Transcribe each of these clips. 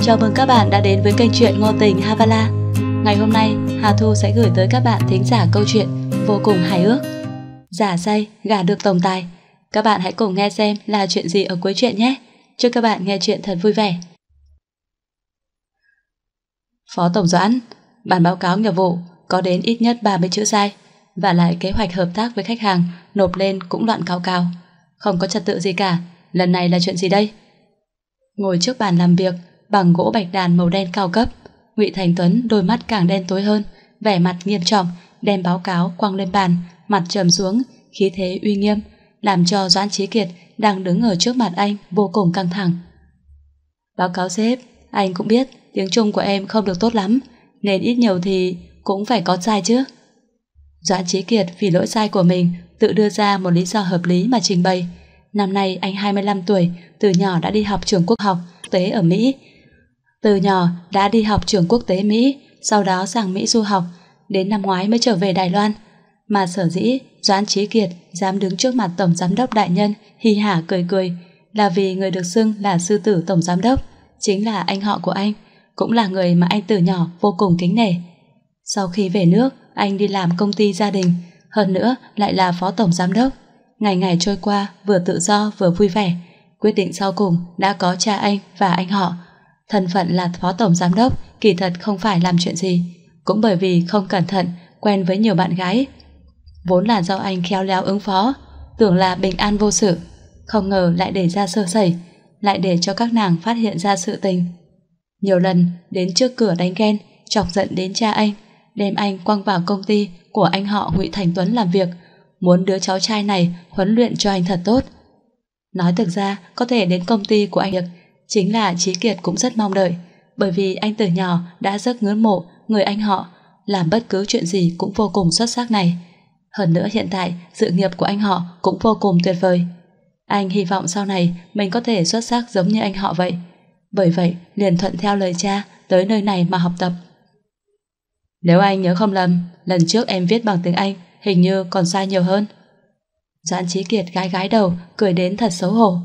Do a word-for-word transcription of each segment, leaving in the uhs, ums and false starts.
Chào mừng các bạn đã đến với kênh truyện Ngôn Tình Havala. Ngày hôm nay, Hà Thu sẽ gửi tới các bạn thính giả câu chuyện vô cùng hài ước, Giả say gả được tổng tài. Các bạn hãy cùng nghe xem là chuyện gì ở cuối chuyện nhé. Chúc các bạn nghe chuyện thật vui vẻ. Phó Tổng Doãn, bản báo cáo nghiệp vụ có đến ít nhất ba mươi chữ sai, và lại kế hoạch hợp tác với khách hàng nộp lên cũng loạn cào cào, không có trật tự gì cả. Lần này là chuyện gì đây? Ngồi trước bàn làm việc bằng gỗ bạch đàn màu đen cao cấp, Ngụy Thành Tuấn đôi mắt càng đen tối hơn, vẻ mặt nghiêm trọng, đem báo cáo quăng lên bàn, mặt trầm xuống, khí thế uy nghiêm, làm cho Doãn Chí Kiệt đang đứng ở trước mặt anh vô cùng căng thẳng. Báo cáo sếp, anh cũng biết tiếng Trung của em không được tốt lắm, nên ít nhiều thì cũng phải có sai chứ. Doãn Chí Kiệt vì lỗi sai của mình tự đưa ra một lý do hợp lý mà trình bày. Năm nay anh hai mươi lăm tuổi, từ nhỏ đã đi học trường quốc học quốc tế ở Mỹ. Từ nhỏ đã đi học trường quốc tế Mỹ, sau đó sang Mỹ du học, đến năm ngoái mới trở về Đài Loan. Mà sở dĩ Doãn Chí Kiệt dám đứng trước mặt Tổng Giám đốc đại nhân hi hả cười cười là vì người được xưng là sư tử Tổng Giám đốc chính là anh họ của anh, cũng là người mà anh từ nhỏ vô cùng kính nể. Sau khi về nước, anh đi làm công ty gia đình, hơn nữa lại là phó tổng giám đốc. Ngày ngày trôi qua vừa tự do vừa vui vẻ. Quyết định sau cùng đã có cha anh và anh họ. Thân phận là phó tổng giám đốc kỳ thật không phải làm chuyện gì, cũng bởi vì không cẩn thận quen với nhiều bạn gái. Vốn là do anh khéo léo ứng phó, tưởng là bình an vô sự, không ngờ lại để ra sơ sẩy, lại để cho các nàng phát hiện ra sự tình. Nhiều lần đến trước cửa đánh ghen, chọc giận đến cha anh, đem anh quăng vào công ty của anh họ Ngụy Thành Tuấn làm việc, muốn đứa cháu trai này huấn luyện cho anh thật tốt. Nói thực ra có thể đến công ty của anh được, chính là Chí Kiệt cũng rất mong đợi, bởi vì anh từ nhỏ đã rất ngưỡng mộ người anh họ, làm bất cứ chuyện gì cũng vô cùng xuất sắc này. Hơn nữa hiện tại sự nghiệp của anh họ cũng vô cùng tuyệt vời. Anh hy vọng sau này mình có thể xuất sắc giống như anh họ vậy. Bởi vậy liền thuận theo lời cha tới nơi này mà học tập. Nếu anh nhớ không lầm, lần trước em viết bằng tiếng Anh hình như còn sai nhiều hơn. Doãn Chí Kiệt gái gái đầu, cười đến thật xấu hổ.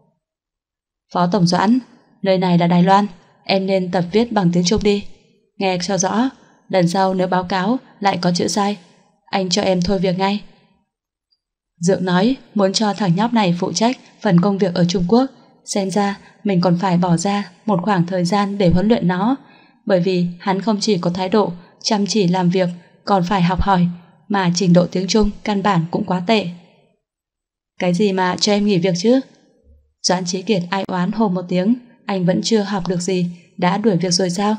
Phó Tổng Doãn, nơi này là Đài Loan, em nên tập viết bằng tiếng Trung đi. Nghe cho rõ, lần sau nếu báo cáo lại có chữ sai, anh cho em thôi việc ngay. Dượng nói muốn cho thằng nhóc này phụ trách phần công việc ở Trung Quốc, xem ra mình còn phải bỏ ra một khoảng thời gian để huấn luyện nó, bởi vì hắn không chỉ có thái độ chăm chỉ làm việc, còn phải học hỏi, mà trình độ tiếng Trung căn bản cũng quá tệ. Cái gì mà cho em nghỉ việc chứ? Doãn Chí Kiệt ai oán hô một tiếng, anh vẫn chưa học được gì, đã đuổi việc rồi sao?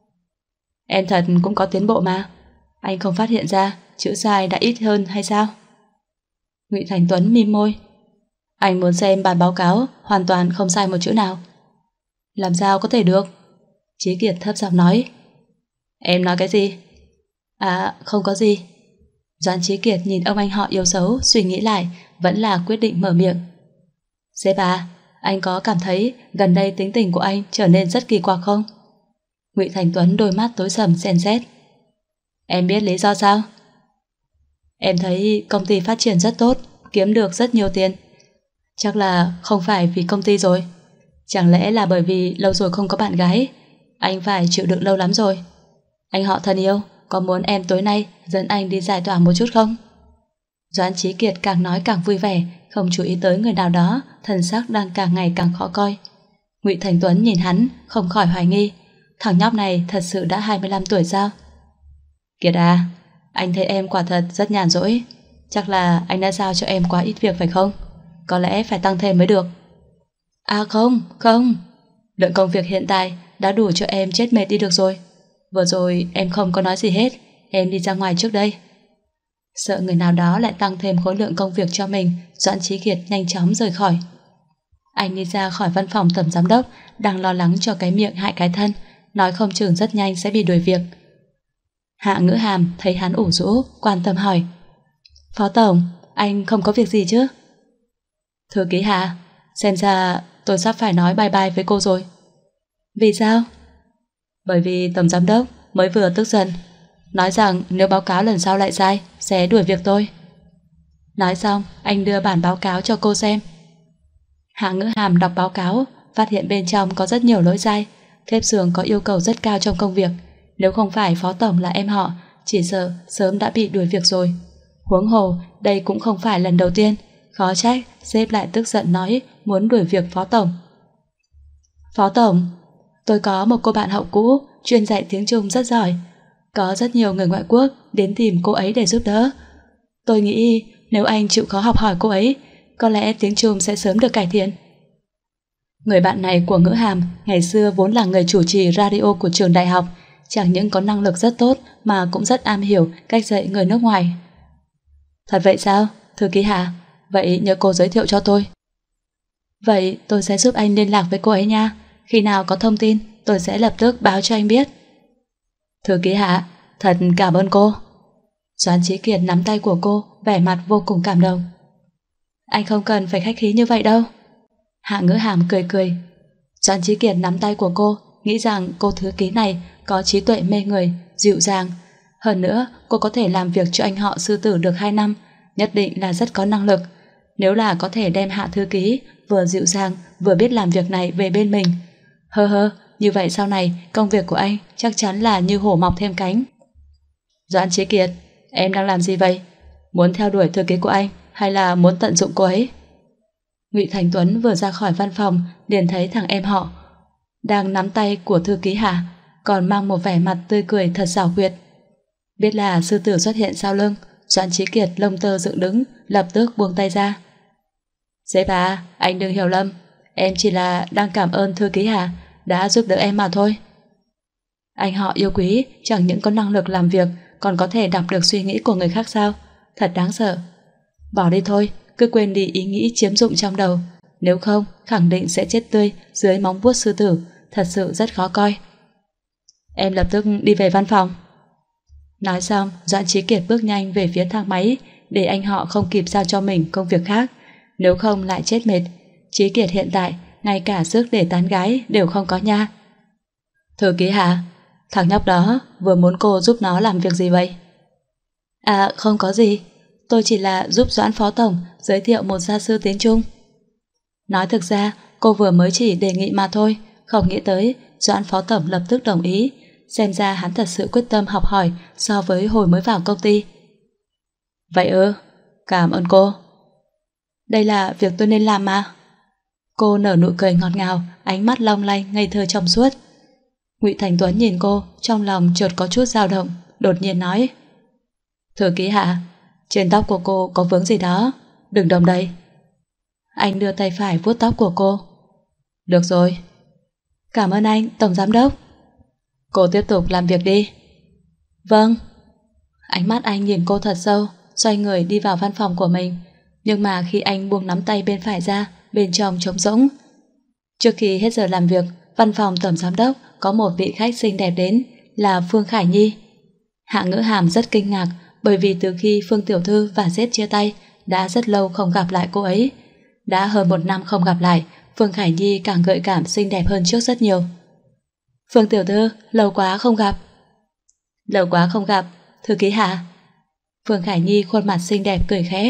Em thật cũng có tiến bộ mà, anh không phát hiện ra chữ sai đã ít hơn hay sao? Ngụy Thành Tuấn mím môi. Anh muốn xem bản báo cáo hoàn toàn không sai một chữ nào. Làm sao có thể được? Chí Kiệt thấp giọng nói. Em nói cái gì? À, không có gì. Doãn Chí Kiệt nhìn ông anh họ yêu xấu, suy nghĩ lại, vẫn là quyết định mở miệng. Sếp à, anh có cảm thấy gần đây tính tình của anh trở nên rất kỳ quặc không? Ngụy Thành Tuấn đôi mắt tối sầm xem xét. Em biết lý do sao? Em thấy công ty phát triển rất tốt, kiếm được rất nhiều tiền. Chắc là không phải vì công ty rồi. Chẳng lẽ là bởi vì lâu rồi không có bạn gái? Anh phải chịu đựng lâu lắm rồi. Anh họ thân yêu, có muốn em tối nay dẫn anh đi giải tỏa một chút không? Doãn Chí Kiệt càng nói càng vui vẻ, không chú ý tới người nào đó, thần sắc đang càng ngày càng khó coi. Ngụy Thành Tuấn nhìn hắn, không khỏi hoài nghi, thằng nhóc này thật sự đã hai mươi lăm tuổi sao? Kiệt à, anh thấy em quả thật rất nhàn rỗi, chắc là anh đã giao cho em quá ít việc phải không? Có lẽ phải tăng thêm mới được. À không, không, lượng công việc hiện tại đã đủ cho em chết mệt đi được rồi. Vừa rồi em không có nói gì hết, em đi ra ngoài trước đây. Sợ người nào đó lại tăng thêm khối lượng công việc cho mình, Doãn Chí Kiệt nhanh chóng rời khỏi. Anh đi ra khỏi văn phòng tổng giám đốc, đang lo lắng cho cái miệng hại cái thân, nói không chừng rất nhanh sẽ bị đuổi việc. Hạ Ngữ Hàm thấy hắn ủ rũ, quan tâm hỏi. Phó Tổng, anh không có việc gì chứ? Thư ký Hạ, xem ra tôi sắp phải nói bye bye với cô rồi. Vì sao? Bởi vì tổng giám đốc mới vừa tức giận, nói rằng nếu báo cáo lần sau lại sai sẽ đuổi việc tôi. Nói xong anh đưa bản báo cáo cho cô xem. Hạ Ngữ Hàm đọc báo cáo, phát hiện bên trong có rất nhiều lỗi sai, Thép Sường có yêu cầu rất cao trong công việc. Nếu không phải phó tổng là em họ, chỉ sợ sớm đã bị đuổi việc rồi. Huống hồ, đây cũng không phải lần đầu tiên. Khó trách, sếp lại tức giận nói muốn đuổi việc phó tổng. Phó tổng, tôi có một cô bạn hậu cũ, chuyên dạy tiếng Trung rất giỏi. Có rất nhiều người ngoại quốc đến tìm cô ấy để giúp đỡ. Tôi nghĩ nếu anh chịu khó học hỏi cô ấy, có lẽ tiếng Trung sẽ sớm được cải thiện. Người bạn này của Ngữ Hàm ngày xưa vốn là người chủ trì radio của trường đại học, chẳng những có năng lực rất tốt mà cũng rất am hiểu cách dạy người nước ngoài. Thật vậy sao? Thư ký Hạ, vậy nhờ cô giới thiệu cho tôi. Vậy tôi sẽ giúp anh liên lạc với cô ấy nha. Khi nào có thông tin tôi sẽ lập tức báo cho anh biết. Thư ký Hạ, thật cảm ơn cô. Doãn Chí Kiệt nắm tay của cô, vẻ mặt vô cùng cảm động. Anh không cần phải khách khí như vậy đâu. Hạ Ngữ Hàm cười cười. Doãn Chí Kiệt nắm tay của cô, nghĩ rằng cô thư ký này có trí tuệ mê người, dịu dàng. Hơn nữa, cô có thể làm việc cho anh họ Sư Tử được hai năm, nhất định là rất có năng lực. Nếu là có thể đem Hạ thư ký vừa dịu dàng vừa biết làm việc này về bên mình, hơ hơ, như vậy sau này công việc của anh chắc chắn là như hổ mọc thêm cánh. Doãn Chí Kiệt, em đang làm gì vậy? Muốn theo đuổi thư ký của anh hay là muốn tận dụng cô ấy? Ngụy Thành Tuấn vừa ra khỏi văn phòng liền thấy thằng em họ đang nắm tay của thư ký Hạ, còn mang một vẻ mặt tươi cười thật xảo quyệt. Biết là Sư Tử xuất hiện sau lưng, Doãn Chí Kiệt lông tơ dựng đứng, lập tức buông tay ra. Sếp à, anh đừng hiểu lầm, em chỉ là đang cảm ơn thư ký Hạ đã giúp đỡ em mà thôi. Anh họ yêu quý chẳng những có năng lực làm việc, còn có thể đọc được suy nghĩ của người khác sao? Thật đáng sợ. Bỏ đi thôi, cứ quên đi ý nghĩ chiếm dụng trong đầu, nếu không khẳng định sẽ chết tươi dưới móng vuốt sư tử, thật sự rất khó coi. Em lập tức đi về văn phòng. Nói xong, Doãn Chí Kiệt bước nhanh về phía thang máy, để anh họ không kịp giao cho mình công việc khác, nếu không lại chết mệt. Chí Kiệt hiện tại ngay cả sức để tán gái đều không có nha. Thư ký Hạ, thằng nhóc đó vừa muốn cô giúp nó làm việc gì vậy? À, không có gì, tôi chỉ là giúp Doãn phó tổng giới thiệu một gia sư tiếng Trung. Nói thực ra cô vừa mới chỉ đề nghị mà thôi, không nghĩ tới Doãn phó tổng lập tức đồng ý. Xem ra hắn thật sự quyết tâm học hỏi so với hồi mới vào công ty. Vậy ư, cảm ơn cô. Đây là việc tôi nên làm mà. Cô nở nụ cười ngọt ngào, ánh mắt long lanh ngây thơ trong suốt. Ngụy Thành Tuấn nhìn cô, trong lòng chợt có chút dao động, đột nhiên nói: Thư ký Hạ, trên tóc của cô có vướng gì đó, đừng động đậy. Anh đưa tay phải vuốt tóc của cô. Được rồi. Cảm ơn anh, tổng giám đốc. Cô tiếp tục làm việc đi. Vâng. Ánh mắt anh nhìn cô thật sâu, xoay người đi vào văn phòng của mình. Nhưng mà khi anh buông nắm tay bên phải ra, bên trong trống rỗng. Trước khi hết giờ làm việc, văn phòng tổng giám đốc có một vị khách xinh đẹp đến, là Phương Khải Nhi. Hạ Ngữ Hàm rất kinh ngạc, bởi vì từ khi Phương tiểu thư và Zết chia tay, đã rất lâu không gặp lại cô ấy. Đã hơn một năm không gặp lại, Phương Khải Nhi càng gợi cảm xinh đẹp hơn trước rất nhiều. Phương tiểu thư, lâu quá không gặp. Lâu quá không gặp, thư ký Hạ. Phương Khải Nhi khuôn mặt xinh đẹp cười khẽ.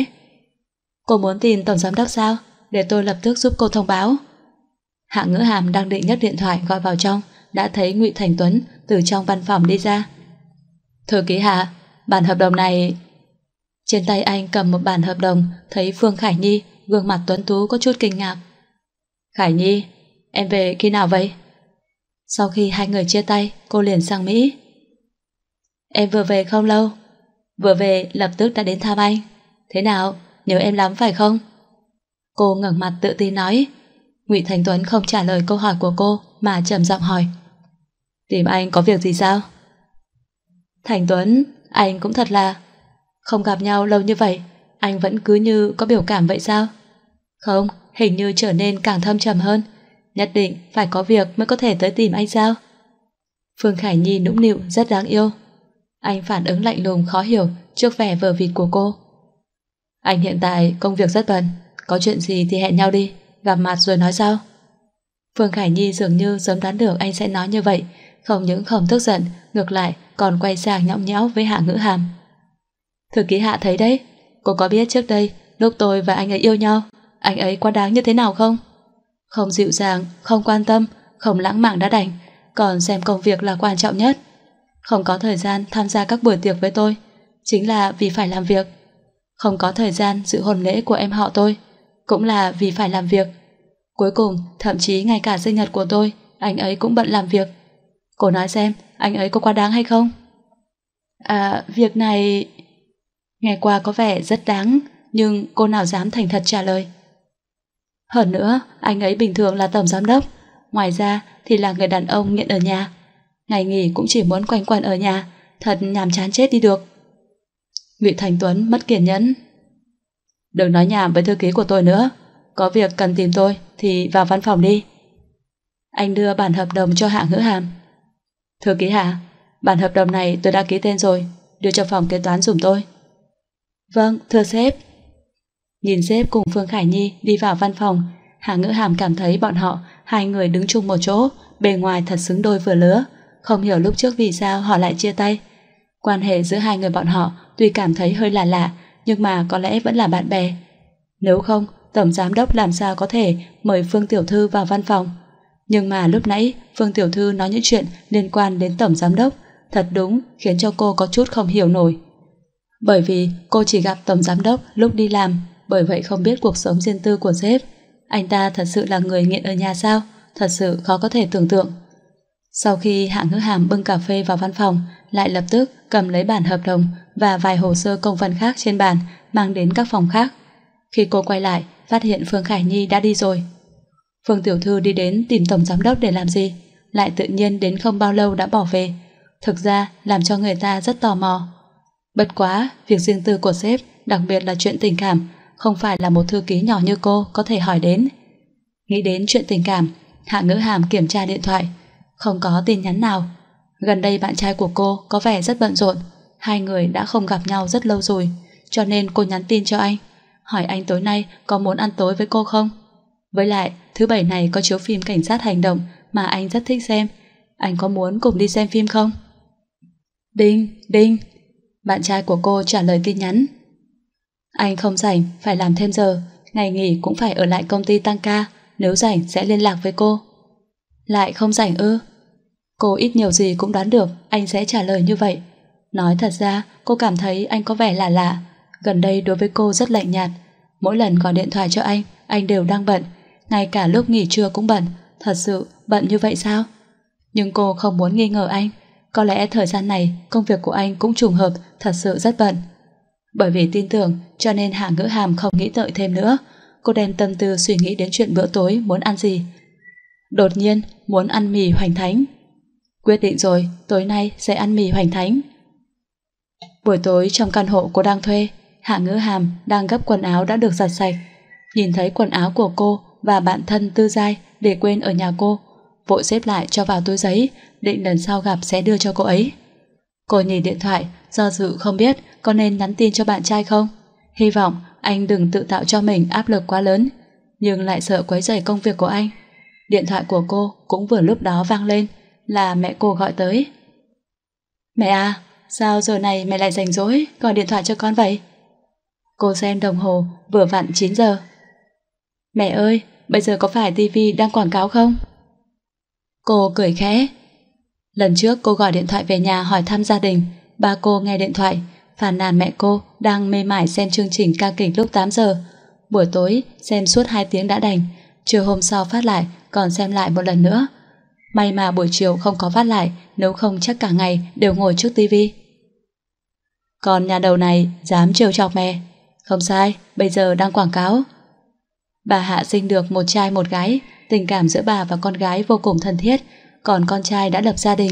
Cô muốn tìm tổng giám đốc sao? Để tôi lập tức giúp cô thông báo. Hạ Ngữ Hàm đang định nhấc điện thoại gọi vào trong, đã thấy Ngụy Thành Tuấn từ trong văn phòng đi ra. Thư ký Hạ, bản hợp đồng này... Trên tay anh cầm một bản hợp đồng, thấy Phương Khải Nhi, gương mặt tuấn tú có chút kinh ngạc. Khải Nhi, em về khi nào vậy? Sau khi hai người chia tay, cô liền sang Mỹ. Em vừa về không lâu. Vừa về lập tức đã đến thăm anh. Thế nào, nhớ em lắm phải không? Cô ngẩng mặt tự tin nói. Ngụy Thành Tuấn không trả lời câu hỏi của cô mà trầm giọng hỏi. Tìm anh có việc gì sao? Thành Tuấn, anh cũng thật là... Không gặp nhau lâu như vậy, anh vẫn cứ như có biểu cảm vậy sao? Không, hình như trở nên càng thâm trầm hơn. Nhất định phải có việc mới có thể tới tìm anh sao? Phương Khải Nhi nũng nịu rất đáng yêu. Anh phản ứng lạnh lùng khó hiểu trước vẻ vờ vịt của cô. Anh hiện tại công việc rất bận, có chuyện gì thì hẹn nhau đi, gặp mặt rồi nói sao? Phương Khải Nhi dường như sớm đoán được anh sẽ nói như vậy, không những không tức giận, ngược lại còn quay sang nhõng nhẽo với Hạ Ngữ Hàm. Thư ký Hạ thấy đấy, cô có biết trước đây lúc tôi và anh ấy yêu nhau, anh ấy quá đáng như thế nào không? Không dịu dàng, không quan tâm, không lãng mạn đã đành, còn xem công việc là quan trọng nhất. Không có thời gian tham gia các buổi tiệc với tôi, chính là vì phải làm việc. Không có thời gian dự hôn lễ của em họ tôi, cũng là vì phải làm việc. Cuối cùng, thậm chí ngay cả sinh nhật của tôi, anh ấy cũng bận làm việc. Cô nói xem, anh ấy có quá đáng hay không? À, việc này... Nghe qua có vẻ rất đáng, nhưng cô nào dám thành thật trả lời. Hơn nữa, anh ấy bình thường là tổng giám đốc, ngoài ra thì là người đàn ông nghiện ở nhà. Ngày nghỉ cũng chỉ muốn quanh quẩn ở nhà, thật nhàm chán chết đi được. Ngụy Thành Tuấn mất kiên nhẫn. Đừng nói nhảm với thư ký của tôi nữa, có việc cần tìm tôi thì vào văn phòng đi. Anh đưa bản hợp đồng cho Hạ Ngữ Hàm. Thư ký Hạ, bản hợp đồng này tôi đã ký tên rồi, đưa cho phòng kế toán giùm tôi. Vâng, thưa sếp. Nhìn sếp cùng Phương Khải Nhi đi vào văn phòng, Hạ Ngữ Hàm cảm thấy bọn họ hai người đứng chung một chỗ, bề ngoài thật xứng đôi vừa lứa. Không hiểu lúc trước vì sao họ lại chia tay. Quan hệ giữa hai người bọn họ tuy cảm thấy hơi lạ lạ, nhưng mà có lẽ vẫn là bạn bè. Nếu không, tổng giám đốc làm sao có thể mời Phương tiểu thư vào văn phòng. Nhưng mà lúc nãy Phương tiểu thư nói những chuyện liên quan đến tổng giám đốc, thật đúng khiến cho cô có chút không hiểu nổi. Bởi vì cô chỉ gặp tổng giám đốc lúc đi làm, bởi vậy không biết cuộc sống riêng tư của sếp. Anh ta thật sự là người nghiện ở nhà sao? Thật sự khó có thể tưởng tượng. Sau khi Hạ Ngữ Hàm bưng cà phê vào văn phòng, lại lập tức cầm lấy bản hợp đồng và vài hồ sơ công văn khác trên bàn mang đến các phòng khác. Khi cô quay lại, phát hiện Phương Khải Nhi đã đi rồi. Phương tiểu thư đi đến tìm tổng giám đốc để làm gì? Lại tự nhiên đến không bao lâu đã bỏ về. Thực ra làm cho người ta rất tò mò. Bất quá, việc riêng tư của sếp, đặc biệt là chuyện tình cảm, không phải là một thư ký nhỏ như cô có thể hỏi đến. Nghĩ đến chuyện tình cảm, Hạ Ngữ Hàm kiểm tra điện thoại. Không có tin nhắn nào. Gần đây bạn trai của cô có vẻ rất bận rộn, hai người đã không gặp nhau rất lâu rồi, cho nên cô nhắn tin cho anh, hỏi anh tối nay có muốn ăn tối với cô không. Với lại, thứ bảy này có chiếu phim cảnh sát hành động mà anh rất thích xem, anh có muốn cùng đi xem phim không? Đinh, đinh. Bạn trai của cô trả lời tin nhắn. Anh không rảnh, phải làm thêm giờ, ngày nghỉ cũng phải ở lại công ty tăng ca, nếu rảnh sẽ liên lạc với cô. Lại không rảnh ư? Cô ít nhiều gì cũng đoán được anh sẽ trả lời như vậy. Nói thật ra, cô cảm thấy anh có vẻ lạ lạ, gần đây đối với cô rất lạnh nhạt. Mỗi lần gọi điện thoại cho anh, anh đều đang bận, ngay cả lúc nghỉ trưa cũng bận. Thật sự bận như vậy sao? Nhưng cô không muốn nghi ngờ anh. Có lẽ thời gian này công việc của anh cũng trùng hợp, thật sự rất bận. Bởi vì tin tưởng cho nên Hạ Ngữ Hàm không nghĩ đợi thêm nữa. Cô đem tâm tư suy nghĩ đến chuyện bữa tối muốn ăn gì. Đột nhiên muốn ăn mì Hoành Thánh. Quyết định rồi, tối nay sẽ ăn mì Hoành Thánh. Buổi tối trong căn hộ cô đang thuê, Hạ Ngữ Hàm đang gấp quần áo đã được giặt sạch. Nhìn thấy quần áo của cô và bạn thân Tư Giai để quên ở nhà cô, vội xếp lại cho vào túi giấy, định lần sau gặp sẽ đưa cho cô ấy. Cô nhìn điện thoại, do dự không biết có nên nhắn tin cho bạn trai không. Hy vọng anh đừng tự tạo cho mình áp lực quá lớn, nhưng lại sợ quấy rầy công việc của anh. Điện thoại của cô cũng vừa lúc đó vang lên, là mẹ cô gọi tới. Mẹ à, sao giờ này mẹ lại rảnh rỗi gọi điện thoại cho con vậy? Cô xem đồng hồ, vừa vặn chín giờ. Mẹ ơi, bây giờ có phải tivi đang quảng cáo không? Cô cười khẽ. Lần trước cô gọi điện thoại về nhà hỏi thăm gia đình, ba cô nghe điện thoại, phàn nàn mẹ cô đang mê mải xem chương trình ca kịch lúc tám giờ. Buổi tối xem suốt hai tiếng đã đành, chiều hôm sau phát lại còn xem lại một lần nữa. May mà buổi chiều không có phát lại, nếu không chắc cả ngày đều ngồi trước tivi. Còn nhà đầu này dám trêu chọc mẹ. Không sai, bây giờ đang quảng cáo. Bà Hạ sinh được một trai một gái, tình cảm giữa bà và con gái vô cùng thân thiết, còn con trai đã lập gia đình.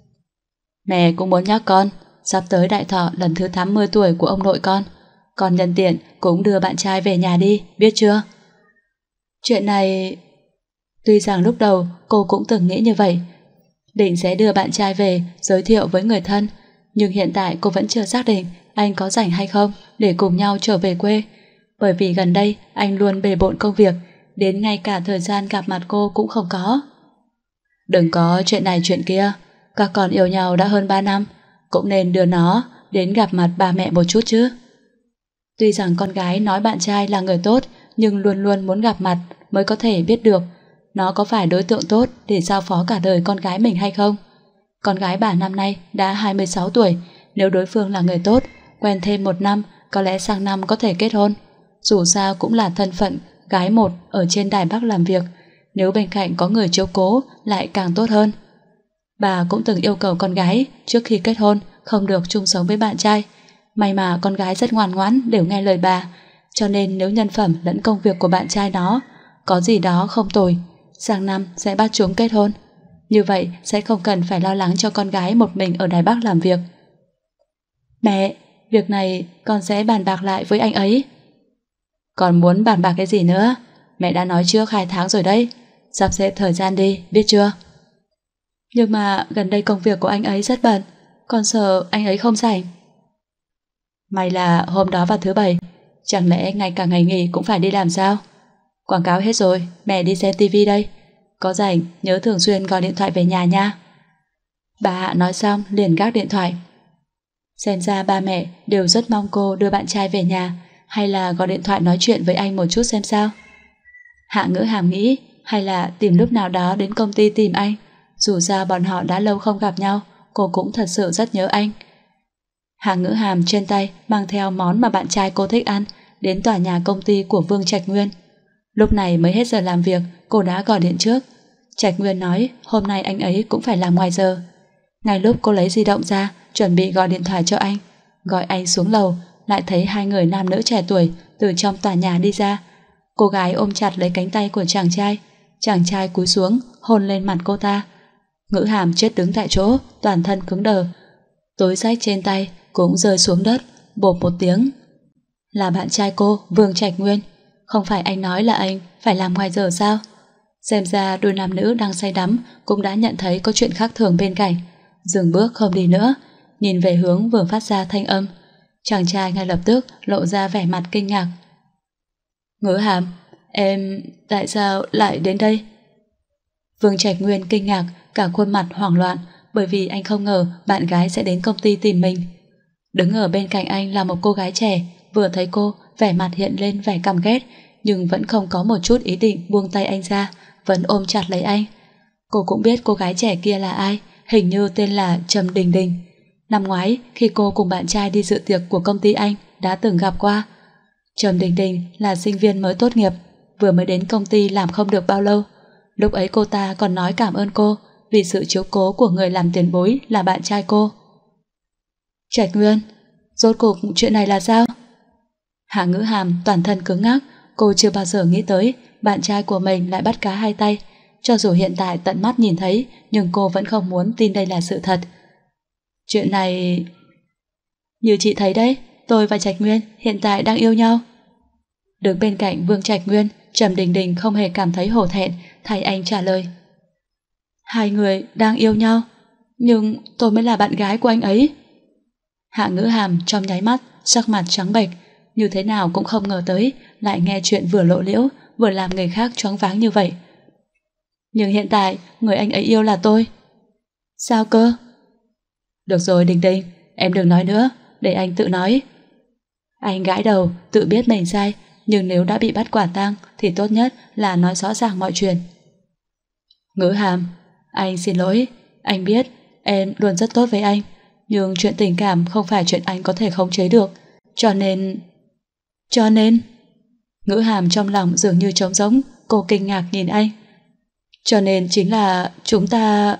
Mẹ cũng muốn nhắc con, sắp tới đại thọ lần thứ tám mươi tuổi của ông nội con, con nhân tiện cũng đưa bạn trai về nhà đi, biết chưa? Chuyện này... Tuy rằng lúc đầu cô cũng từng nghĩ như vậy, định sẽ đưa bạn trai về giới thiệu với người thân, nhưng hiện tại cô vẫn chưa xác định anh có rảnh hay không để cùng nhau trở về quê, bởi vì gần đây anh luôn bề bộn công việc, đến ngay cả thời gian gặp mặt cô cũng không có. Đừng có chuyện này chuyện kia, các con yêu nhau đã hơn ba năm, cũng nên đưa nó đến gặp mặt ba mẹ một chút chứ. Tuy rằng con gái nói bạn trai là người tốt, nhưng luôn luôn muốn gặp mặt mới có thể biết được. nó có phải đối tượng tốt để giao phó cả đời con gái mình hay không? Con gái bà năm nay đã hai mươi sáu tuổi, nếu đối phương là người tốt, quen thêm một năm, có lẽ sang năm có thể kết hôn. Dù sao cũng là thân phận gái một ở trên Đài Bắc làm việc, nếu bên cạnh có người chiếu cố lại càng tốt hơn. Bà cũng từng yêu cầu con gái trước khi kết hôn không được chung sống với bạn trai. May mà con gái rất ngoan ngoãn, đều nghe lời bà, cho nên nếu nhân phẩm lẫn công việc của bạn trai nó có gì đó không tồi, sang năm sẽ bắt chúng kết hôn. Như vậy sẽ không cần phải lo lắng cho con gái một mình ở Đài Bắc làm việc. Mẹ, việc này con sẽ bàn bạc lại với anh ấy. Còn muốn bàn bạc cái gì nữa? Mẹ đã nói trước hai tháng rồi đấy. Sắp xếp thời gian đi, biết chưa? Nhưng mà gần đây công việc của anh ấy rất bận, con sợ anh ấy không rảnh. May là hôm đó vào thứ bảy, chẳng lẽ ngay cả ngày nghỉ cũng phải đi làm sao? Quảng cáo hết rồi, mẹ đi xem tivi đây. Có rảnh nhớ thường xuyên gọi điện thoại về nhà nha. Bà Hạ nói xong liền gác điện thoại. Xem ra ba mẹ đều rất mong cô đưa bạn trai về nhà, hay là gọi điện thoại nói chuyện với anh một chút xem sao. Hạ Ngữ Hàm nghĩ hay là tìm lúc nào đó đến công ty tìm anh. Dù sao bọn họ đã lâu không gặp nhau, cô cũng thật sự rất nhớ anh. Hạ Ngữ Hàm trên tay mang theo món mà bạn trai cô thích ăn, đến tòa nhà công ty của Vương Trạch Nguyên. Lúc này mới hết giờ làm việc, cô đã gọi điện trước. Trạch Nguyên nói hôm nay anh ấy cũng phải làm ngoài giờ. Ngay lúc cô lấy di động ra, chuẩn bị gọi điện thoại cho anh, gọi anh xuống lầu, lại thấy hai người nam nữ trẻ tuổi từ trong tòa nhà đi ra. Cô gái ôm chặt lấy cánh tay của chàng trai, chàng trai cúi xuống hôn lên mặt cô ta. Ngữ Hàm chết đứng tại chỗ, toàn thân cứng đờ, túi xách trên tay cũng rơi xuống đất, bộp một tiếng. Là bạn trai cô, Vương Trạch Nguyên. Không phải anh nói là anh phải làm ngoài giờ sao? Xem ra đôi nam nữ đang say đắm cũng đã nhận thấy có chuyện khác thường bên cạnh, dừng bước không đi nữa, nhìn về hướng vừa phát ra thanh âm. Chàng trai ngay lập tức lộ ra vẻ mặt kinh ngạc. Ngữ Hàm, em tại sao lại đến đây? Vương Trạch Nguyên kinh ngạc, cả khuôn mặt hoảng loạn, bởi vì anh không ngờ bạn gái sẽ đến công ty tìm mình. Đứng ở bên cạnh anh là một cô gái trẻ, vừa thấy cô, vẻ mặt hiện lên vẻ căm ghét, nhưng vẫn không có một chút ý định buông tay anh ra, vẫn ôm chặt lấy anh. Cô cũng biết cô gái trẻ kia là ai, hình như tên là Trầm Đình Đình. Năm ngoái, khi cô cùng bạn trai đi dự tiệc của công ty anh, đã từng gặp qua. Trầm Đình Đình là sinh viên mới tốt nghiệp, vừa mới đến công ty làm không được bao lâu. Lúc ấy cô ta còn nói cảm ơn cô vì sự chiếu cố của người làm tiền bối là bạn trai cô. Trạch Nguyên, rốt cuộc chuyện này là sao? Hạ Ngữ Hàm toàn thân cứng ngắc, cô chưa bao giờ nghĩ tới bạn trai của mình lại bắt cá hai tay. Cho dù hiện tại tận mắt nhìn thấy, nhưng cô vẫn không muốn tin đây là sự thật. Chuyện này... Như chị thấy đấy, tôi và Trạch Nguyên hiện tại đang yêu nhau. Đứng bên cạnh Vương Trạch Nguyên, Trầm Đình Đình không hề cảm thấy hổ thẹn, thay anh trả lời. Hai người đang yêu nhau, nhưng tôi mới là bạn gái của anh ấy. Hạ Ngữ Hàm trong nháy mắt, sắc mặt trắng bệch, như thế nào cũng không ngờ tới lại nghe chuyện vừa lộ liễu, vừa làm người khác choáng váng như vậy. Nhưng hiện tại, người anh ấy yêu là tôi. Sao cơ? Được rồi Đình Đình, em đừng nói nữa, để anh tự nói. Anh gãi đầu, tự biết mình sai, nhưng nếu đã bị bắt quả tang thì tốt nhất là nói rõ ràng mọi chuyện. Ngữ Hàm, anh xin lỗi, anh biết em luôn rất tốt với anh, nhưng chuyện tình cảm không phải chuyện anh có thể khống chế được, cho nên... Cho nên... Ngữ Hàm trong lòng dường như trống rỗng, cô kinh ngạc nhìn anh. Cho nên chính là chúng ta...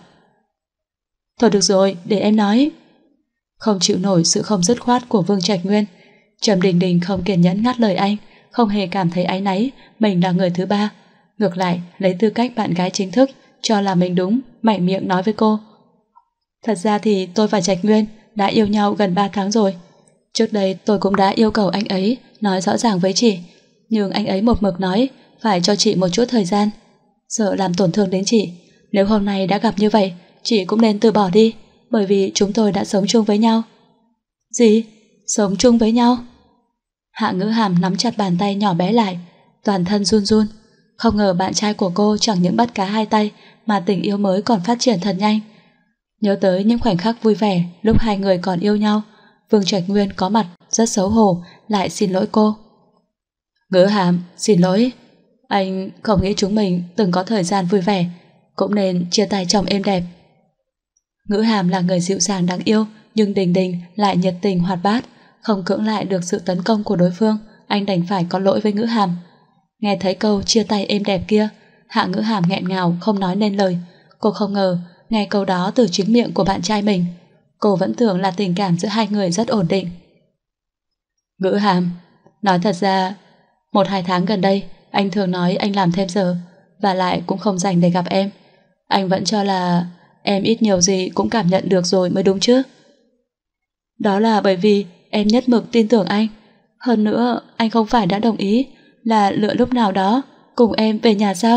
Thôi được rồi, để em nói. Không chịu nổi sự không dứt khoát của Vương Trạch Nguyên, Trầm Đình Đình không kiên nhẫn ngắt lời anh, không hề cảm thấy áy náy mình là người thứ ba, ngược lại lấy tư cách bạn gái chính thức cho là mình đúng, mạnh miệng nói với cô. Thật ra thì tôi và Trạch Nguyên đã yêu nhau gần ba tháng rồi. Trước đây tôi cũng đã yêu cầu anh ấy nói rõ ràng với chị, nhưng anh ấy một mực nói phải cho chị một chút thời gian, sợ làm tổn thương đến chị. Nếu hôm nay đã gặp như vậy, chị cũng nên từ bỏ đi, bởi vì chúng tôi đã sống chung với nhau. Gì? Sống chung với nhau? Hạ Ngữ Hàm nắm chặt bàn tay nhỏ bé lại, toàn thân run run. Không ngờ bạn trai của cô chẳng những bắt cá hai tay, mà tình yêu mới còn phát triển thật nhanh. Nhớ tới những khoảnh khắc vui vẻ lúc hai người còn yêu nhau, Vương Trạch Nguyên có mặt rất xấu hổ, lại xin lỗi cô. Ngữ Hàm, xin lỗi. Anh không nghĩ chúng mình từng có thời gian vui vẻ, cũng nên chia tay chồng êm đẹp. Ngữ Hàm là người dịu dàng đáng yêu, nhưng Đình Đình lại nhiệt tình hoạt bát, không cưỡng lại được sự tấn công của đối phương. Anh đành phải có lỗi với Ngữ Hàm. Nghe thấy câu chia tay êm đẹp kia, Hạ Ngữ Hàm nghẹn ngào không nói nên lời. Cô không ngờ nghe câu đó từ chính miệng của bạn trai mình. Cô vẫn tưởng là tình cảm giữa hai người rất ổn định. Ngữ Hàm, nói thật ra, một hai tháng gần đây anh thường nói anh làm thêm giờ, và lại cũng không dành để gặp em. Anh vẫn cho là em ít nhiều gì cũng cảm nhận được rồi mới đúng chứ. Đó là bởi vì em nhất mực tin tưởng anh. Hơn nữa, anh không phải đã đồng ý là lựa lúc nào đó cùng em về nhà sao?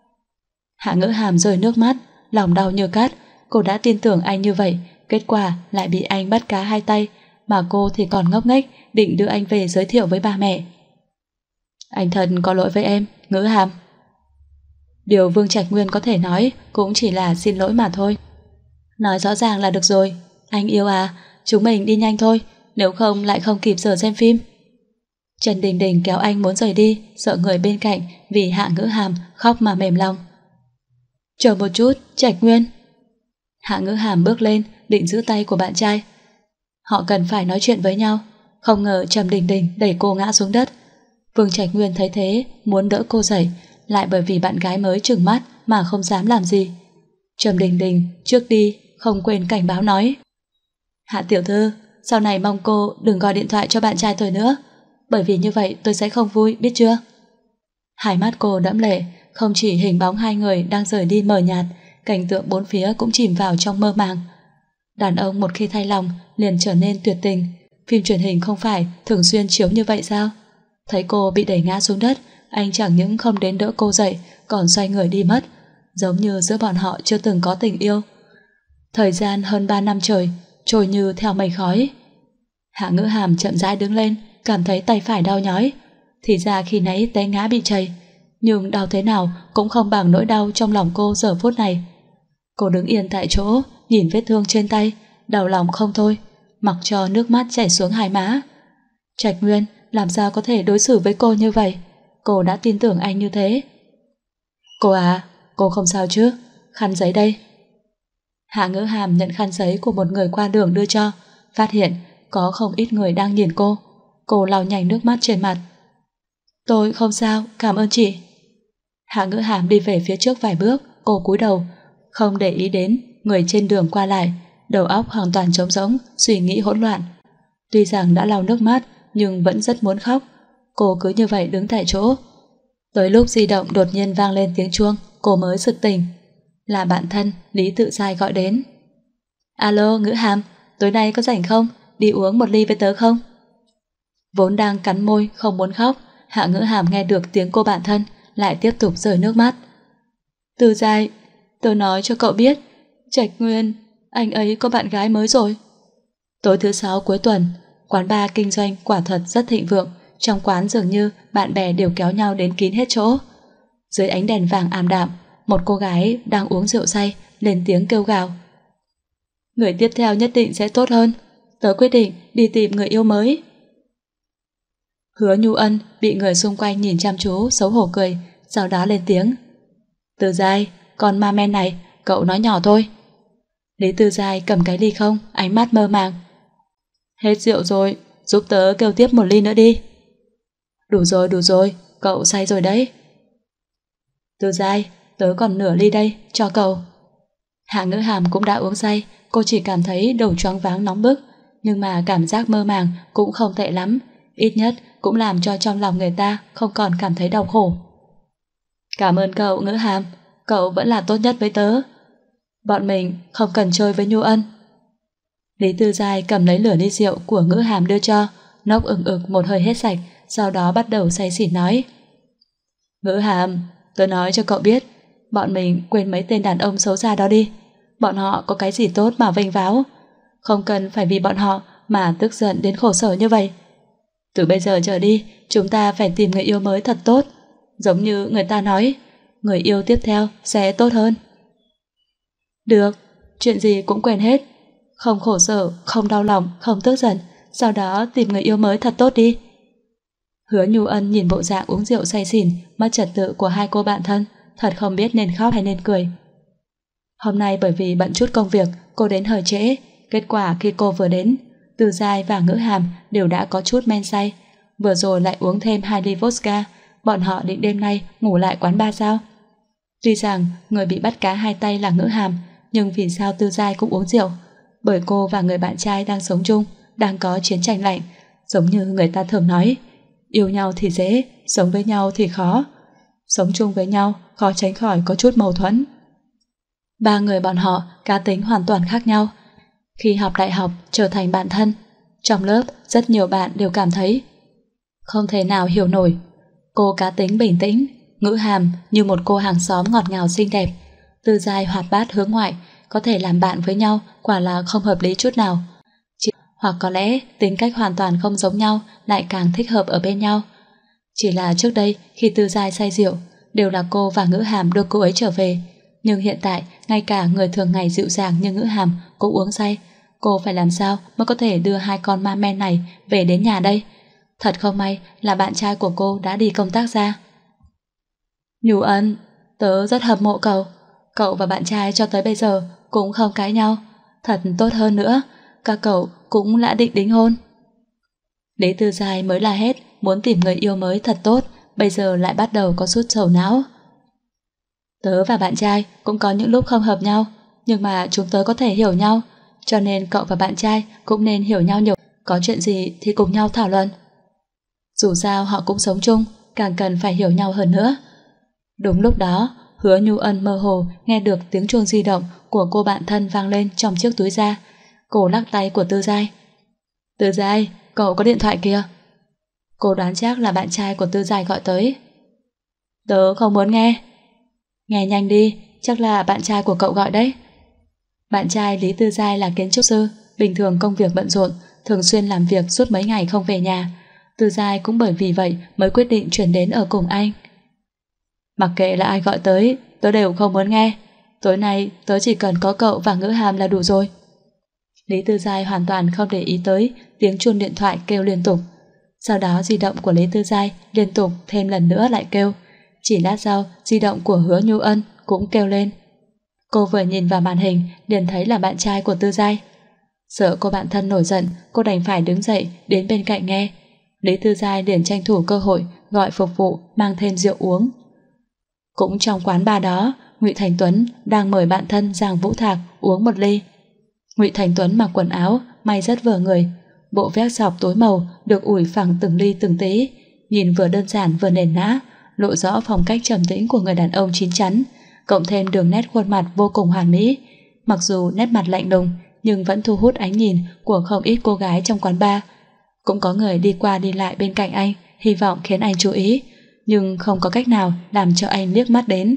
Hạ Ngữ Hàm rơi nước mắt, lòng đau như cắt. Cô đã tin tưởng anh như vậy, kết quả lại bị anh bắt cá hai tay, mà cô thì còn ngốc nghếch định đưa anh về giới thiệu với ba mẹ. Anh thật có lỗi với em, Ngữ Hàm. Điều Vương Trạch Nguyên có thể nói cũng chỉ là xin lỗi mà thôi. Nói rõ ràng là được rồi. Anh yêu à, chúng mình đi nhanh thôi, nếu không lại không kịp giờ xem phim. Trần Đình Đình kéo anh muốn rời đi, sợ người bên cạnh vì Hạ Ngữ Hàm khóc mà mềm lòng. Chờ một chút, Trạch Nguyên. Hạ Ngữ Hàm bước lên định giữ tay của bạn trai. Họ cần phải nói chuyện với nhau. Không ngờ Trầm Đình Đình đẩy cô ngã xuống đất. Vương Trạch Nguyên thấy thế muốn đỡ cô dậy, lại bởi vì bạn gái mới trừng mắt mà không dám làm gì. Trầm Đình Đình trước đi không quên cảnh báo nói: Hạ tiểu thư, sau này mong cô đừng gọi điện thoại cho bạn trai tôi nữa, bởi vì như vậy tôi sẽ không vui, biết chưa? Hai mắt cô đẫm lệ, không chỉ hình bóng hai người đang rời đi mờ nhạt, cảnh tượng bốn phía cũng chìm vào trong mơ màng. Đàn ông một khi thay lòng liền trở nên tuyệt tình. Phim truyền hình không phải thường xuyên chiếu như vậy sao? Thấy cô bị đẩy ngã xuống đất, anh chẳng những không đến đỡ cô dậy, còn xoay người đi mất, giống như giữa bọn họ chưa từng có tình yêu. Thời gian hơn ba năm trời trôi như theo mây khói. Hạ Ngữ Hàm chậm rãi đứng lên, cảm thấy tay phải đau nhói. Thì ra khi nãy té ngã bị trầy, nhưng đau thế nào cũng không bằng nỗi đau trong lòng cô giờ phút này. Cô đứng yên tại chỗ, nhìn vết thương trên tay, đau lòng không thôi, mặc cho nước mắt chảy xuống hai má. Trạch Nguyên làm sao có thể đối xử với cô như vậy? Cô đã tin tưởng anh như thế. Cô à, cô không sao chứ? Khăn giấy đây. Hạ Ngữ Hàm nhận khăn giấy của một người qua đường đưa cho, phát hiện có không ít người đang nhìn cô. Cô lau nhanh nước mắt trên mặt. Tôi không sao, cảm ơn chị. Hạ Ngữ Hàm đi về phía trước vài bước, cô cúi đầu, không để ý đến người trên đường qua lại, đầu óc hoàn toàn trống rỗng, suy nghĩ hỗn loạn. Tuy rằng đã lau nước mắt, nhưng vẫn rất muốn khóc. Cô cứ như vậy đứng tại chỗ. Tới lúc di động đột nhiên vang lên tiếng chuông, cô mới sực tỉnh. Là bạn thân Lý Tự Giai gọi đến. Alo Ngữ Hàm, tối nay có rảnh không? Đi uống một ly với tớ không? Vốn đang cắn môi không muốn khóc, Hạ Ngữ Hàm nghe được tiếng cô bạn thân lại tiếp tục rơi nước mắt. Tự Giai, tớ nói cho cậu biết, Trạch Nguyên, anh ấy có bạn gái mới rồi. Tối thứ sáu cuối tuần, quán bar kinh doanh quả thật rất thịnh vượng. Trong quán dường như bạn bè đều kéo nhau đến kín hết chỗ. Dưới ánh đèn vàng ảm đạm, một cô gái đang uống rượu say lên tiếng kêu gào. Người tiếp theo nhất định sẽ tốt hơn. Tớ quyết định đi tìm người yêu mới. Hứa Nhu Ân bị người xung quanh nhìn chăm chú, xấu hổ cười, sau đó lên tiếng. Từ Giai, con ma men này, cậu nói nhỏ thôi. Lý Tư Giai cầm cái ly không, ánh mắt mơ màng. Hết rượu rồi, giúp tớ kêu tiếp một ly nữa đi. Đủ rồi, đủ rồi, cậu say rồi đấy. Từ Giai, tớ còn nửa ly đây, cho cậu. Hạ Ngữ Hàm cũng đã uống say, cô chỉ cảm thấy đầu choáng váng nóng bức, nhưng mà cảm giác mơ màng cũng không tệ lắm, ít nhất cũng làm cho trong lòng người ta không còn cảm thấy đau khổ. Cảm ơn cậu Ngữ Hàm, cậu vẫn là tốt nhất với tớ. Bọn mình không cần chơi với Nhu Ân. Lý Tư Giai cầm lấy lửa ly rượu của Ngữ Hàm đưa cho, nốc ừng ực một hơi hết sạch, sau đó bắt đầu say xỉn nói. Ngữ Hàm, tớ nói cho cậu biết, bọn mình quên mấy tên đàn ông xấu xa đó đi. Bọn họ có cái gì tốt mà vênh váo, không cần phải vì bọn họ mà tức giận đến khổ sở như vậy. Từ bây giờ trở đi, chúng ta phải tìm người yêu mới thật tốt. Giống như người ta nói, người yêu tiếp theo sẽ tốt hơn. Được, chuyện gì cũng quên hết. Không khổ sở, không đau lòng, không tức giận, sau đó tìm người yêu mới thật tốt đi. Hứa Nhu Ân nhìn bộ dạng uống rượu say xỉn, mất trật tự của hai cô bạn thân, thật không biết nên khóc hay nên cười. Hôm nay bởi vì bận chút công việc, cô đến hơi trễ. Kết quả khi cô vừa đến, Từ Giai và Ngữ Hàm đều đã có chút men say. Vừa rồi lại uống thêm hai ly vodka. Bọn họ định đêm nay ngủ lại quán bar sao? Tuy rằng người bị bắt cá hai tay là Ngữ Hàm, nhưng vì sao Tư Giai cũng uống rượu? Bởi cô và người bạn trai đang sống chung, đang có chiến tranh lạnh. Giống như người ta thường nói, yêu nhau thì dễ, sống với nhau thì khó. Sống chung với nhau khó tránh khỏi có chút mâu thuẫn. Ba người bọn họ cá tính hoàn toàn khác nhau. Khi học đại học trở thành bạn thân, trong lớp rất nhiều bạn đều cảm thấy không thể nào hiểu nổi. Cô cá tính bình tĩnh, Ngữ Hàm như một cô hàng xóm ngọt ngào xinh đẹp, Tư Giai hoạt bát hướng ngoại, có thể làm bạn với nhau quả là không hợp lý chút nào. Chỉ, hoặc có lẽ tính cách hoàn toàn không giống nhau lại càng thích hợp ở bên nhau. Chỉ là trước đây khi Tư Giai say rượu, đều là cô và Ngữ Hàm đưa cô ấy trở về. Nhưng hiện tại, ngay cả người thường ngày dịu dàng như Ngữ Hàm cũng uống say. Cô phải làm sao mới có thể đưa hai con ma men này về đến nhà đây? Thật không may là bạn trai của cô đã đi công tác ra. Nhu Ân, tớ rất hâm mộ cậu. Cậu và bạn trai cho tới bây giờ cũng không cãi nhau. Thật tốt hơn nữa, các cậu cũng đã định đính hôn. Lý Tư Giai mới là hết, muốn tìm người yêu mới thật tốt, bây giờ lại bắt đầu có chút sầu não. Tớ và bạn trai cũng có những lúc không hợp nhau, nhưng mà chúng tớ có thể hiểu nhau, cho nên cậu và bạn trai cũng nên hiểu nhau nhiều, có chuyện gì thì cùng nhau thảo luận. Dù sao họ cũng sống chung, càng cần phải hiểu nhau hơn nữa. Đúng lúc đó, Hứa Nhu Ân mơ hồ nghe được tiếng chuông di động của cô bạn thân vang lên trong chiếc túi da. Cô lắc tay của Tư Giai. Tư Giai, cậu có điện thoại kìa. Cô đoán chắc là bạn trai của Tư Giai gọi tới. Tớ không muốn nghe. Nghe nhanh đi, chắc là bạn trai của cậu gọi đấy. Bạn trai Lý Tư Giai là kiến trúc sư, bình thường công việc bận rộn, thường xuyên làm việc suốt mấy ngày không về nhà. Tư Giai cũng bởi vì vậy mới quyết định chuyển đến ở cùng anh. Mặc kệ là ai gọi tới, tớ đều không muốn nghe. Tối nay tớ chỉ cần có cậu và Ngữ Hàm là đủ rồi. Lý Tư Giai hoàn toàn không để ý tới tiếng chuông điện thoại kêu liên tục. Sau đó di động của Lý Tư Giai liên tục thêm lần nữa lại kêu. Chỉ lát sau, di động của Hứa Nhu Ân cũng kêu lên. Cô vừa nhìn vào màn hình liền thấy là bạn trai của Tư Giai. Sợ cô bạn thân nổi giận, cô đành phải đứng dậy đến bên cạnh nghe. Lý Tư Giai liền tranh thủ cơ hội gọi phục vụ mang thêm rượu uống. Cũng trong quán bar đó, Ngụy Thành Tuấn đang mời bạn thân Giang Vũ Thạc uống một ly. Ngụy Thành Tuấn mặc quần áo may rất vừa người, bộ vest sọc tối màu được ủi phẳng từng ly từng tí, nhìn vừa đơn giản vừa nền nã, lộ rõ phong cách trầm tĩnh của người đàn ông chín chắn, cộng thêm đường nét khuôn mặt vô cùng hoàn mỹ. Mặc dù nét mặt lạnh lùng nhưng vẫn thu hút ánh nhìn của không ít cô gái trong quán bar. Cũng có người đi qua đi lại bên cạnh anh, hy vọng khiến anh chú ý, nhưng không có cách nào làm cho anh liếc mắt đến.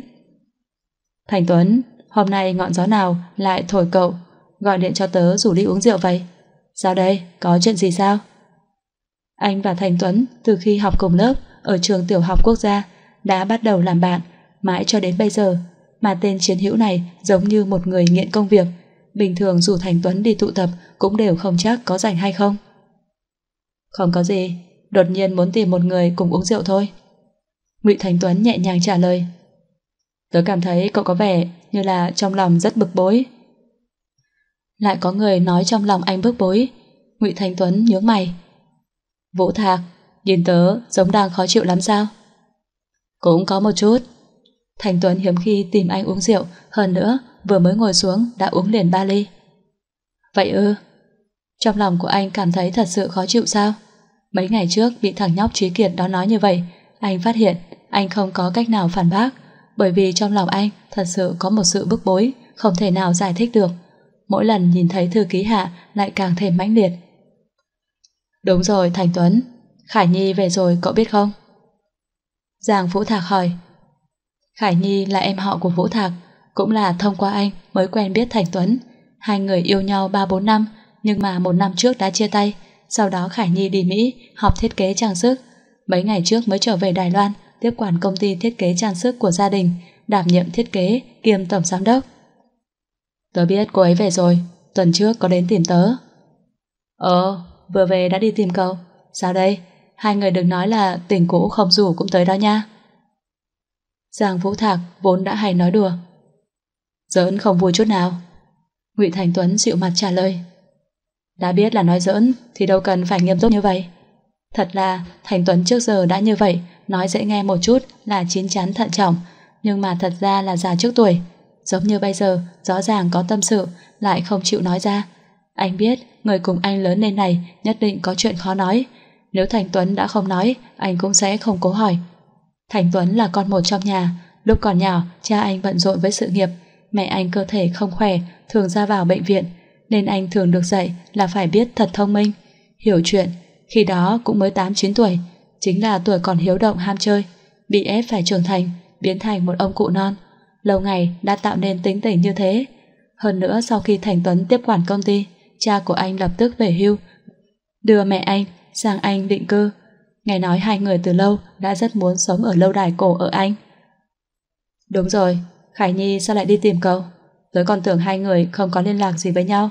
Thành Tuấn, hôm nay ngọn gió nào lại thổi cậu gọi điện cho tớ rủ đi uống rượu vậy? Sao đây, có chuyện gì sao? Anh và Thành Tuấn từ khi học cùng lớp ở trường tiểu học quốc gia đã bắt đầu làm bạn mãi cho đến bây giờ, mà tên chiến hữu này giống như một người nghiện công việc, bình thường rủ Thành Tuấn đi tụ tập cũng đều không chắc có rảnh hay không. Không có gì, đột nhiên muốn tìm một người cùng uống rượu thôi. Ngụy Thành Tuấn nhẹ nhàng trả lời. Tớ cảm thấy cậu có vẻ như là trong lòng rất bực bối. Lại có người nói trong lòng anh bức bối. Ngụy Thành Tuấn nhướng mày. Vũ Thạc, nhìn tớ giống đang khó chịu lắm sao? Cũng có một chút. Thành Tuấn hiếm khi tìm anh uống rượu, hơn nữa vừa mới ngồi xuống đã uống liền ba ly. Vậy ư? Trong lòng của anh cảm thấy thật sự khó chịu sao? Mấy ngày trước bị thằng nhóc Trí Kiệt đó nói như vậy, anh phát hiện anh không có cách nào phản bác, bởi vì trong lòng anh thật sự có một sự bức bối không thể nào giải thích được. Mỗi lần nhìn thấy thư ký Hạ lại càng thêm mãnh liệt. Đúng rồi Thành Tuấn, Khải Nhi về rồi cậu biết không? Giang Vũ Thạc hỏi. Khải Nhi là em họ của Vũ Thạc, cũng là thông qua anh mới quen biết Thành Tuấn. Hai người yêu nhau ba bốn năm, nhưng mà một năm trước đã chia tay. Sau đó Khải Nhi đi Mỹ học thiết kế trang sức, mấy ngày trước mới trở về Đài Loan tiếp quản công ty thiết kế trang sức của gia đình, đảm nhiệm thiết kế kiêm tổng giám đốc. Tớ biết cô ấy về rồi, tuần trước có đến tìm tớ. Ờ, vừa về đã đi tìm cậu. Sao đây? hai người đừng nói là tình cũ không rủ cũng tới đó nha. Giang Vũ Thạc vốn đã hay nói đùa. Giỡn không vui chút nào. Ngụy Thành Tuấn dịu mặt trả lời. Đã biết là nói giỡn thì đâu cần phải nghiêm túc như vậy. Thật là Thành Tuấn trước giờ đã như vậy, nói dễ nghe một chút là chín chắn thận trọng, nhưng mà thật ra là già trước tuổi. Giống như bây giờ, rõ ràng có tâm sự, lại không chịu nói ra. Anh biết, người cùng anh lớn lên này nhất định có chuyện khó nói. Nếu Thành Tuấn đã không nói, anh cũng sẽ không cố hỏi. Thành Tuấn là con một trong nhà. Lúc còn nhỏ, cha anh bận rộn với sự nghiệp. Mẹ anh cơ thể không khỏe, thường ra vào bệnh viện, nên anh thường được dạy là phải biết thật thông minh, hiểu chuyện. Khi đó cũng mới tám chín tuổi, chính là tuổi còn hiếu động ham chơi, bị ép phải trưởng thành, biến thành một ông cụ non. Lâu ngày đã tạo nên tính tình như thế. Hơn nữa sau khi Thành Tuấn tiếp quản công ty, cha của anh lập tức về hưu, đưa mẹ anh sang Anh định cư. Nghe nói hai người từ lâu đã rất muốn sống ở lâu đài cổ ở Anh. Đúng rồi, Khải Nhi sao lại đi tìm cậu? Tớ còn tưởng hai người không có liên lạc gì với nhau.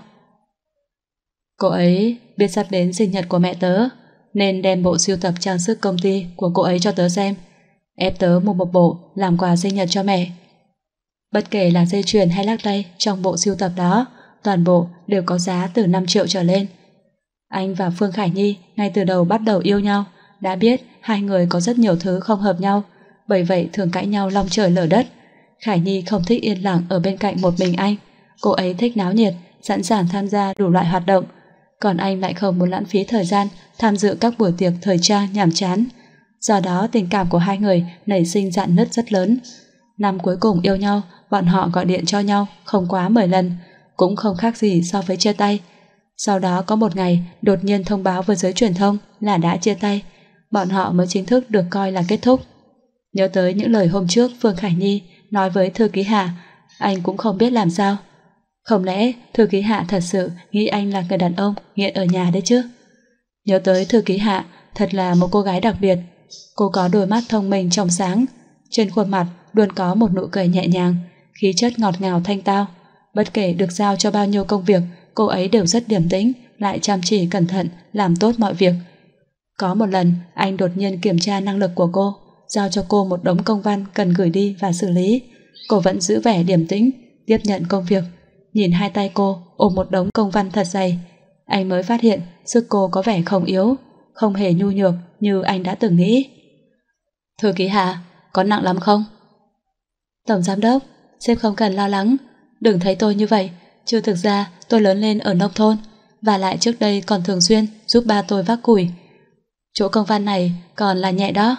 Cô ấy biết sắp đến sinh nhật của mẹ tớ, nên đem bộ sưu tập trang sức công ty của cô ấy cho tớ xem, ép tớ mua một bộ làm quà sinh nhật cho mẹ. Bất kể là dây chuyền hay lắc tay trong bộ sưu tập đó, toàn bộ đều có giá từ năm triệu trở lên. Anh và Phương Khải Nhi ngay từ đầu bắt đầu yêu nhau, đã biết hai người có rất nhiều thứ không hợp nhau, bởi vậy thường cãi nhau long trời lở đất. Khải Nhi không thích yên lặng ở bên cạnh một mình anh, cô ấy thích náo nhiệt, sẵn sàng tham gia đủ loại hoạt động, còn anh lại không muốn lãng phí thời gian tham dự các buổi tiệc thời trang nhàm chán. Do đó tình cảm của hai người nảy sinh rạn nứt rất lớn. Năm cuối cùng yêu nhau, bọn họ gọi điện cho nhau không quá mười lần, cũng không khác gì so với chia tay. Sau đó có một ngày đột nhiên thông báo với giới truyền thông là đã chia tay, bọn họ mới chính thức được coi là kết thúc. Nhớ tới những lời hôm trước Phương Khải Nhi nói với thư ký Hạ, anh cũng không biết làm sao. Không lẽ thư ký Hạ thật sự nghĩ anh là người đàn ông nghiện ở nhà đấy chứ? Nhớ tới thư ký Hạ, thật là một cô gái đặc biệt. Cô có đôi mắt thông minh trong sáng, trên khuôn mặt luôn có một nụ cười nhẹ nhàng, khí chất ngọt ngào thanh tao. Bất kể được giao cho bao nhiêu công việc, cô ấy đều rất điềm tĩnh, lại chăm chỉ cẩn thận, làm tốt mọi việc. Có một lần, anh đột nhiên kiểm tra năng lực của cô, giao cho cô một đống công văn cần gửi đi và xử lý. Cô vẫn giữ vẻ điềm tĩnh, tiếp nhận công việc. Nhìn hai tay cô ôm một đống công văn thật dày, anh mới phát hiện sức cô có vẻ không yếu, không hề nhu nhược như anh đã từng nghĩ. Thư ký Hạ, có nặng lắm không? Tổng giám đốc, sếp không cần lo lắng, đừng thấy tôi như vậy, chứ thực ra tôi lớn lên ở nông thôn, và lại trước đây còn thường xuyên giúp ba tôi vác củi. Chỗ công văn này còn là nhẹ đó.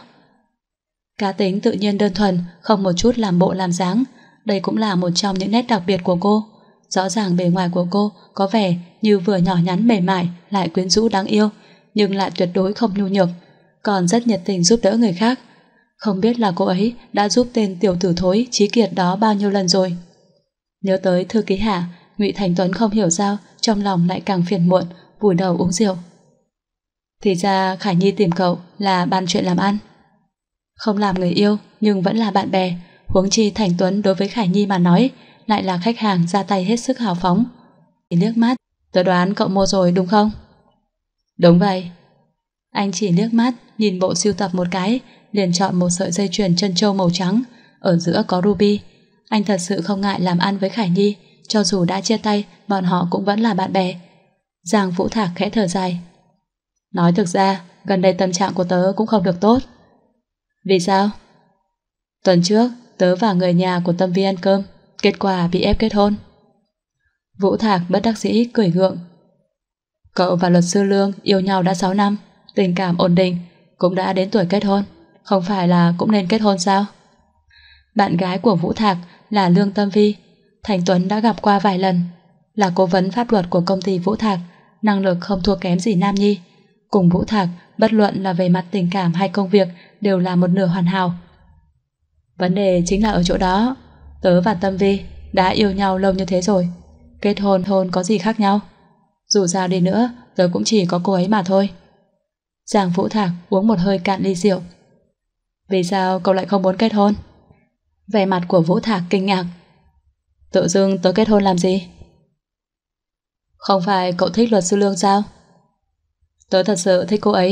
Cá tính tự nhiên đơn thuần, không một chút làm bộ làm dáng, đây cũng là một trong những nét đặc biệt của cô. Rõ ràng bề ngoài của cô có vẻ như vừa nhỏ nhắn mềm mại lại quyến rũ đáng yêu, nhưng lại tuyệt đối không nhu nhược, còn rất nhiệt tình giúp đỡ người khác. Không biết là cô ấy đã giúp tên tiểu tử thối Chí Kiệt đó bao nhiêu lần rồi. Nhớ tới thư ký Hạ, Ngụy Thành Tuấn không hiểu sao trong lòng lại càng phiền muộn, vùi đầu uống rượu. Thì ra Khải Nhi tìm cậu là bàn chuyện làm ăn, không làm người yêu nhưng vẫn là bạn bè. Huống chi Thành Tuấn đối với Khải Nhi mà nói lại là khách hàng ra tay hết sức hào phóng. Chỉ liếc mắt, tớ đoán cậu mua rồi đúng không? Đúng vậy. Anh chỉ liếc mắt nhìn bộ sưu tập một cái, liền chọn một sợi dây chuyền chân châu màu trắng, ở giữa có ruby. Anh thật sự không ngại làm ăn với Khải Nhi, cho dù đã chia tay, bọn họ cũng vẫn là bạn bè. Giang Vũ Thạc khẽ thở dài. Nói thực ra, gần đây tâm trạng của tớ cũng không được tốt. Vì sao? Tuần trước, tớ và người nhà của Tâm Vi ăn cơm, kết quả bị ép kết hôn. Vũ Thạc bất đắc dĩ cười gượng. Cậu và luật sư Lương yêu nhau đã sáu năm, tình cảm ổn định, cũng đã đến tuổi kết hôn, không phải là cũng nên kết hôn sao? Bạn gái của Vũ Thạc là Lương Tâm Vi, Thành Tuấn đã gặp qua vài lần, là cố vấn pháp luật của công ty Vũ Thạc, năng lực không thua kém gì Nam Nhi. Cùng Vũ Thạc, bất luận là về mặt tình cảm hay công việc, đều là một nửa hoàn hảo. Vấn đề chính là ở chỗ đó, tớ và Tâm Vi đã yêu nhau lâu như thế rồi, kết hôn hôn có gì khác nhau? Dù sao đi nữa, tớ cũng chỉ có cô ấy mà thôi. Giang Vũ Thạc uống một hơi cạn ly rượu. Vì sao cậu lại không muốn kết hôn? Vẻ mặt của Vũ Thạc kinh ngạc. Tự dưng tớ kết hôn làm gì? Không phải cậu thích luật sư Lương sao? Tớ thật sự thích cô ấy,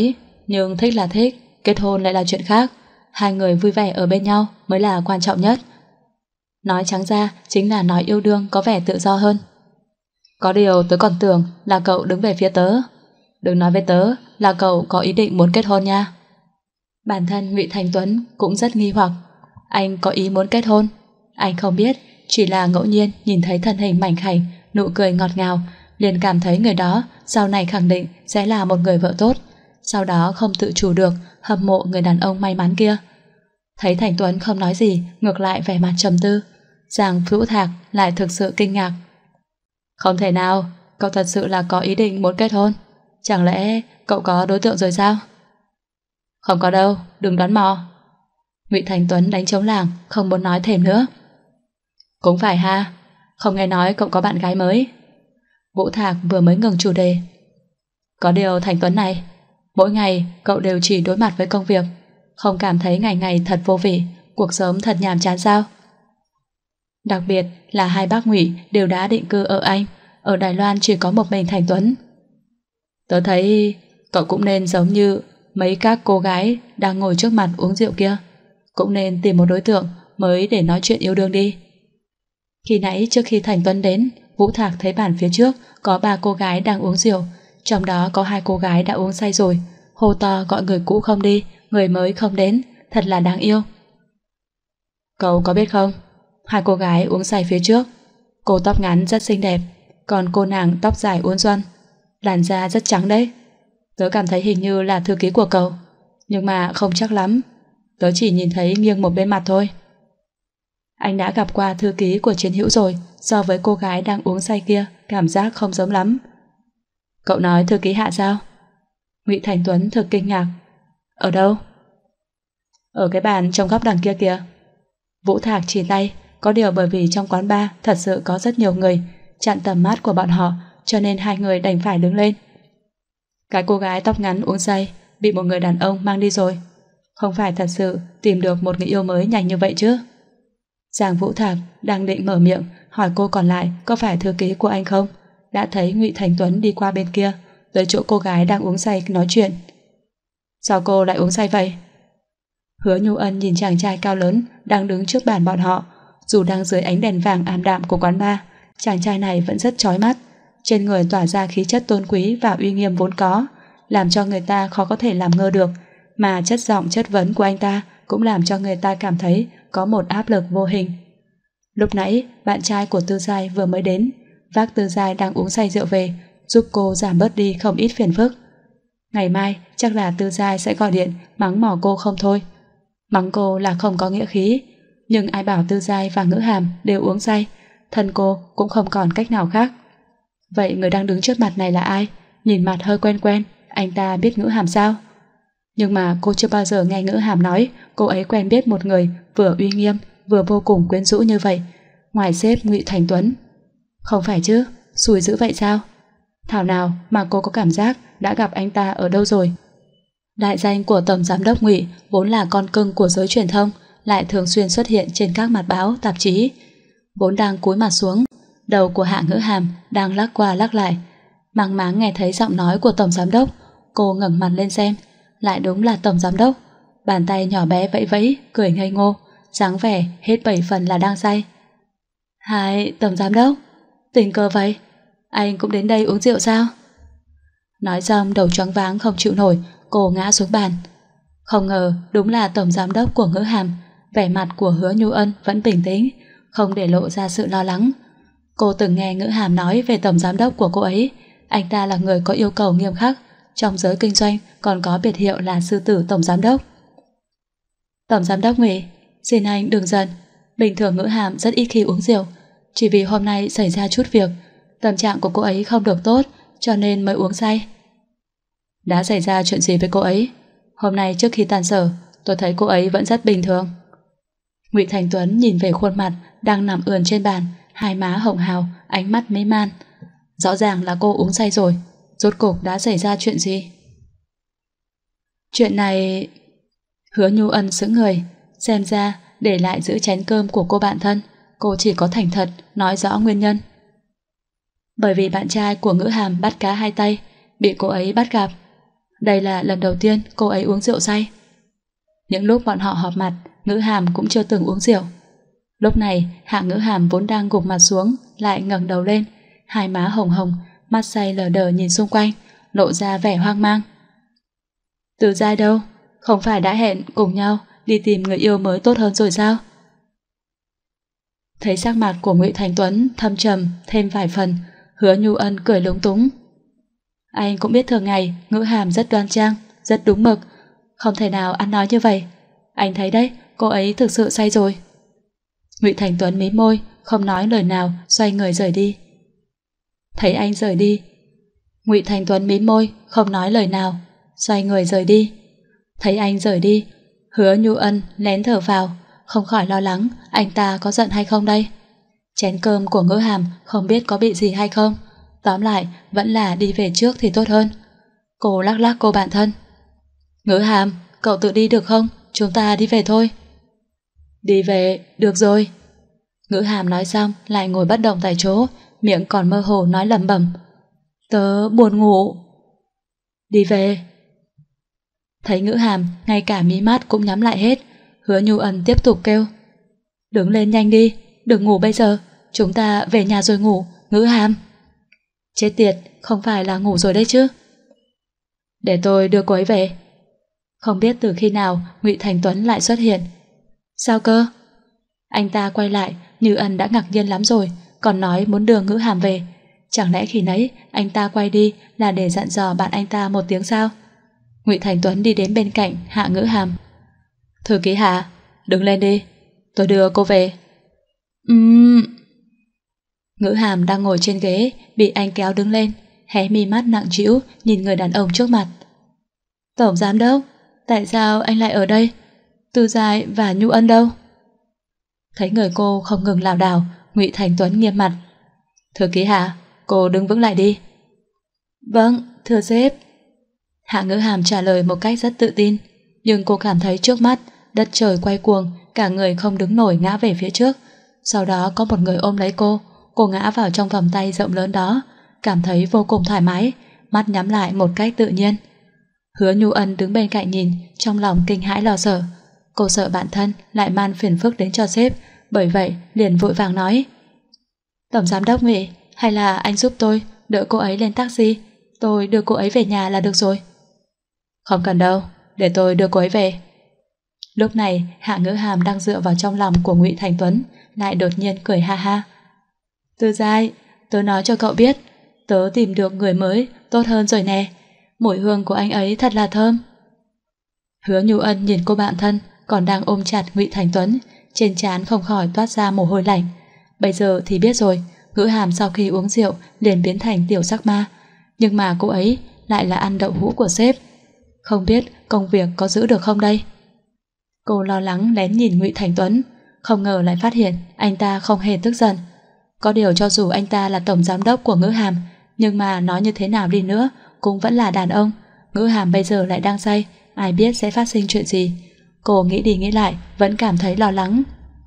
nhưng thích là thích, kết hôn lại là chuyện khác. Hai người vui vẻ ở bên nhau mới là quan trọng nhất. Nói trắng ra chính là nói yêu đương có vẻ tự do hơn. Có điều tớ còn tưởng là cậu đứng về phía tớ. Đừng nói với tớ là cậu có ý định muốn kết hôn nha. Bản thân Ngụy Thành Tuấn cũng rất nghi hoặc. Anh có ý muốn kết hôn? Anh không biết, chỉ là ngẫu nhiên nhìn thấy thân hình mảnh khảnh, nụ cười ngọt ngào, liền cảm thấy người đó sau này khẳng định sẽ là một người vợ tốt. Sau đó không tự chủ được hâm mộ người đàn ông may mắn kia. Thấy Thành Tuấn không nói gì, ngược lại vẻ mặt trầm tư, Giang Vũ Thạc lại thực sự kinh ngạc. Không thể nào, cậu thật sự là có ý định muốn kết hôn? Chẳng lẽ cậu có đối tượng rồi sao? Không có đâu, đừng đoán mò. Ngụy Thành Tuấn đánh trống lảng, không muốn nói thêm nữa. Cũng phải ha, không nghe nói cậu có bạn gái mới. Vũ Thạc vừa mới ngừng chủ đề. Có điều Thành Tuấn này, mỗi ngày cậu đều chỉ đối mặt với công việc, không cảm thấy ngày ngày thật vô vị, cuộc sống thật nhàm chán sao? Đặc biệt là hai bác Ngụy đều đã định cư ở Anh, ở Đài Loan chỉ có một mình Thành Tuấn. Tớ thấy cậu cũng nên giống như mấy các cô gái đang ngồi trước mặt uống rượu kia, cũng nên tìm một đối tượng mới để nói chuyện yêu đương đi. Khi nãy trước khi Thành Tuấn đến, Vũ Thạc thấy bàn phía trước có ba cô gái đang uống rượu, trong đó có hai cô gái đã uống say rồi, hô to gọi người cũ không đi, người mới không đến, thật là đáng yêu. Cậu có biết không, hai cô gái uống say phía trước, cô tóc ngắn rất xinh đẹp, còn cô nàng tóc dài uốn xoăn, làn da rất trắng đấy. Tớ cảm thấy hình như là thư ký của cậu, nhưng mà không chắc lắm, tớ chỉ nhìn thấy nghiêng một bên mặt thôi. Anh đã gặp qua thư ký của Chiến Hữu rồi, so với cô gái đang uống say kia cảm giác không giống lắm. Cậu nói thư ký Hạ sao? Ngụy Thành Tuấn thực kinh ngạc. Ở đâu? Ở cái bàn trong góc đằng kia kìa. Vũ Thạc chỉ tay, có điều bởi vì trong quán bar thật sự có rất nhiều người, chặn tầm mắt của bọn họ, cho nên hai người đành phải đứng lên. Cái cô gái tóc ngắn uống say bị một người đàn ông mang đi rồi, không phải thật sự tìm được một người yêu mới nhanh như vậy chứ? Giang Vũ Thạc đang định mở miệng hỏi cô còn lại có phải thư ký của anh không, đã thấy Ngụy Thành Tuấn đi qua bên kia, tới chỗ cô gái đang uống say nói chuyện. Sao cô lại uống say vậy? Hứa Nhu Ân nhìn chàng trai cao lớn đang đứng trước bàn bọn họ, dù đang dưới ánh đèn vàng ảm đạm của quán bar, chàng trai này vẫn rất chói mắt, trên người tỏa ra khí chất tôn quý và uy nghiêm vốn có, làm cho người ta khó có thể làm ngơ được, mà chất giọng chất vấn của anh ta cũng làm cho người ta cảm thấy có một áp lực vô hình. Lúc nãy, bạn trai của Tư Giai vừa mới đến, vác Tư Giai đang uống say rượu về, giúp cô giảm bớt đi không ít phiền phức. Ngày mai, chắc là Tư Giai sẽ gọi điện mắng mỏ cô không thôi. Mắng cô là không có nghĩa khí, nhưng ai bảo Tư Giai và Ngữ Hàm đều uống say, thân cô cũng không còn cách nào khác. Vậy người đang đứng trước mặt này là ai? Nhìn mặt hơi quen quen, anh ta biết Ngữ Hàm sao? Nhưng mà cô chưa bao giờ nghe Ngữ Hàm nói cô ấy quen biết một người vừa uy nghiêm vừa vô cùng quyến rũ như vậy, ngoài sếp Ngụy Thành Tuấn. Không phải chứ, xui dữ vậy sao? Thảo nào mà cô có cảm giác đã gặp anh ta ở đâu rồi. Đại danh của Tổng Giám đốc Ngụy vốn là con cưng của giới truyền thông, lại thường xuyên xuất hiện trên các mặt báo, tạp chí. Vốn đang cúi mặt xuống, đầu của Hạ Ngữ Hàm đang lắc qua lắc lại. Mang máng nghe thấy giọng nói của Tổng Giám đốc, cô ngẩng mặt lên xem, lại đúng là Tổng Giám đốc. Bàn tay nhỏ bé vẫy vẫy, cười ngây ngô, dáng vẻ hết bảy phần là đang say. Hai, Tổng Giám đốc, tình cờ vậy, anh cũng đến đây uống rượu sao? Nói xong đầu choáng váng không chịu nổi, cô ngã xuống bàn. Không ngờ đúng là Tổng Giám đốc của Ngữ Hàm. Vẻ mặt của Hứa Nhu Ân vẫn bình tĩnh, không để lộ ra sự lo lắng. Cô từng nghe Ngữ Hàm nói về Tổng Giám đốc của cô ấy, anh ta là người có yêu cầu nghiêm khắc, trong giới kinh doanh còn có biệt hiệu là sư tử Tổng Giám đốc. Tổng Giám đốc Ngụy, xin anh đừng giận, bình thường Ngữ Hàm rất ít khi uống rượu, chỉ vì hôm nay xảy ra chút việc, tâm trạng của cô ấy không được tốt, cho nên mới uống say. Đã xảy ra chuyện gì với cô ấy? Hôm nay trước khi tan sở, tôi thấy cô ấy vẫn rất bình thường. Ngụy Thành Tuấn nhìn về khuôn mặt đang nằm ườn trên bàn, hai má hồng hào, ánh mắt mê man. Rõ ràng là cô uống say rồi, rốt cuộc đã xảy ra chuyện gì? Chuyện này... Hứa Nhu Ân sững người, xem ra để lại giữ chén cơm của cô bạn thân, cô chỉ có thành thật nói rõ nguyên nhân. Bởi vì bạn trai của Ngữ Hàm bắt cá hai tay, bị cô ấy bắt gặp. Đây là lần đầu tiên cô ấy uống rượu say. Những lúc bọn họ họp mặt, Ngữ Hàm cũng chưa từng uống rượu. Lúc này, Hạ Ngữ Hàm vốn đang gục mặt xuống, lại ngẩng đầu lên, hai má hồng hồng, mắt say lờ đờ nhìn xung quanh, lộ ra vẻ hoang mang. Từ Giai đâu? Không phải đã hẹn cùng nhau đi tìm người yêu mới tốt hơn rồi sao? Thấy sắc mặt của Ngụy Thành Tuấn thâm trầm thêm vài phần, Hứa Nhu Ân cười lúng túng. Anh cũng biết thường ngày Ngữ Hàm rất đoan trang, rất đúng mực, không thể nào ăn nói như vậy. Anh thấy đấy, cô ấy thực sự say rồi. Ngụy Thành Tuấn mím môi, không nói lời nào, xoay người rời đi. Thấy anh rời đi, Ngụy Thành Tuấn mím môi, không nói lời nào, xoay người rời đi. Thấy anh rời đi, Hứa Nhu Ân lén thở vào, không khỏi lo lắng anh ta có giận hay không đây. Chén cơm của Ngữ Hàm không biết có bị gì hay không. Tóm lại, vẫn là đi về trước thì tốt hơn. Cô lắc lắc cô bạn thân. Ngữ Hàm, cậu tự đi được không? Chúng ta đi về thôi. Đi về, được rồi. Ngữ Hàm nói xong lại ngồi bất động tại chỗ, miệng còn mơ hồ nói lẩm bẩm. Tớ buồn ngủ. Đi về. Thấy Ngữ Hàm ngay cả mí mắt cũng nhắm lại hết, Hứa Nhu Ân tiếp tục kêu. Đứng lên nhanh đi, đừng ngủ bây giờ, chúng ta về nhà rồi ngủ, Ngữ Hàm. Chết tiệt, không phải là ngủ rồi đấy chứ. Để tôi đưa cô ấy về. Không biết từ khi nào Ngụy Thành Tuấn lại xuất hiện. Sao cơ? Anh ta quay lại, Như Ân đã ngạc nhiên lắm rồi, còn nói muốn đưa Ngữ Hàm về. Chẳng lẽ khi nãy anh ta quay đi là để dặn dò bạn anh ta một tiếng sao? Ngụy Thành Tuấn đi đến bên cạnh Hạ Ngữ Hàm. Thư ký Hạ, đứng lên đi, tôi đưa cô về. Ừm... Ngữ Hàm đang ngồi trên ghế, bị anh kéo đứng lên, hé mi mắt nặng trĩu nhìn người đàn ông trước mặt. Tổng giám đốc, tại sao anh lại ở đây? Tư Giai và Nhu Ân đâu? Thấy người cô không ngừng lảo đảo, Ngụy Thành Tuấn nghiêm mặt. Thư ký Hạ, cô đứng vững lại đi. Vâng, thưa sếp. Hạ Ngữ Hàm trả lời một cách rất tự tin, nhưng cô cảm thấy trước mắt đất trời quay cuồng, cả người không đứng nổi ngã về phía trước. Sau đó có một người ôm lấy cô, cô ngã vào trong vòng tay rộng lớn đó, cảm thấy vô cùng thoải mái, mắt nhắm lại một cách tự nhiên. Hứa Nhu Ân đứng bên cạnh nhìn, trong lòng kinh hãi lo sợ. Cô sợ bản thân lại mang phiền phức đến cho sếp, bởi vậy liền vội vàng nói. Tổng giám đốc Ngụy, hay là anh giúp tôi đỡ cô ấy lên taxi, tôi đưa cô ấy về nhà là được rồi. Không cần đâu, để tôi đưa cô ấy về. Lúc này Hạ Ngữ Hàm đang dựa vào trong lòng của Ngụy Thành Tuấn, lại đột nhiên cười ha ha. Tư Giai, tớ nói cho cậu biết, tớ tìm được người mới tốt hơn rồi nè, mùi hương của anh ấy thật là thơm. Hứa Nhu Ân nhìn cô bạn thân còn đang ôm chặt Ngụy Thành Tuấn, trên trán không khỏi toát ra mồ hôi lạnh. Bây giờ thì biết rồi, Ngữ Hàm sau khi uống rượu liền biến thành tiểu sắc ma, nhưng mà cô ấy lại là ăn đậu hũ của sếp. Không biết công việc có giữ được không đây? Cô lo lắng lén nhìn Ngụy Thành Tuấn, không ngờ lại phát hiện anh ta không hề tức giận. Có điều cho dù anh ta là tổng giám đốc của Ngữ Hàm, nhưng mà nói như thế nào đi nữa cũng vẫn là đàn ông. Ngữ Hàm bây giờ lại đang say, ai biết sẽ phát sinh chuyện gì. Cô nghĩ đi nghĩ lại vẫn cảm thấy lo lắng.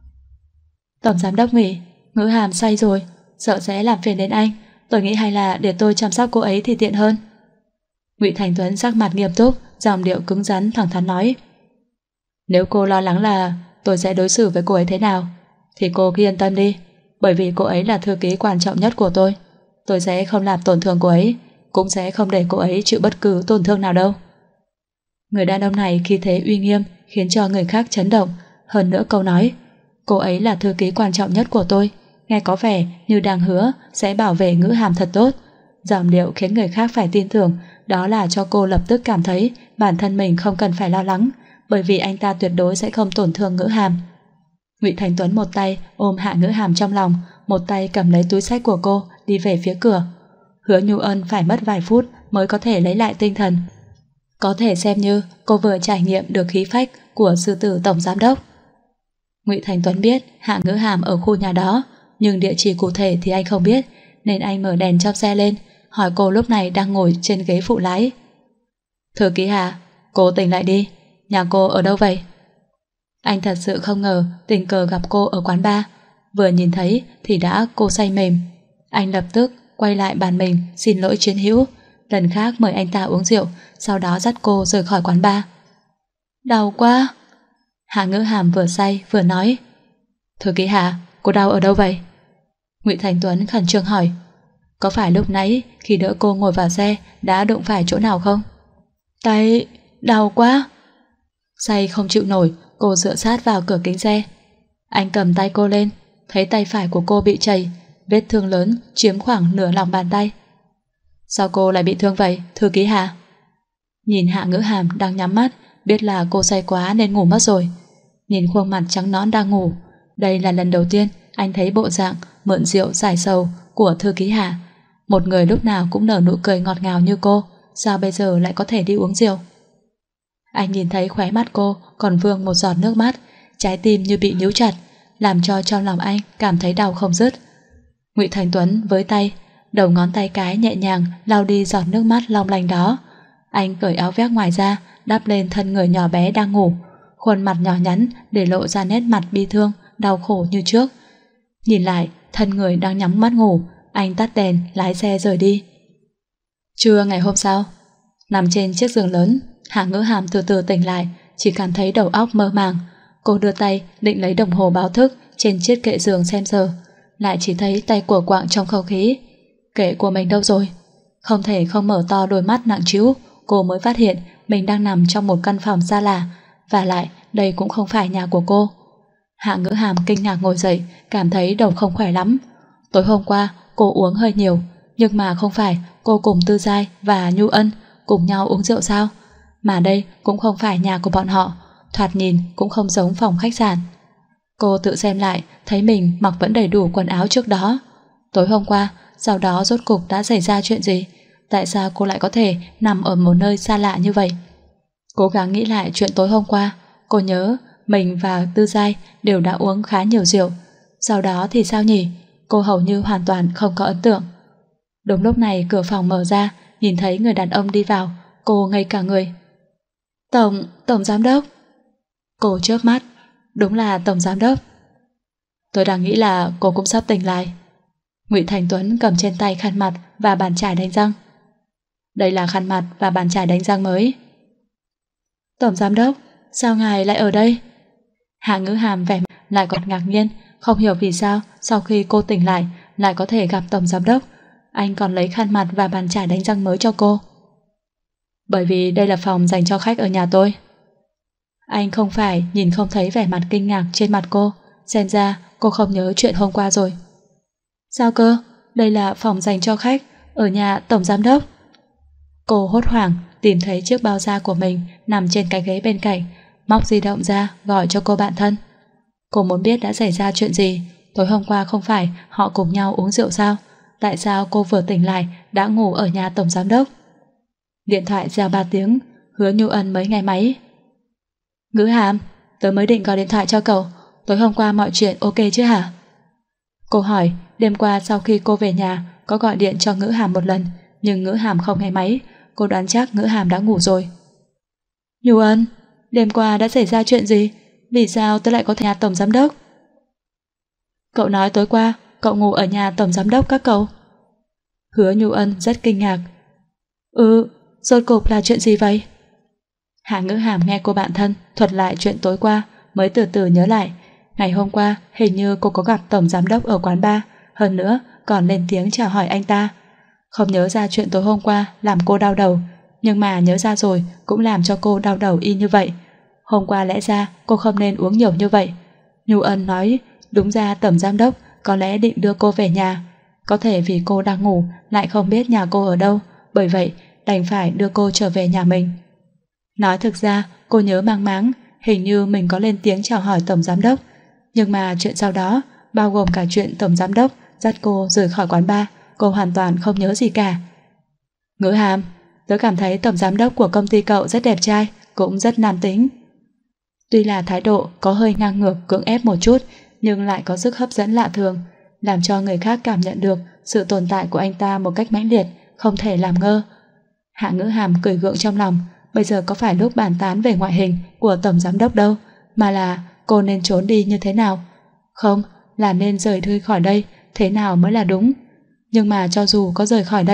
Tổng giám đốc Ngụy, Ngữ Hàm say rồi, sợ sẽ làm phiền đến anh, tôi nghĩ hay là để tôi chăm sóc cô ấy thì tiện hơn. Ngụy Thành Tuấn sắc mặt nghiêm túc, giọng điệu cứng rắn thẳng thắn nói. Nếu cô lo lắng là tôi sẽ đối xử với cô ấy thế nào, thì cô cứ yên tâm đi, bởi vì cô ấy là thư ký quan trọng nhất của tôi. Tôi sẽ không làm tổn thương cô ấy, cũng sẽ không để cô ấy chịu bất cứ tổn thương nào đâu. Người đàn ông này khi thế uy nghiêm khiến cho người khác chấn động. Hơn nữa câu nói cô ấy là thư ký quan trọng nhất của tôi nghe có vẻ như đang hứa sẽ bảo vệ Ngữ Hàm thật tốt. Giọng điệu khiến người khác phải tin tưởng, đó là cho cô lập tức cảm thấy bản thân mình không cần phải lo lắng, bởi vì anh ta tuyệt đối sẽ không tổn thương Ngữ Hàm. Ngụy Thành Tuấn một tay ôm Hạ Ngữ Hàm trong lòng, một tay cầm lấy túi xách của cô đi về phía cửa. Hứa Nhu Ân phải mất vài phút mới có thể lấy lại tinh thần. Có thể xem như cô vừa trải nghiệm được khí phách của sư tử tổng giám đốc. Ngụy Thành Tuấn biết Hạ Ngữ Hàm ở khu nhà đó, nhưng địa chỉ cụ thể thì anh không biết, nên anh mở đèn trong xe lên, hỏi cô lúc này đang ngồi trên ghế phụ lái. Thư ký Hạ, cô tỉnh lại đi, nhà cô ở đâu vậy? Anh thật sự không ngờ tình cờ gặp cô ở quán bar, vừa nhìn thấy thì đã cô say mềm. Anh lập tức quay lại bàn mình xin lỗi chiến hữu, lần khác mời anh ta uống rượu, sau đó dắt cô rời khỏi quán bar. Đau quá. Hạ Ngữ Hàm vừa say vừa nói. Thư ký Hạ, cô đau ở đâu vậy? Ngụy Thành Tuấn khẩn trương hỏi. Có phải lúc nãy khi đỡ cô ngồi vào xe đã đụng phải chỗ nào không? Tay đau quá. Say không chịu nổi, cô dựa sát vào cửa kính xe. Anh cầm tay cô lên, thấy tay phải của cô bị chảy, vết thương lớn chiếm khoảng nửa lòng bàn tay. Sao cô lại bị thương vậy, thư ký Hạ? Nhìn Hạ Ngữ Hàm đang nhắm mắt, biết là cô say quá nên ngủ mất rồi. Nhìn khuôn mặt trắng nõn đang ngủ, đây là lần đầu tiên anh thấy bộ dạng mượn rượu giải sầu của thư ký Hạ. Một người lúc nào cũng nở nụ cười ngọt ngào như cô, sao bây giờ lại có thể đi uống rượu? Anh nhìn thấy khóe mắt cô còn vương một giọt nước mắt, trái tim như bị níu chặt, làm cho trong lòng anh cảm thấy đau không dứt. Ngụy Thành Tuấn với tay, đầu ngón tay cái nhẹ nhàng lau đi giọt nước mắt long lanh đó. Anh cởi áo vest ngoài ra, đắp lên thân người nhỏ bé đang ngủ, khuôn mặt nhỏ nhắn để lộ ra nét mặt bi thương, đau khổ như trước. Nhìn lại thân người đang nhắm mắt ngủ, anh tắt đèn lái xe rời đi. Trưa ngày hôm sau, nằm trên chiếc giường lớn, Hạ Ngữ Hàm từ từ tỉnh lại, chỉ cảm thấy đầu óc mơ màng. Cô đưa tay định lấy đồng hồ báo thức trên chiếc kệ giường xem giờ, lại chỉ thấy tay của quạng trong không khí. Kệ của mình đâu rồi? Không thể không mở to đôi mắt nặng trĩu, cô mới phát hiện mình đang nằm trong một căn phòng xa lạ, và lại đây cũng không phải nhà của cô. Hạ Ngữ Hàm kinh ngạc ngồi dậy, cảm thấy đầu không khỏe lắm. Tối hôm qua cô uống hơi nhiều, nhưng mà không phải cô cùng Tư Giai và Nhu Ân cùng nhau uống rượu sao? Mà đây cũng không phải nhà của bọn họ, thoạt nhìn cũng không giống phòng khách sạn. Cô tự xem lại, thấy mình mặc vẫn đầy đủ quần áo trước đó. Tối hôm qua, sau đó rốt cục đã xảy ra chuyện gì? Tại sao cô lại có thể nằm ở một nơi xa lạ như vậy? Cố gắng nghĩ lại chuyện tối hôm qua, cô nhớ mình và Tư Giai đều đã uống khá nhiều rượu. Sau đó thì sao nhỉ? Cô hầu như hoàn toàn không có ấn tượng. Đúng lúc này cửa phòng mở ra, nhìn thấy người đàn ông đi vào, cô ngây cả người. Tổng, Tổng Giám Đốc. Cô chớp mắt, đúng là Tổng Giám Đốc. Tôi đang nghĩ là cô cũng sắp tỉnh lại. Ngụy Thành Tuấn cầm trên tay khăn mặt và bàn chải đánh răng. Đây là khăn mặt và bàn chải đánh răng mới. Tổng Giám Đốc, sao ngài lại ở đây? Hạ Ngữ Hàm vẻ mặt lại còn ngạc nhiên, không hiểu vì sao sau khi cô tỉnh lại lại có thể gặp Tổng Giám Đốc. Anh còn lấy khăn mặt và bàn chải đánh răng mới cho cô. Bởi vì đây là phòng dành cho khách ở nhà tôi. Anh không phải nhìn không thấy vẻ mặt kinh ngạc trên mặt cô, xem ra cô không nhớ chuyện hôm qua rồi. Sao cơ? Đây là phòng dành cho khách ở nhà Tổng Giám Đốc. Cô hốt hoảng tìm thấy chiếc bao da của mình nằm trên cái ghế bên cạnh, móc di động ra gọi cho cô bạn thân. Cô muốn biết đã xảy ra chuyện gì. Tối hôm qua không phải họ cùng nhau uống rượu sao? Tại sao cô vừa tỉnh lại đã ngủ ở nhà Tổng Giám Đốc? Điện thoại reo ba tiếng, Hứa Nhu Ân mới nghe máy. Ngữ Hàm, tớ mới định gọi điện thoại cho cậu. Tối hôm qua mọi chuyện ok chứ hả? Cô hỏi đêm qua sau khi cô về nhà có gọi điện cho Ngữ Hàm một lần, nhưng Ngữ Hàm không nghe máy. Cô đoán chắc Ngữ Hàm đã ngủ rồi. Nhu Ân, đêm qua đã xảy ra chuyện gì? Vì sao tớ lại có thể nhà Tổng Giám Đốc? Cậu nói tối qua cậu ngủ ở nhà Tổng Giám Đốc các cậu. Hứa Nhu Ân rất kinh ngạc. Ừ, rốt cục là chuyện gì vậy? Hạ Ngữ Hàm nghe cô bạn thân thuật lại chuyện tối qua mới từ từ nhớ lại. Ngày hôm qua hình như cô có gặp Tổng Giám Đốc ở quán bar, hơn nữa còn lên tiếng chào hỏi anh ta. Không nhớ ra chuyện tối hôm qua làm cô đau đầu, nhưng mà nhớ ra rồi cũng làm cho cô đau đầu y như vậy. Hôm qua lẽ ra cô không nên uống nhiều như vậy. Nhu Ân nói đúng ra Tổng Giám Đốc có lẽ định đưa cô về nhà, có thể vì cô đang ngủ lại không biết nhà cô ở đâu, bởi vậy đành phải đưa cô trở về nhà mình. Nói thực ra cô nhớ mang máng, hình như mình có lên tiếng chào hỏi Tổng Giám Đốc, nhưng mà chuyện sau đó, bao gồm cả chuyện Tổng Giám Đốc dắt cô rời khỏi quán bar, cô hoàn toàn không nhớ gì cả. Ngữ Hàm, tớ cảm thấy Tổng Giám Đốc của công ty cậu rất đẹp trai, cũng rất nam tính. Tuy là thái độ có hơi ngang ngược cưỡng ép một chút, nhưng lại có sức hấp dẫn lạ thường, làm cho người khác cảm nhận được sự tồn tại của anh ta một cách mãnh liệt, không thể làm ngơ. Hạ Ngữ Hàm cười gượng trong lòng, bây giờ có phải lúc bàn tán về ngoại hình của Tổng Giám Đốc đâu, mà là cô nên trốn đi như thế nào. Không, là nên rời đi khỏi đây, thế nào mới là đúng. Nhưng mà cho dù có rời khỏi đây,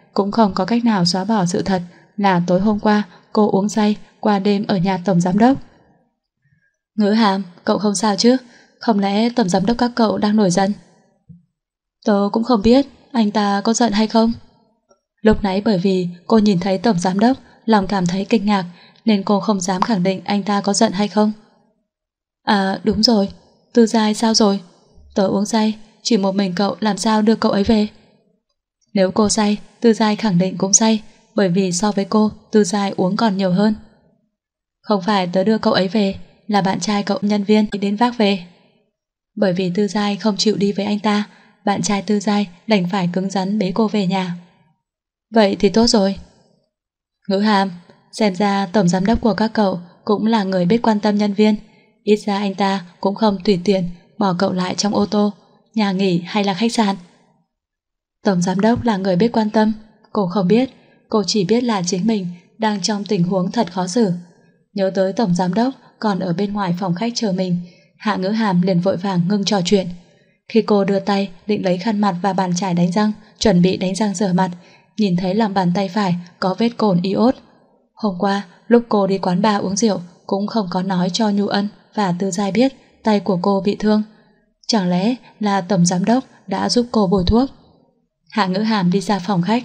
cũng không có cách nào xóa bỏ sự thật là tối hôm qua cô uống say qua đêm ở nhà tổng giám đốc. Ngữ Hàm, cậu không sao chứ? Không lẽ tổng giám đốc các cậu đang nổi giận? Tớ cũng không biết anh ta có giận hay không. Lúc nãy bởi vì cô nhìn thấy tổng giám đốc, lòng cảm thấy kinh ngạc nên cô không dám khẳng định anh ta có giận hay không. À đúng rồi, Tư Giai sao rồi? Tớ uống say, chỉ một mình cậu làm sao đưa cậu ấy về? Nếu cô say, Tư Giai khẳng định cũng say, bởi vì so với cô, Tư Giai uống còn nhiều hơn. Không phải tớ đưa cậu ấy về, là bạn trai cậu nhân viên đến vác về. Bởi vì Tư Giai không chịu đi với anh ta, bạn trai Tư Giai đành phải cứng rắn bế cô về nhà. Vậy thì tốt rồi. Ngữ Hàm, xem ra tổng giám đốc của các cậu cũng là người biết quan tâm nhân viên. Ít ra anh ta cũng không tùy tiện bỏ cậu lại trong ô tô, nhà nghỉ hay là khách sạn. Tổng giám đốc là người biết quan tâm. Cô không biết, cô chỉ biết là chính mình đang trong tình huống thật khó xử. Nhớ tới tổng giám đốc còn ở bên ngoài phòng khách chờ mình, Hạ Ngữ Hàm liền vội vàng ngưng trò chuyện. Khi cô đưa tay định lấy khăn mặt và bàn chải đánh răng, chuẩn bị đánh răng rửa mặt, nhìn thấy lòng bàn tay phải có vết cồn iốt. Hôm qua lúc cô đi quán bar uống rượu cũng không có nói cho Nhu Ân và Tư Giai biết tay của cô bị thương. Chẳng lẽ là tổng giám đốc đã giúp cô bôi thuốc? Hạ Ngữ Hàm đi ra phòng khách,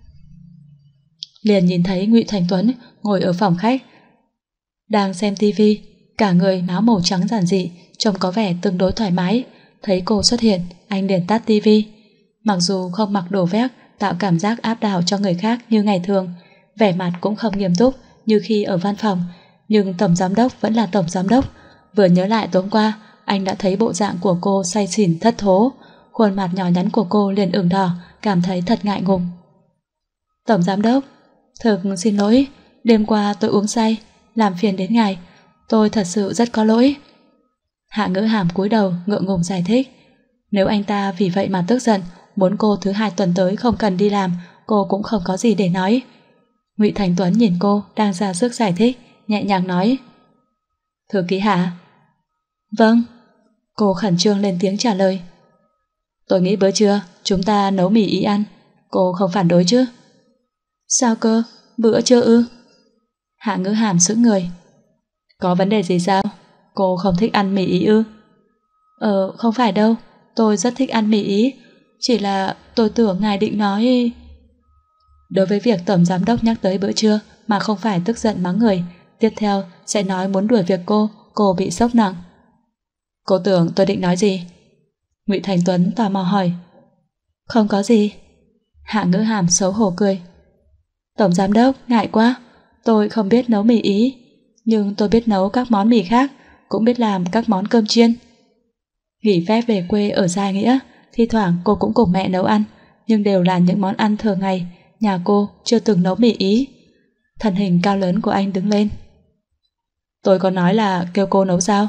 liền nhìn thấy Ngụy Thành Tuấn ngồi ở phòng khách đang xem tivi, cả người áo màu trắng giản dị, trông có vẻ tương đối thoải mái. Thấy cô xuất hiện, anh liền tắt tivi. Mặc dù không mặc đồ vét tạo cảm giác áp đảo cho người khác như ngày thường, vẻ mặt cũng không nghiêm túc như khi ở văn phòng, nhưng tổng giám đốc vẫn là tổng giám đốc. Vừa nhớ lại tối qua, anh đã thấy bộ dạng của cô say xỉn thất thố, khuôn mặt nhỏ nhắn của cô liền ửng đỏ, cảm thấy thật ngại ngùng. Tổng giám đốc, thực xin lỗi, đêm qua tôi uống say, làm phiền đến ngài, tôi thật sự rất có lỗi. Hạ Ngữ Hàm cúi đầu ngượng ngùng giải thích. Nếu anh ta vì vậy mà tức giận, muốn cô thứ hai tuần tới không cần đi làm, cô cũng không có gì để nói. Ngụy Thành Tuấn nhìn cô đang ra sức giải thích, nhẹ nhàng nói: Thư ký Hạ. Vâng. Cô khẩn trương lên tiếng trả lời. Tôi nghĩ bữa trưa chúng ta nấu mì ý ăn, cô không phản đối chứ? Sao cơ, bữa trưa ư? Hạ Ngữ Hàm sững người. Có vấn đề gì sao? Cô không thích ăn mì ý ư? Ờ, không phải đâu, tôi rất thích ăn mì ý, chỉ là tôi tưởng ngài định nói... Đối với việc tổng giám đốc nhắc tới bữa trưa mà không phải tức giận mắng người, tiếp theo sẽ nói muốn đuổi việc cô, cô bị sốc nặng. Cô tưởng tôi định nói gì? Ngụy Thành Tuấn tò mò hỏi. Không có gì. Hạ Ngữ Hàm xấu hổ cười. Tổng giám đốc, ngại quá, tôi không biết nấu mì ý, nhưng tôi biết nấu các món mì khác, cũng biết làm các món cơm chiên. Nghỉ phép về quê ở Gia Nghĩa, thi thoảng cô cũng cùng mẹ nấu ăn, nhưng đều là những món ăn thường ngày, nhà cô chưa từng nấu mì ý. Thân hình cao lớn của anh đứng lên. Tôi có nói là kêu cô nấu sao?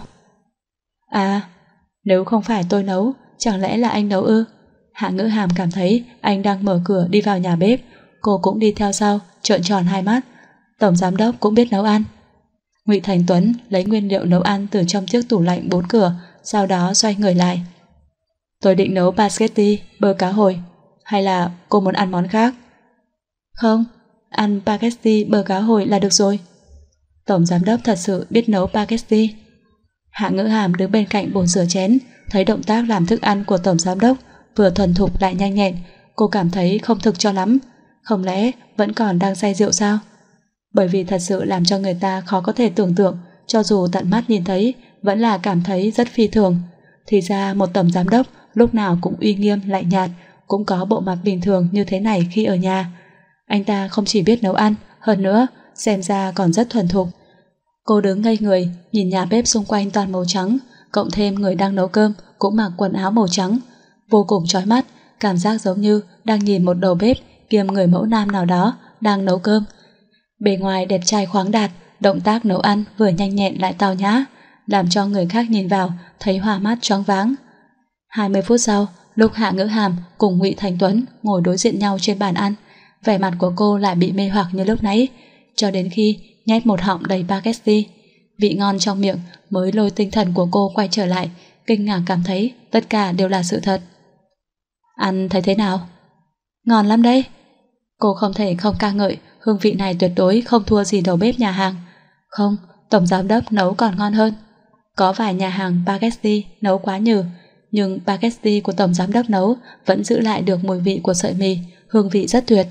À, nếu không phải tôi nấu, chẳng lẽ là anh nấu ư? Hạ Ngữ Hàm cảm thấy anh đang mở cửa đi vào nhà bếp, cô cũng đi theo sau, trợn tròn hai mắt. Tổng giám đốc cũng biết nấu ăn. Ngụy Thành Tuấn lấy nguyên liệu nấu ăn từ trong chiếc tủ lạnh bốn cửa, sau đó xoay người lại. Tôi định nấu spaghetti bơ cá hồi, hay là cô muốn ăn món khác? Không, ăn spaghetti bơ cá hồi là được rồi. Tổng giám đốc thật sự biết nấu spaghetti. Hạ Ngữ Hàm đứng bên cạnh bồn rửa chén, thấy động tác làm thức ăn của tổng giám đốc vừa thuần thục lại nhanh nhẹn, cô cảm thấy không thực cho lắm. Không lẽ vẫn còn đang say rượu sao? Bởi vì thật sự làm cho người ta khó có thể tưởng tượng, cho dù tận mắt nhìn thấy vẫn là cảm thấy rất phi thường. Thì ra một tổng giám đốc lúc nào cũng uy nghiêm lạnh nhạt, cũng có bộ mặt bình thường như thế này khi ở nhà. Anh ta không chỉ biết nấu ăn, hơn nữa xem ra còn rất thuần thục. Cô đứng ngây người nhìn nhà bếp xung quanh toàn màu trắng, cộng thêm người đang nấu cơm cũng mặc quần áo màu trắng, vô cùng chói mắt, cảm giác giống như đang nhìn một đầu bếp kiêm người mẫu nam nào đó đang nấu cơm. Bề ngoài đẹp trai khoáng đạt, động tác nấu ăn vừa nhanh nhẹn lại tao nhã, làm cho người khác nhìn vào thấy hoa mắt choáng váng. hai mươi phút sau, lúc Hạ Ngữ Hàm cùng Ngụy Thành Tuấn ngồi đối diện nhau trên bàn ăn, vẻ mặt của cô lại bị mê hoặc như lúc nãy, cho đến khi nhét một họng đầy spaghetti, vị ngon trong miệng mới lôi tinh thần của cô quay trở lại, kinh ngạc cảm thấy tất cả đều là sự thật. Ăn thấy thế nào? Ngon lắm đấy. Cô không thể không ca ngợi hương vị này tuyệt đối không thua gì đầu bếp nhà hàng. Không, tổng giám đốc nấu còn ngon hơn. Có vài nhà hàng spaghetti nấu quá nhừ, nhưng spaghetti của tổng giám đốc nấu vẫn giữ lại được mùi vị của sợi mì, hương vị rất tuyệt.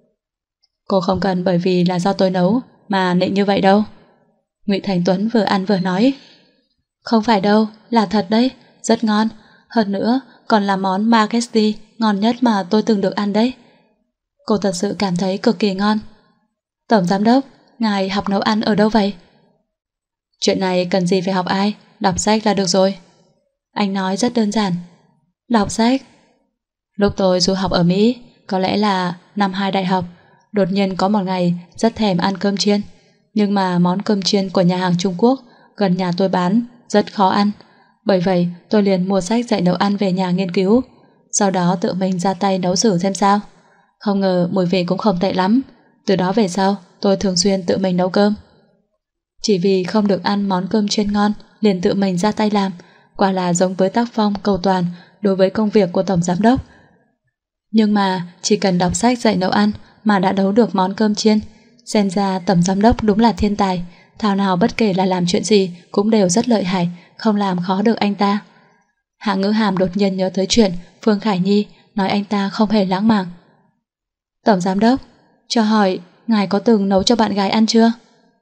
Cô không cần bởi vì là do tôi nấu mà nịnh như vậy đâu. Ngụy Thành Tuấn vừa ăn vừa nói. Không phải đâu, là thật đấy, rất ngon. Hơn nữa, còn là món spaghetti ngon nhất mà tôi từng được ăn đấy. Cô thật sự cảm thấy cực kỳ ngon. Tổng giám đốc, ngài học nấu ăn ở đâu vậy? Chuyện này cần gì phải học ai, đọc sách là được rồi. Anh nói rất đơn giản. Đọc sách? Lúc tôi du học ở Mỹ, có lẽ là năm hai đại học, đột nhiên có một ngày rất thèm ăn cơm chiên. Nhưng mà món cơm chiên của nhà hàng Trung Quốc gần nhà tôi bán rất khó ăn. Bởi vậy tôi liền mua sách dạy nấu ăn về nhà nghiên cứu, sau đó tự mình ra tay nấu thử xem sao. Không ngờ mùi vị cũng không tệ lắm. Từ đó về sau tôi thường xuyên tự mình nấu cơm. Chỉ vì không được ăn món cơm chiên ngon liền tự mình ra tay làm, quả là giống với tác phong cầu toàn đối với công việc của tổng giám đốc. Nhưng mà chỉ cần đọc sách dạy nấu ăn mà đã nấu được món cơm chiên, xem ra tổng giám đốc đúng là thiên tài. Thảo nào bất kể là làm chuyện gì cũng đều rất lợi hại, không làm khó được anh ta. Hạ Ngữ Hàm đột nhiên nhớ tới chuyện Phương Khải Nhi nói anh ta không hề lãng mạn. Tổng giám đốc, cho hỏi ngài có từng nấu cho bạn gái ăn chưa?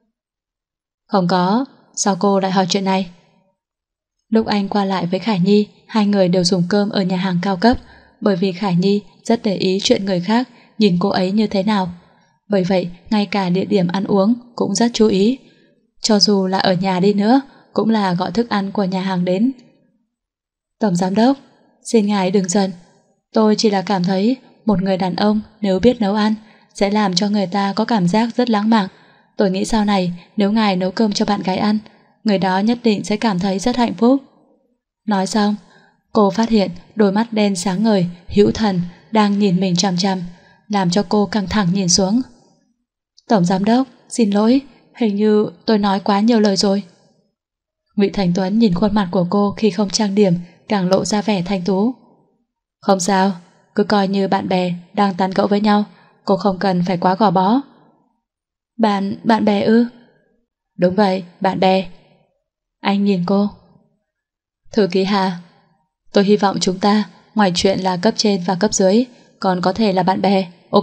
Không có, sao cô lại hỏi chuyện này? Lúc anh qua lại với Khải Nhi, hai người đều dùng cơm ở nhà hàng cao cấp, bởi vì Khải Nhi rất để ý chuyện người khác nhìn cô ấy như thế nào. Bởi vậy, ngay cả địa điểm ăn uống cũng rất chú ý. Cho dù là ở nhà đi nữa, cũng là gọi thức ăn của nhà hàng đến. Tổng giám đốc, xin ngài đừng giận. Tôi chỉ là cảm thấy một người đàn ông nếu biết nấu ăn sẽ làm cho người ta có cảm giác rất lãng mạn. Tôi nghĩ sau này nếu ngài nấu cơm cho bạn gái ăn, người đó nhất định sẽ cảm thấy rất hạnh phúc. Nói xong, cô phát hiện đôi mắt đen sáng ngời, hữu thần đang nhìn mình chằm chằm, làm cho cô căng thẳng nhìn xuống. Tổng giám đốc, xin lỗi, hình như tôi nói quá nhiều lời rồi. Ngụy Thành Tuấn nhìn khuôn mặt của cô khi không trang điểm càng lộ ra vẻ thanh tú. Không sao, cứ coi như bạn bè đang tán gẫu với nhau, cô không cần phải quá gò bó. Bạn, bạn bè ư? Đúng vậy, bạn bè. Anh nhìn cô. Thư ký Hà, tôi hy vọng chúng ta ngoài chuyện là cấp trên và cấp dưới còn có thể là bạn bè, ok?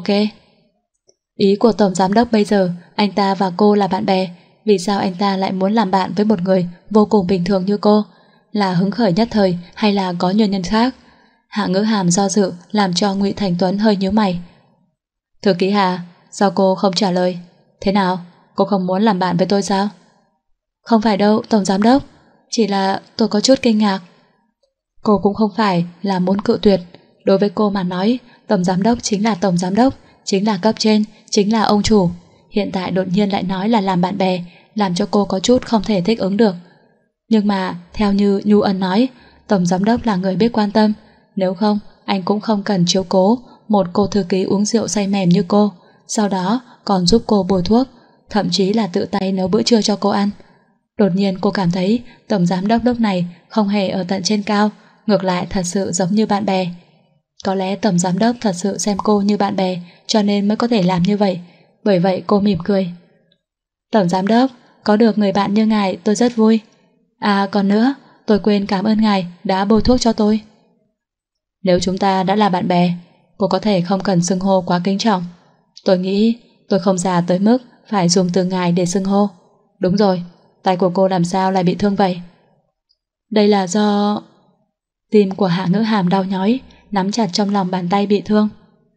Ý của tổng giám đốc bây giờ anh ta và cô là bạn bè, vì sao anh ta lại muốn làm bạn với một người vô cùng bình thường như cô? Là hứng khởi nhất thời hay là có nguyên nhân khác? Hạ Ngữ Hàm do dự làm cho Ngụy Thành Tuấn hơi nhíu mày. Thư ký Hà, sao cô không trả lời? Thế nào, cô không muốn làm bạn với tôi sao? Không phải đâu, tổng giám đốc, chỉ là tôi có chút kinh ngạc. Cô cũng không phải là muốn cự tuyệt. Đối với cô mà nói, tổng giám đốc chính là tổng giám đốc, chính là cấp trên, chính là ông chủ. Hiện tại đột nhiên lại nói là làm bạn bè, làm cho cô có chút không thể thích ứng được. Nhưng mà theo như Nhu Ân nói, tổng giám đốc là người biết quan tâm, nếu không anh cũng không cần chiếu cố một cô thư ký uống rượu say mềm như cô, sau đó còn giúp cô bôi thuốc, thậm chí là tự tay nấu bữa trưa cho cô ăn. Đột nhiên cô cảm thấy tổng giám đốc lúc này không hề ở tận trên cao, ngược lại thật sự giống như bạn bè. Có lẽ tổng giám đốc thật sự xem cô như bạn bè cho nên mới có thể làm như vậy. Bởi vậy cô mỉm cười. Tổng giám đốc, có được người bạn như ngài tôi rất vui. À còn nữa, tôi quên cảm ơn ngài đã bôi thuốc cho tôi. Nếu chúng ta đã là bạn bè, cô có thể không cần xưng hô quá kính trọng. Tôi nghĩ tôi không già tới mức phải dùng từ ngài để xưng hô. Đúng rồi, tay của cô làm sao lại bị thương vậy? Đây là do... Tim của Hạ Ngữ Hàm đau nhói, nắm chặt trong lòng bàn tay bị thương.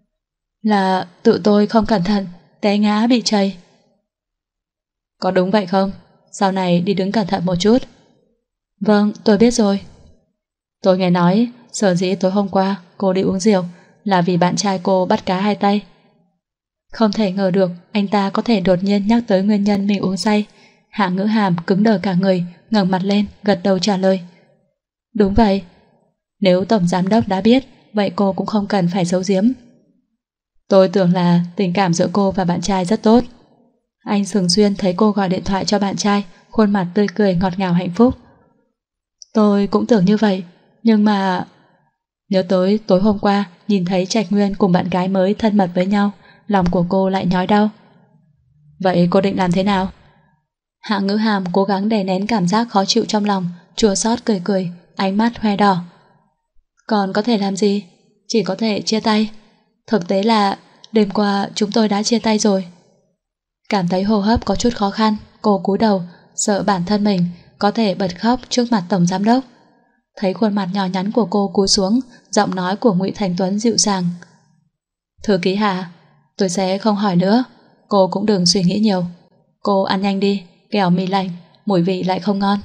Là tự tôi không cẩn thận, té ngã bị chảy. Có đúng vậy không? Sau này đi đứng cẩn thận một chút. Vâng, tôi biết rồi. Tôi nghe nói sở dĩ tối hôm qua cô đi uống rượu là vì bạn trai cô bắt cá hai tay. Không thể ngờ được anh ta có thể đột nhiên nhắc tới nguyên nhân mình uống say. Hạ Ngữ Hàm cứng đờ cả người, ngẩng mặt lên, gật đầu trả lời. Đúng vậy. Nếu tổng giám đốc đã biết, vậy cô cũng không cần phải giấu giếm. Tôi tưởng là tình cảm giữa cô và bạn trai rất tốt. Anh thường xuyên thấy cô gọi điện thoại cho bạn trai, khuôn mặt tươi cười ngọt ngào hạnh phúc. Tôi cũng tưởng như vậy, nhưng mà... Nhớ tới tối hôm qua nhìn thấy Trạch Nguyên cùng bạn gái mới thân mật với nhau, lòng của cô lại nhói đau. Vậy cô định làm thế nào? Hạ Ngữ Hàm cố gắng đè nén cảm giác khó chịu trong lòng, chua xót cười cười, ánh mắt hoe đỏ. Còn có thể làm gì? Chỉ có thể chia tay. Thực tế là đêm qua chúng tôi đã chia tay rồi. Cảm thấy hô hấp có chút khó khăn, cô cúi đầu, sợ bản thân mình có thể bật khóc trước mặt tổng giám đốc. Thấy khuôn mặt nhỏ nhắn của cô cúi xuống, giọng nói của Ngụy Thành Tuấn dịu dàng. Thư ký Hà, tôi sẽ không hỏi nữa, cô cũng đừng suy nghĩ nhiều. Cô ăn nhanh đi, kẻo mì lạnh, mùi vị lại không ngon.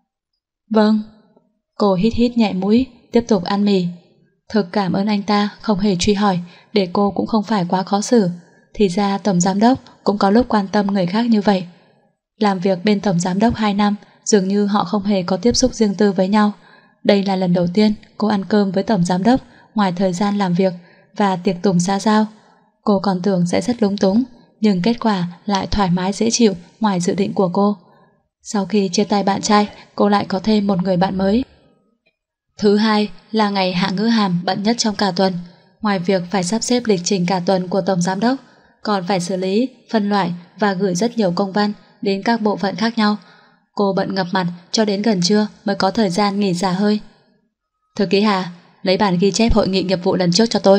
Vâng. Cô hít hít nhẹ mũi, tiếp tục ăn mì. Thực cảm ơn anh ta không hề truy hỏi, để cô cũng không phải quá khó xử. Thì ra tổng giám đốc cũng có lúc quan tâm người khác như vậy. Làm việc bên tổng giám đốc hai năm, dường như họ không hề có tiếp xúc riêng tư với nhau. Đây là lần đầu tiên cô ăn cơm với tổng giám đốc ngoài thời gian làm việc và tiệc tùng xã giao. Cô còn tưởng sẽ rất lúng túng, nhưng kết quả lại thoải mái dễ chịu ngoài dự định của cô. Sau khi chia tay bạn trai, cô lại có thêm một người bạn mới. Thứ hai là ngày Hạ Ngữ Hàm bận nhất trong cả tuần. Ngoài việc phải sắp xếp lịch trình cả tuần của tổng giám đốc, còn phải xử lý, phân loại và gửi rất nhiều công văn đến các bộ phận khác nhau. Cô bận ngập mặt cho đến gần trưa mới có thời gian nghỉ xả hơi. Thư ký Hà, lấy bản ghi chép hội nghị nghiệp vụ lần trước cho tôi.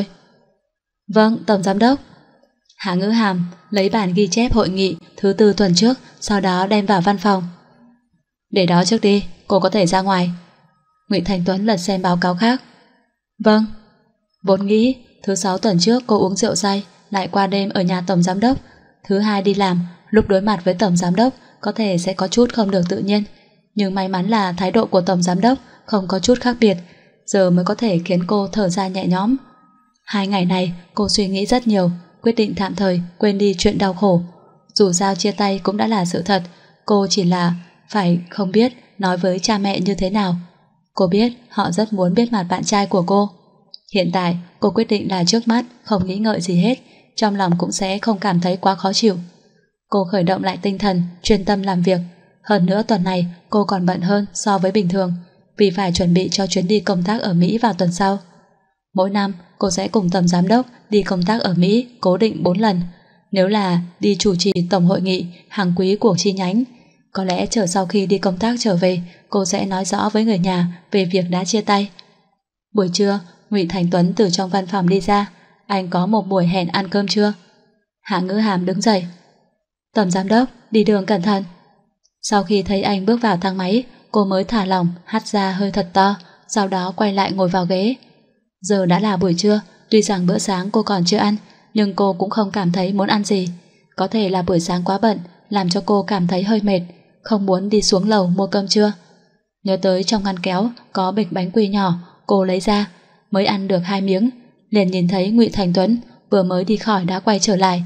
Vâng, tổng giám đốc. Hạ Ngữ Hàm lấy bản ghi chép hội nghị thứ tư tuần trước, sau đó đem vào văn phòng. Để đó trước đi, cô có thể ra ngoài. Ngụy Thành Tuấn lật xem báo cáo khác. Vâng. Vốn nghĩ thứ sáu tuần trước cô uống rượu say, lại qua đêm ở nhà tổng giám đốc. Thứ hai đi làm, lúc đối mặt với tổng giám đốc có thể sẽ có chút không được tự nhiên, nhưng may mắn là thái độ của tổng giám đốc không có chút khác biệt, giờ mới có thể khiến cô thở ra nhẹ nhõm. Hai ngày này cô suy nghĩ rất nhiều, quyết định tạm thời quên đi chuyện đau khổ. Dù sao chia tay cũng đã là sự thật, cô chỉ là phải không biết nói với cha mẹ như thế nào. Cô biết họ rất muốn biết mặt bạn trai của cô. Hiện tại cô quyết định là trước mắt không nghĩ ngợi gì hết, trong lòng cũng sẽ không cảm thấy quá khó chịu. Cô khởi động lại tinh thần, chuyên tâm làm việc. Hơn nữa tuần này cô còn bận hơn so với bình thường, vì phải chuẩn bị cho chuyến đi công tác ở Mỹ vào tuần sau. Mỗi năm cô sẽ cùng tổng giám đốc đi công tác ở Mỹ cố định bốn lần. Nếu là đi chủ trì tổng hội nghị hàng quý của chi nhánh, có lẽ chờ sau khi đi công tác trở về, cô sẽ nói rõ với người nhà về việc đã chia tay. Buổi trưa, Ngụy Thành Tuấn từ trong văn phòng đi ra. Anh có một buổi hẹn ăn cơm trưa. Hạ Ngữ Hàm đứng dậy. Tổng giám đốc, đi đường cẩn thận. Sau khi thấy anh bước vào thang máy, cô mới thả lỏng, hắt ra hơi thật to, sau đó quay lại ngồi vào ghế. Giờ đã là buổi trưa, tuy rằng bữa sáng cô còn chưa ăn, nhưng cô cũng không cảm thấy muốn ăn gì. Có thể là buổi sáng quá bận, làm cho cô cảm thấy hơi mệt, không muốn đi xuống lầu mua cơm trưa. Nhớ tới trong ngăn kéo có bịch bánh quy nhỏ, cô lấy ra, mới ăn được hai miếng, liền nhìn thấy Ngụy Thành Tuấn vừa mới đi khỏi đã quay trở lại.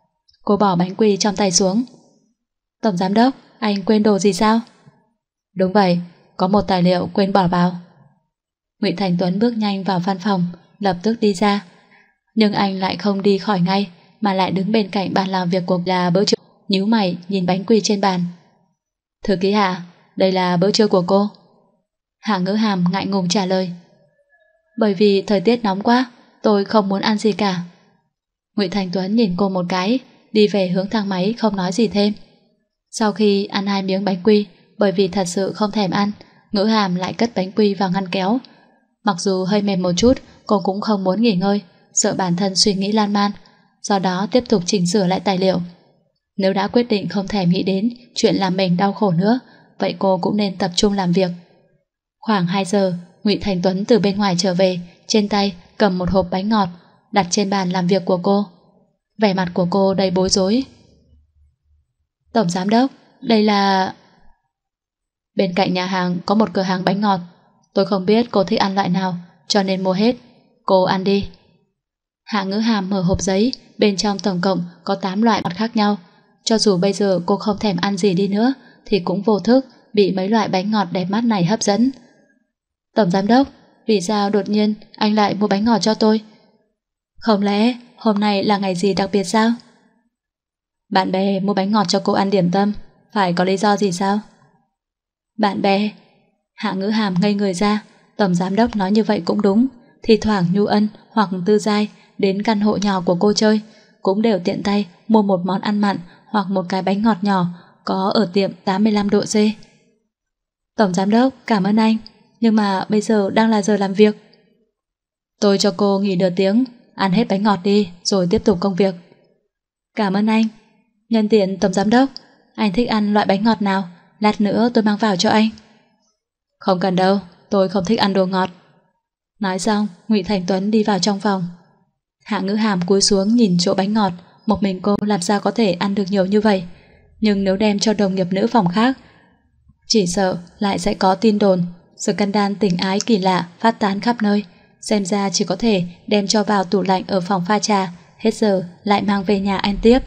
Cô bỏ bánh quy trong tay xuống. Tổng giám đốc, anh quên đồ gì sao? Đúng vậy, có một tài liệu quên bỏ vào. Ngụy Thành Tuấn bước nhanh vào văn phòng, lập tức đi ra. Nhưng anh lại không đi khỏi ngay, mà lại đứng bên cạnh bàn làm việc của là bữa trưa, nhíu mày nhìn bánh quy trên bàn. Thư ký Hạ, đây là bữa trưa của cô. Hạ Ngữ Hàm ngại ngùng trả lời. Bởi vì thời tiết nóng quá, tôi không muốn ăn gì cả. Ngụy Thành Tuấn nhìn cô một cái, đi về hướng thang máy không nói gì thêm. Sau khi ăn hai miếng bánh quy, bởi vì thật sự không thèm ăn, Ngữ Hàm lại cất bánh quy vào ngăn kéo. Mặc dù hơi mềm một chút, cô cũng không muốn nghỉ ngơi, sợ bản thân suy nghĩ lan man, do đó tiếp tục chỉnh sửa lại tài liệu. Nếu đã quyết định không thèm nghĩ đến chuyện làm mình đau khổ nữa, vậy cô cũng nên tập trung làm việc. Khoảng hai giờ, Ngụy Thành Tuấn từ bên ngoài trở về, trên tay cầm một hộp bánh ngọt, đặt trên bàn làm việc của cô. Vẻ mặt của cô đầy bối rối. Tổng giám đốc, đây là... Bên cạnh nhà hàng có một cửa hàng bánh ngọt. Tôi không biết cô thích ăn loại nào, cho nên mua hết. Cô ăn đi. Hạ Ngữ Hàm mở hộp giấy, bên trong tổng cộng có tám loại ngọt khác nhau. Cho dù bây giờ cô không thèm ăn gì đi nữa, thì cũng vô thức bị mấy loại bánh ngọt đẹp mắt này hấp dẫn. Tổng giám đốc, vì sao đột nhiên anh lại mua bánh ngọt cho tôi? Không lẽ hôm nay là ngày gì đặc biệt sao? Bạn bè mua bánh ngọt cho cô ăn điểm tâm, phải có lý do gì sao? Bạn bè? Hạ Ngữ Hàm ngây người ra. Tổng giám đốc nói như vậy cũng đúng. Thì thoảng Nhu Ân hoặc Tư Giai đến căn hộ nhỏ của cô chơi, cũng đều tiện tay mua một món ăn mặn hoặc một cái bánh ngọt nhỏ có ở tiệm tám mươi lăm độ C. Tổng giám đốc, cảm ơn anh, nhưng mà bây giờ đang là giờ làm việc. Tôi cho cô nghỉ nửa tiếng, ăn hết bánh ngọt đi rồi tiếp tục công việc. Cảm ơn anh. Nhân tiện tổng giám đốc, anh thích ăn loại bánh ngọt nào, lát nữa tôi mang vào cho anh. Không cần đâu, tôi không thích ăn đồ ngọt. Nói xong, Ngụy Thành Tuấn đi vào trong phòng. Hạ Ngữ Hàm cúi xuống nhìn chỗ bánh ngọt, một mình cô làm sao có thể ăn được nhiều như vậy. Nhưng nếu đem cho đồng nghiệp nữ phòng khác, chỉ sợ lại sẽ có tin đồn scandal tình ái kỳ lạ phát tán khắp nơi. Xem ra chỉ có thể đem cho vào tủ lạnh ở phòng pha trà, hết giờ lại mang về nhà ăn tiếp.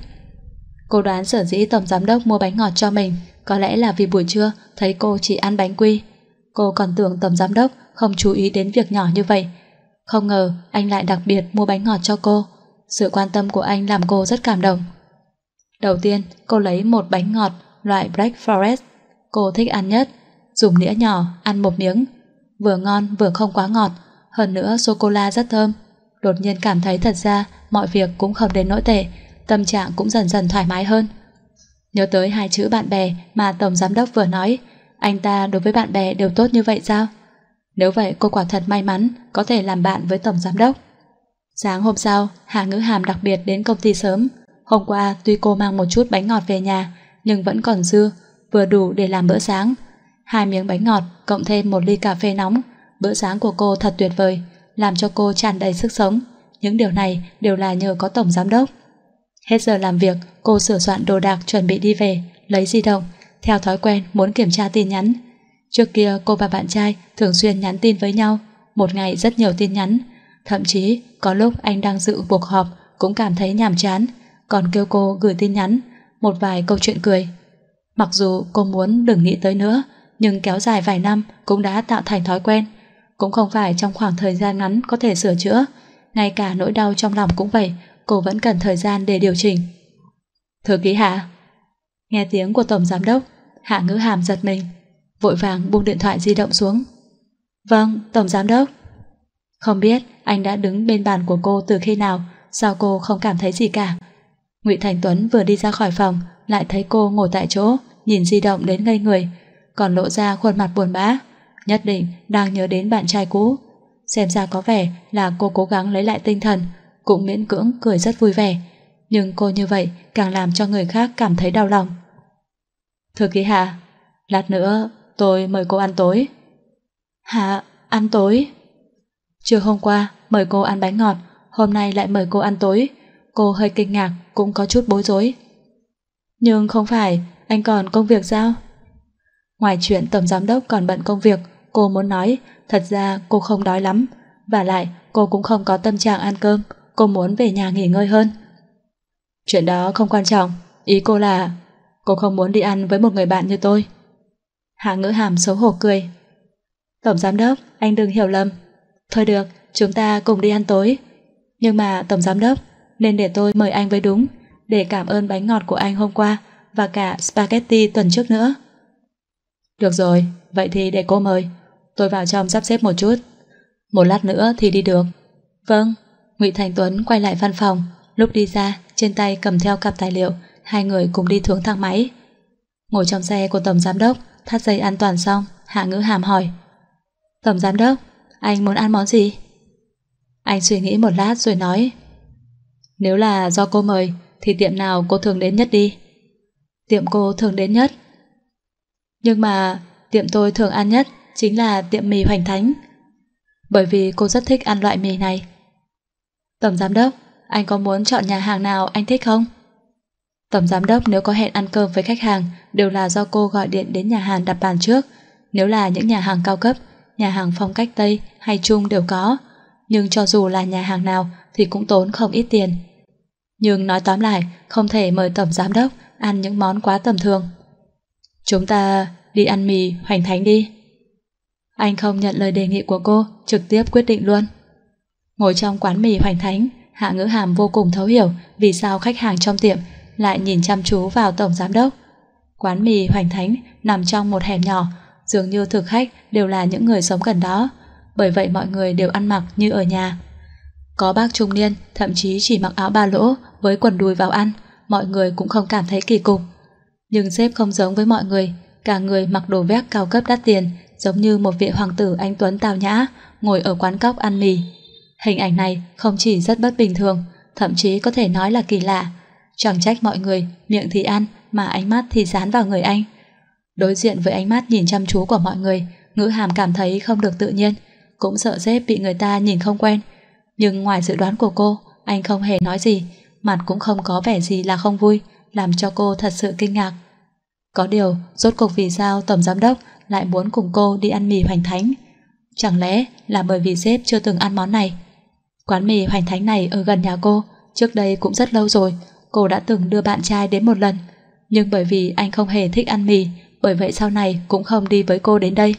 Cô đoán sở dĩ tổng giám đốc mua bánh ngọt cho mình có lẽ là vì buổi trưa thấy cô chỉ ăn bánh quy. Cô còn tưởng tổng giám đốc không chú ý đến việc nhỏ như vậy. Không ngờ anh lại đặc biệt mua bánh ngọt cho cô. Sự quan tâm của anh làm cô rất cảm động. Đầu tiên cô lấy một bánh ngọt loại Black Forest cô thích ăn nhất, dùng nĩa nhỏ ăn một miếng. Vừa ngon vừa không quá ngọt, hơn nữa sô-cô-la rất thơm. Đột nhiên cảm thấy thật ra mọi việc cũng không đến nỗi tệ, tâm trạng cũng dần dần thoải mái hơn. Nhớ tới hai chữ bạn bè mà tổng giám đốc vừa nói, anh ta đối với bạn bè đều tốt như vậy sao? Nếu vậy cô quả thật may mắn có thể làm bạn với tổng giám đốc. Sáng hôm sau, Hạ Ngữ Hàm đặc biệt đến công ty sớm. Hôm qua tuy cô mang một chút bánh ngọt về nhà, nhưng vẫn còn dư, vừa đủ để làm bữa sáng. Hai miếng bánh ngọt cộng thêm một ly cà phê nóng, bữa sáng của cô thật tuyệt vời, làm cho cô tràn đầy sức sống. Những điều này đều là nhờ có tổng giám đốc. Hết giờ làm việc, cô sửa soạn đồ đạc chuẩn bị đi về, lấy di động, theo thói quen muốn kiểm tra tin nhắn. Trước kia cô và bạn trai thường xuyên nhắn tin với nhau, một ngày rất nhiều tin nhắn. Thậm chí có lúc anh đang dự cuộc họp cũng cảm thấy nhàm chán, còn kêu cô gửi tin nhắn, một vài câu chuyện cười. Mặc dù cô muốn đừng nghĩ tới nữa, nhưng kéo dài vài năm cũng đã tạo thành thói quen. Cũng không phải trong khoảng thời gian ngắn có thể sửa chữa, ngay cả nỗi đau trong lòng cũng vậy, cô vẫn cần thời gian để điều chỉnh. Thư ký Hạ. Nghe tiếng của tổng giám đốc, Hạ Ngữ Hàm giật mình, vội vàng buông điện thoại di động xuống. Vâng, tổng giám đốc. Không biết anh đã đứng bên bàn của cô từ khi nào, sao cô không cảm thấy gì cả. Ngụy Thành Tuấn vừa đi ra khỏi phòng, lại thấy cô ngồi tại chỗ, nhìn di động đến ngây người, còn lộ ra khuôn mặt buồn bã, nhất định đang nhớ đến bạn trai cũ. Xem ra có vẻ là cô cố gắng lấy lại tinh thần, cũng miễn cưỡng cười rất vui vẻ, nhưng cô như vậy càng làm cho người khác cảm thấy đau lòng. Thư ký Hạ, lát nữa tôi mời cô ăn tối. Hạ, ăn tối? Trưa hôm qua mời cô ăn bánh ngọt, hôm nay lại mời cô ăn tối. Cô hơi kinh ngạc, cũng có chút bối rối. Nhưng không phải anh còn công việc sao? Ngoài chuyện tổng giám đốc còn bận công việc, cô muốn nói thật ra cô không đói lắm, và lại cô cũng không có tâm trạng ăn cơm, cô muốn về nhà nghỉ ngơi hơn. Chuyện đó không quan trọng, ý cô là cô không muốn đi ăn với một người bạn như tôi. Hạ Ngữ Hàm xấu hổ cười. Tổng giám đốc, anh đừng hiểu lầm. Thôi được, chúng ta cùng đi ăn tối. Nhưng mà tổng giám đốc, nên để tôi mời anh với đúng, để cảm ơn bánh ngọt của anh hôm qua và cả spaghetti tuần trước nữa. Được rồi, vậy thì để cô mời. Tôi vào trong sắp xếp một chút. Một lát nữa thì đi được. Vâng. Ngụy Thành Tuấn quay lại văn phòng, lúc đi ra trên tay cầm theo cặp tài liệu. Hai người cùng đi xuống thang máy. Ngồi trong xe của tổng giám đốc, thắt dây an toàn xong, Hạ Ngữ Hàm hỏi: Tổng giám đốc, anh muốn ăn món gì? Anh suy nghĩ một lát rồi nói: Nếu là do cô mời thì tiệm nào cô thường đến nhất đi? Tiệm cô thường đến nhất? Nhưng mà tiệm tôi thường ăn nhất chính là tiệm mì Hoành Thánh, bởi vì cô rất thích ăn loại mì này. Tổng giám đốc, anh có muốn chọn nhà hàng nào anh thích không? Tổng giám đốc nếu có hẹn ăn cơm với khách hàng đều là do cô gọi điện đến nhà hàng đặt bàn trước. Nếu là những nhà hàng cao cấp, nhà hàng phong cách Tây hay Trung đều có, nhưng cho dù là nhà hàng nào thì cũng tốn không ít tiền. Nhưng nói tóm lại, không thể mời tổng giám đốc ăn những món quá tầm thường. Chúng ta đi ăn mì Hoành Thánh đi. Anh không nhận lời đề nghị của cô, trực tiếp quyết định luôn. Ngồi trong quán mì Hoành Thánh, Hạ Ngữ Hàm vô cùng thấu hiểu vì sao khách hàng trong tiệm lại nhìn chăm chú vào tổng giám đốc. Quán mì Hoành Thánh nằm trong một hẻm nhỏ, dường như thực khách đều là những người sống gần đó, bởi vậy mọi người đều ăn mặc như ở nhà. Có bác trung niên thậm chí chỉ mặc áo ba lỗ với quần đùi vào ăn, mọi người cũng không cảm thấy kỳ cục. Nhưng sếp không giống với mọi người, cả người mặc đồ vest cao cấp đắt tiền, giống như một vị hoàng tử anh tuấn tao nhã, ngồi ở quán cóc ăn mì. Hình ảnh này không chỉ rất bất bình thường, thậm chí có thể nói là kỳ lạ. Chẳng trách mọi người miệng thì ăn mà ánh mắt thì dán vào người anh. Đối diện với ánh mắt nhìn chăm chú của mọi người, Ngữ Hàm cảm thấy không được tự nhiên, cũng sợ sếp bị người ta nhìn không quen. Nhưng ngoài dự đoán của cô, anh không hề nói gì, mặt cũng không có vẻ gì là không vui, làm cho cô thật sự kinh ngạc. Có điều, rốt cuộc vì sao tổng giám đốc lại muốn cùng cô đi ăn mì Hoành Thánh? Chẳng lẽ là bởi vì sếp chưa từng ăn món này? Quán mì Hoành Thánh này ở gần nhà cô, trước đây cũng rất lâu rồi, cô đã từng đưa bạn trai đến một lần. Nhưng bởi vì anh không hề thích ăn mì, bởi vậy sau này cũng không đi với cô đến đây.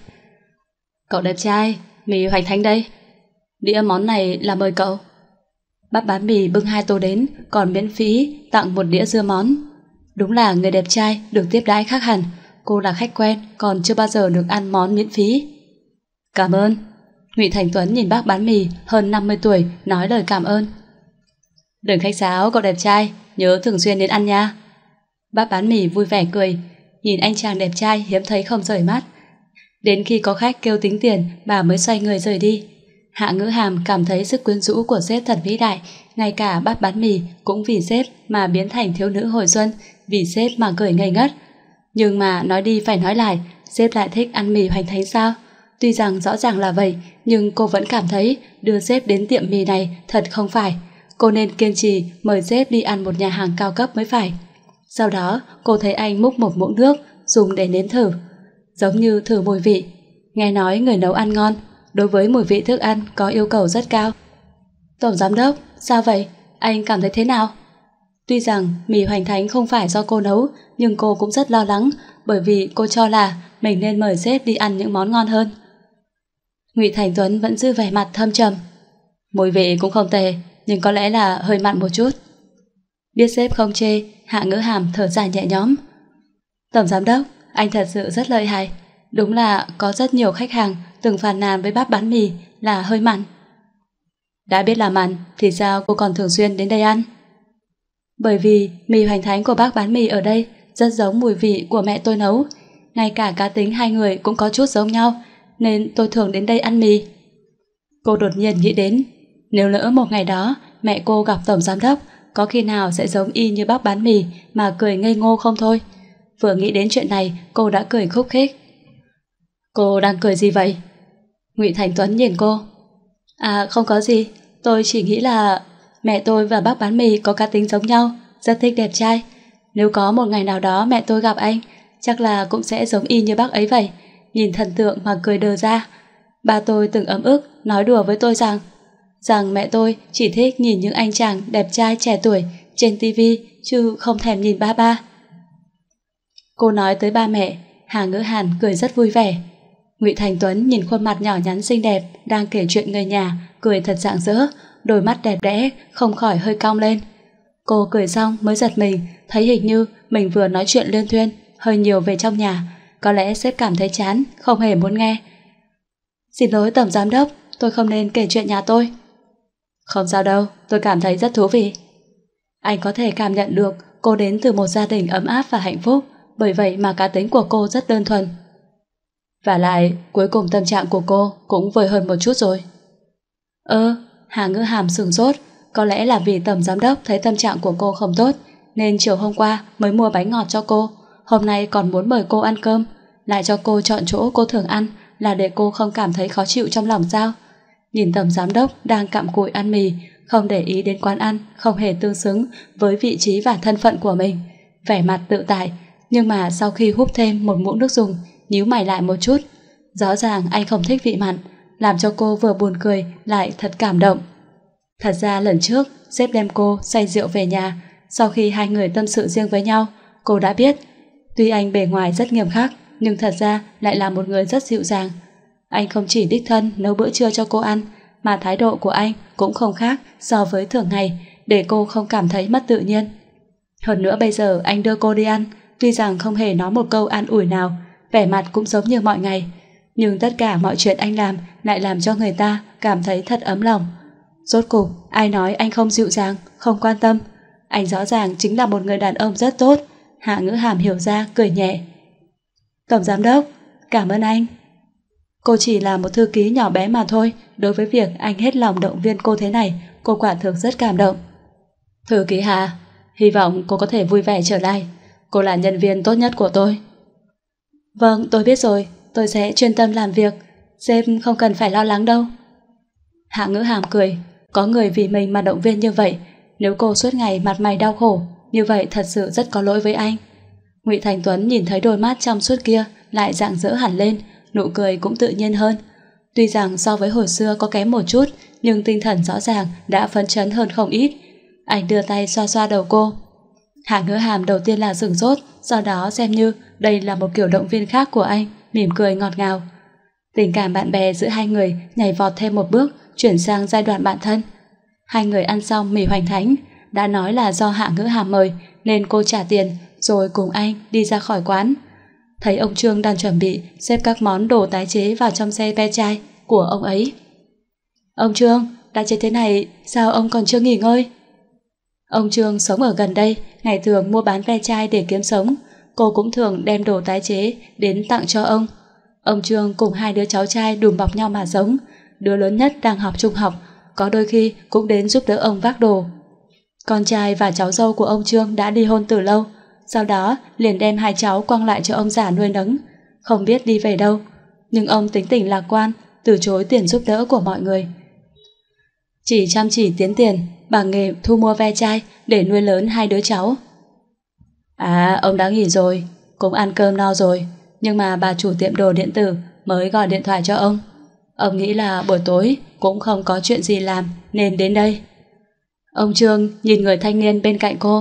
Cậu đẹp trai, mì Hoành Thánh đây. Đĩa món này là mời cậu. Bác bán mì bưng hai tô đến, còn miễn phí tặng một đĩa dưa món. Đúng là người đẹp trai được tiếp đãi khác hẳn. Cô là khách quen, còn chưa bao giờ được ăn món miễn phí. Cảm ơn. Ngụy Thành Tuấn nhìn bác bán mì hơn năm mươi tuổi nói lời cảm ơn. Đừng khách sáo cậu đẹp trai, nhớ thường xuyên đến ăn nha. Bác bán mì vui vẻ cười, nhìn anh chàng đẹp trai hiếm thấy không rời mắt. Đến khi có khách kêu tính tiền, bà mới xoay người rời đi. Hạ Ngữ Hàm cảm thấy sức quyến rũ của sếp thật vĩ đại, ngay cả bát bán mì cũng vì sếp mà biến thành thiếu nữ hồi xuân, vì sếp mà cười ngây ngất. Nhưng mà nói đi phải nói lại, sếp lại thích ăn mì Hoành Thánh sao? Tuy rằng rõ ràng là vậy, nhưng cô vẫn cảm thấy đưa sếp đến tiệm mì này thật không phải. Cô nên kiên trì mời sếp đi ăn một nhà hàng cao cấp mới phải. Sau đó, cô thấy anh múc một muỗng nước dùng để nếm thử, giống như thử mùi vị. Nghe nói người nấu ăn ngon, đối với mùi vị thức ăn có yêu cầu rất cao. Tổng giám đốc, sao vậy? Anh cảm thấy thế nào? Tuy rằng mì Hoành Thánh không phải do cô nấu, nhưng cô cũng rất lo lắng, bởi vì cô cho là mình nên mời sếp đi ăn những món ngon hơn. Ngụy Thành Tuấn vẫn giữ vẻ mặt thâm trầm. Mùi vị cũng không tệ, nhưng có lẽ là hơi mặn một chút. Biết sếp không chê, Hạ Ngữ Hàm thở dài nhẹ nhõm. Tổng giám đốc, anh thật sự rất lợi hại. Đúng là có rất nhiều khách hàng từng phàn nàn với bác bán mì là hơi mặn. Đã biết là mặn thì sao cô còn thường xuyên đến đây ăn? Bởi vì mì Hoành Thánh của bác bán mì ở đây rất giống mùi vị của mẹ tôi nấu, ngay cả cá tính hai người cũng có chút giống nhau, nên tôi thường đến đây ăn mì. Cô đột nhiên nghĩ đến, nếu lỡ một ngày đó mẹ cô gặp tổng giám đốc, có khi nào sẽ giống y như bác bán mì mà cười ngây ngô không thôi. Vừa nghĩ đến chuyện này, cô đã cười khúc khích. Cô đang cười gì vậy? Ngụy Thành Tuấn nhìn cô. À không có gì, tôi chỉ nghĩ là mẹ tôi và bác bán mì có cá tính giống nhau, rất thích đẹp trai. Nếu có một ngày nào đó mẹ tôi gặp anh, chắc là cũng sẽ giống y như bác ấy vậy, nhìn thần tượng mà cười đờ ra. Ba tôi từng ấm ức nói đùa với tôi rằng rằng mẹ tôi chỉ thích nhìn những anh chàng đẹp trai trẻ tuổi trên tivi, chứ không thèm nhìn ba ba. Cô nói tới ba mẹ, Hà Ngữ Hàn cười rất vui vẻ. Ngụy Thành Tuấn nhìn khuôn mặt nhỏ nhắn xinh đẹp đang kể chuyện người nhà, cười thật rạng rỡ, đôi mắt đẹp đẽ không khỏi hơi cong lên. Cô cười xong mới giật mình, thấy hình như mình vừa nói chuyện liên thuyên hơi nhiều về trong nhà, có lẽ sếp cảm thấy chán, không hề muốn nghe. Xin lỗi tổng giám đốc, tôi không nên kể chuyện nhà tôi. Không sao đâu, tôi cảm thấy rất thú vị. Anh có thể cảm nhận được cô đến từ một gia đình ấm áp và hạnh phúc, bởi vậy mà cá tính của cô rất đơn thuần. Và lại, cuối cùng tâm trạng của cô cũng vơi hơn một chút rồi. Ơ, Hà Ngữ Hàm sửng sốt, có lẽ là vì tổng giám đốc thấy tâm trạng của cô không tốt, nên chiều hôm qua mới mua bánh ngọt cho cô, hôm nay còn muốn mời cô ăn cơm, lại cho cô chọn chỗ cô thường ăn, là để cô không cảm thấy khó chịu trong lòng sao? Nhìn tổng giám đốc đang cặm cụi ăn mì, không để ý đến quán ăn, không hề tương xứng với vị trí và thân phận của mình, vẻ mặt tự tại, nhưng mà sau khi húp thêm một muỗng nước dùng, nhíu mày lại một chút. Rõ ràng anh không thích vị mặn, làm cho cô vừa buồn cười lại thật cảm động. Thật ra lần trước sếp đem cô say rượu về nhà, sau khi hai người tâm sự riêng với nhau, cô đã biết tuy anh bề ngoài rất nghiêm khắc, nhưng thật ra lại là một người rất dịu dàng. Anh không chỉ đích thân nấu bữa trưa cho cô ăn, mà thái độ của anh cũng không khác so với thường ngày, để cô không cảm thấy mất tự nhiên. Hơn nữa bây giờ anh đưa cô đi ăn, tuy rằng không hề nói một câu an ủi nào, vẻ mặt cũng giống như mọi ngày, nhưng tất cả mọi chuyện anh làm lại làm cho người ta cảm thấy thật ấm lòng. Rốt cục, ai nói anh không dịu dàng, không quan tâm? Anh rõ ràng chính là một người đàn ông rất tốt. Hạ Ngữ Hàm hiểu ra, cười nhẹ. Tổng giám đốc, cảm ơn anh. Cô chỉ là một thư ký nhỏ bé mà thôi. Đối với việc anh hết lòng động viên cô thế này, cô quả thực rất cảm động. Thư ký Hạ, hy vọng cô có thể vui vẻ trở lại. Cô là nhân viên tốt nhất của tôi. Vâng, tôi biết rồi. Tôi sẽ chuyên tâm làm việc. Sếp không cần phải lo lắng đâu. Hạ Ngữ Hàm cười. Có người vì mình mà động viên như vậy. Nếu cô suốt ngày mặt mày đau khổ, như vậy thật sự rất có lỗi với anh. Ngụy Thành Tuấn nhìn thấy đôi mắt trong suốt kia lại rạng rỡ hẳn lên, nụ cười cũng tự nhiên hơn. Tuy rằng so với hồi xưa có kém một chút, nhưng tinh thần rõ ràng đã phấn chấn hơn không ít. Anh đưa tay xoa xoa đầu cô. Hạ Ngữ Hàm đầu tiên là sửng sốt, sau đó xem như đây là một kiểu động viên khác của anh, mỉm cười ngọt ngào. Tình cảm bạn bè giữa hai người nhảy vọt thêm một bước, chuyển sang giai đoạn bạn thân. Hai người ăn xong mì hoành thánh, đã nói là do Hạ Ngữ Hàm mời nên cô trả tiền rồi cùng anh đi ra khỏi quán. Thấy ông Trương đang chuẩn bị xếp các món đồ tái chế vào trong xe ve chai của ông ấy. Ông Trương, đã chế thế này sao ông còn chưa nghỉ ngơi? Ông Trương sống ở gần đây, ngày thường mua bán ve chai để kiếm sống. Cô cũng thường đem đồ tái chế đến tặng cho ông. Ông Trương cùng hai đứa cháu trai đùm bọc nhau mà sống. Đứa lớn nhất đang học trung học, có đôi khi cũng đến giúp đỡ ông vác đồ. Con trai và cháu dâu của ông Trương đã ly hôn từ lâu, sau đó liền đem hai cháu quăng lại cho ông già nuôi nấng, không biết đi về đâu. Nhưng ông tính tình lạc quan, từ chối tiền giúp đỡ của mọi người. Chỉ chăm chỉ tiến tiền bằng nghề thu mua ve chai để nuôi lớn hai đứa cháu. À, ông đã nghỉ rồi, cũng ăn cơm no rồi, nhưng mà bà chủ tiệm đồ điện tử mới gọi điện thoại cho ông. Ông nghĩ là buổi tối cũng không có chuyện gì làm nên đến đây. Ông Trương nhìn người thanh niên bên cạnh cô.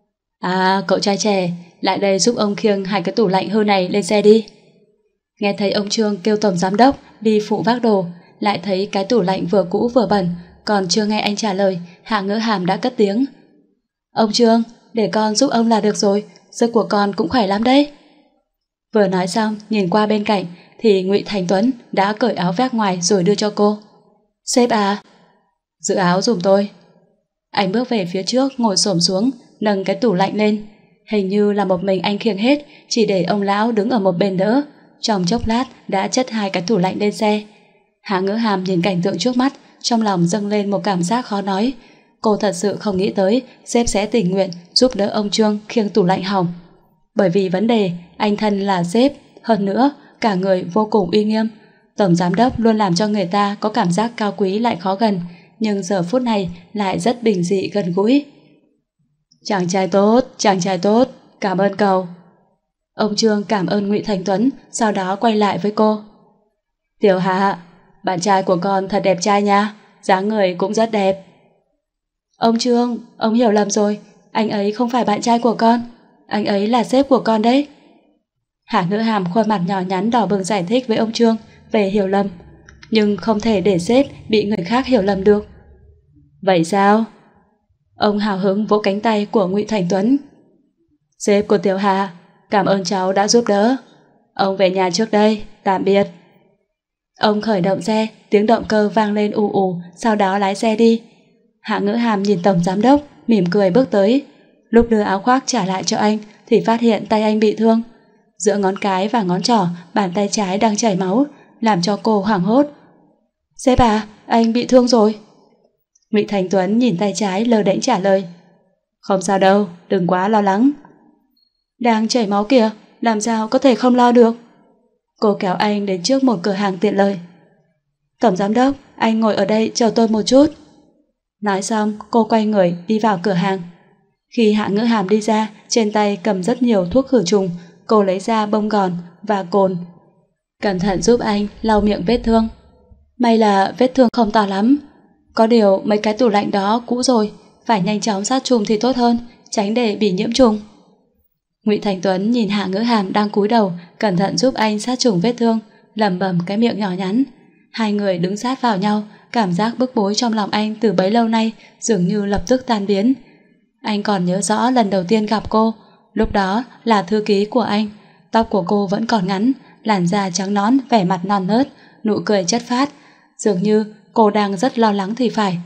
À, cậu trai trẻ, lại đây giúp ông khiêng hai cái tủ lạnh hư này lên xe đi. Nghe thấy ông Trương kêu tổng giám đốc đi phụ vác đồ, lại thấy cái tủ lạnh vừa cũ vừa bẩn, còn chưa nghe anh trả lời, Hạ Ngữ Hàm đã cất tiếng. Ông Trương, để con giúp ông là được rồi, sức của con cũng khỏe lắm đấy. Vừa nói xong, nhìn qua bên cạnh thì Ngụy Thành Tuấn đã cởi áo vác ngoài rồi đưa cho cô. Sếp à? Giữ áo giùm tôi. Anh bước về phía trước, ngồi xổm xuống, nâng cái tủ lạnh lên. Hình như là một mình anh khiêng hết, chỉ để ông lão đứng ở một bên đỡ. Trong chốc lát đã chất hai cái tủ lạnh lên xe. Hạ Ngữ Hàm nhìn cảnh tượng trước mắt, trong lòng dâng lên một cảm giác khó nói. Cô thật sự không nghĩ tới sếp sẽ tình nguyện giúp đỡ ông Trương khiêng tủ lạnh hỏng. Bởi vì vấn đề anh thân là sếp, hơn nữa cả người vô cùng uy nghiêm. Tổng giám đốc luôn làm cho người ta có cảm giác cao quý lại khó gần, nhưng giờ phút này lại rất bình dị gần gũi. Chàng trai tốt, chàng trai tốt, cảm ơn cậu. Ông Trương cảm ơn Ngụy Thành Tuấn, sau đó quay lại với cô. Tiểu Hạ, bạn trai của con thật đẹp trai nha, dáng người cũng rất đẹp. Ông Trương, ông hiểu lầm rồi, anh ấy không phải bạn trai của con, anh ấy là sếp của con đấy. Hạ Ngữ Hàm khuôn mặt nhỏ nhắn đỏ bừng giải thích với ông Trương về hiểu lầm, nhưng không thể để sếp bị người khác hiểu lầm được. Vậy sao? Ông hào hứng vỗ cánh tay của Ngụy Thành Tuấn. Sếp của Tiểu Hà, cảm ơn cháu đã giúp đỡ. Ông về nhà trước đây, tạm biệt. Ông khởi động xe, tiếng động cơ vang lên ù ù, sau đó lái xe đi. Hạ Ngữ Hàm nhìn tổng giám đốc, mỉm cười bước tới. Lúc đưa áo khoác trả lại cho anh thì phát hiện tay anh bị thương. Giữa ngón cái và ngón trỏ, bàn tay trái đang chảy máu, làm cho cô hoảng hốt. Sếp à, anh bị thương rồi. Ngụy Thành Tuấn nhìn tay trái lơ đễnh trả lời. Không sao đâu, đừng quá lo lắng. Đang chảy máu kìa, làm sao có thể không lo được. Cô kéo anh đến trước một cửa hàng tiện lợi. Tổng giám đốc, anh ngồi ở đây chờ tôi một chút. Nói xong, cô quay người đi vào cửa hàng. Khi Hạ Ngữ Hàm đi ra, trên tay cầm rất nhiều thuốc khử trùng. Cô lấy ra bông gòn và cồn, cẩn thận giúp anh lau miệng vết thương. May là vết thương không to lắm. Có điều mấy cái tủ lạnh đó cũ rồi, phải nhanh chóng sát trùng thì tốt hơn, tránh để bị nhiễm trùng. Ngụy Thành Tuấn nhìn Hạ Ngữ Hàm đang cúi đầu, cẩn thận giúp anh sát trùng vết thương, lẩm bẩm cái miệng nhỏ nhắn. Hai người đứng sát vào nhau, cảm giác bức bối trong lòng anh từ bấy lâu nay dường như lập tức tan biến. Anh còn nhớ rõ lần đầu tiên gặp cô, lúc đó là thư ký của anh. Tóc của cô vẫn còn ngắn, làn da trắng nõn, vẻ mặt non nớt, nụ cười chất phát, dường như cô đang rất lo lắng thì phải.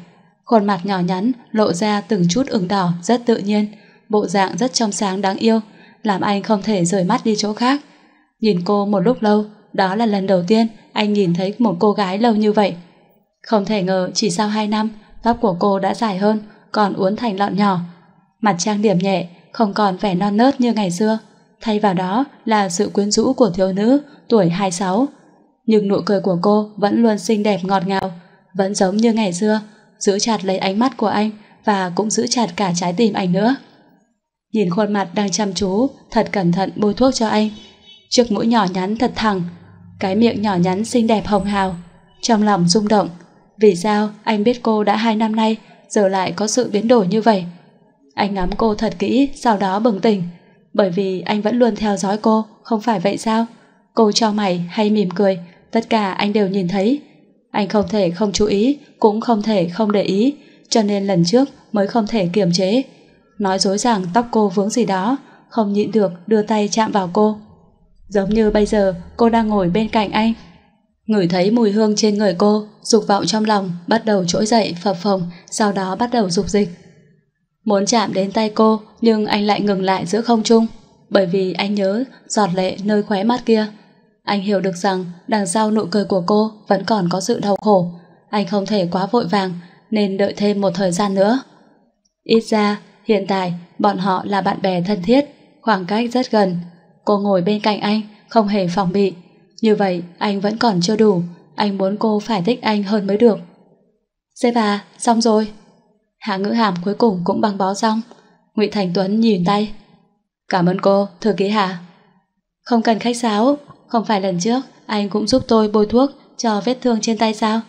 Khuôn mặt nhỏ nhắn lộ ra từng chút ửng đỏ rất tự nhiên, bộ dạng rất trong sáng đáng yêu, làm anh không thể rời mắt đi chỗ khác. Nhìn cô một lúc lâu, đó là lần đầu tiên anh nhìn thấy một cô gái lâu như vậy. Không thể ngờ chỉ sau hai năm, tóc của cô đã dài hơn, còn uốn thành lọn nhỏ. Mặt trang điểm nhẹ, không còn vẻ non nớt như ngày xưa, thay vào đó là sự quyến rũ của thiếu nữ tuổi hai mươi sáu. Nhưng nụ cười của cô vẫn luôn xinh đẹp ngọt ngào, vẫn giống như ngày xưa, giữ chặt lấy ánh mắt của anh và cũng giữ chặt cả trái tim anh nữa. Nhìn khuôn mặt đang chăm chú, thật cẩn thận bôi thuốc cho anh, chiếc mũi nhỏ nhắn thật thẳng, cái miệng nhỏ nhắn xinh đẹp hồng hào, trong lòng rung động. Vì sao anh biết cô đã hai năm nay giờ lại có sự biến đổi như vậy? Anh ngắm cô thật kỹ, sau đó bừng tỉnh. Bởi vì anh vẫn luôn theo dõi cô, không phải vậy sao? Cô chau mày hay mỉm cười, tất cả anh đều nhìn thấy. Anh không thể không chú ý, cũng không thể không để ý, cho nên lần trước mới không thể kiềm chế. Nói dối rằng tóc cô vướng gì đó, không nhịn được đưa tay chạm vào cô. Giống như bây giờ cô đang ngồi bên cạnh anh. Ngửi thấy mùi hương trên người cô, dục vọng trong lòng bắt đầu trỗi dậy phập phồng, sau đó bắt đầu dục dịch. Muốn chạm đến tay cô, nhưng anh lại ngừng lại giữa không trung, bởi vì anh nhớ giọt lệ nơi khóe mắt kia. Anh hiểu được rằng đằng sau nụ cười của cô vẫn còn có sự đau khổ. Anh không thể quá vội vàng, nên đợi thêm một thời gian nữa. Ít ra, hiện tại bọn họ là bạn bè thân thiết, khoảng cách rất gần. Cô ngồi bên cạnh anh, không hề phòng bị. Như vậy anh vẫn còn chưa đủ, anh muốn cô phải thích anh hơn mới được. Sếp à, xong rồi. Hạ Ngữ Hàm cuối cùng cũng băng bó xong. Ngụy Thành Tuấn nhìn tay. Cảm ơn cô, thư ký Hạ. Không cần khách sáo, không phải lần trước anh cũng giúp tôi bôi thuốc cho vết thương trên tay sao?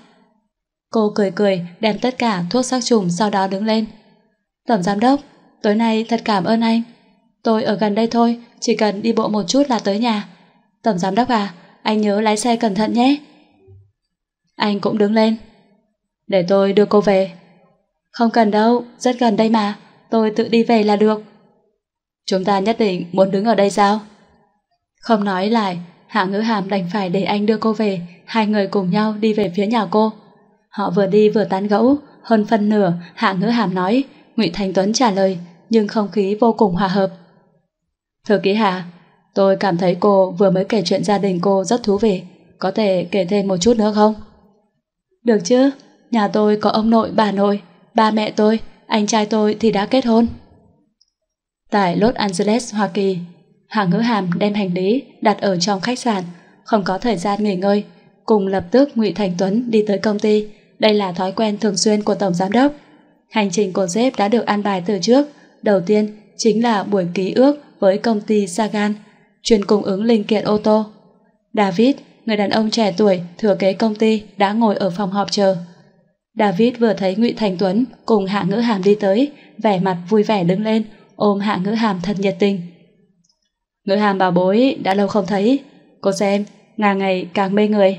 Cô cười cười đem tất cả thuốc sát trùng, sau đó đứng lên. Tổng giám đốc, tối nay thật cảm ơn anh. Tôi ở gần đây thôi, chỉ cần đi bộ một chút là tới nhà. Tổng giám đốc à, anh nhớ lái xe cẩn thận nhé. Anh cũng đứng lên. Để tôi đưa cô về. Không cần đâu, rất gần đây mà, tôi tự đi về là được. Chúng ta nhất định muốn đứng ở đây sao? Không nói lại, Hạ Ngữ Hàm đành phải để anh đưa cô về. Hai người cùng nhau đi về phía nhà cô. Họ vừa đi vừa tán gẫu, hơn phân nửa Hạ Ngữ Hàm nói, Ngụy Thành Tuấn trả lời, nhưng không khí vô cùng hòa hợp. Thư ký Hạ, tôi cảm thấy cô vừa mới kể chuyện gia đình cô rất thú vị, có thể kể thêm một chút nữa không? Được chứ, nhà tôi có ông nội, bà nội, ba mẹ tôi, anh trai tôi thì đã kết hôn. Tại Los Angeles, Hoa Kỳ, Hạ Ngữ Hàm đem hành lý đặt ở trong khách sạn, không có thời gian nghỉ ngơi, cùng lập tức Ngụy Thành Tuấn đi tới công ty. Đây là thói quen thường xuyên của tổng giám đốc. Hành trình của sếp đã được an bài từ trước. Đầu tiên chính là buổi ký ước với công ty Sagan, chuyên cung ứng linh kiện ô tô. David, người đàn ông trẻ tuổi thừa kế công ty, đã ngồi ở phòng họp chờ. David vừa thấy Ngụy Thành Tuấn cùng Hạ Ngữ Hàm đi tới, vẻ mặt vui vẻ đứng lên, ôm Hạ Ngữ Hàm thật nhiệt tình. Ngữ Hàm bảo bối, đã lâu không thấy, cô xem, ngày ngày càng mê người.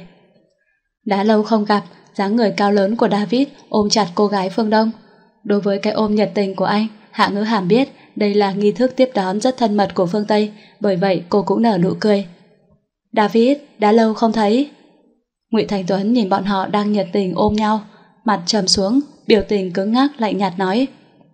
Đã lâu không gặp, dáng người cao lớn của David ôm chặt cô gái phương Đông. Đối với cái ôm nhiệt tình của anh, Hạ Ngữ Hàm biết đây là nghi thức tiếp đón rất thân mật của phương Tây, bởi vậy cô cũng nở nụ cười. David, đã lâu không thấy. Ngụy Thành Tuấn nhìn bọn họ đang nhiệt tình ôm nhau, mặt trầm xuống, biểu tình cứng ngắc lạnh nhạt nói,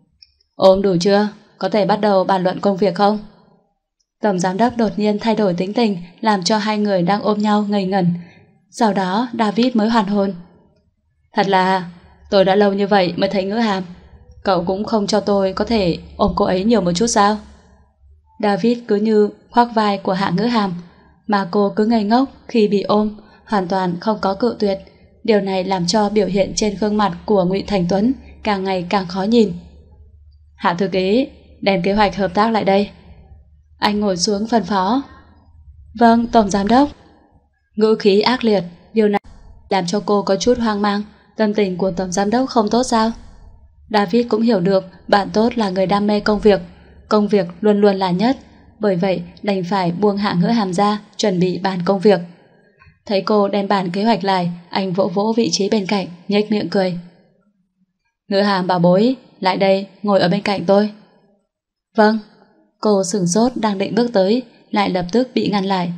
ôm đủ chưa? Có thể bắt đầu bàn luận công việc không? Tổng giám đốc đột nhiên thay đổi tính tình, làm cho hai người đang ôm nhau ngây ngẩn. Sau đó David mới hoàn hồn. Thật là, tôi đã lâu như vậy mới thấy Ngữ Hàm. Cậu cũng không cho tôi có thể ôm cô ấy nhiều một chút sao? David cứ như khoác vai của Hạ Ngữ Hàm, mà cô cứ ngây ngốc khi bị ôm, hoàn toàn không có cự tuyệt. Điều này làm cho biểu hiện trên gương mặt của Ngụy Thành Tuấn càng ngày càng khó nhìn. Hạ thư ký, đem kế hoạch hợp tác lại đây. Anh ngồi xuống phân phó. Vâng, tổng giám đốc. Ngữ khí ác liệt, điều này làm cho cô có chút hoang mang. Tâm tình của tổng giám đốc không tốt sao? David cũng hiểu được bạn tốt là người đam mê công việc, công việc luôn luôn là nhất, bởi vậy đành phải buông Hạ Ngữ Hàm ra, chuẩn bị bàn công việc. Thấy cô đem bàn kế hoạch lại, anh vỗ vỗ vị trí bên cạnh, nhếch miệng cười. Ngữ Hàm bảo bối, lại đây, ngồi ở bên cạnh tôi. Vâng. Cô sửng sốt đang định bước tới, lại lập tức bị ngăn lại.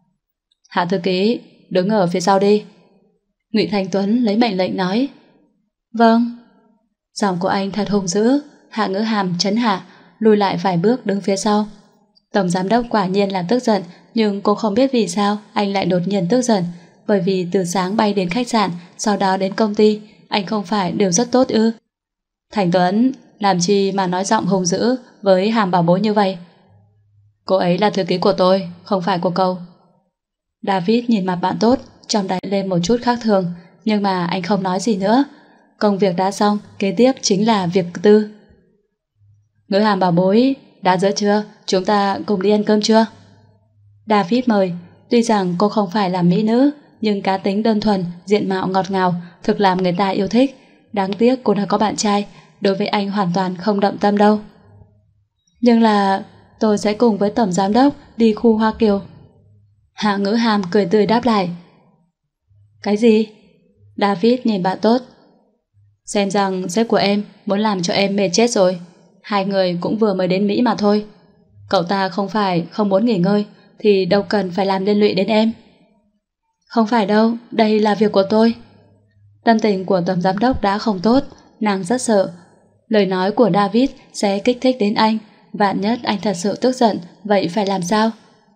Hạ thư ký, đứng ở phía sau đi. Ngụy Thành Tuấn lấy mệnh lệnh nói. Vâng. Giọng của anh thật hung dữ. Hạ Ngữ Hàm chấn hạ, lùi lại vài bước đứng phía sau. Tổng giám đốc quả nhiên là tức giận, nhưng cô không biết vì sao anh lại đột nhiên tức giận. Bởi vì từ sáng bay đến khách sạn, sau đó đến công ty, anh không phải đều rất tốt ư? Thành Tuấn, làm chi mà nói giọng hung dữ với Hàm bảo bối như vậy? Cô ấy là thư ký của tôi, không phải của cậu. David nhìn mặt bạn tốt, trong đáy lên một chút khác thường, nhưng mà anh không nói gì nữa. Công việc đã xong, kế tiếp chính là việc tư. Ngữ Hàm bảo bối, đã giữa trưa, chúng ta cùng đi ăn cơm chưa? David mời. Tuy rằng cô không phải là mỹ nữ, nhưng cá tính đơn thuần, diện mạo ngọt ngào, thực làm người ta yêu thích. Đáng tiếc cô đã có bạn trai, đối với anh hoàn toàn không động tâm đâu. Nhưng là tôi sẽ cùng với tổng giám đốc đi khu Hoa Kiều. Hạ Ngữ Hàm cười tươi đáp lại. Cái gì? David nhìn bạn tốt. Xem rằng sếp của em muốn làm cho em mệt chết rồi. Hai người cũng vừa mới đến Mỹ mà thôi. Cậu ta không phải không muốn nghỉ ngơi thì đâu cần phải làm liên lụy đến em. Không phải đâu, đây là việc của tôi. Tâm tình của tổng giám đốc đã không tốt, nàng rất sợ lời nói của David sẽ kích thích đến anh. Vạn nhất anh thật sự tức giận, vậy phải làm sao?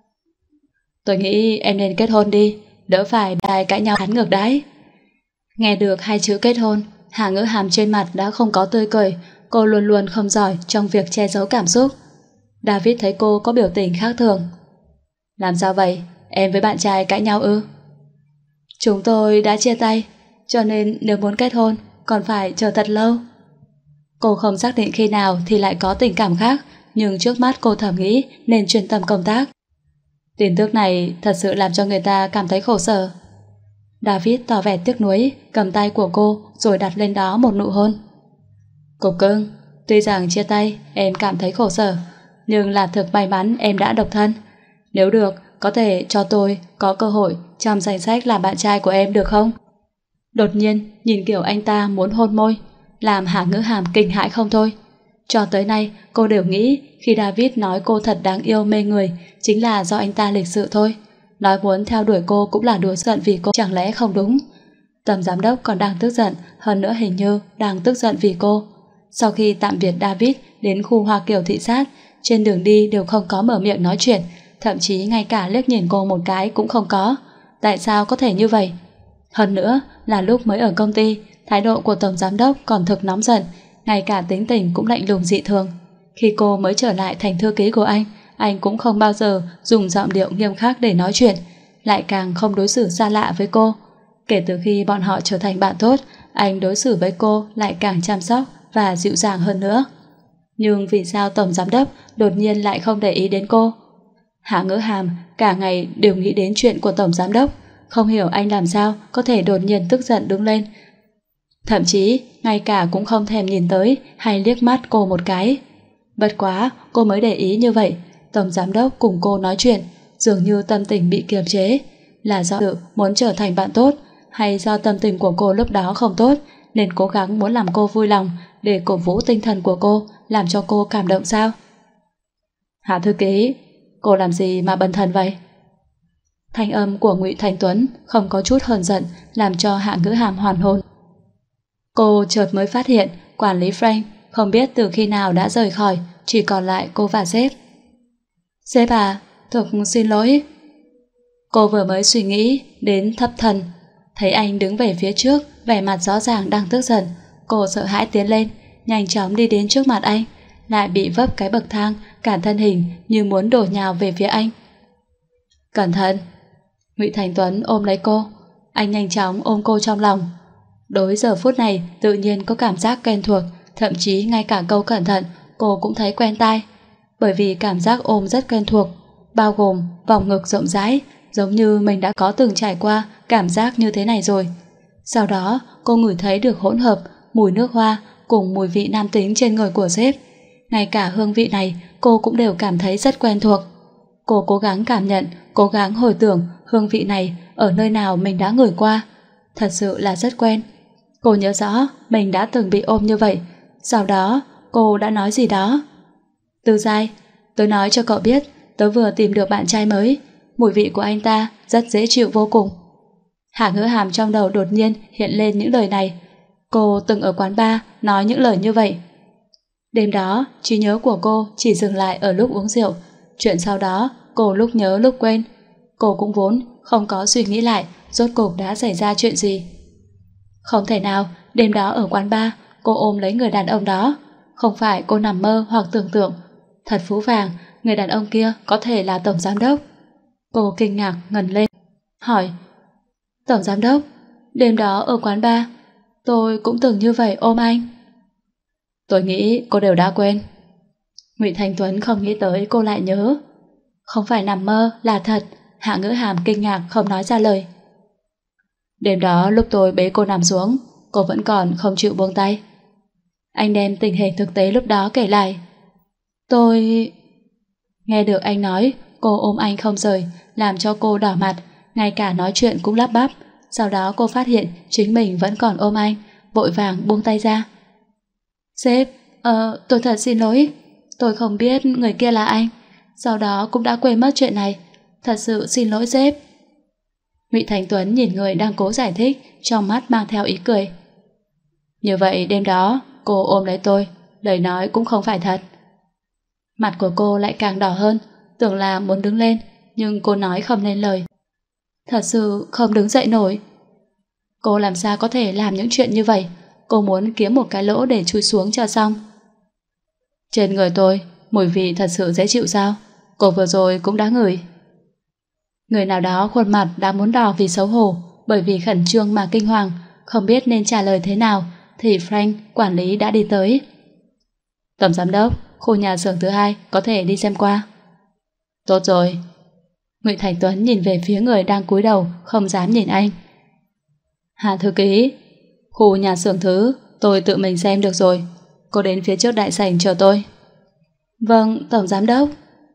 Tôi nghĩ em nên kết hôn đi, đỡ phải đài cãi nhau hắn ngược đãi. Nghe được hai chữ kết hôn, Hạ Ngữ Hàm trên mặt đã không có tươi cười. Cô luôn luôn không giỏi trong việc che giấu cảm xúc. David thấy cô có biểu tình khác thường. Làm sao vậy? Em với bạn trai cãi nhau ư? Chúng tôi đã chia tay, cho nên nếu muốn kết hôn còn phải chờ thật lâu. Cô không xác định khi nào thì lại có tình cảm khác, nhưng trước mắt cô thầm nghĩ nên chuyên tâm công tác. Tin tức này thật sự làm cho người ta cảm thấy khổ sở. David tỏ vẻ tiếc nuối, cầm tay của cô rồi đặt lên đó một nụ hôn. Cục cưng, tuy rằng chia tay em cảm thấy khổ sở, nhưng là thực may mắn em đã độc thân. Nếu được, có thể cho tôi có cơ hội trong danh sách làm bạn trai của em được không? Đột nhiên nhìn kiểu anh ta muốn hôn môi, làm Hạ Ngữ Hàm kinh hãi không thôi. Cho tới nay cô đều nghĩ khi David nói cô thật đáng yêu mê người chính là do anh ta lịch sự thôi. Nói muốn theo đuổi cô cũng là đùa giận vì cô, chẳng lẽ không đúng? Tổng giám đốc còn đang tức giận, hơn nữa hình như đang tức giận vì cô. Sau khi tạm biệt David đến khu Hoa Kiều thị sát, trên đường đi đều không có mở miệng nói chuyện, thậm chí ngay cả liếc nhìn cô một cái cũng không có. Tại sao có thể như vậy? Hơn nữa là lúc mới ở công ty, thái độ của tổng giám đốc còn thực nóng giận, ngay cả tính tình cũng lạnh lùng dị thường. Khi cô mới trở lại thành thư ký của anh, anh cũng không bao giờ dùng giọng điệu nghiêm khắc để nói chuyện, lại càng không đối xử xa lạ với cô. Kể từ khi bọn họ trở thành bạn tốt, anh đối xử với cô lại càng chăm sóc và dịu dàng hơn nữa. Nhưng vì sao tổng giám đốc đột nhiên lại không để ý đến cô? Hạ Ngữ Hàm cả ngày đều nghĩ đến chuyện của tổng giám đốc, không hiểu anh làm sao có thể đột nhiên tức giận đứng lên, thậm chí ngay cả cũng không thèm nhìn tới hay liếc mắt cô một cái. Bất quá cô mới để ý như vậy, tổng giám đốc cùng cô nói chuyện dường như tâm tình bị kiềm chế, là do tự muốn trở thành bạn tốt hay do tâm tình của cô lúc đó không tốt nên cố gắng muốn làm cô vui lòng để cổ vũ tinh thần của cô, làm cho cô cảm động sao? Hạ thư ký, cô làm gì mà bần thần vậy? Thanh âm của Ngụy Thành Tuấn không có chút hờn giận, làm cho Hạ Ngữ Hàm hoàn hồn. Cô chợt mới phát hiện quản lý Frank không biết từ khi nào đã rời khỏi, chỉ còn lại cô và sếp. Sếp à, thực xin lỗi. Cô vừa mới suy nghĩ đến thất thần, thấy anh đứng về phía trước, vẻ mặt rõ ràng đang tức giận. Cô sợ hãi tiến lên, nhanh chóng đi đến trước mặt anh, lại bị vấp cái bậc thang, cả thân hình như muốn đổ nhào về phía anh. Cẩn thận! Ngụy Thành Tuấn ôm lấy cô, anh nhanh chóng ôm cô trong lòng. Đối giờ phút này tự nhiên có cảm giác quen thuộc, thậm chí ngay cả câu cẩn thận cô cũng thấy quen tai, bởi vì cảm giác ôm rất quen thuộc, bao gồm vòng ngực rộng rãi, giống như mình đã có từng trải qua cảm giác như thế này rồi. Sau đó cô ngửi thấy được hỗn hợp mùi nước hoa cùng mùi vị nam tính trên người của sếp. Ngay cả hương vị này cô cũng đều cảm thấy rất quen thuộc. Cô cố gắng cảm nhận, cố gắng hồi tưởng hương vị này ở nơi nào mình đã ngửi qua. Thật sự là rất quen. Cô nhớ rõ mình đã từng bị ôm như vậy. Sau đó cô đã nói gì đó. Tư Giai, tôi nói cho cậu biết, tớ vừa tìm được bạn trai mới. Mùi vị của anh ta rất dễ chịu vô cùng. Hạ Ngữ Hàm trong đầu đột nhiên hiện lên những lời này. Cô từng ở quán bar nói những lời như vậy. Đêm đó, trí nhớ của cô chỉ dừng lại ở lúc uống rượu. Chuyện sau đó, cô lúc nhớ lúc quên. Cô cũng vốn không có suy nghĩ lại rốt cuộc đã xảy ra chuyện gì. Không thể nào, đêm đó ở quán bar, cô ôm lấy người đàn ông đó. Không phải cô nằm mơ hoặc tưởng tượng. Thật phú vàng, người đàn ông kia có thể là tổng giám đốc. Cô kinh ngạc ngẩng lên, hỏi: Tổng giám đốc, đêm đó ở quán bar, tôi cũng từng như vậy ôm anh. Tôi nghĩ cô đều đã quên. Ngụy Thành Tuấn không nghĩ tới cô lại nhớ. Không phải nằm mơ, là thật. Hạ Ngữ Hàm kinh ngạc không nói ra lời. Đêm đó lúc tôi bế cô nằm xuống, cô vẫn còn không chịu buông tay. Anh đem tình hình thực tế lúc đó kể lại. Tôi... Nghe được anh nói, cô ôm anh không rời, làm cho cô đỏ mặt, ngay cả nói chuyện cũng lắp bắp. Sau đó cô phát hiện chính mình vẫn còn ôm anh, vội vàng buông tay ra. Sếp, ờ, tôi thật xin lỗi. Tôi không biết người kia là anh. Sau đó cũng đã quên mất chuyện này. Thật sự xin lỗi sếp. Ngụy Thành Tuấn nhìn người đang cố giải thích, trong mắt mang theo ý cười. Như vậy đêm đó cô ôm lấy tôi, lời nói cũng không phải thật. Mặt của cô lại càng đỏ hơn, tưởng là muốn đứng lên, nhưng cô nói không nên lời. Thật sự không đứng dậy nổi. Cô làm sao có thể làm những chuyện như vậy? Cô muốn kiếm một cái lỗ để chui xuống cho xong. Trên người tôi, mùi vị thật sự dễ chịu sao? Cô vừa rồi cũng đã ngửi. Người nào đó khuôn mặt đã muốn đỏ vì xấu hổ, bởi vì khẩn trương mà kinh hoàng, không biết nên trả lời thế nào, thì Frank, quản lý đã đi tới. Tổng giám đốc, khu nhà xưởng thứ hai có thể đi xem qua. Tốt rồi. Ngụy Thành Tuấn nhìn về phía người đang cúi đầu, không dám nhìn anh. Hạ thư ký, khu nhà xưởng thứ tôi tự mình xem được rồi. Cô đến phía trước đại sảnh chờ tôi. Vâng, tổng giám đốc.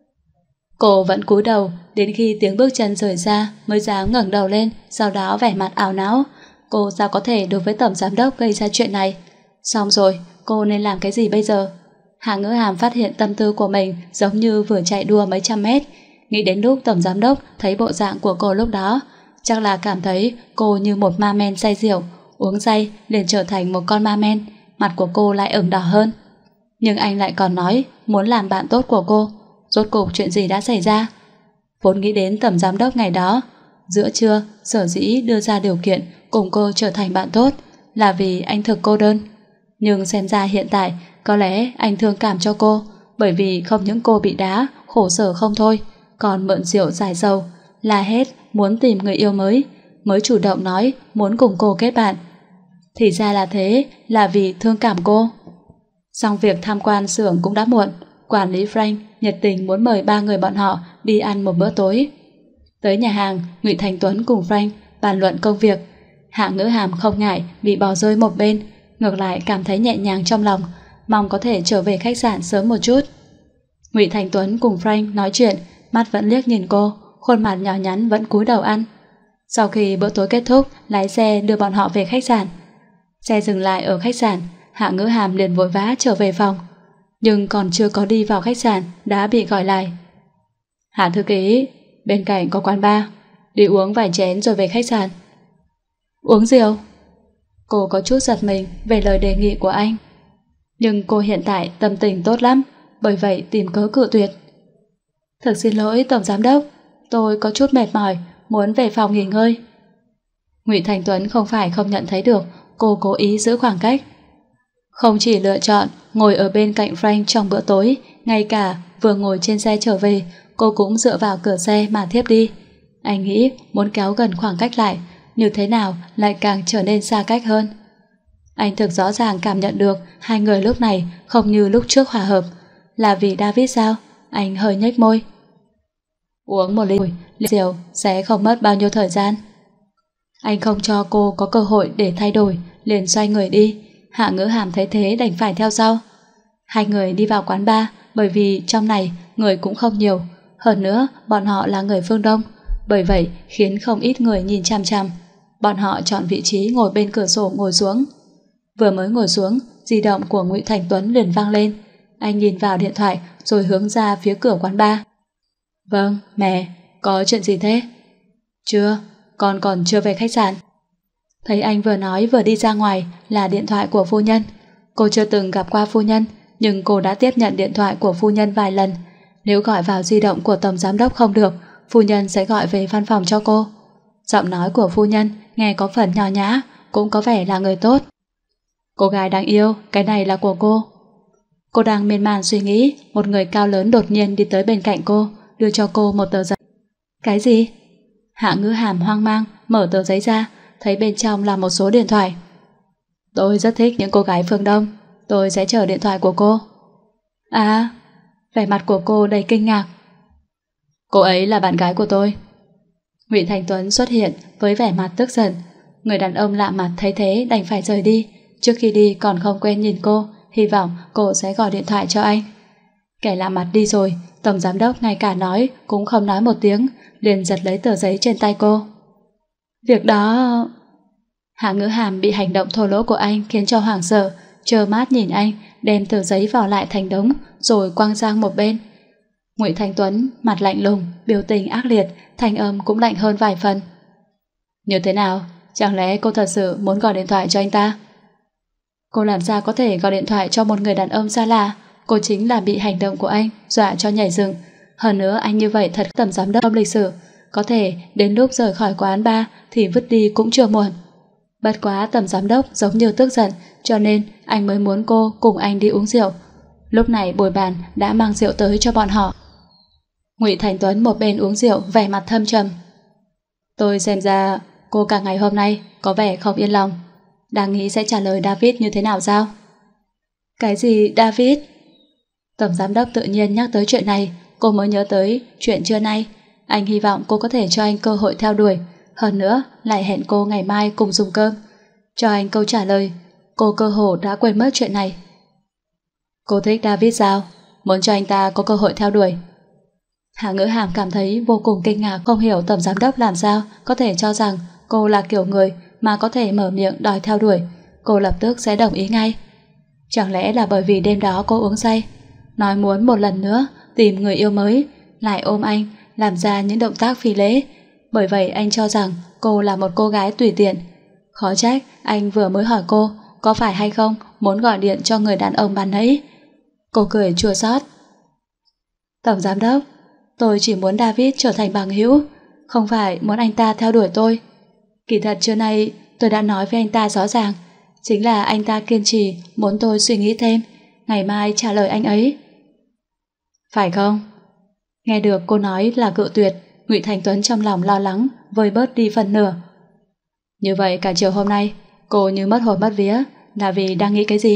Cô vẫn cúi đầu, đến khi tiếng bước chân rời ra mới dám ngẩng đầu lên, sau đó vẻ mặt ảo não. Cô sao có thể đối với tổng giám đốc gây ra chuyện này? Xong rồi, cô nên làm cái gì bây giờ? Hạ Ngữ Hàm phát hiện tâm tư của mình giống như vừa chạy đua mấy trăm mét. Nghĩ đến lúc tổng giám đốc thấy bộ dạng của cô lúc đó, chắc là cảm thấy cô như một ma men say rượu, uống say liền trở thành một con ma men. Mặt của cô lại ửng đỏ hơn. Nhưng anh lại còn nói muốn làm bạn tốt của cô. Rốt cuộc chuyện gì đã xảy ra? Vốn nghĩ đến tổng giám đốc ngày đó, giữa trưa sở dĩ đưa ra điều kiện cùng cô trở thành bạn tốt là vì anh thực cô đơn. Nhưng xem ra hiện tại có lẽ anh thương cảm cho cô, bởi vì không những cô bị đá khổ sở không thôi, còn mượn rượu giải sầu, la hét muốn tìm người yêu mới, mới chủ động nói muốn cùng cô kết bạn. Thì ra là thế, là vì thương cảm cô. Xong việc tham quan xưởng cũng đã muộn, quản lý Frank nhiệt tình muốn mời ba người bọn họ đi ăn một bữa tối. Tới nhà hàng, Ngụy Thành Tuấn cùng Frank bàn luận công việc. Hạ Ngữ Hàm không ngại bị bỏ rơi một bên, ngược lại cảm thấy nhẹ nhàng trong lòng, mong có thể trở về khách sạn sớm một chút. Ngụy Thành Tuấn cùng Frank nói chuyện, mắt vẫn liếc nhìn cô, khuôn mặt nhỏ nhắn vẫn cúi đầu ăn. Sau khi bữa tối kết thúc, lái xe đưa bọn họ về khách sạn. Xe dừng lại ở khách sạn, Hạ Ngữ Hàm liền vội vã trở về phòng, nhưng còn chưa có đi vào khách sạn đã bị gọi lại. Hạ thư ký, bên cạnh có quán bar, đi uống vài chén rồi về khách sạn. Uống rượu? Cô có chút giật mình về lời đề nghị của anh, nhưng cô hiện tại tâm tình tốt lắm, bởi vậy tìm cớ cự tuyệt. Thật xin lỗi tổng giám đốc, tôi có chút mệt mỏi, muốn về phòng nghỉ ngơi. Ngụy Thành Tuấn không phải không nhận thấy được cô cố ý giữ khoảng cách. Không chỉ lựa chọn ngồi ở bên cạnh Frank trong bữa tối, ngay cả vừa ngồi trên xe trở về, cô cũng dựa vào cửa xe mà thiếp đi. Anh nghĩ muốn kéo gần khoảng cách lại, như thế nào lại càng trở nên xa cách hơn. Anh thực rõ ràng cảm nhận được hai người lúc này không như lúc trước hòa hợp. Là vì David sao? Anh hơi nhếch môi. Uống một ly rượu sẽ không mất bao nhiêu thời gian. Anh không cho cô có cơ hội để thay đổi, liền xoay người đi. Hạ Ngữ Hàm thấy thế đành phải theo sau. Hai người đi vào quán bar, bởi vì trong này người cũng không nhiều, hơn nữa bọn họ là người phương Đông, bởi vậy khiến không ít người nhìn chằm chằm. Bọn họ chọn vị trí ngồi bên cửa sổ ngồi xuống. Vừa mới ngồi xuống, di động của Ngụy Thành Tuấn liền vang lên. Anh nhìn vào điện thoại rồi hướng ra phía cửa quán bar. Vâng, mẹ, có chuyện gì thế? Chưa, con còn chưa về khách sạn. Thấy anh vừa nói vừa đi ra ngoài là điện thoại của phu nhân. Cô chưa từng gặp qua phu nhân, nhưng cô đã tiếp nhận điện thoại của phu nhân vài lần. Nếu gọi vào di động của tổng giám đốc không được, phu nhân sẽ gọi về văn phòng cho cô. Giọng nói của phu nhân nghe có phần nho nhã, cũng có vẻ là người tốt. Cô gái đáng yêu, cái này là của cô. Cô đang miên man suy nghĩ, một người cao lớn đột nhiên đi tới bên cạnh cô, đưa cho cô một tờ giấy. Cái gì? Hạ Ngữ Hàm hoang mang mở tờ giấy ra, thấy bên trong là một số điện thoại. Tôi rất thích những cô gái phương Đông, tôi sẽ chờ điện thoại của cô. À, vẻ mặt của cô đầy kinh ngạc. Cô ấy là bạn gái của tôi. Ngụy Thành Tuấn xuất hiện với vẻ mặt tức giận. Người đàn ông lạ mặt thấy thế đành phải rời đi. Trước khi đi còn không quên nhìn cô, hy vọng cô sẽ gọi điện thoại cho anh. Kẻ lạ mặt đi rồi, tổng giám đốc ngay cả nói cũng không nói một tiếng, liền giật lấy tờ giấy trên tay cô. Việc đó... Hạ Ngữ Hàm bị hành động thô lỗ của anh khiến cho hoảng sợ, trơ mắt nhìn anh đem tờ giấy vào lại thành đống rồi quăng sang một bên. Ngụy Thành Tuấn mặt lạnh lùng, biểu tình ác liệt, thanh âm cũng lạnh hơn vài phần. Như thế nào? Chẳng lẽ cô thật sự muốn gọi điện thoại cho anh ta? Cô làm sao có thể gọi điện thoại cho một người đàn ông xa lạ? Cô chính là bị hành động của anh dọa cho nhảy dựng. Hơn nữa anh như vậy thật tầm giám đốc lịch sử, có thể đến lúc rời khỏi quán bar thì vứt đi cũng chưa muộn. Bất quá tầm giám đốc giống như tức giận, cho nên anh mới muốn cô cùng anh đi uống rượu. Lúc này bồi bàn đã mang rượu tới cho bọn họ. Ngụy Thành Tuấn một bên uống rượu vẻ mặt thâm trầm. Tôi xem ra cô cả ngày hôm nay có vẻ không yên lòng, đang nghĩ sẽ trả lời David như thế nào sao? Cái gì David? Tổng giám đốc tự nhiên nhắc tới chuyện này, cô mới nhớ tới chuyện trưa nay. Anh hy vọng cô có thể cho anh cơ hội theo đuổi, hơn nữa lại hẹn cô ngày mai cùng dùng cơm. Cho anh câu trả lời, cô cơ hồ đã quên mất chuyện này. Cô thích David sao? Muốn cho anh ta có cơ hội theo đuổi. Hạ Ngữ Hàm cảm thấy vô cùng kinh ngạc, không hiểu tổng giám đốc làm sao có thể cho rằng cô là kiểu người mà có thể mở miệng đòi theo đuổi. Cô lập tức sẽ đồng ý ngay. Chẳng lẽ là bởi vì đêm đó cô uống say, nói muốn một lần nữa tìm người yêu mới, lại ôm anh, làm ra những động tác phi lễ. Bởi vậy anh cho rằng cô là một cô gái tùy tiện. Khó trách anh vừa mới hỏi cô có phải hay không muốn gọi điện cho người đàn ông ban nãy. Cô cười chua xót. Tổng giám đốc, tôi chỉ muốn David trở thành bằng hữu, không phải muốn anh ta theo đuổi tôi. Kỳ thật trưa nay tôi đã nói với anh ta rõ ràng, chính là anh ta kiên trì muốn tôi suy nghĩ thêm, ngày mai trả lời anh ấy. Phải không? Nghe được cô nói là cự tuyệt, Ngụy Thành Tuấn trong lòng lo lắng vơi bớt đi phần nửa. Như vậy cả chiều hôm nay cô như mất hồn mất vía, là vì đang nghĩ cái gì?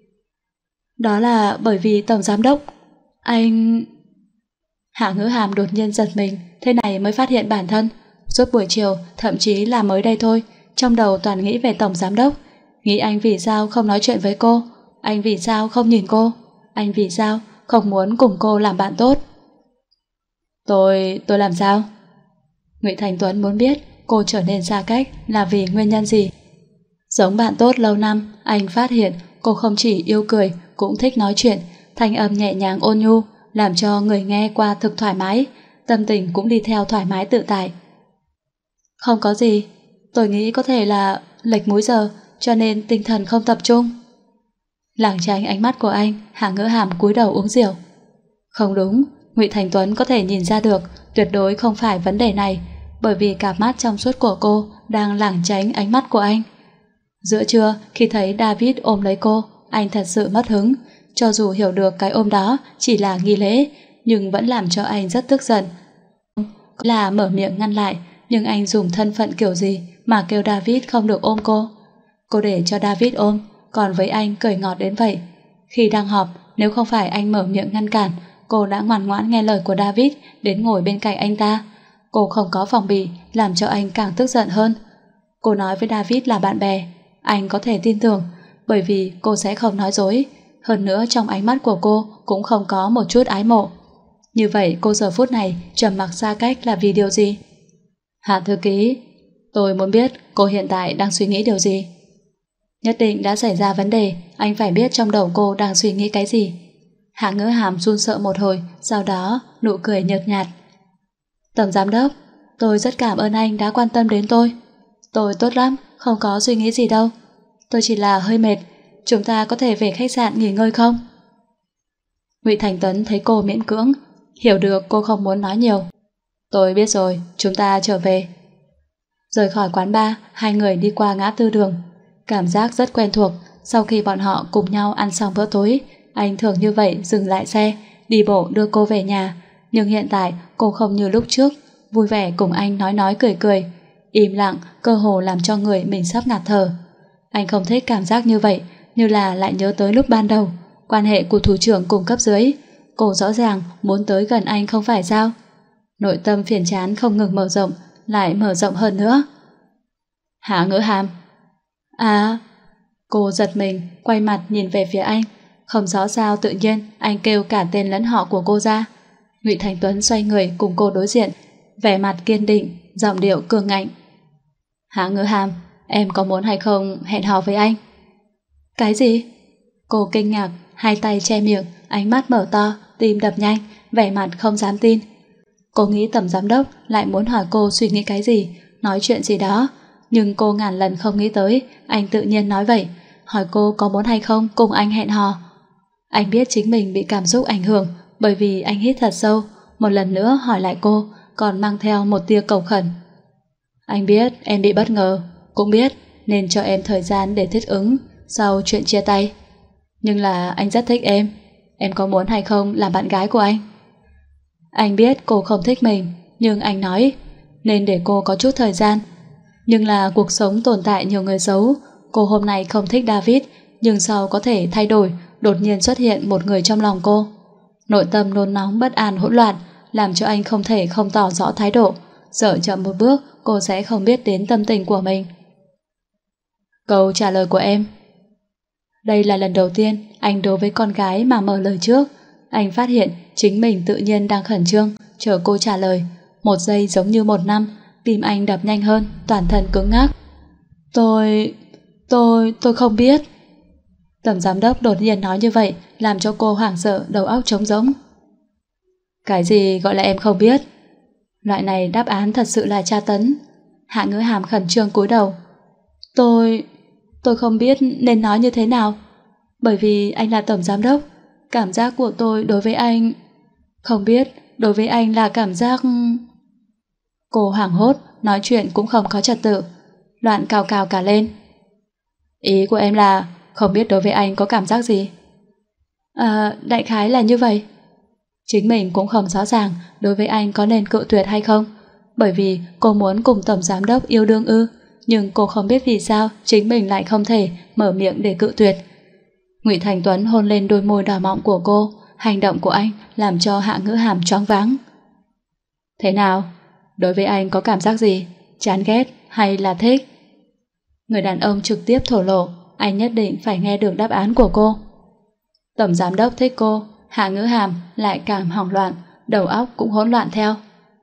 Đó là bởi vì tổng giám đốc anh... Hạ Ngữ Hàm đột nhiên giật mình, thế này mới phát hiện bản thân suốt buổi chiều, thậm chí là mới đây thôi, trong đầu toàn nghĩ về tổng giám đốc, nghĩ anh vì sao không nói chuyện với cô, anh vì sao không nhìn cô, anh vì sao không muốn cùng cô làm bạn tốt. Tôi... tôi làm sao? Ngụy Thành Tuấn muốn biết cô trở nên xa cách là vì nguyên nhân gì. Giống bạn tốt lâu năm, anh phát hiện cô không chỉ yêu cười, cũng thích nói chuyện, thanh âm nhẹ nhàng ôn nhu, làm cho người nghe qua thực thoải mái, tâm tình cũng đi theo thoải mái tự tại. Không có gì, tôi nghĩ có thể là lệch múi giờ, cho nên tinh thần không tập trung. Lảng tránh ánh mắt của anh, Hạ Ngữ Hàm cúi đầu uống rượu. Không đúng, Ngụy Thành Tuấn có thể nhìn ra được, tuyệt đối không phải vấn đề này, bởi vì cặp mắt trong suốt của cô đang lảng tránh ánh mắt của anh. Giữa trưa, khi thấy David ôm lấy cô, anh thật sự mất hứng, cho dù hiểu được cái ôm đó chỉ là nghi lễ, nhưng vẫn làm cho anh rất tức giận. Là mở miệng ngăn lại, nhưng anh dùng thân phận kiểu gì mà kêu David không được ôm cô. Cô để cho David ôm, còn với anh cười ngọt đến vậy. Khi đang họp, nếu không phải anh mở miệng ngăn cản, cô đã ngoan ngoãn nghe lời của David đến ngồi bên cạnh anh ta. Cô không có phòng bị, làm cho anh càng tức giận hơn. Cô nói với David là bạn bè, anh có thể tin tưởng, bởi vì cô sẽ không nói dối. Hơn nữa trong ánh mắt của cô cũng không có một chút ái mộ. Như vậy cô giờ phút này trầm mặc xa cách là vì điều gì? Hạ thư ký, tôi muốn biết cô hiện tại đang suy nghĩ điều gì. Nhất định đã xảy ra vấn đề, anh phải biết trong đầu cô đang suy nghĩ cái gì. Hạ Ngữ Hàm run sợ một hồi, sau đó nụ cười nhợt nhạt. Tổng giám đốc, tôi rất cảm ơn anh đã quan tâm đến tôi. Tôi tốt lắm, không có suy nghĩ gì đâu. Tôi chỉ là hơi mệt, chúng ta có thể về khách sạn nghỉ ngơi không? Ngụy Thành Tuấn thấy cô miễn cưỡng, hiểu được cô không muốn nói nhiều. Tôi biết rồi, chúng ta trở về. Rời khỏi quán bar, hai người đi qua ngã tư đường. Cảm giác rất quen thuộc. Sau khi bọn họ cùng nhau ăn xong bữa tối, anh thường như vậy dừng lại xe, đi bộ đưa cô về nhà. Nhưng hiện tại cô không như lúc trước, vui vẻ cùng anh nói nói cười cười, im lặng cơ hồ làm cho người mình sắp ngạt thở. Anh không thích cảm giác như vậy, như là lại nhớ tới lúc ban đầu, quan hệ của thủ trưởng cùng cấp dưới. Cô rõ ràng muốn tới gần anh không phải sao? Nội tâm phiền chán không ngừng mở rộng, lại mở rộng hơn nữa. Hạ Ngữ Hàm. À, cô giật mình, quay mặt nhìn về phía anh. Không rõ sao tự nhiên anh kêu cả tên lẫn họ của cô ra. Ngụy Thành Tuấn xoay người cùng cô đối diện, vẻ mặt kiên định, giọng điệu cường ngạnh. Hạ Ngữ Hàm, em có muốn hay không hẹn hò với anh? Cái gì? Cô kinh ngạc, hai tay che miệng, ánh mắt mở to, tim đập nhanh, vẻ mặt không dám tin. Cô nghĩ Tổng giám đốc lại muốn hỏi cô suy nghĩ cái gì, nói chuyện gì đó, nhưng cô ngàn lần không nghĩ tới anh tự nhiên nói vậy, hỏi cô có muốn hay không cùng anh hẹn hò. Anh biết chính mình bị cảm xúc ảnh hưởng, bởi vì anh hít thật sâu, một lần nữa hỏi lại cô, còn mang theo một tia cầu khẩn. Anh biết em bị bất ngờ, cũng biết nên cho em thời gian để thích ứng sau chuyện chia tay. Nhưng là anh rất thích em, em có muốn hay không làm bạn gái của anh? Anh biết cô không thích mình, nhưng anh nói nên để cô có chút thời gian. Nhưng là cuộc sống tồn tại nhiều người xấu. Cô hôm nay không thích David, nhưng sau có thể thay đổi, đột nhiên xuất hiện một người trong lòng cô. Nội tâm nôn nóng bất an hỗn loạn, làm cho anh không thể không tỏ rõ thái độ. Sợ chậm một bước cô sẽ không biết đến tâm tình của mình. Câu trả lời của em. Đây là lần đầu tiên anh đối với con gái mà mở lời trước. Anh phát hiện chính mình tự nhiên đang khẩn trương chờ cô trả lời. Một giây giống như một năm, tim anh đập nhanh hơn, toàn thân cứng ngắc. Tôi... tôi... tôi không biết. Tổng giám đốc đột nhiên nói như vậy, làm cho cô hoảng sợ, đầu óc trống rỗng. Cái gì gọi là em không biết? Loại này đáp án thật sự là tra tấn. Hạ Ngữ Hàm khẩn trương cúi đầu. Tôi... tôi không biết nên nói như thế nào. Bởi vì anh là tổng giám đốc, cảm giác của tôi đối với anh... không biết, đối với anh là cảm giác... Cô hoảng hốt, nói chuyện cũng không có trật tự, loạn cào cào cả lên. Ý của em là không biết đối với anh có cảm giác gì? À, đại khái là như vậy. Chính mình cũng không rõ ràng đối với anh có nên cự tuyệt hay không, bởi vì cô muốn cùng tổng giám đốc yêu đương ư, nhưng cô không biết vì sao chính mình lại không thể mở miệng để cự tuyệt. Ngụy Thành Tuấn hôn lên đôi môi đỏ mọng của cô, hành động của anh làm cho Hạ Ngữ Hàm choáng váng. Thế nào? Đối với anh có cảm giác gì? Chán ghét hay là thích? Người đàn ông trực tiếp thổ lộ, anh nhất định phải nghe được đáp án của cô. Tổng giám đốc thích cô, Hạ Ngữ Hàm lại cảm hoảng loạn, đầu óc cũng hỗn loạn theo.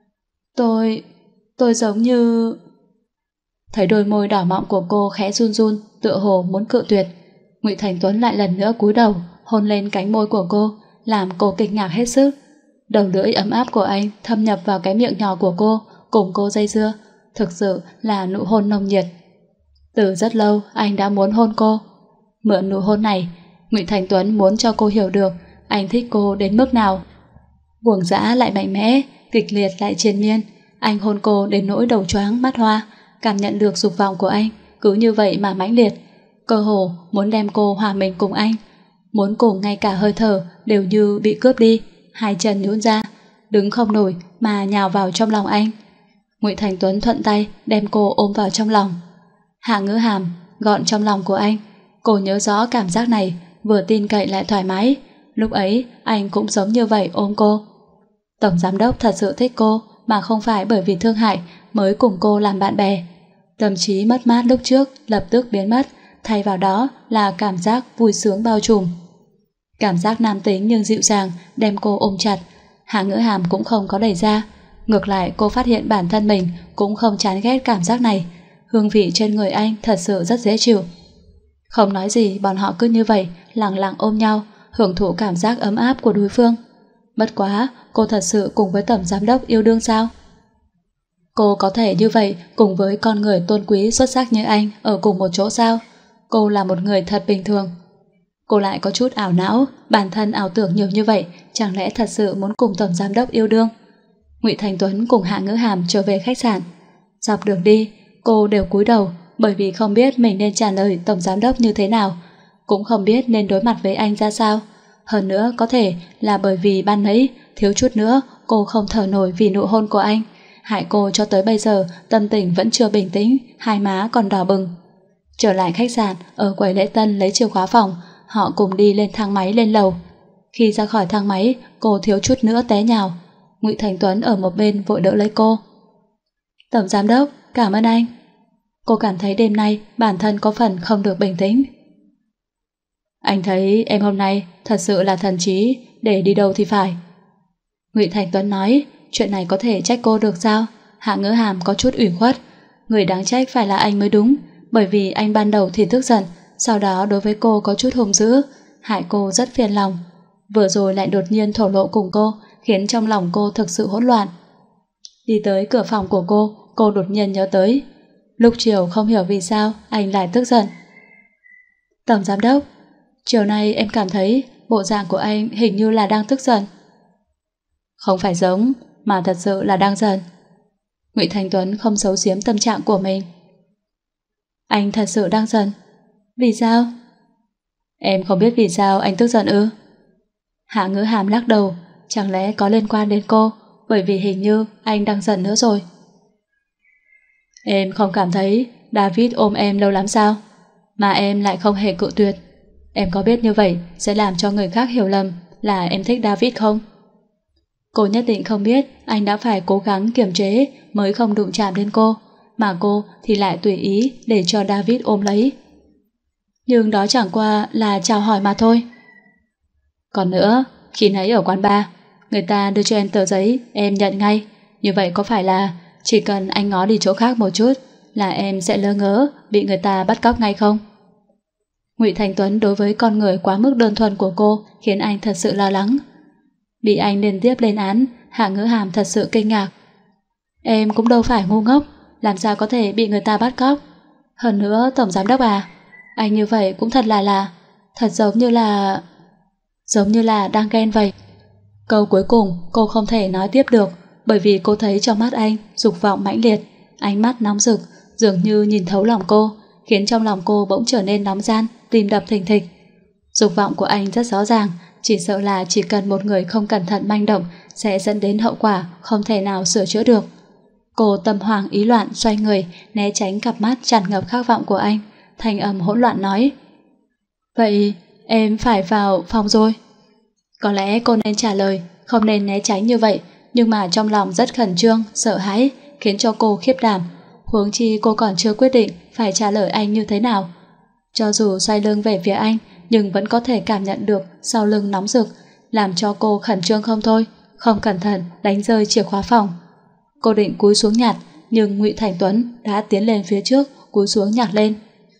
Tôi... tôi giống như... Thấy đôi môi đỏ mọng của cô khẽ run run, tựa hồ muốn cự tuyệt. Ngụy Thành Tuấn lại lần nữa cúi đầu, hôn lên cánh môi của cô, làm cô kinh ngạc hết sức. Đầu lưỡi ấm áp của anh thâm nhập vào cái miệng nhỏ của cô, cùng cô dây dưa, thực sự là nụ hôn nồng nhiệt. Từ rất lâu anh đã muốn hôn cô. Mượn nụ hôn này, Ngụy Thành Tuấn muốn cho cô hiểu được anh thích cô đến mức nào. Cuồng dã lại mạnh mẽ, kịch liệt lại triền miên. Anh hôn cô đến nỗi đầu choáng mắt hoa, cảm nhận được dục vọng của anh cứ như vậy mà mãnh liệt, cơ hồ muốn đem cô hòa mình cùng anh, muốn cùng ngay cả hơi thở đều như bị cướp đi, hai chân nhũn ra, đứng không nổi mà nhào vào trong lòng anh. Ngụy Thành Tuấn thuận tay đem cô ôm vào trong lòng. Hạ Ngữ Hàm gọn trong lòng của anh. Cô nhớ rõ cảm giác này, vừa tin cậy lại thoải mái. Lúc ấy anh cũng giống như vậy ôm cô. Tổng giám đốc thật sự thích cô, mà không phải bởi vì thương hại mới cùng cô làm bạn bè. Tâm trí mất mát lúc trước lập tức biến mất, thay vào đó là cảm giác vui sướng bao trùm. Cảm giác nam tính nhưng dịu dàng đem cô ôm chặt. Hạ Ngữ Hàm cũng không có đẩy ra. Ngược lại cô phát hiện bản thân mình cũng không chán ghét cảm giác này. Hương vị trên người anh thật sự rất dễ chịu. Không nói gì, bọn họ cứ như vậy lặng lặng ôm nhau, hưởng thụ cảm giác ấm áp của đối phương. Bất quá, cô thật sự cùng với tổng giám đốc yêu đương sao? Cô có thể như vậy cùng với con người tôn quý xuất sắc như anh ở cùng một chỗ sao? Cô là một người thật bình thường. Cô lại có chút ảo não, bản thân ảo tưởng nhiều như vậy, chẳng lẽ thật sự muốn cùng tổng giám đốc yêu đương? Ngụy Thành Tuấn cùng Hạ Ngữ Hàm trở về khách sạn. Dọc đường đi, cô đều cúi đầu bởi vì không biết mình nên trả lời tổng giám đốc như thế nào, cũng không biết nên đối mặt với anh ra sao. Hơn nữa có thể là bởi vì ban nãy thiếu chút nữa cô không thở nổi vì nụ hôn của anh, hại cô cho tới bây giờ tâm tình vẫn chưa bình tĩnh, hai má còn đỏ bừng. Trở lại khách sạn, ở quầy lễ tân lấy chìa khóa phòng, họ cùng đi lên thang máy lên lầu. Khi ra khỏi thang máy, cô thiếu chút nữa té nhào. Ngụy Thành Tuấn ở một bên vội đỡ lấy cô. Tổng giám đốc, cảm ơn anh. Cô cảm thấy đêm nay bản thân có phần không được bình tĩnh. Anh thấy em hôm nay thật sự là thần trí, để đi đâu thì phải. Ngụy Thành Tuấn nói, chuyện này có thể trách cô được sao? Hạ Ngữ Hàm có chút ủy khuất. Người đáng trách phải là anh mới đúng, bởi vì anh ban đầu thì tức giận, sau đó đối với cô có chút hung dữ, hại cô rất phiền lòng. Vừa rồi lại đột nhiên thổ lộ cùng cô, khiến trong lòng cô thực sự hỗn loạn. Đi tới cửa phòng của cô, cô đột nhiên nhớ tới lúc chiều không hiểu vì sao anh lại tức giận. Tổng giám đốc, chiều nay em cảm thấy bộ dạng của anh hình như là đang tức giận. Không phải giống, mà thật sự là đang giận. Ngụy Thành Tuấn không giấu giếm tâm trạng của mình. Anh thật sự đang giận. Vì sao? Em không biết vì sao anh tức giận ư? Hạ Ngữ Hàm lắc đầu, chẳng lẽ có liên quan đến cô, bởi vì hình như anh đang giận nữa rồi. Em không cảm thấy David ôm em lâu lắm sao? Mà em lại không hề cự tuyệt. Em có biết như vậy sẽ làm cho người khác hiểu lầm là em thích David không? Cô nhất định không biết anh đã phải cố gắng kiềm chế mới không đụng chạm đến cô, mà cô thì lại tùy ý để cho David ôm lấy. Nhưng đó chẳng qua là chào hỏi mà thôi. Còn nữa, khi nãy ở quán bar, người ta đưa cho em tờ giấy, em nhận ngay. Như vậy có phải là chỉ cần anh ngó đi chỗ khác một chút là em sẽ lơ ngớ bị người ta bắt cóc ngay không? Ngụy Thành Tuấn đối với con người quá mức đơn thuần của cô khiến anh thật sự lo lắng. Bị anh liên tiếp lên án, Hạ Ngữ Hàm thật sự kinh ngạc. Em cũng đâu phải ngu ngốc, làm sao có thể bị người ta bắt cóc? Hơn nữa, tổng giám đốc à, anh như vậy cũng thật là là, thật giống như là... giống như là đang ghen vậy. Câu cuối cùng cô không thể nói tiếp được, bởi vì cô thấy trong mắt anh dục vọng mãnh liệt, ánh mắt nóng rực, dường như nhìn thấu lòng cô, khiến trong lòng cô bỗng trở nên nóng ran, tim đập thình thịch. Dục vọng của anh rất rõ ràng, chỉ sợ là chỉ cần một người không cẩn thận manh động sẽ dẫn đến hậu quả không thể nào sửa chữa được. Cô tâm hoàng ý loạn xoay người, né tránh cặp mắt tràn ngập khát vọng của anh, thanh âm hỗn loạn nói: Vậy em phải vào phòng rồi. Có lẽ cô nên trả lời, không nên né tránh như vậy, nhưng mà trong lòng rất khẩn trương, sợ hãi, khiến cho cô khiếp đảm. Huống chi cô còn chưa quyết định phải trả lời anh như thế nào. Cho dù xoay lưng về phía anh, nhưng vẫn có thể cảm nhận được sau lưng nóng rực, làm cho cô khẩn trương không thôi, không cẩn thận đánh rơi chìa khóa phòng. Cô định cúi xuống nhặt, nhưng Ngụy Thành Tuấn đã tiến lên phía trước, cúi xuống nhặt lên.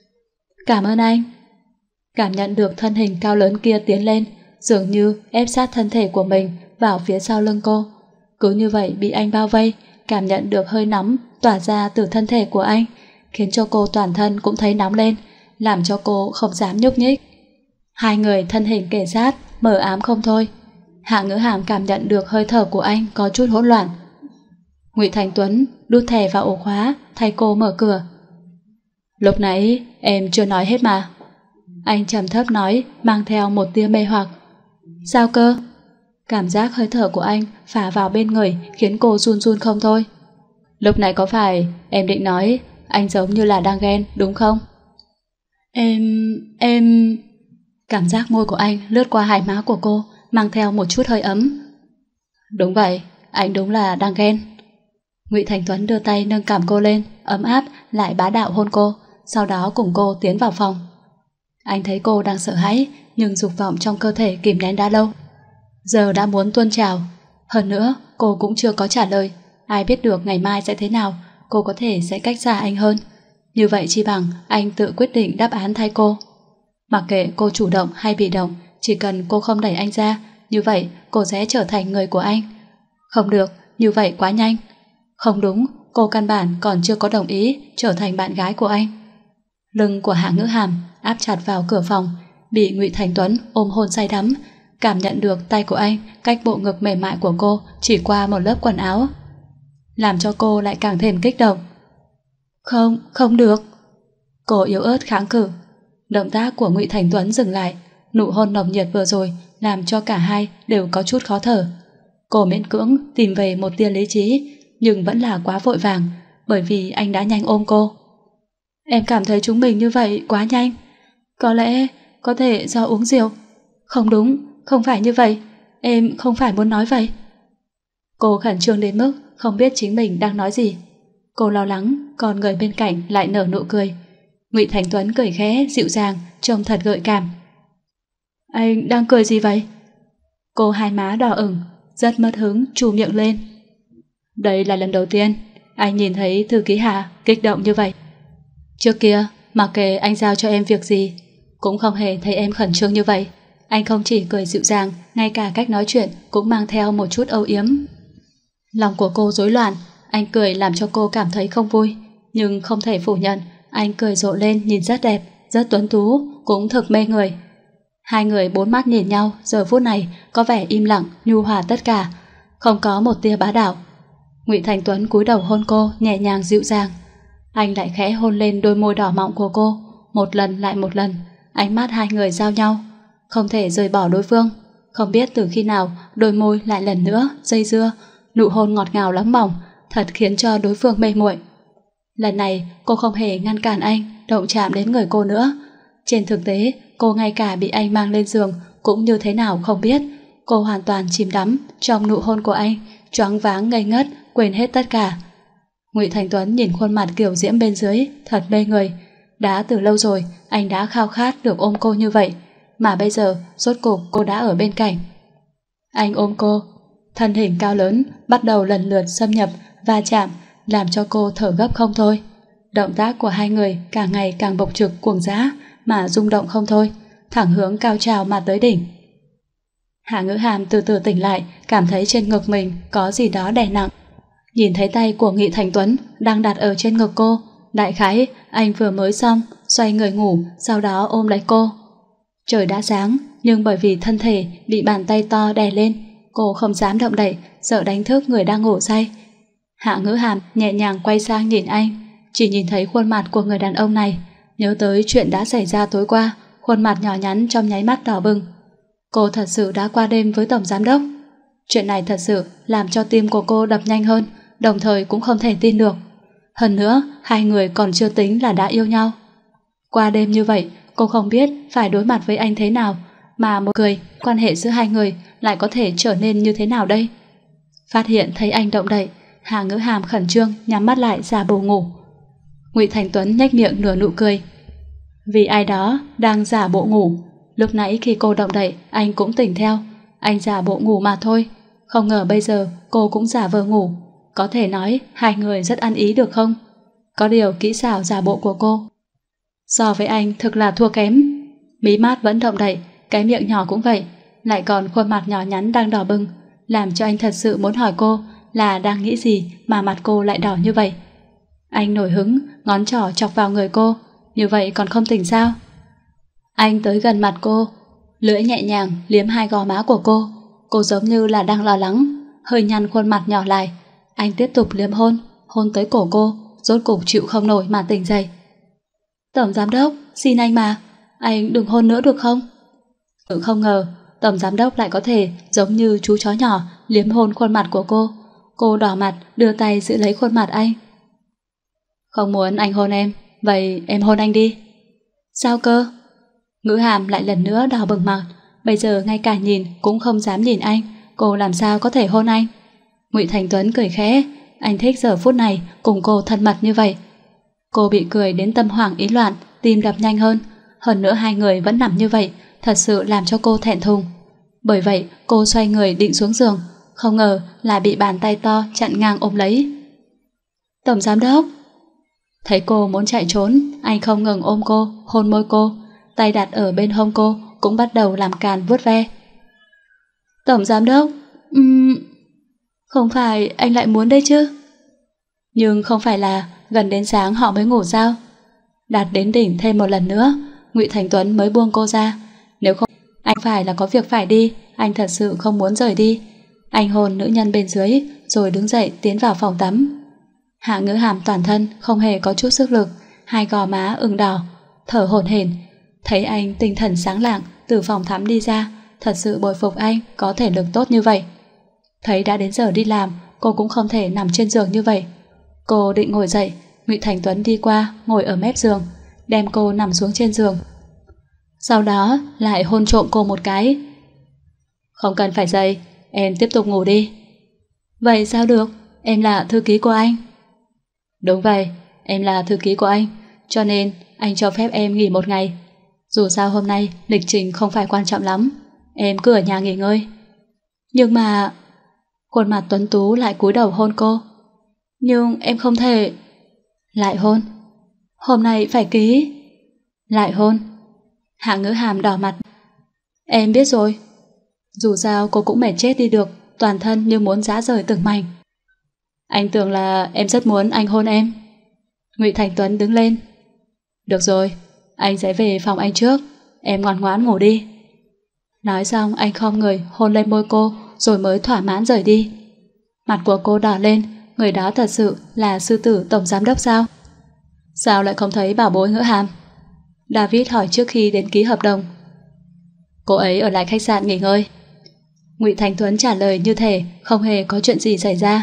Cảm ơn anh. Cảm nhận được thân hình cao lớn kia tiến lên, dường như ép sát thân thể của mình vào phía sau lưng cô. Cứ như vậy bị anh bao vây, cảm nhận được hơi nóng tỏa ra từ thân thể của anh, khiến cho cô toàn thân cũng thấy nóng lên, làm cho cô không dám nhúc nhích. Hai người thân hình kề sát, mờ ám không thôi. Hạ Ngữ Hàm cảm nhận được hơi thở của anh có chút hỗn loạn. Ngụy Thành Tuấn đút thẻ vào ổ khóa, thay cô mở cửa. Lúc nãy em chưa nói hết mà. Anh trầm thấp nói, mang theo một tia mê hoặc. Sao cơ? Cảm giác hơi thở của anh phả vào bên người khiến cô run run không thôi. Lúc nãy có phải em định nói anh giống như là đang ghen đúng không? Em... em... Cảm giác môi của anh lướt qua hai má của cô, mang theo một chút hơi ấm. Đúng vậy, anh đúng là đang ghen. Ngụy Thành Tuấn đưa tay nâng cằm cô lên, ấm áp lại bá đạo hôn cô, sau đó cùng cô tiến vào phòng. Anh thấy cô đang sợ hãi, nhưng dục vọng trong cơ thể kìm nén đã lâu, giờ đã muốn tuôn trào. Hơn nữa, cô cũng chưa có trả lời. Ai biết được ngày mai sẽ thế nào, cô có thể sẽ cách xa anh hơn. Như vậy chi bằng anh tự quyết định đáp án thay cô. Mặc kệ cô chủ động hay bị động, chỉ cần cô không đẩy anh ra, như vậy cô sẽ trở thành người của anh. Không được, như vậy quá nhanh. Không đúng, cô căn bản còn chưa có đồng ý trở thành bạn gái của anh. Lưng của Hạ Ngữ Hàm áp chặt vào cửa phòng, bị Ngụy Thành Tuấn ôm hôn say đắm, cảm nhận được tay của anh cách bộ ngực mềm mại của cô chỉ qua một lớp quần áo, làm cho cô lại càng thêm kích động. Không, không được. Cô yếu ớt kháng cự. Động tác của Ngụy Thành Tuấn dừng lại, nụ hôn nồng nhiệt vừa rồi làm cho cả hai đều có chút khó thở. Cô miễn cưỡng tìm về một tia lý trí, nhưng vẫn là quá vội vàng, bởi vì anh đã nhanh ôm cô. Em cảm thấy chúng mình như vậy quá nhanh. Có lẽ có thể do uống rượu. Không đúng, không phải như vậy. Em không phải muốn nói vậy. Cô khẩn trương đến mức không biết chính mình đang nói gì. Cô lo lắng, còn người bên cạnh lại nở nụ cười. Ngụy Thành Tuấn cười khẽ, dịu dàng, trông thật gợi cảm. Anh đang cười gì vậy? Cô hai má đỏ ửng, rất mất hứng, trù miệng lên. Đây là lần đầu tiên anh nhìn thấy thư ký Hạ kích động như vậy. Trước kia, mặc kệ anh giao cho em việc gì, cũng không hề thấy em khẩn trương như vậy. Anh không chỉ cười dịu dàng, ngay cả cách nói chuyện cũng mang theo một chút âu yếm. Lòng của cô rối loạn, anh cười làm cho cô cảm thấy không vui, nhưng không thể phủ nhận, anh cười rộ lên nhìn rất đẹp, rất tuấn tú, cũng thực mê người. Hai người bốn mắt nhìn nhau, giờ phút này có vẻ im lặng, nhu hòa tất cả, không có một tia bá đạo. Ngụy Thành Tuấn cúi đầu hôn cô, nhẹ nhàng dịu dàng. Anh lại khẽ hôn lên đôi môi đỏ mọng của cô, một lần lại một lần, ánh mắt hai người giao nhau, không thể rời bỏ đối phương. Không biết từ khi nào đôi môi lại lần nữa dây dưa, nụ hôn ngọt ngào lắm mỏng, thật khiến cho đối phương mê muội. Lần này cô không hề ngăn cản anh động chạm đến người cô nữa. Trên thực tế, cô ngay cả bị anh mang lên giường cũng như thế nào không biết. Cô hoàn toàn chìm đắm trong nụ hôn của anh, choáng váng ngây ngất, quên hết tất cả. Ngụy Thành Tuấn nhìn khuôn mặt kiều diễm bên dưới, thật mê người. Đã từ lâu rồi anh đã khao khát được ôm cô như vậy, mà bây giờ rốt cục cô đã ở bên cạnh. Anh ôm cô, thân hình cao lớn bắt đầu lần lượt xâm nhập, va chạm, làm cho cô thở gấp không thôi. Động tác của hai người càng ngày càng bộc trực cuồng dã, mà rung động không thôi, thẳng hướng cao trào mà tới đỉnh. Hạ Ngữ Hàm từ từ tỉnh lại, cảm thấy trên ngực mình có gì đó đè nặng. Nhìn thấy tay của Ngụy Thành Tuấn đang đặt ở trên ngực cô, đại khái anh vừa mới xong, xoay người ngủ, sau đó ôm lấy cô. Trời đã sáng, nhưng bởi vì thân thể bị bàn tay to đè lên, cô không dám động đậy, sợ đánh thức người đang ngủ say. Hạ Ngữ Hàm nhẹ nhàng quay sang nhìn anh, chỉ nhìn thấy khuôn mặt của người đàn ông này, nhớ tới chuyện đã xảy ra tối qua, khuôn mặt nhỏ nhắn trong nháy mắt đỏ bừng. Cô thật sự đã qua đêm với tổng giám đốc. Chuyện này thật sự làm cho tim của cô đập nhanh hơn, đồng thời cũng không thể tin được. Hơn nữa, hai người còn chưa tính là đã yêu nhau. Qua đêm như vậy, cô không biết phải đối mặt với anh thế nào, mà một người, quan hệ giữa hai người lại có thể trở nên như thế nào đây? Phát hiện thấy anh động đậy, Hạ Ngữ Hàm khẩn trương nhắm mắt lại giả bộ ngủ. Ngụy Thành Tuấn nhếch miệng nửa nụ cười. Vì ai đó đang giả bộ ngủ, lúc nãy khi cô động đậy anh cũng tỉnh theo, anh giả bộ ngủ mà thôi. Không ngờ bây giờ cô cũng giả vờ ngủ. Có thể nói hai người rất ăn ý được không? Có điều kỹ xảo giả bộ của cô so với anh thực là thua kém. Mí mắt vẫn động đậy, cái miệng nhỏ cũng vậy, lại còn khuôn mặt nhỏ nhắn đang đỏ bừng, làm cho anh thật sự muốn hỏi cô là đang nghĩ gì mà mặt cô lại đỏ như vậy. Anh nổi hứng, ngón trỏ chọc vào người cô, như vậy còn không tỉnh sao? Anh tới gần mặt cô, lưỡi nhẹ nhàng liếm hai gò má của cô. Cô giống như là đang lo lắng, hơi nhăn khuôn mặt nhỏ lại. Anh tiếp tục liếm hôn, hôn tới cổ cô, rốt cục chịu không nổi mà tỉnh dậy. Tổng giám đốc, xin anh mà, anh đừng hôn nữa được không? Tự không ngờ tổng giám đốc lại có thể giống như chú chó nhỏ liếm hôn khuôn mặt của cô. Cô đỏ mặt đưa tay giữ lấy khuôn mặt anh. Không muốn anh hôn em, vậy em hôn anh đi. Sao cơ? Ngữ Hàm lại lần nữa đỏ bừng mặt, bây giờ ngay cả nhìn cũng không dám nhìn anh, cô làm sao có thể hôn anh? Ngụy Thành Tuấn cười khẽ, anh thích giờ phút này cùng cô thân mật như vậy. Cô bị cười đến tâm hoảng ý loạn, tim đập nhanh hơn, hơn nữa hai người vẫn nằm như vậy, thật sự làm cho cô thẹn thùng. Bởi vậy cô xoay người định xuống giường, không ngờ lại bị bàn tay to chặn ngang ôm lấy. Tổng giám đốc! Thấy cô muốn chạy trốn, anh không ngừng ôm cô, hôn môi cô, tay đặt ở bên hông cô cũng bắt đầu làm càn vuốt ve. Tổng giám đốc, um... không phải anh lại muốn đây chứ? Nhưng không phải là gần đến sáng họ mới ngủ sao? Đạt đến đỉnh thêm một lần nữa, Ngụy Thành Tuấn mới buông cô ra. Nếu không, anh phải là có việc phải đi, anh thật sự không muốn rời đi. Anh hôn nữ nhân bên dưới, rồi đứng dậy tiến vào phòng tắm. Hạ Ngữ Hàm toàn thân không hề có chút sức lực, hai gò má ửng đỏ, thở hổn hển. Thấy anh tinh thần sáng lạng từ phòng tắm đi ra, thật sự bội phục anh có thể lực tốt như vậy. Thấy đã đến giờ đi làm, cô cũng không thể nằm trên giường như vậy. Cô định ngồi dậy, Ngụy Thành Tuấn đi qua ngồi ở mép giường, đem cô nằm xuống trên giường. Sau đó lại hôn trộm cô một cái. Không cần phải dậy, em tiếp tục ngủ đi. Vậy sao được, em là thư ký của anh. Đúng vậy, em là thư ký của anh, cho nên anh cho phép em nghỉ một ngày. Dù sao hôm nay lịch trình không phải quan trọng lắm, em cứ ở nhà nghỉ ngơi. Nhưng mà... Khuôn mặt tuấn tú lại cúi đầu hôn cô. Nhưng em không thể... Lại hôn. Hôm nay phải ký. Lại hôn. Hạ Ngữ Hàm đỏ mặt. Em biết rồi. Dù sao cô cũng mệt chết đi được, toàn thân như muốn giã rời từng mảnh. Anh tưởng là em rất muốn anh hôn em. Ngụy Thành Tuấn đứng lên. Được rồi, anh sẽ về phòng anh trước, em ngoan ngoãn ngủ đi. Nói xong anh khom người hôn lên môi cô, rồi mới thỏa mãn rời đi. Mặt của cô đỏ lên, người đó thật sự là sư tử tổng giám đốc sao? Sao lại không thấy bảo bối Ngữ Hàm? David hỏi trước khi đến ký hợp đồng. Cô ấy ở lại khách sạn nghỉ ngơi. Ngụy Thành Tuấn trả lời như thể không hề có chuyện gì xảy ra.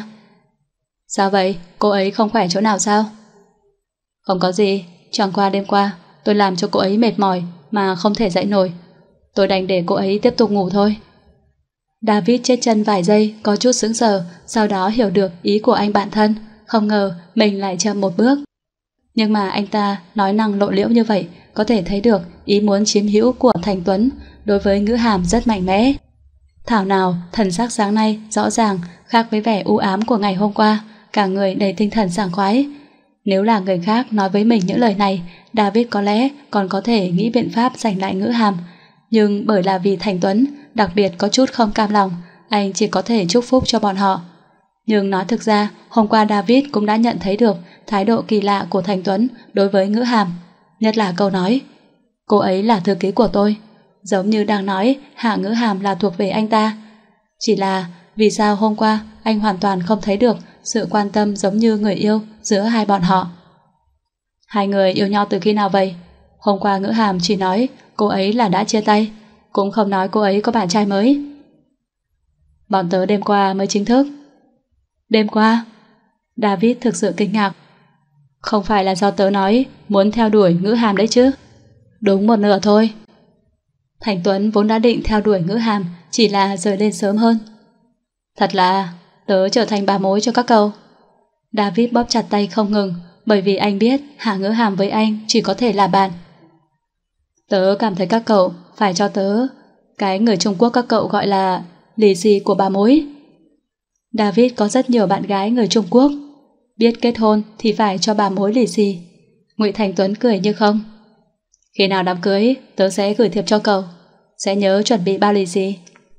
Sao vậy? Cô ấy không khỏe chỗ nào sao? Không có gì, chẳng qua đêm qua tôi làm cho cô ấy mệt mỏi mà không thể dậy nổi. Tôi đành để cô ấy tiếp tục ngủ thôi. David chết chân vài giây, có chút sững sờ, sau đó hiểu được ý của anh bạn thân, không ngờ mình lại chậm một bước. Nhưng mà anh ta nói năng lộ liễu như vậy, có thể thấy được ý muốn chiếm hữu của Thành Tuấn đối với Ngữ Hàm rất mạnh mẽ. Thảo nào thần sắc sáng nay rõ ràng khác với vẻ u ám của ngày hôm qua, cả người đầy tinh thần sảng khoái. Nếu là người khác nói với mình những lời này, David có lẽ còn có thể nghĩ biện pháp giành lại Ngữ Hàm. Nhưng bởi là vì Thành Tuấn đặc biệt có chút không cam lòng, anh chỉ có thể chúc phúc cho bọn họ. Nhưng nói thực ra, hôm qua David cũng đã nhận thấy được thái độ kỳ lạ của Thành Tuấn đối với Ngữ Hàm. Nhất là câu nói, cô ấy là thư ký của tôi, giống như đang nói Hạ Ngữ Hàm là thuộc về anh ta. Chỉ là vì sao hôm qua anh hoàn toàn không thấy được sự quan tâm giống như người yêu giữa hai bọn họ. Hai người yêu nhau từ khi nào vậy? Hôm qua Ngữ Hàm chỉ nói cô ấy là đã chia tay, cũng không nói cô ấy có bạn trai mới. Bọn tớ đêm qua mới chính thức. Đêm qua? David thực sự kinh ngạc. Không phải là do tớ nói muốn theo đuổi Ngữ Hàm đấy chứ? Đúng một nửa thôi. Thành Tuấn vốn đã định theo đuổi Ngữ Hàm, chỉ là rời lên sớm hơn. Thật là tớ trở thành bà mối cho các cậu. David bóp chặt tay không ngừng, bởi vì anh biết Hạ Ngữ Hàm với anh chỉ có thể là bạn. Tớ cảm thấy các cậu phải cho tớ cái người Trung Quốc các cậu gọi là lì xì của bà mối. David có rất nhiều bạn gái người Trung Quốc, biết kết hôn thì phải cho bà mối lì xì. Ngụy Thành Tuấn cười như không. Khi nào đám cưới tớ sẽ gửi thiệp cho cậu, sẽ nhớ chuẩn bị bao lì xì.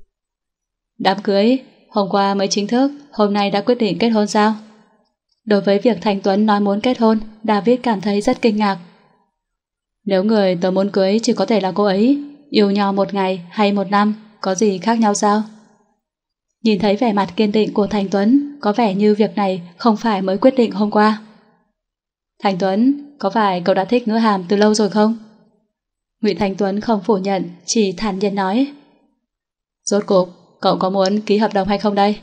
Đám cưới hôm qua mới chính thức, hôm nay đã quyết định kết hôn sao? Đối với việc Thành Tuấn nói muốn kết hôn, David cảm thấy rất kinh ngạc. Nếu người tớ muốn cưới chỉ có thể là cô ấy, yêu nhau một ngày hay một năm, có gì khác nhau sao? Nhìn thấy vẻ mặt kiên định của Thành Tuấn, có vẻ như việc này không phải mới quyết định hôm qua. Thành Tuấn, có phải cậu đã thích Ngữ Hàm từ lâu rồi không? Ngụy Thành Tuấn không phủ nhận, chỉ thản nhiên nói. Rốt cuộc, cậu có muốn ký hợp đồng hay không đây?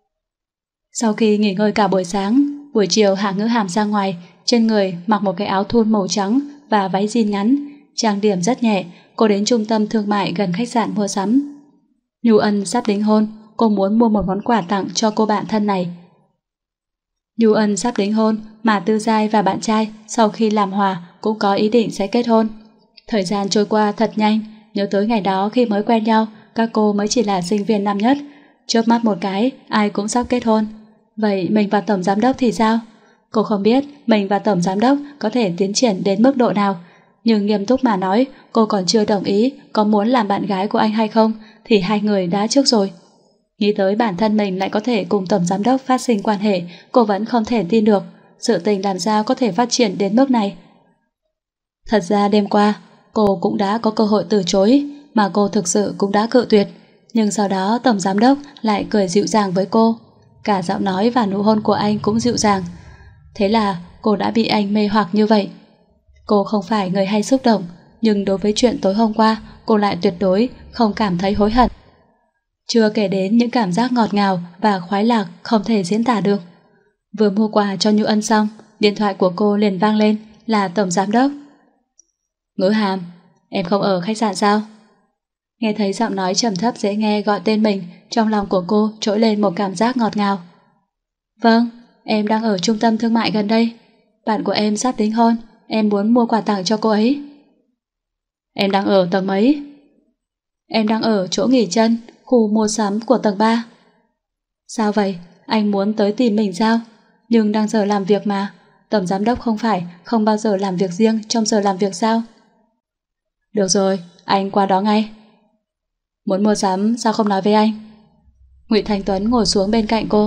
Sau khi nghỉ ngơi cả buổi sáng, buổi chiều Hạ Ngữ Hàm ra ngoài, trên người mặc một cái áo thun màu trắng và váy jean ngắn, trang điểm rất nhẹ. Cô đến trung tâm thương mại gần khách sạn mua sắm. Nhu Ân sắp đính hôn, cô muốn mua một món quà tặng cho cô bạn thân này. Nhu Ân sắp đính hôn, mà Tư Giai và bạn trai sau khi làm hòa cũng có ý định sẽ kết hôn. Thời gian trôi qua thật nhanh, nhớ tới ngày đó khi mới quen nhau, các cô mới chỉ là sinh viên năm nhất, chớp mắt một cái, ai cũng sắp kết hôn. Vậy mình và tổng giám đốc thì sao? Cô không biết mình và tổng giám đốc có thể tiến triển đến mức độ nào, nhưng nghiêm túc mà nói, cô còn chưa đồng ý có muốn làm bạn gái của anh hay không thì hai người đã trước rồi. Nghĩ tới bản thân mình lại có thể cùng tổng giám đốc phát sinh quan hệ, cô vẫn không thể tin được. Sự tình làm sao có thể phát triển đến mức này. Thật ra đêm qua cô cũng đã có cơ hội từ chối, mà cô thực sự cũng đã cự tuyệt. Nhưng sau đó tổng giám đốc lại cười dịu dàng với cô. Cả giọng nói và nụ hôn của anh cũng dịu dàng. Thế là cô đã bị anh mê hoặc như vậy. Cô không phải người hay xúc động, nhưng đối với chuyện tối hôm qua cô lại tuyệt đối không cảm thấy hối hận. Chưa kể đến những cảm giác ngọt ngào và khoái lạc không thể diễn tả được. Vừa mua quà cho Nhu Ân xong, điện thoại của cô liền vang lên, là tổng giám đốc. Ngữ Hàm, em không ở khách sạn sao? Nghe thấy giọng nói trầm thấp dễ nghe gọi tên mình, trong lòng của cô trỗi lên một cảm giác ngọt ngào. Vâng, em đang ở trung tâm thương mại gần đây. Bạn của em sắp đính hôn, em muốn mua quà tặng cho cô ấy. Em đang ở tầng mấy? Em đang ở chỗ nghỉ chân, khu mua sắm của tầng ba. Sao vậy? Anh muốn tới tìm mình sao? Nhưng đang giờ làm việc mà. Tổng giám đốc không phải không bao giờ làm việc riêng trong giờ làm việc sao? Được rồi, anh qua đó ngay. Muốn mua sắm sao không nói với anh? Ngụy Thành Tuấn ngồi xuống bên cạnh cô.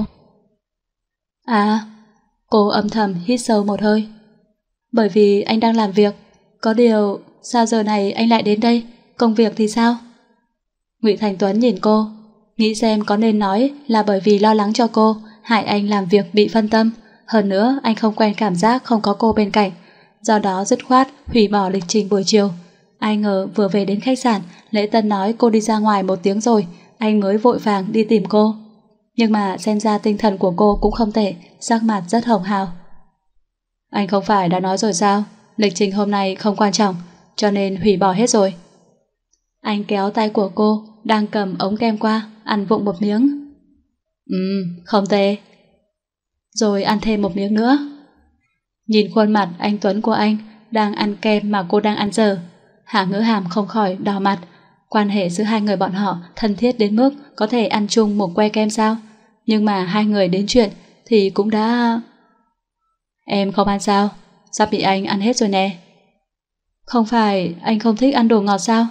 À, cô âm thầm hít sâu một hơi. Bởi vì anh đang làm việc. Có điều, sao giờ này anh lại đến đây? Công việc thì sao? Ngụy Thành Tuấn nhìn cô, nghĩ xem có nên nói là bởi vì lo lắng cho cô, hại anh làm việc bị phân tâm. Hơn nữa anh không quen cảm giác không có cô bên cạnh, do đó dứt khoát hủy bỏ lịch trình buổi chiều. Ai ngờ vừa về đến khách sạn, Lễ Tân nói cô đi ra ngoài một tiếng rồi, anh mới vội vàng đi tìm cô. Nhưng mà xem ra tinh thần của cô cũng không tệ, sắc mặt rất hồng hào. Anh không phải đã nói rồi sao? Lịch trình hôm nay không quan trọng, cho nên hủy bỏ hết rồi. Anh kéo tay của cô, đang cầm ống kem qua, ăn vụng một miếng. Ừm, không tệ. Rồi ăn thêm một miếng nữa. Nhìn khuôn mặt anh Tuấn của anh đang ăn kem mà cô đang ăn dở, Hạ Ngữ Hàm không khỏi đỏ mặt. Quan hệ giữa hai người bọn họ thân thiết đến mức có thể ăn chung một que kem sao? Nhưng mà hai người đến chuyện thì cũng đã... Em không ăn sao? Sắp bị anh ăn hết rồi nè. Không phải anh không thích ăn đồ ngọt sao?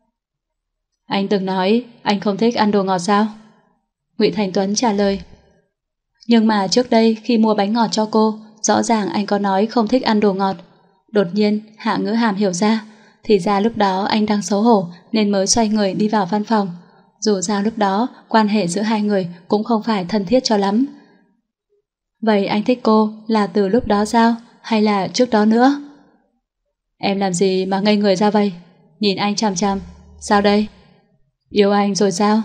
Anh từng nói anh không thích ăn đồ ngọt sao? Ngụy Thành Tuấn trả lời. Nhưng mà trước đây khi mua bánh ngọt cho cô, rõ ràng anh có nói không thích ăn đồ ngọt. Đột nhiên Hạ Ngữ Hàm hiểu ra, thì ra lúc đó anh đang xấu hổ nên mới xoay người đi vào văn phòng. Dù sao lúc đó quan hệ giữa hai người cũng không phải thân thiết cho lắm. Vậy anh thích cô là từ lúc đó sao? Hay là trước đó nữa? Em làm gì mà ngây người ra vậy? Nhìn anh chằm chằm. Sao đây? Yêu anh rồi sao?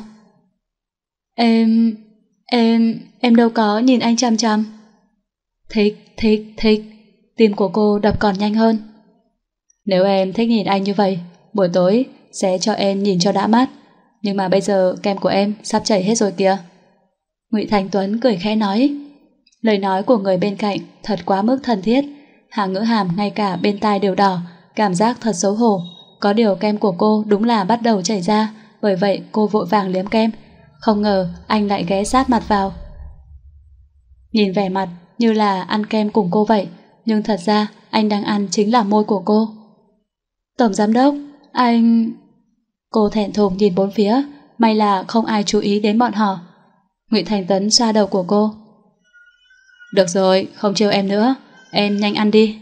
Em... Em... Em đâu có nhìn anh chằm chằm. Thích, thích, thích. Tim của cô đập còn nhanh hơn. Nếu em thích nhìn anh như vậy, buổi tối sẽ cho em nhìn cho đã mắt. Nhưng mà bây giờ kem của em sắp chảy hết rồi kìa. Ngụy Thành Tuấn cười khẽ nói. Lời nói của người bên cạnh thật quá mức thân thiết. Hạ Ngữ Hàm ngay cả bên tai đều đỏ, cảm giác thật xấu hổ. Có điều kem của cô đúng là bắt đầu chảy ra, bởi vậy cô vội vàng liếm kem. Không ngờ anh lại ghé sát mặt vào. Nhìn vẻ mặt như là ăn kem cùng cô vậy, nhưng thật ra anh đang ăn chính là môi của cô. Tổng giám đốc, anh... Cô thẹn thùng nhìn bốn phía, may là không ai chú ý đến bọn họ. Ngụy Thành Tuấn xoa đầu của cô. Được rồi, không trêu em nữa, em nhanh ăn đi.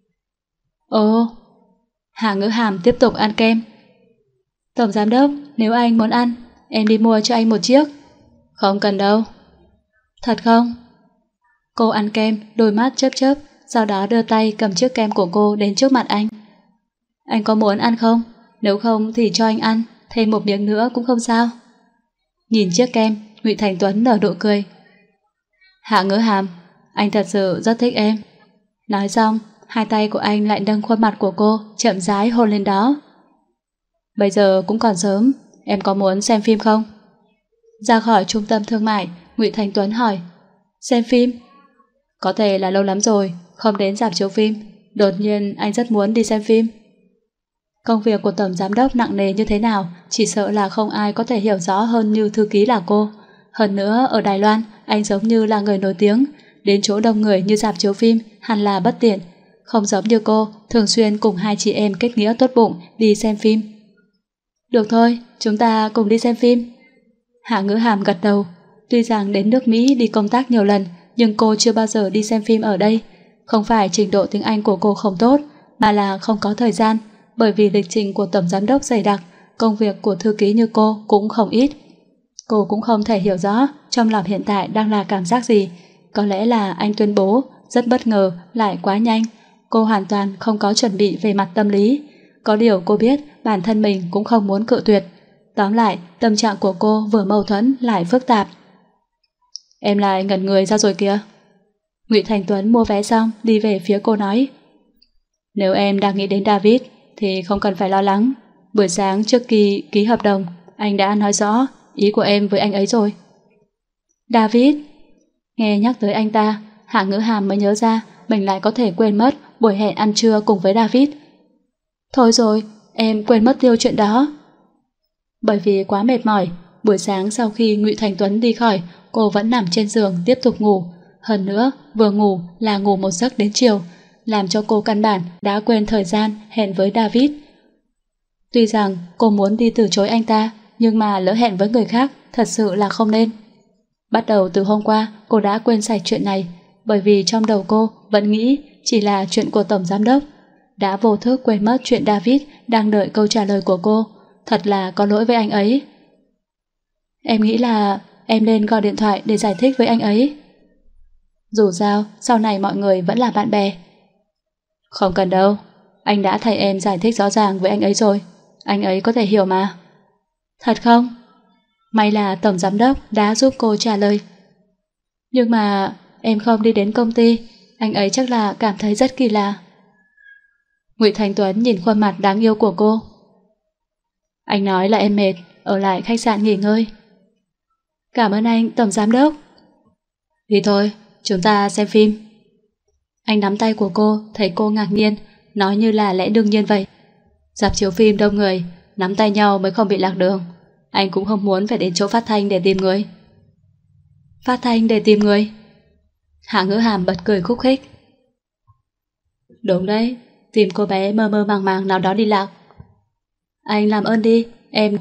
Ồ. Hạ Ngữ Hàm tiếp tục ăn kem. Tổng giám đốc, nếu anh muốn ăn, em đi mua cho anh một chiếc. Không cần đâu. Thật không? Cô ăn kem, đôi mắt chớp chớp, sau đó đưa tay cầm chiếc kem của cô đến trước mặt anh. Anh có muốn ăn không? Nếu không thì cho anh ăn, thêm một miếng nữa cũng không sao. Nhìn chiếc kem, Ngụy Thành Tuấn nở nụ cười. Hạ Ngữ Hàm, anh thật sự rất thích em. Nói xong, hai tay của anh lại nâng khuôn mặt của cô, chậm rãi hôn lên đó. Bây giờ cũng còn sớm, em có muốn xem phim không? Ra khỏi trung tâm thương mại, Ngụy Thành Tuấn hỏi. Xem phim? Có thể là lâu lắm rồi, không đến rạp chiếu phim. Đột nhiên anh rất muốn đi xem phim. Công việc của tổng giám đốc nặng nề như thế nào, chỉ sợ là không ai có thể hiểu rõ hơn như thư ký là cô. Hơn nữa, ở Đài Loan, anh giống như là người nổi tiếng, đến chỗ đông người như rạp chiếu phim hẳn là bất tiện. Không giống như cô, thường xuyên cùng hai chị em kết nghĩa tốt bụng đi xem phim. Được thôi, chúng ta cùng đi xem phim. Hạ Ngữ Hàm gật đầu. Tuy rằng đến nước Mỹ đi công tác nhiều lần, nhưng cô chưa bao giờ đi xem phim ở đây. Không phải trình độ tiếng Anh của cô không tốt, mà là không có thời gian, bởi vì lịch trình của tổng giám đốc dày đặc, công việc của thư ký như cô cũng không ít. Cô cũng không thể hiểu rõ trong lòng hiện tại đang là cảm giác gì. Có lẽ là anh tuyên bố rất bất ngờ, lại quá nhanh. Cô hoàn toàn không có chuẩn bị về mặt tâm lý. Có điều cô biết bản thân mình cũng không muốn cự tuyệt. Tóm lại, tâm trạng của cô vừa mâu thuẫn lại phức tạp. Em lại ngẩn người ra rồi kìa. Ngụy Thành Tuấn mua vé xong đi về phía cô nói, nếu em đang nghĩ đến David thì không cần phải lo lắng. Buổi sáng trước khi ký hợp đồng, anh đã nói rõ ý của em với anh ấy rồi. David? Nghe nhắc tới anh ta, Hạ Ngữ Hàm mới nhớ ra mình lại có thể quên mất buổi hẹn ăn trưa cùng với David. Thôi rồi, em quên mất tiêu chuyện đó. Bởi vì quá mệt mỏi, buổi sáng sau khi Ngụy Thành Tuấn đi khỏi, cô vẫn nằm trên giường tiếp tục ngủ. Hơn nữa, vừa ngủ là ngủ một giấc đến chiều, làm cho cô căn bản đã quên thời gian hẹn với David. Tuy rằng cô muốn đi từ chối anh ta, nhưng mà lỡ hẹn với người khác thật sự là không nên. Bắt đầu từ hôm qua, cô đã quên sạch chuyện này, bởi vì trong đầu cô vẫn nghĩ chỉ là chuyện của tổng giám đốc. Đã vô thức quên mất chuyện David đang đợi câu trả lời của cô. Thật là có lỗi với anh ấy. Em nghĩ là em nên gọi điện thoại để giải thích với anh ấy. Dù sao, sau này mọi người vẫn là bạn bè. Không cần đâu, anh đã thay em giải thích rõ ràng với anh ấy rồi. Anh ấy có thể hiểu mà. Thật không? May là tổng giám đốc đã giúp cô trả lời. Nhưng mà em không đi đến công ty, anh ấy chắc là cảm thấy rất kỳ lạ. Ngụy Thành Tuấn nhìn khuôn mặt đáng yêu của cô. Anh nói là em mệt, ở lại khách sạn nghỉ ngơi. Cảm ơn anh, tổng giám đốc. Đi thôi, chúng ta xem phim. Anh nắm tay của cô, thấy cô ngạc nhiên, nói như là lẽ đương nhiên vậy. Rạp chiếu phim đông người, nắm tay nhau mới không bị lạc đường. Anh cũng không muốn phải đến chỗ phát thanh để tìm người. Phát thanh để tìm người? Hạ Ngữ Hàm bật cười khúc khích. Đúng đấy, tìm cô bé mơ mơ màng màng nào đó đi lạc. Anh làm ơn đi, em...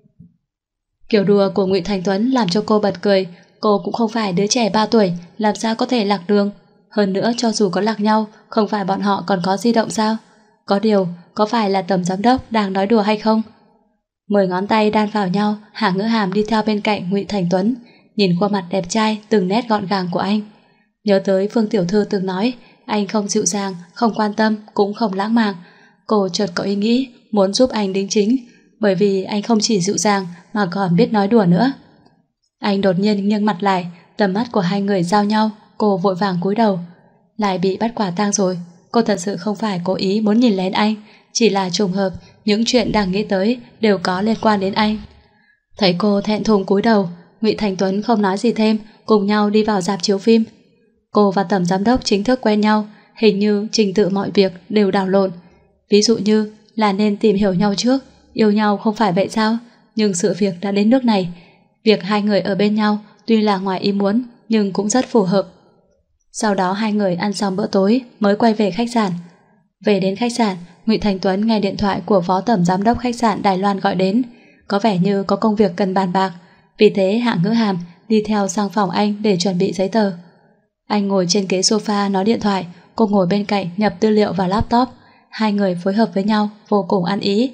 Kiểu đùa của Ngụy Thành Tuấn làm cho cô bật cười. Cô cũng không phải đứa trẻ ba tuổi, làm sao có thể lạc đường. Hơn nữa cho dù có lạc nhau, không phải bọn họ còn có di động sao? Có điều, có phải là tổng giám đốc đang nói đùa hay không? Mười ngón tay đan vào nhau, Hạ Ngữ Hàm đi theo bên cạnh Ngụy Thành Tuấn, nhìn khuôn mặt đẹp trai từng nét gọn gàng của anh. Nhớ tới Phương tiểu thư từng nói, anh không dịu dàng, không quan tâm, cũng không lãng mạn. Cô chợt có ý nghĩ muốn giúp anh đính chính, bởi vì anh không chỉ dịu dàng mà còn biết nói đùa nữa. Anh đột nhiên nghiêng mặt lại, tầm mắt của hai người giao nhau, cô vội vàng cúi đầu. Lại bị bắt quả tang rồi. Cô thật sự không phải cố ý muốn nhìn lén anh, chỉ là trùng hợp, những chuyện đang nghĩ tới đều có liên quan đến anh. Thấy cô thẹn thùng cúi đầu, Ngụy Thành Tuấn không nói gì thêm, cùng nhau đi vào rạp chiếu phim. Cô và tổng giám đốc chính thức quen nhau, hình như trình tự mọi việc đều đảo lộn. Ví dụ như là nên tìm hiểu nhau trước, yêu nhau không phải vậy sao? Nhưng sự việc đã đến nước này. Việc hai người ở bên nhau tuy là ngoài ý muốn nhưng cũng rất phù hợp. Sau đó hai người ăn xong bữa tối mới quay về khách sạn. Về đến khách sạn, Ngụy Thành Tuấn nghe điện thoại của phó tổng giám đốc khách sạn Đài Loan gọi đến, có vẻ như có công việc cần bàn bạc. Vì thế Hạ Ngữ Hàm đi theo sang phòng anh để chuẩn bị giấy tờ. Anh ngồi trên ghế sofa nói điện thoại, cô ngồi bên cạnh nhập tư liệu vào laptop. Hai người phối hợp với nhau vô cùng ăn ý.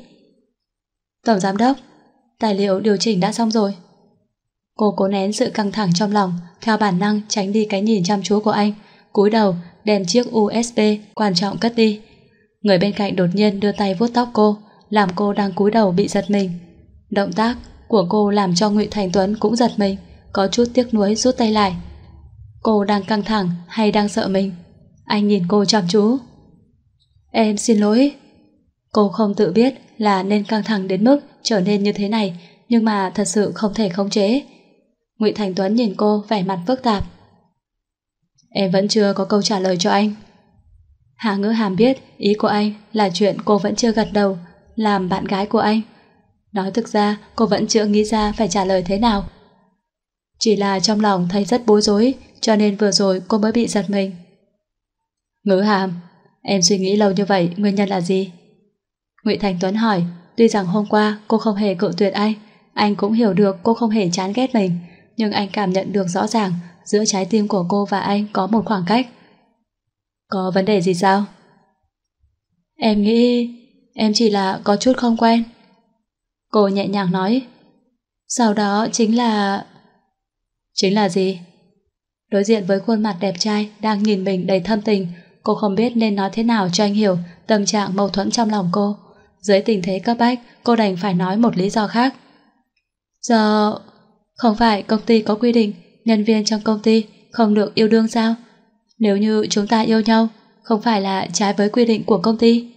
Tổng giám đốc, tài liệu điều chỉnh đã xong rồi. Cô cố nén sự căng thẳng trong lòng, theo bản năng tránh đi cái nhìn chăm chú của anh, cúi đầu đem chiếc u ét bê quan trọng cất đi. Người bên cạnh đột nhiên đưa tay vuốt tóc cô, làm cô đang cúi đầu bị giật mình. Động tác của cô làm cho Ngụy Thành Tuấn cũng giật mình, có chút tiếc nuối rút tay lại. Cô đang căng thẳng hay đang sợ mình? Anh nhìn cô chăm chú. Em xin lỗi. Cô không tự biết là nên căng thẳng đến mức trở nên như thế này, nhưng mà thật sự không thể khống chế. Ngụy Thành Tuấn nhìn cô vẻ mặt phức tạp. Em vẫn chưa có câu trả lời cho anh. Hạ Ngữ Hàm biết ý của anh là chuyện cô vẫn chưa gật đầu làm bạn gái của anh. Nói thực ra cô vẫn chưa nghĩ ra phải trả lời thế nào. Chỉ là trong lòng thấy rất bối rối, cho nên vừa rồi cô mới bị giật mình. Ngữ Hàm, em suy nghĩ lâu như vậy nguyên nhân là gì? Ngụy Thành Tuấn hỏi. Tuy rằng hôm qua cô không hề cự tuyệt anh, Anh cũng hiểu được cô không hề chán ghét mình, nhưng anh cảm nhận được rõ ràng giữa trái tim của cô và anh có một khoảng cách. Có vấn đề gì sao? Em nghĩ em chỉ là có chút không quen. Cô nhẹ nhàng nói. Sau đó chính là... Chính là gì? Đối diện với khuôn mặt đẹp trai đang nhìn mình đầy thâm tình, cô không biết nên nói thế nào cho anh hiểu tâm trạng mâu thuẫn trong lòng cô. Dưới tình thế cấp bách, cô đành phải nói một lý do khác. Do... Không phải công ty có quy định nhân viên trong công ty không được yêu đương sao? Nếu như chúng ta yêu nhau, không phải là trái với quy định của công ty?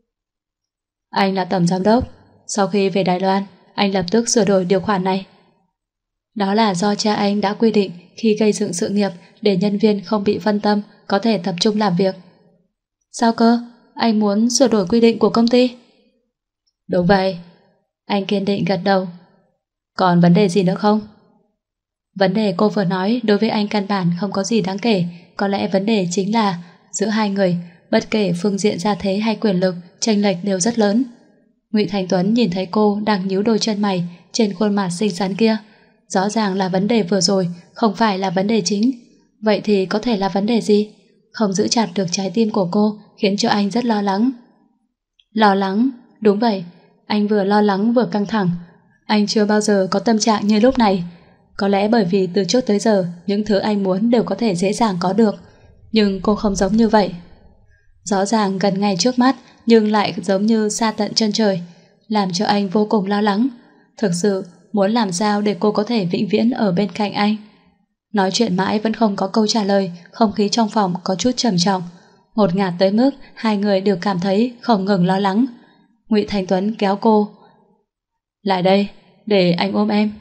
Anh là tổng giám đốc. Sau khi về Đài Loan, anh lập tức sửa đổi điều khoản này. Đó là do cha anh đã quy định khi gây dựng sự nghiệp để nhân viên không bị phân tâm, có thể tập trung làm việc. Sao cơ? Anh muốn sửa đổi quy định của công ty? Đúng vậy. Anh kiên định gật đầu. Còn vấn đề gì nữa không? Vấn đề cô vừa nói đối với anh căn bản không có gì đáng kể. Có lẽ vấn đề chính là giữa hai người, bất kể phương diện gia thế hay quyền lực, chênh lệch đều rất lớn. Ngụy Thành Tuấn nhìn thấy cô đang nhíu đôi chân mày trên khuôn mặt xinh xắn kia. Rõ ràng là vấn đề vừa rồi không phải là vấn đề chính. Vậy thì có thể là vấn đề gì? Không giữ chặt được trái tim của cô khiến cho anh rất lo lắng. Lo lắng? Đúng vậy. Anh vừa lo lắng vừa căng thẳng. Anh chưa bao giờ có tâm trạng như lúc này. Có lẽ bởi vì từ trước tới giờ những thứ anh muốn đều có thể dễ dàng có được. Nhưng cô không giống như vậy. Rõ ràng gần ngay trước mắt nhưng lại giống như xa tận chân trời, làm cho anh vô cùng lo lắng. Thực sự muốn làm sao để cô có thể vĩnh viễn ở bên cạnh anh. Nói chuyện mãi vẫn không có câu trả lời, không khí trong phòng có chút trầm trọng, ngột ngạt tới mức hai người đều cảm thấy không ngừng lo lắng. Ngụy Thành Tuấn kéo cô lại đây, để anh ôm em.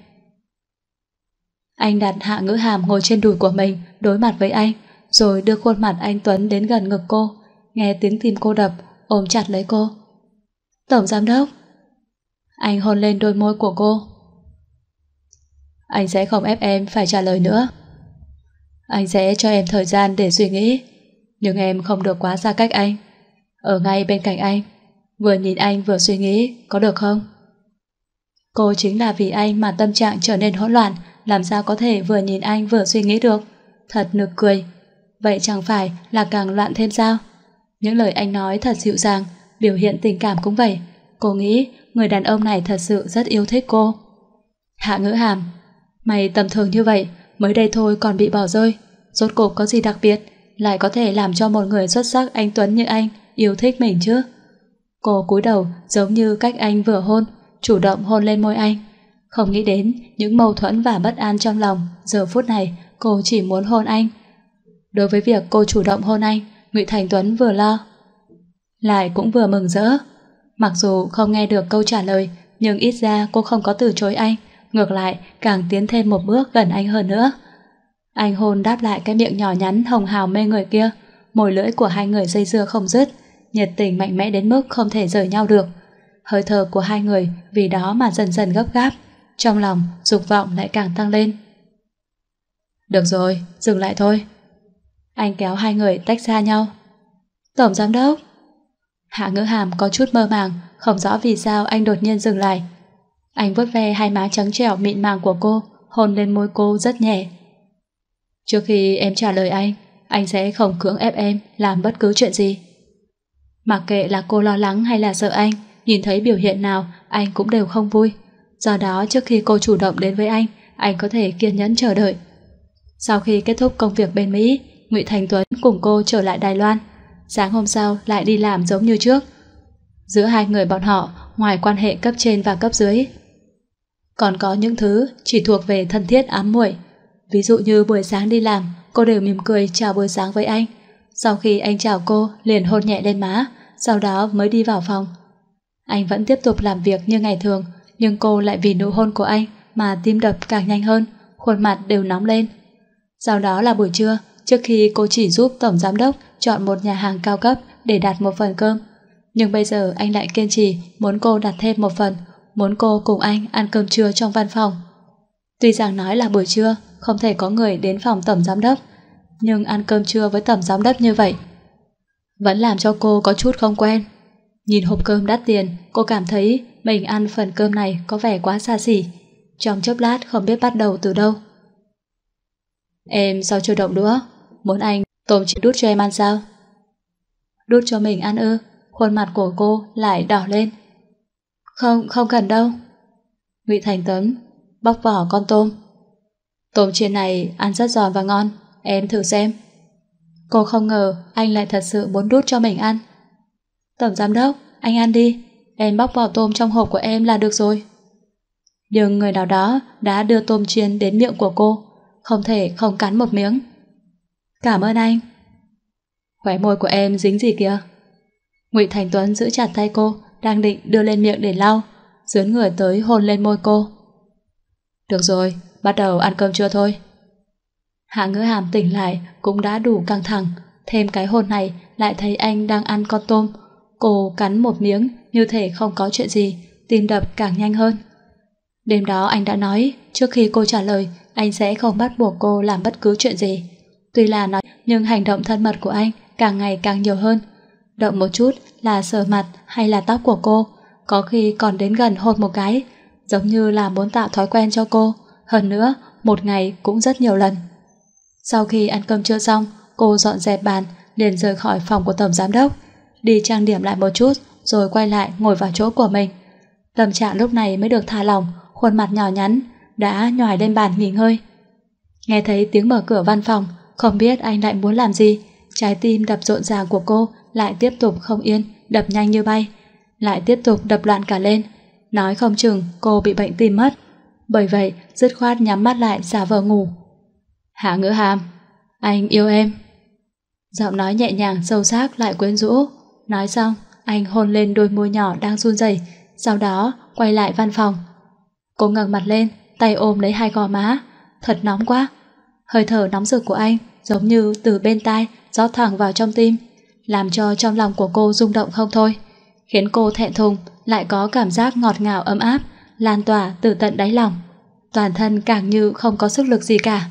Anh đặt Hạ Ngữ Hàm ngồi trên đùi của mình, đối mặt với anh, rồi đưa khuôn mặt anh Tuấn đến gần ngực cô. Nghe tiếng tim cô đập, ôm chặt lấy cô. Tổng giám đốc. Anh hôn lên đôi môi của cô. Anh sẽ không ép em phải trả lời nữa. Anh sẽ cho em thời gian để suy nghĩ, nhưng em không được quá xa cách anh. Ở ngay bên cạnh anh, vừa nhìn anh vừa suy nghĩ, có được không? Cô chính là vì anh mà tâm trạng trở nên hỗn loạn, làm sao có thể vừa nhìn anh vừa suy nghĩ được? Thật nực cười. Vậy chẳng phải là càng loạn thêm sao? Những lời anh nói thật dịu dàng, biểu hiện tình cảm cũng vậy. Cô nghĩ người đàn ông này thật sự rất yêu thích cô. Hạ Ngữ Hàm, mày tầm thường như vậy, mới đây thôi còn bị bỏ rơi. Rốt cuộc có gì đặc biệt lại có thể làm cho một người xuất sắc anh Tuấn như anh yêu thích mình chứ? Cô cúi đầu giống như cách anh vừa hôn, chủ động hôn lên môi anh. Không nghĩ đến những mâu thuẫn và bất an trong lòng. Giờ phút này cô chỉ muốn hôn anh. Đối với việc cô chủ động hôn anh, Ngụy Thành Tuấn vừa lo lại cũng vừa mừng rỡ. Mặc dù không nghe được câu trả lời, nhưng ít ra cô không có từ chối anh, ngược lại càng tiến thêm một bước gần anh hơn nữa. Anh hôn đáp lại cái miệng nhỏ nhắn hồng hào mê người kia. Môi lưỡi của hai người dây dưa không dứt, nhiệt tình mạnh mẽ đến mức không thể rời nhau được. Hơi thở của hai người vì đó mà dần dần gấp gáp, trong lòng dục vọng lại càng tăng lên. Được rồi, dừng lại thôi. Anh kéo hai người tách xa nhau. Tổng giám đốc. Hạ Ngữ Hàm có chút mơ màng, không rõ vì sao anh đột nhiên dừng lại. Anh vuốt ve hai má trắng trẻo mịn màng của cô, hôn lên môi cô rất nhẹ. Trước khi em trả lời anh, anh sẽ không cưỡng ép em làm bất cứ chuyện gì. Mặc kệ là cô lo lắng hay là sợ anh, nhìn thấy biểu hiện nào anh cũng đều không vui. Do đó trước khi cô chủ động đến với anh, anh có thể kiên nhẫn chờ đợi. Sau khi kết thúc công việc bên Mỹ, Ngụy Thành Tuấn cùng cô trở lại Đài Loan. Sáng hôm sau lại đi làm giống như trước. Giữa hai người bọn họ, ngoài quan hệ cấp trên và cấp dưới, còn có những thứ chỉ thuộc về thân thiết ám muội. Ví dụ như buổi sáng đi làm, cô đều mỉm cười chào buổi sáng với anh. Sau khi anh chào cô, liền hôn nhẹ lên má, sau đó mới đi vào phòng. Anh vẫn tiếp tục làm việc như ngày thường, nhưng cô lại vì nụ hôn của anh mà tim đập càng nhanh hơn, khuôn mặt đều nóng lên. Sau đó là buổi trưa, trước khi cô chỉ giúp tổng giám đốc chọn một nhà hàng cao cấp để đặt một phần cơm, nhưng bây giờ anh lại kiên trì muốn cô đặt thêm một phần, muốn cô cùng anh ăn cơm trưa trong văn phòng. Tuy rằng nói là buổi trưa không thể có người đến phòng tổng giám đốc, nhưng ăn cơm trưa với tổng giám đốc như vậy vẫn làm cho cô có chút không quen. Nhìn hộp cơm đắt tiền, cô cảm thấy mình ăn phần cơm này có vẻ quá xa xỉ. trong chốc lát không biết bắt đầu từ đâu. Em sao chưa động đũa? Muốn anh tôm chỉ đút cho em ăn sao? Đút cho mình ăn ư? Khuôn mặt của cô lại đỏ lên. Không, không cần đâu. Ngụy Thành Tuấn bóc vỏ con tôm. Tôm chiên này ăn rất giòn và ngon, em thử xem. Cô không ngờ anh lại thật sự muốn đút cho mình ăn. Tổng giám đốc, anh ăn đi, em bóc vỏ tôm trong hộp của em là được rồi. Nhưng người nào đó đã đưa tôm chiên đến miệng của cô, không thể không cắn một miếng. Cảm ơn anh. Khóe môi của em dính gì kìa? Ngụy Thành Tuấn giữ chặt tay cô, đang định đưa lên miệng để lau, dướn người tới hôn lên môi cô. Được rồi, bắt đầu ăn cơm trưa thôi. Hạ Ngữ Hàm tỉnh lại cũng đã đủ căng thẳng, thêm cái hôn này lại thấy anh đang ăn con tôm. Cô cắn một miếng như thể không có chuyện gì, tim đập càng nhanh hơn. Đêm đó anh đã nói, trước khi cô trả lời, anh sẽ không bắt buộc cô làm bất cứ chuyện gì. Tuy là nói, nhưng hành động thân mật của anh càng ngày càng nhiều hơn. Động một chút là sờ mặt hay là tóc của cô, có khi còn đến gần hôn một cái, giống như là muốn tạo thói quen cho cô. Hơn nữa, một ngày cũng rất nhiều lần. Sau khi ăn cơm trưa xong, cô dọn dẹp bàn, liền rời khỏi phòng của tổng giám đốc, đi trang điểm lại một chút, rồi quay lại ngồi vào chỗ của mình. Tâm trạng lúc này mới được thả lỏng, khuôn mặt nhỏ nhắn đã nhoài lên bàn nghỉ ngơi. Nghe thấy tiếng mở cửa văn phòng, không biết anh lại muốn làm gì, trái tim đập rộn ràng của cô lại tiếp tục không yên, đập nhanh như bay, lại tiếp tục đập loạn cả lên. Nói không chừng cô bị bệnh tim mất. Bởi vậy dứt khoát nhắm mắt lại giả vờ ngủ. Hạ Ngữ Hàm, anh yêu em. Giọng nói nhẹ nhàng sâu sắc lại quyến rũ. Nói xong, anh hôn lên đôi môi nhỏ đang run rẩy, sau đó quay lại văn phòng. Cô ngẩng mặt lên, tay ôm lấy hai gò má. Thật nóng quá. Hơi thở nóng rực của anh giống như từ bên tai rót thẳng vào trong tim, làm cho trong lòng của cô rung động không thôi, khiến cô thẹn thùng, lại có cảm giác ngọt ngào ấm áp lan tỏa từ tận đáy lòng. Toàn thân càng như không có sức lực gì cả.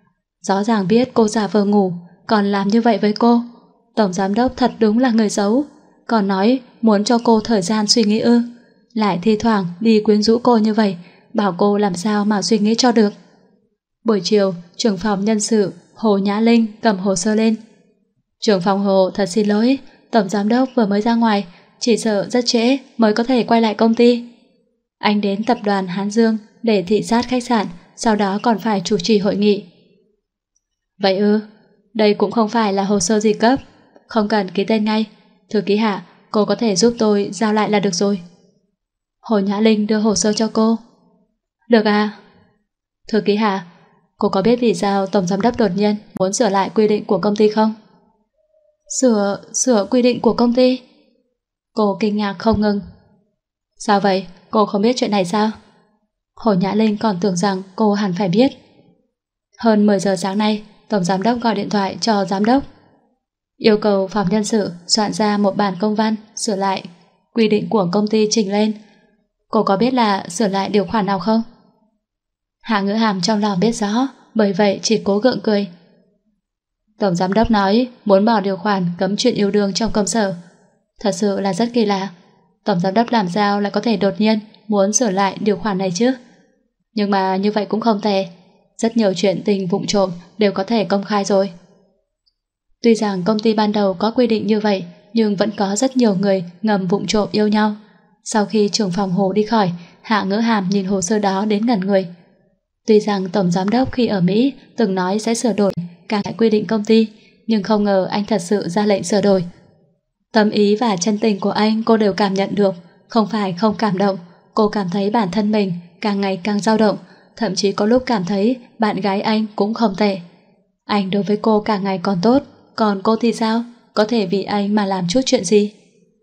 Rõ ràng biết cô giả vờ ngủ, còn làm như vậy với cô. Tổng giám đốc thật đúng là người xấu. Còn nói muốn cho cô thời gian suy nghĩ ư? Lại thi thoảng đi quyến rũ cô như vậy, bảo cô làm sao mà suy nghĩ cho được. Buổi chiều, trưởng phòng nhân sự Hồ Nhã Linh cầm hồ sơ lên. Trưởng phòng Hồ thật xin lỗi, tổng giám đốc vừa mới ra ngoài, chỉ sợ rất trễ mới có thể quay lại công ty. Anh đến tập đoàn Hán Dương để thị sát khách sạn, sau đó còn phải chủ trì hội nghị. Vậy ư? Đây cũng không phải là hồ sơ gì cấp, không cần ký tên ngay. Thư ký Hạ, cô có thể giúp tôi giao lại là được rồi. Hồ Nhã Linh đưa hồ sơ cho cô. Được à? Thư ký Hạ, cô có biết vì sao tổng giám đốc đột nhiên muốn sửa lại quy định của công ty không? Sửa, sửa quy định của công ty? Cô kinh ngạc không ngừng. Sao vậy? Cô không biết chuyện này sao? Hồ Nhã Linh còn tưởng rằng cô hẳn phải biết. Hơn mười giờ sáng nay, tổng giám đốc gọi điện thoại cho giám đốc, yêu cầu phòng nhân sự soạn ra một bản công văn sửa lại quy định của công ty trình lên. Cô có biết là sửa lại điều khoản nào không? Hạ Ngữ Hàm trong lòng biết rõ, bởi vậy chỉ cố gượng cười. Tổng giám đốc nói muốn bỏ điều khoản cấm chuyện yêu đương trong công sở. Thật sự là rất kỳ lạ. Tổng giám đốc làm sao lại có thể đột nhiên muốn sửa lại điều khoản này chứ? Nhưng mà như vậy cũng không tệ. Rất nhiều chuyện tình vụng trộm đều có thể công khai rồi. Tuy rằng công ty ban đầu có quy định như vậy, nhưng vẫn có rất nhiều người ngầm vụng trộm yêu nhau. Sau khi trưởng phòng Hồ đi khỏi, Hạ Ngữ Hàm nhìn hồ sơ đó đến ngẩn người. Tuy rằng tổng giám đốc khi ở Mỹ từng nói sẽ sửa đổi cả quy định công ty, nhưng không ngờ anh thật sự ra lệnh sửa đổi. Tâm ý và chân tình của anh cô đều cảm nhận được, không phải không cảm động. Cô cảm thấy bản thân mình càng ngày càng dao động, thậm chí có lúc cảm thấy bạn gái anh cũng không tệ. Anh đối với cô càng ngày còn tốt, còn cô thì sao? Có thể vì anh mà làm chút chuyện gì?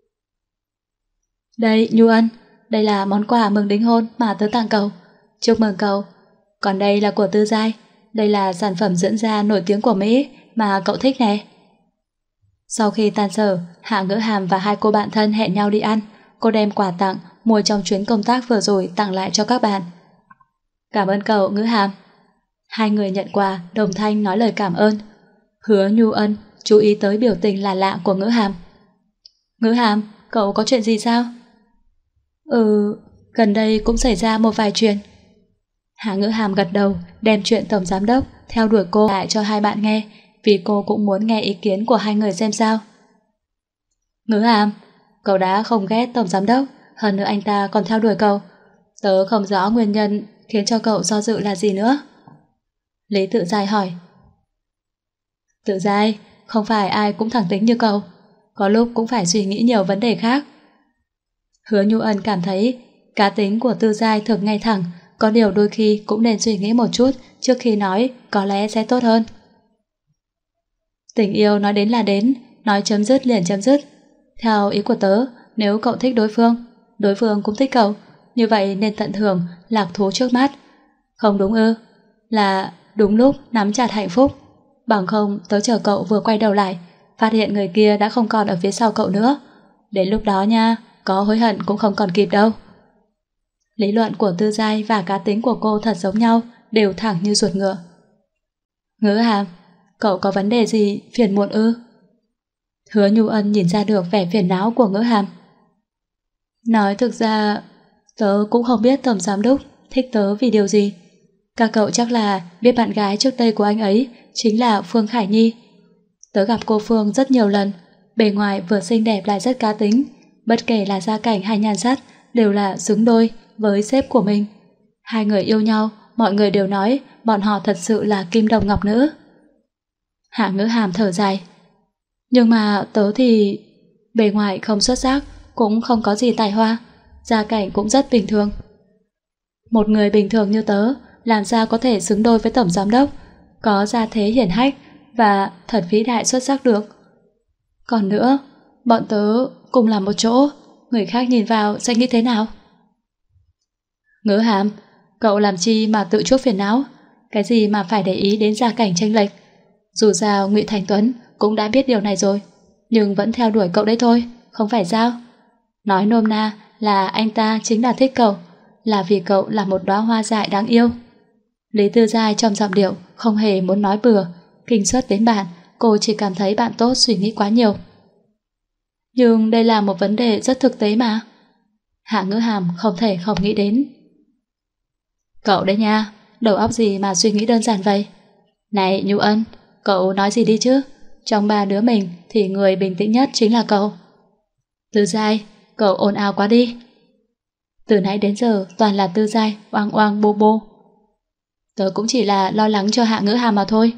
Đây, Nhu Ân, đây là món quà mừng đính hôn mà tớ tặng cậu. Chúc mừng cậu. Còn đây là của Tư Giai, đây là sản phẩm dưỡng da nổi tiếng của Mỹ mà cậu thích nè. Sau khi tan sở, Hạ Ngữ Hàm và hai cô bạn thân hẹn nhau đi ăn. Cô đem quà tặng mua trong chuyến công tác vừa rồi tặng lại cho các bạn. Cảm ơn cậu, Ngữ Hàm. Hai người nhận quà đồng thanh nói lời cảm ơn. Hứa Nhu Ân chú ý tới biểu tình là lạ của Ngữ Hàm. Ngữ Hàm, cậu có chuyện gì sao? Ừ, gần đây cũng xảy ra một vài chuyện. Hạ Ngữ Hàm gật đầu, đem chuyện tổng giám đốc theo đuổi cô lại cho hai bạn nghe, vì cô cũng muốn nghe ý kiến của hai người xem sao. Ngữ Hàm, cậu đã không ghét tổng giám đốc, hơn nữa anh ta còn theo đuổi cậu. Tớ không rõ nguyên nhân khiến cho cậu do dự là gì nữa. Lý Tự Giai hỏi. Tự Giai, không phải ai cũng thẳng tính như cậu, có lúc cũng phải suy nghĩ nhiều vấn đề khác. Hứa Nhu Ân cảm thấy cá tính của Tự Giai thường ngay thẳng, có điều đôi khi cũng nên suy nghĩ một chút trước khi nói, có lẽ sẽ tốt hơn. Tình yêu nói đến là đến, nói chấm dứt liền chấm dứt. Theo ý của tớ, nếu cậu thích đối phương, đối phương cũng thích cậu, như vậy nên tận hưởng lạc thú trước mắt. Không đúng ư? Là đúng lúc nắm chặt hạnh phúc. Bằng không tớ chờ cậu vừa quay đầu lại, phát hiện người kia đã không còn ở phía sau cậu nữa. Đến lúc đó nha, có hối hận cũng không còn kịp đâu. Lý luận của Tư Giai và cá tính của cô thật giống nhau, đều thẳng như ruột ngựa. Ngữ Hàm, cậu có vấn đề gì phiền muộn ư? Hứa Nhu Ân nhìn ra được vẻ phiền não của Ngữ Hàm. Nói thực ra, tớ cũng không biết tổng giám đốc thích tớ vì điều gì. Các cậu chắc là biết bạn gái trước đây của anh ấy chính là Phương Khải Nhi. Tớ gặp cô Phương rất nhiều lần, bề ngoài vừa xinh đẹp lại rất cá tính, bất kể là gia cảnh hay nhan sắc đều là xứng đôi với sếp của mình. Hai người yêu nhau, mọi người đều nói bọn họ thật sự là kim đồng ngọc nữ. Hạ Ngữ Hàm thở dài. Nhưng mà tớ thì bề ngoài không xuất sắc, cũng không có gì tài hoa, gia cảnh cũng rất bình thường. Một người bình thường như tớ làm sao có thể xứng đôi với tổng giám đốc, có gia thế hiển hách và thật vĩ đại xuất sắc được. Còn nữa, bọn tớ cùng làm một chỗ, người khác nhìn vào sẽ nghĩ thế nào? Ngữ Hàm, cậu làm chi mà tự chuốc phiền não, cái gì mà phải để ý đến gia cảnh chênh lệch. Dù sao Ngụy Thành Tuấn cũng đã biết điều này rồi, nhưng vẫn theo đuổi cậu đấy thôi, không phải sao? Nói nôm na là anh ta chính là thích cậu, là vì cậu là một đóa hoa dại đáng yêu. Lý Tư Giai trong giọng điệu không hề muốn nói bừa, kinh suất đến bạn, cô chỉ cảm thấy bạn tốt suy nghĩ quá nhiều. Nhưng đây là một vấn đề rất thực tế mà. Hạ Ngữ Hàm không thể không nghĩ đến. Cậu đấy nha, đầu óc gì mà suy nghĩ đơn giản vậy? Này Nhu Ân, cậu nói gì đi chứ? Trong ba đứa mình thì người bình tĩnh nhất chính là cậu. Tư Giai, cậu ồn ào quá đi. Từ nãy đến giờ toàn là Tư Giai oang oang bô bô. Tớ cũng chỉ là lo lắng cho Hạ Ngữ Hàm mà thôi.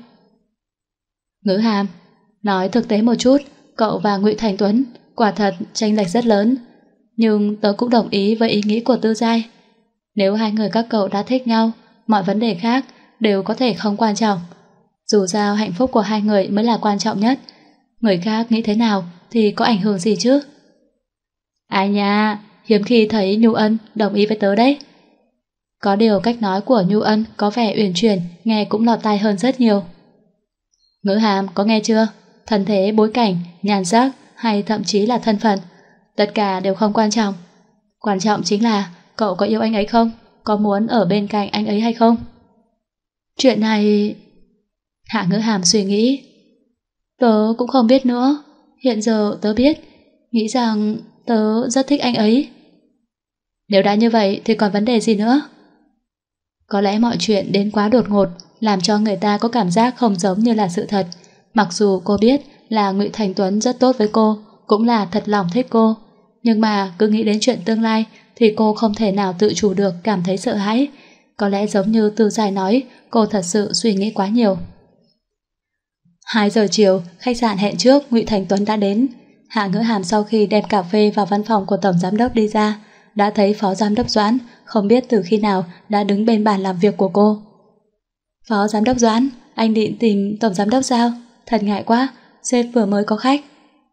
Ngữ Hàm, nói thực tế một chút, cậu và Ngụy Thành Tuấn quả thật chênh lệch rất lớn, nhưng tớ cũng đồng ý với ý nghĩ của Tư Giai. Nếu hai người các cậu đã thích nhau, mọi vấn đề khác đều có thể không quan trọng. Dù sao hạnh phúc của hai người mới là quan trọng nhất. Người khác nghĩ thế nào thì có ảnh hưởng gì chứ? Ai nha, hiếm khi thấy Nhu Ân đồng ý với tớ đấy. Có điều cách nói của Nhu Ân có vẻ uyển chuyển, nghe cũng lọt tai hơn rất nhiều. Ngữ Hàm có nghe chưa? Thân thế, bối cảnh, nhan sắc hay thậm chí là thân phận, tất cả đều không quan trọng. Quan trọng chính là cậu có yêu anh ấy không? Có muốn ở bên cạnh anh ấy hay không? Chuyện này... Hạ Ngữ Hàm suy nghĩ. Tớ cũng không biết nữa. Hiện giờ tớ biết, nghĩ rằng tớ rất thích anh ấy. Nếu đã như vậy thì còn vấn đề gì nữa? Có lẽ mọi chuyện đến quá đột ngột, làm cho người ta có cảm giác không giống như là sự thật. Mặc dù cô biết là Ngụy Thành Tuấn rất tốt với cô, cũng là thật lòng thích cô, nhưng mà cứ nghĩ đến chuyện tương lai thì cô không thể nào tự chủ được cảm thấy sợ hãi. Có lẽ giống như Tư Giai nói, cô thật sự suy nghĩ quá nhiều. Hai giờ chiều, khách sạn hẹn trước Ngụy Thành Tuấn đã đến. Hạ Ngữ Hàm sau khi đem cà phê vào văn phòng của tổng giám đốc đi ra, đã thấy phó giám đốc Doãn, không biết từ khi nào đã đứng bên bàn làm việc của cô. Phó giám đốc Doãn, anh định tìm tổng giám đốc sao? Thật ngại quá, sếp vừa mới có khách.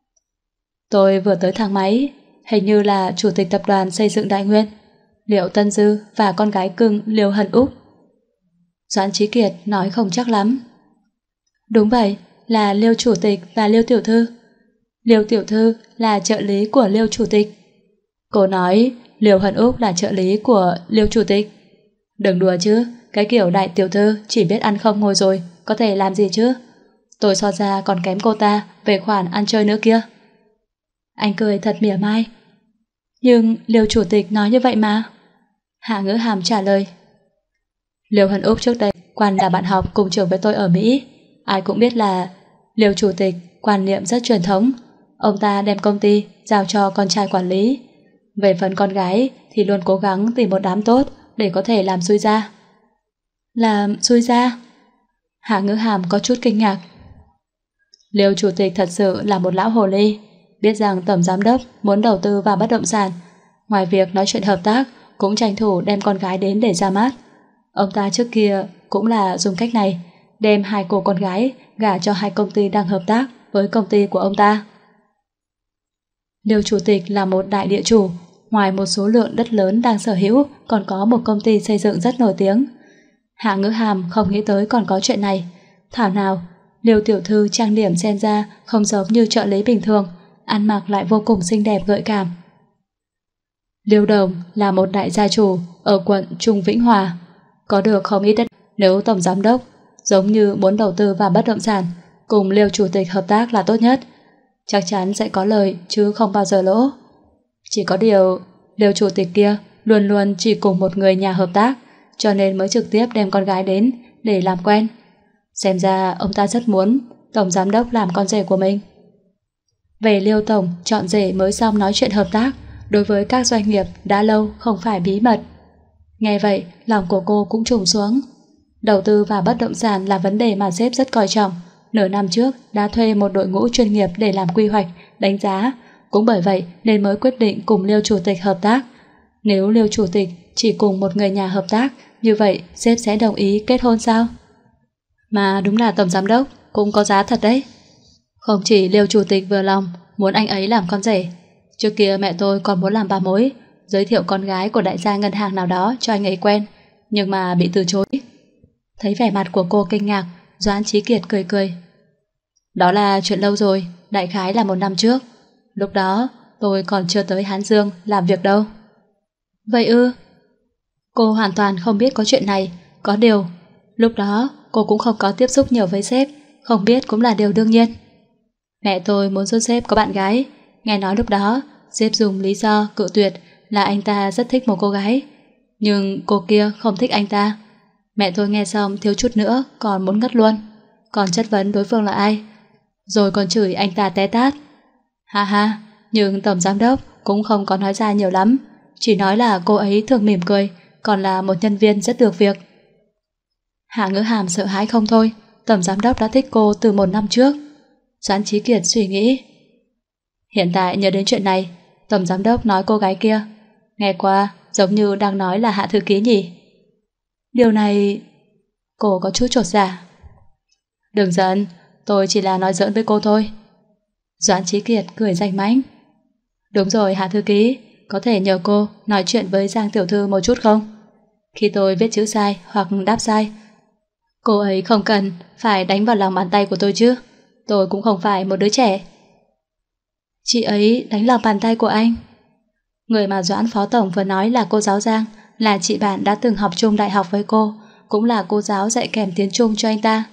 Tôi vừa tới thang máy, hình như là chủ tịch tập đoàn xây dựng Đại Nguyên, Liệu Tân Dư và con gái cưng Liêu Hân Úc. Doãn Chí Kiệt nói không chắc lắm. Đúng vậy, là Liêu chủ tịch và Liêu tiểu thư. Liêu tiểu thư là trợ lý của Liêu chủ tịch. Cô nói Liêu Hân Úc là trợ lý của Liêu chủ tịch. Đừng đùa chứ, cái kiểu đại tiểu thư chỉ biết ăn không ngồi rồi, có thể làm gì chứ? Tôi so ra còn kém cô ta về khoản ăn chơi nữa kia. Anh cười thật mỉa mai. Nhưng Liêu chủ tịch nói như vậy mà. Hạ Ngữ Hàm trả lời. Liêu Hân Úc trước đây quan là bạn học cùng trường với tôi ở Mỹ. Ai cũng biết là Liêu chủ tịch quan niệm rất truyền thống. Ông ta đem công ty giao cho con trai quản lý. Về phần con gái thì luôn cố gắng tìm một đám tốt để có thể làm xui ra. Làm xui ra? Hạ Ngữ Hàm có chút kinh ngạc. Liêu chủ tịch thật sự là một lão hồ ly. Biết rằng tổng giám đốc muốn đầu tư vào bất động sản, ngoài việc nói chuyện hợp tác cũng tranh thủ đem con gái đến để ra mắt. Ông ta trước kia cũng là dùng cách này, đem hai cô con gái gả cho hai công ty đang hợp tác với công ty của ông ta. Liêu chủ tịch là một đại địa chủ, ngoài một số lượng đất lớn đang sở hữu còn có một công ty xây dựng rất nổi tiếng. Hạ Ngữ Hàm không nghĩ tới còn có chuyện này. Thảo nào Liêu tiểu thư trang điểm xem ra không giống như trợ lý bình thường, ăn mặc lại vô cùng xinh đẹp gợi cảm. Liêu Đồng là một đại gia chủ ở quận Trung Vĩnh Hòa, có được không ít đất. Nếu tổng giám đốc giống như muốn đầu tư vào bất động sản, cùng Liêu chủ tịch hợp tác là tốt nhất, chắc chắn sẽ có lời chứ không bao giờ lỗ. Chỉ có điều Liêu chủ tịch kia luôn luôn chỉ cùng một người nhà hợp tác, cho nên mới trực tiếp đem con gái đến để làm quen. Xem ra ông ta rất muốn tổng giám đốc làm con rể của mình. Về Liêu tổng chọn rể mới xong nói chuyện hợp tác, đối với các doanh nghiệp đã lâu không phải bí mật. Nghe vậy, lòng của cô cũng trùng xuống. Đầu tư vào bất động sản là vấn đề mà sếp rất coi trọng. Nửa năm trước đã thuê một đội ngũ chuyên nghiệp để làm quy hoạch, đánh giá. Cũng bởi vậy nên mới quyết định cùng Liêu chủ tịch hợp tác. Nếu Liêu chủ tịch chỉ cùng một người nhà hợp tác, như vậy sếp sẽ đồng ý kết hôn sao? Mà đúng là tổng giám đốc cũng có giá thật đấy. Không chỉ Liêu chủ tịch vừa lòng muốn anh ấy làm con rể, trước kia mẹ tôi còn muốn làm bà mối, giới thiệu con gái của đại gia ngân hàng nào đó cho anh ấy quen, nhưng mà bị từ chối. Thấy vẻ mặt của cô kinh ngạc, Doãn Chí Kiệt cười cười. Đó là chuyện lâu rồi, đại khái là một năm trước. Lúc đó tôi còn chưa tới Hán Dương làm việc đâu. Vậy ư? Cô hoàn toàn không biết có chuyện này. Có điều lúc đó cô cũng không có tiếp xúc nhiều với sếp, không biết cũng là điều đương nhiên. Mẹ tôi muốn giúp sếp có bạn gái. Nghe nói lúc đó sếp dùng lý do cự tuyệt là anh ta rất thích một cô gái, nhưng cô kia không thích anh ta. Mẹ tôi nghe xong thiếu chút nữa còn muốn ngất luôn, còn chất vấn đối phương là ai, rồi còn chửi anh ta té tát. Ha ha, nhưng tổng giám đốc cũng không có nói ra nhiều lắm, chỉ nói là cô ấy thường mỉm cười, còn là một nhân viên rất được việc. Hạ Ngữ Hàm sợ hãi không thôi, tổng giám đốc đã thích cô từ một năm trước. Doãn Chí Kiệt suy nghĩ. Hiện tại nhớ đến chuyện này, tổng giám đốc nói cô gái kia, nghe qua giống như đang nói là Hạ thư ký nhỉ? Điều này... Cô có chút chột dạ. Đừng giận, tôi chỉ là nói giỡn với cô thôi. Doãn Chí Kiệt cười danh mãnh. Đúng rồi Hạ thư ký, có thể nhờ cô nói chuyện với Giang tiểu thư một chút không? Khi tôi viết chữ sai hoặc đáp sai, cô ấy không cần phải đánh vào lòng bàn tay của tôi chứ. Tôi cũng không phải một đứa trẻ. Chị ấy đánh lòng bàn tay của anh? Người mà Doãn phó tổng vừa nói là cô giáo Giang, là chị bạn đã từng học chung đại học với cô, cũng là cô giáo dạy kèm tiếng Trung cho anh ta.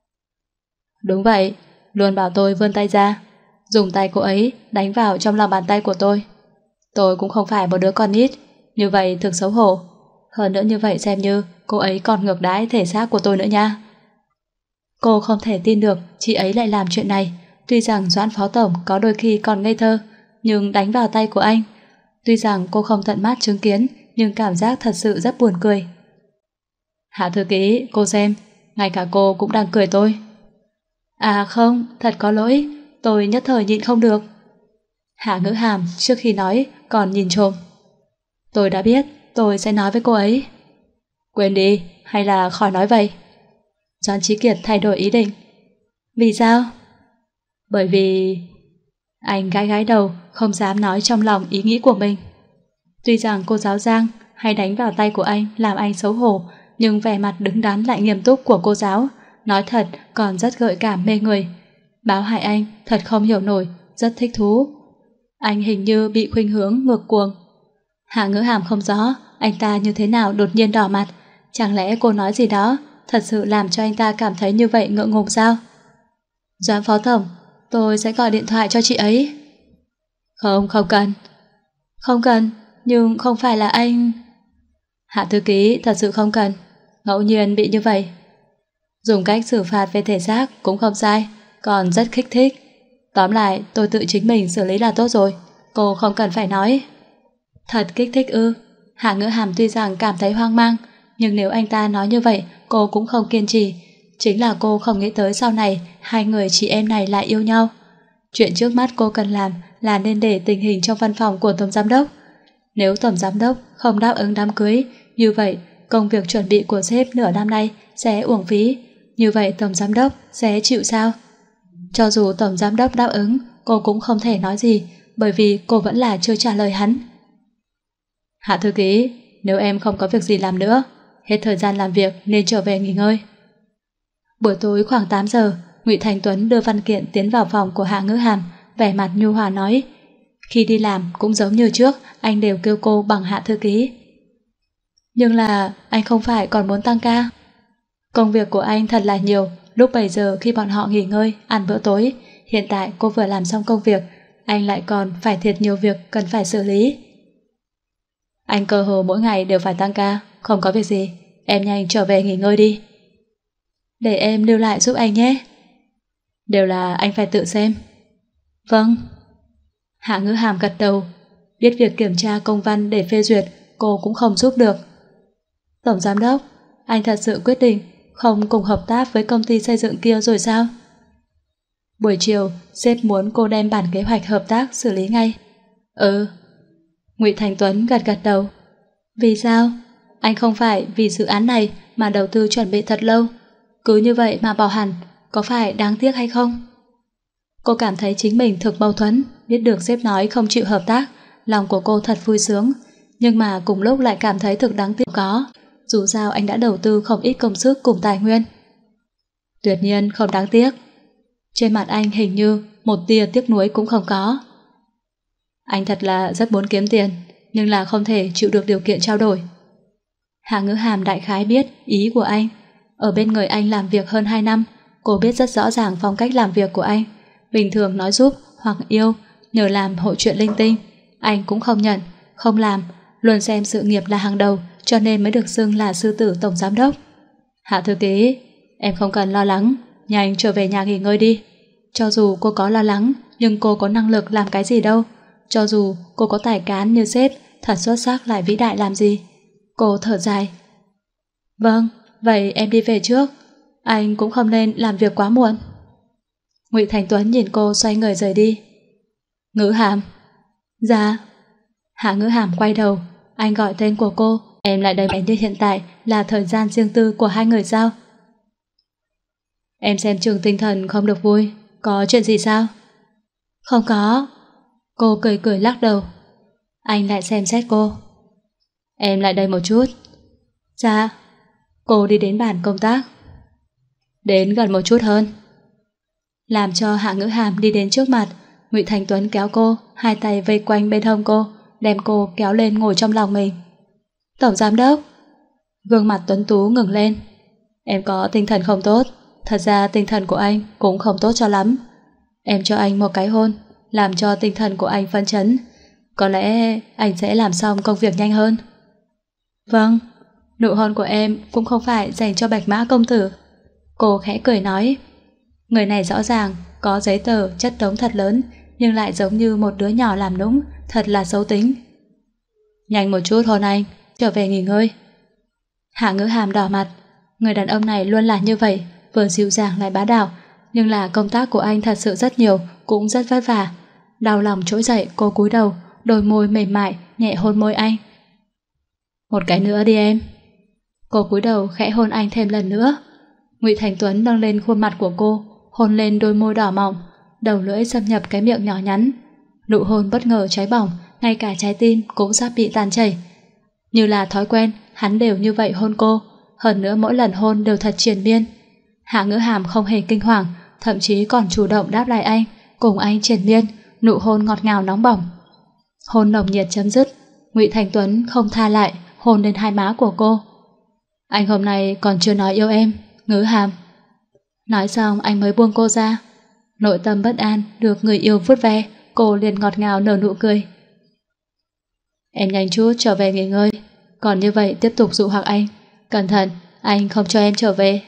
Đúng vậy, luôn bảo tôi vươn tay ra, dùng tay cô ấy đánh vào trong lòng bàn tay của tôi. Tôi cũng không phải một đứa con nít, như vậy thực xấu hổ. Hơn nữa như vậy xem như cô ấy còn ngược đãi thể xác của tôi nữa nha. Cô không thể tin được chị ấy lại làm chuyện này. Tuy rằng Doãn phó tổng có đôi khi còn ngây thơ, nhưng đánh vào tay của anh. Tuy rằng cô không tận mắt chứng kiến, nhưng cảm giác thật sự rất buồn cười. Hạ thư ký, cô xem, ngay cả cô cũng đang cười tôi. À không, thật có lỗi, tôi nhất thời nhịn không được. Hạ Ngữ Hàm trước khi nói còn nhìn trộm. Tôi đã biết, tôi sẽ nói với cô ấy. Quên đi, hay là khỏi nói vậy? Doãn Chí Kiệt thay đổi ý định. Vì sao? Bởi vì... Anh gãi gãi đầu, không dám nói trong lòng ý nghĩ của mình. Tuy rằng cô giáo Giang hay đánh vào tay của anh làm anh xấu hổ, nhưng vẻ mặt đứng đắn lại nghiêm túc của cô giáo, nói thật còn rất gợi cảm mê người. Báo hại anh thật không hiểu nổi, rất thích thú. Anh hình như bị khuynh hướng ngược cuồng. Hạ Ngữ Hàm không rõ anh ta như thế nào đột nhiên đỏ mặt. Chẳng lẽ cô nói gì đó thật sự làm cho anh ta cảm thấy như vậy ngượng ngùng sao? Doãn phó tổng, tôi sẽ gọi điện thoại cho chị ấy. Không, không cần. Không cần, nhưng không phải là anh... Hạ thư ký thật sự không cần. ngẫu nhiên bị như vậy. Dùng cách xử phạt về thể xác cũng không sai, còn rất kích thích. Tóm lại, tôi tự chính mình xử lý là tốt rồi, cô không cần phải nói. Thật kích thích ư? Hạ Ngữ Hàm tuy rằng cảm thấy hoang mang, nhưng nếu anh ta nói như vậy, cô cũng không kiên trì. Chính là cô không nghĩ tới sau này hai người chị em này lại yêu nhau. Chuyện trước mắt cô cần làm là nên để tình hình trong văn phòng của Tổng Giám Đốc. Nếu Tổng Giám Đốc không đáp ứng đám cưới, như vậy công việc chuẩn bị của sếp nửa năm nay sẽ uổng phí. Như vậy Tổng Giám Đốc sẽ chịu sao? Cho dù Tổng Giám Đốc đáp ứng, cô cũng không thể nói gì, bởi vì cô vẫn là chưa trả lời hắn. Hạ thư ký, nếu em không có việc gì làm nữa, hết thời gian làm việc nên trở về nghỉ ngơi. Buổi tối khoảng tám giờ, Ngụy Thành Tuấn đưa văn kiện tiến vào phòng của Hạ Ngữ Hàm, vẻ mặt nhu hòa nói: khi đi làm cũng giống như trước, anh đều kêu cô bằng Hạ thư ký. Nhưng là anh không phải còn muốn tăng ca. Công việc của anh thật là nhiều, lúc bảy giờ khi bọn họ nghỉ ngơi, ăn bữa tối, hiện tại cô vừa làm xong công việc, anh lại còn phải thiệt nhiều việc cần phải xử lý. Anh cơ hồ mỗi ngày đều phải tăng ca, không có việc gì, em nhanh trở về nghỉ ngơi đi. Để em lưu lại giúp anh nhé. Đều là anh phải tự xem. Vâng. Hạ Ngữ Hàm gật đầu, biết việc kiểm tra công văn để phê duyệt cô cũng không giúp được. Tổng Giám Đốc, anh thật sự quyết định không cùng hợp tác với công ty xây dựng kia rồi sao? Buổi chiều, sếp muốn cô đem bản kế hoạch hợp tác xử lý ngay. Ừ. Ngụy Thành Tuấn gật gật đầu. Vì sao? Anh không phải vì dự án này mà đầu tư chuẩn bị thật lâu, cứ như vậy mà bỏ hẳn, có phải đáng tiếc hay không? Cô cảm thấy chính mình thực mâu thuẫn, biết được sếp nói không chịu hợp tác, lòng của cô thật vui sướng, nhưng mà cùng lúc lại cảm thấy thực đáng tiếc có, dù sao anh đã đầu tư không ít công sức cùng tài nguyên. Tuyệt nhiên không đáng tiếc. Trên mặt anh hình như một tia tiếc nuối cũng không có. Anh thật là rất muốn kiếm tiền, nhưng là không thể chịu được điều kiện trao đổi. Hạ Ngữ Hàm đại khái biết ý của anh. Ở bên người anh làm việc hơn hai năm, cô biết rất rõ ràng phong cách làm việc của anh. Bình thường nói giúp hoặc yêu, nhờ làm hộ chuyện linh tinh, anh cũng không nhận, không làm, luôn xem sự nghiệp là hàng đầu, cho nên mới được xưng là sư tử tổng giám đốc. Hạ thư ký, em không cần lo lắng, nhanh trở về nhà nghỉ ngơi đi. Cho dù cô có lo lắng, nhưng cô có năng lực làm cái gì đâu. Cho dù cô có tài cán như sếp, thật xuất sắc lại vĩ đại làm gì. Cô thở dài. Vâng, vậy em đi về trước. Anh cũng không nên làm việc quá muộn. Ngụy Thành Tuấn nhìn cô xoay người rời đi. Ngữ Hàm. Dạ. Hạ Ngữ Hàm quay đầu. Anh gọi tên của cô. Em lại đầy vẻ như hiện tại là thời gian riêng tư của hai người sao? Em xem trường tinh thần không được vui. Có chuyện gì sao? Không có. Cô cười cười lắc đầu. Anh lại xem xét cô. Em lại đây một chút. Dạ. Cô đi đến bàn công tác. Đến gần một chút hơn. Làm cho Hạ Ngữ Hàm đi đến trước mặt, Ngụy Thành Tuấn kéo cô, hai tay vây quanh bên hông cô, đem cô kéo lên ngồi trong lòng mình. Tổng giám đốc. Gương mặt tuấn tú ngừng lên. Em có tinh thần không tốt. Thật ra tinh thần của anh cũng không tốt cho lắm. Em cho anh một cái hôn, làm cho tinh thần của anh phấn chấn. Có lẽ anh sẽ làm xong công việc nhanh hơn. Vâng, nụ hôn của em cũng không phải dành cho Bạch Mã công tử. Cô khẽ cười nói. Người này rõ ràng có giấy tờ chất đống thật lớn, nhưng lại giống như một đứa nhỏ làm nũng, thật là xấu tính. Nhanh một chút hôn anh, trở về nghỉ ngơi. Hạ Ngữ Hàm đỏ mặt. Người đàn ông này luôn là như vậy, vừa dịu dàng lại bá đạo, nhưng là công tác của anh thật sự rất nhiều, cũng rất vất vả. Đau lòng trỗi dậy, cô cúi đầu, đôi môi mềm mại nhẹ hôn môi anh. Một cái nữa đi em. Cô cúi đầu khẽ hôn anh thêm lần nữa. Ngụy Thành Tuấn nâng lên khuôn mặt của cô, hôn lên đôi môi đỏ mọng, đầu lưỡi xâm nhập cái miệng nhỏ nhắn. Nụ hôn bất ngờ cháy bỏng, ngay cả trái tim cũng sắp bị tan chảy. Như là thói quen, hắn đều như vậy hôn cô, hơn nữa mỗi lần hôn đều thật triền miên. Hạ Ngữ Hàm không hề kinh hoàng, thậm chí còn chủ động đáp lại anh, cùng anh triền miên, nụ hôn ngọt ngào nóng bỏng. Hôn nồng nhiệt chấm dứt, Ngụy Thành Tuấn không tha lại, hôn lên hai má của cô. Anh hôm nay còn chưa nói yêu em, Ngữ Hàm. Nói xong anh mới buông cô ra. Nội tâm bất an được người yêu vuốt ve, cô liền ngọt ngào nở nụ cười. Em nhanh chút trở về nghỉ ngơi, còn như vậy tiếp tục dụ hoặc anh. Cẩn thận, anh không cho em trở về.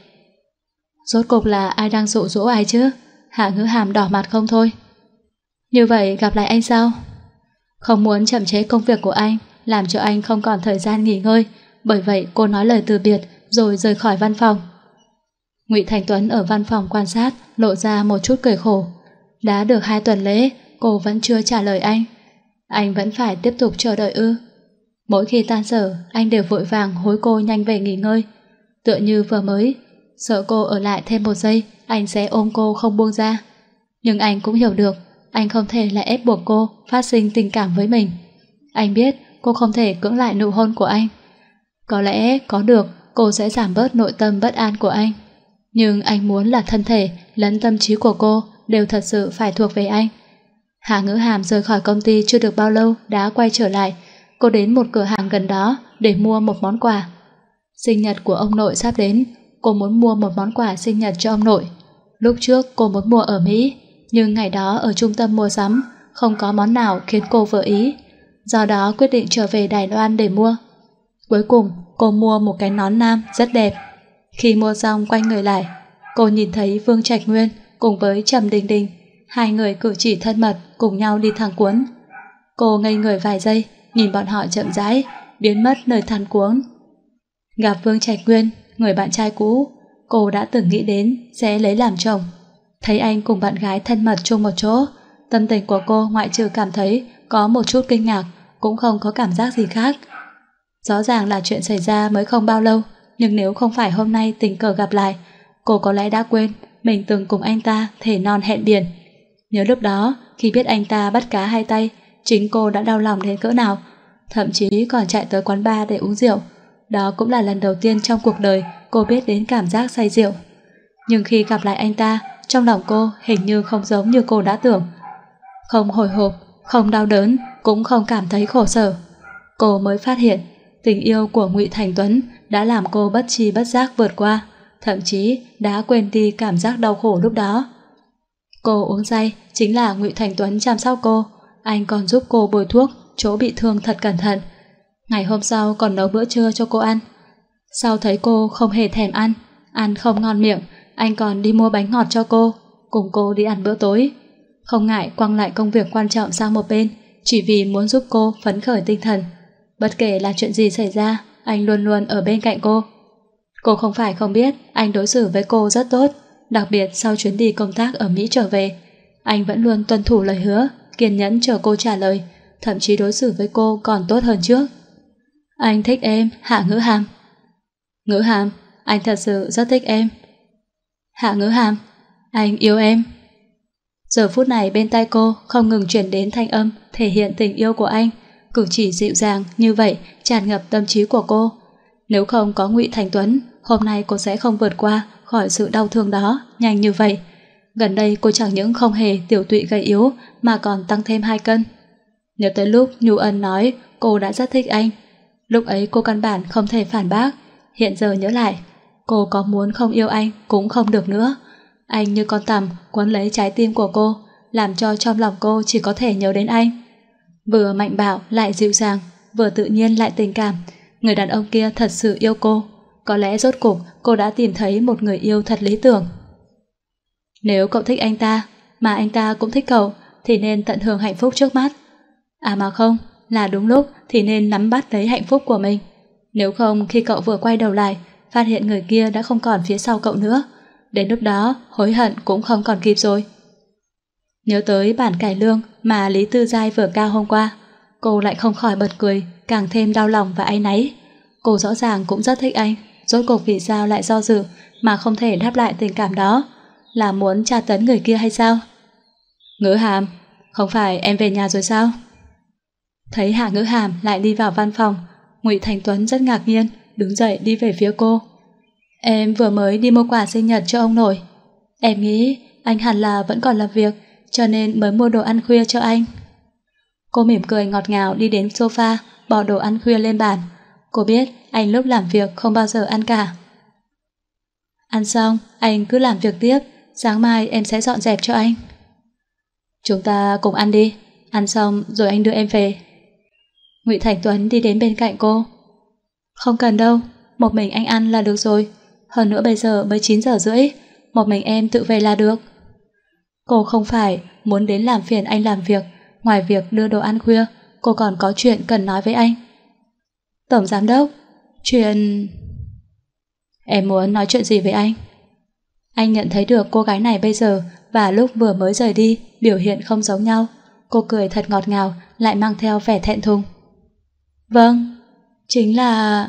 Rốt cục là ai đang dụ dỗ ai chứ? Hạ Ngữ Hàm đỏ mặt không thôi. Như vậy gặp lại anh sau. Không muốn chậm trễ công việc của anh, làm cho anh không còn thời gian nghỉ ngơi, bởi vậy cô nói lời từ biệt rồi rời khỏi văn phòng. Ngụy Thành Tuấn ở văn phòng quan sát, lộ ra một chút cười khổ. Đã được hai tuần lễ, cô vẫn chưa trả lời anh. Anh vẫn phải tiếp tục chờ đợi ư? Mỗi khi tan sở, anh đều vội vàng hối cô nhanh về nghỉ ngơi. Tựa như vừa mới, sợ cô ở lại thêm một giây, anh sẽ ôm cô không buông ra. Nhưng anh cũng hiểu được, anh không thể lại ép buộc cô phát sinh tình cảm với mình. Anh biết cô không thể cưỡng lại nụ hôn của anh. Có lẽ có được, cô sẽ giảm bớt nội tâm bất an của anh. Nhưng anh muốn là thân thể lẫn tâm trí của cô đều thật sự phải thuộc về anh. Hạ Ngữ Hàm rời khỏi công ty chưa được bao lâu đã quay trở lại. Cô đến một cửa hàng gần đó để mua một món quà. Sinh nhật của ông nội sắp đến, cô muốn mua một món quà sinh nhật cho ông nội. Lúc trước cô muốn mua ở Mỹ, nhưng ngày đó ở trung tâm mua sắm không có món nào khiến cô vừa ý. Do đó quyết định trở về Đài Loan để mua. Cuối cùng cô mua một cái nón nam rất đẹp. Khi mua xong quay người lại, cô nhìn thấy Vương Trạch Nguyên cùng với Trầm Đình Đình, hai người cử chỉ thân mật cùng nhau đi thang cuốn. Cô ngây người vài giây, nhìn bọn họ chậm rãi biến mất nơi thang cuốn. Gặp Vương Trạch Nguyên, người bạn trai cũ cô đã từng nghĩ đến sẽ lấy làm chồng. Thấy anh cùng bạn gái thân mật chung một chỗ, tâm tình của cô ngoại trừ cảm thấy có một chút kinh ngạc, cũng không có cảm giác gì khác. Rõ ràng là chuyện xảy ra mới không bao lâu, nhưng nếu không phải hôm nay tình cờ gặp lại, cô có lẽ đã quên mình từng cùng anh ta thề non hẹn biển. Nhớ lúc đó, khi biết anh ta bắt cá hai tay, chính cô đã đau lòng đến cỡ nào, thậm chí còn chạy tới quán bar để uống rượu. Đó cũng là lần đầu tiên trong cuộc đời cô biết đến cảm giác say rượu. Nhưng khi gặp lại anh ta, trong lòng cô hình như không giống như cô đã tưởng. Không hồi hộp, không đau đớn, cũng không cảm thấy khổ sở. Cô mới phát hiện tình yêu của Ngụy Thành Tuấn đã làm cô bất tri bất giác vượt qua, thậm chí đã quên đi cảm giác đau khổ lúc đó. Cô uống say chính là Ngụy Thành Tuấn chăm sóc cô, anh còn giúp cô bôi thuốc chỗ bị thương thật cẩn thận. Ngày hôm sau còn nấu bữa trưa cho cô ăn. Sau thấy cô không hề thèm ăn, ăn không ngon miệng, anh còn đi mua bánh ngọt cho cô, cùng cô đi ăn bữa tối. Không ngại quăng lại công việc quan trọng sang một bên, chỉ vì muốn giúp cô phấn khởi tinh thần. Bất kể là chuyện gì xảy ra, anh luôn luôn ở bên cạnh cô. Cô không phải không biết anh đối xử với cô rất tốt, đặc biệt sau chuyến đi công tác ở Mỹ trở về. Anh vẫn luôn tuân thủ lời hứa, kiên nhẫn chờ cô trả lời, thậm chí đối xử với cô còn tốt hơn trước. Anh thích em, Hạ Ngữ Hàm. Ngữ Hàm, anh thật sự rất thích em. Hạ Ngữ Hàm, anh yêu em. Giờ phút này bên tai cô không ngừng chuyển đến thanh âm thể hiện tình yêu của anh, cử chỉ dịu dàng như vậy tràn ngập tâm trí của cô. Nếu không có Ngụy Thành Tuấn, hôm nay cô sẽ không vượt qua khỏi sự đau thương đó nhanh như vậy. Gần đây cô chẳng những không hề tiểu tụy gầy yếu mà còn tăng thêm hai cân. Nhớ tới lúc Nhu Ân nói cô đã rất thích anh, lúc ấy cô căn bản không thể phản bác. Hiện giờ nhớ lại, cô có muốn không yêu anh cũng không được nữa. Anh như con tằm quấn lấy trái tim của cô, làm cho trong lòng cô chỉ có thể nhớ đến anh. Vừa mạnh bạo lại dịu dàng, vừa tự nhiên lại tình cảm. Người đàn ông kia thật sự yêu cô. Có lẽ rốt cuộc cô đã tìm thấy một người yêu thật lý tưởng. Nếu cậu thích anh ta, mà anh ta cũng thích cậu, thì nên tận hưởng hạnh phúc trước mắt. À mà không, là đúng lúc thì nên nắm bắt lấy hạnh phúc của mình. Nếu không, khi cậu vừa quay đầu lại, phát hiện người kia đã không còn phía sau cậu nữa, đến lúc đó hối hận cũng không còn kịp rồi. Nhớ tới bản cải lương mà Lý Tư Giai vừa cao hôm qua, cô lại không khỏi bật cười, càng thêm đau lòng và áy náy. Cô rõ ràng cũng rất thích anh, rốt cuộc vì sao lại do dự mà không thể đáp lại tình cảm đó? Là muốn tra tấn người kia hay sao? Ngữ Hàm, không phải em về nhà rồi sao? Thấy Hạ Ngữ Hàm lại đi vào văn phòng, Ngụy Thành Tuấn rất ngạc nhiên, đứng dậy đi về phía cô. Em vừa mới đi mua quà sinh nhật cho ông nội. Em nghĩ anh hẳn là vẫn còn làm việc, cho nên mới mua đồ ăn khuya cho anh. Cô mỉm cười ngọt ngào đi đến sofa, bỏ đồ ăn khuya lên bàn. Cô biết anh lúc làm việc không bao giờ ăn cả. Ăn xong, anh cứ làm việc tiếp, sáng mai em sẽ dọn dẹp cho anh. Chúng ta cùng ăn đi, ăn xong rồi anh đưa em về. Ngụy Thành Tuấn đi đến bên cạnh cô. Không cần đâu, một mình anh ăn là được rồi. Hơn nữa bây giờ mới chín giờ rưỡi, một mình em tự về là được. Cô không phải muốn đến làm phiền anh làm việc, ngoài việc đưa đồ ăn khuya, cô còn có chuyện cần nói với anh. Tổng giám đốc, chuyện... Em muốn nói chuyện gì với anh? Anh nhận thấy được cô gái này bây giờ và lúc vừa mới rời đi biểu hiện không giống nhau. Cô cười thật ngọt ngào, lại mang theo vẻ thẹn thùng. Vâng, chính là...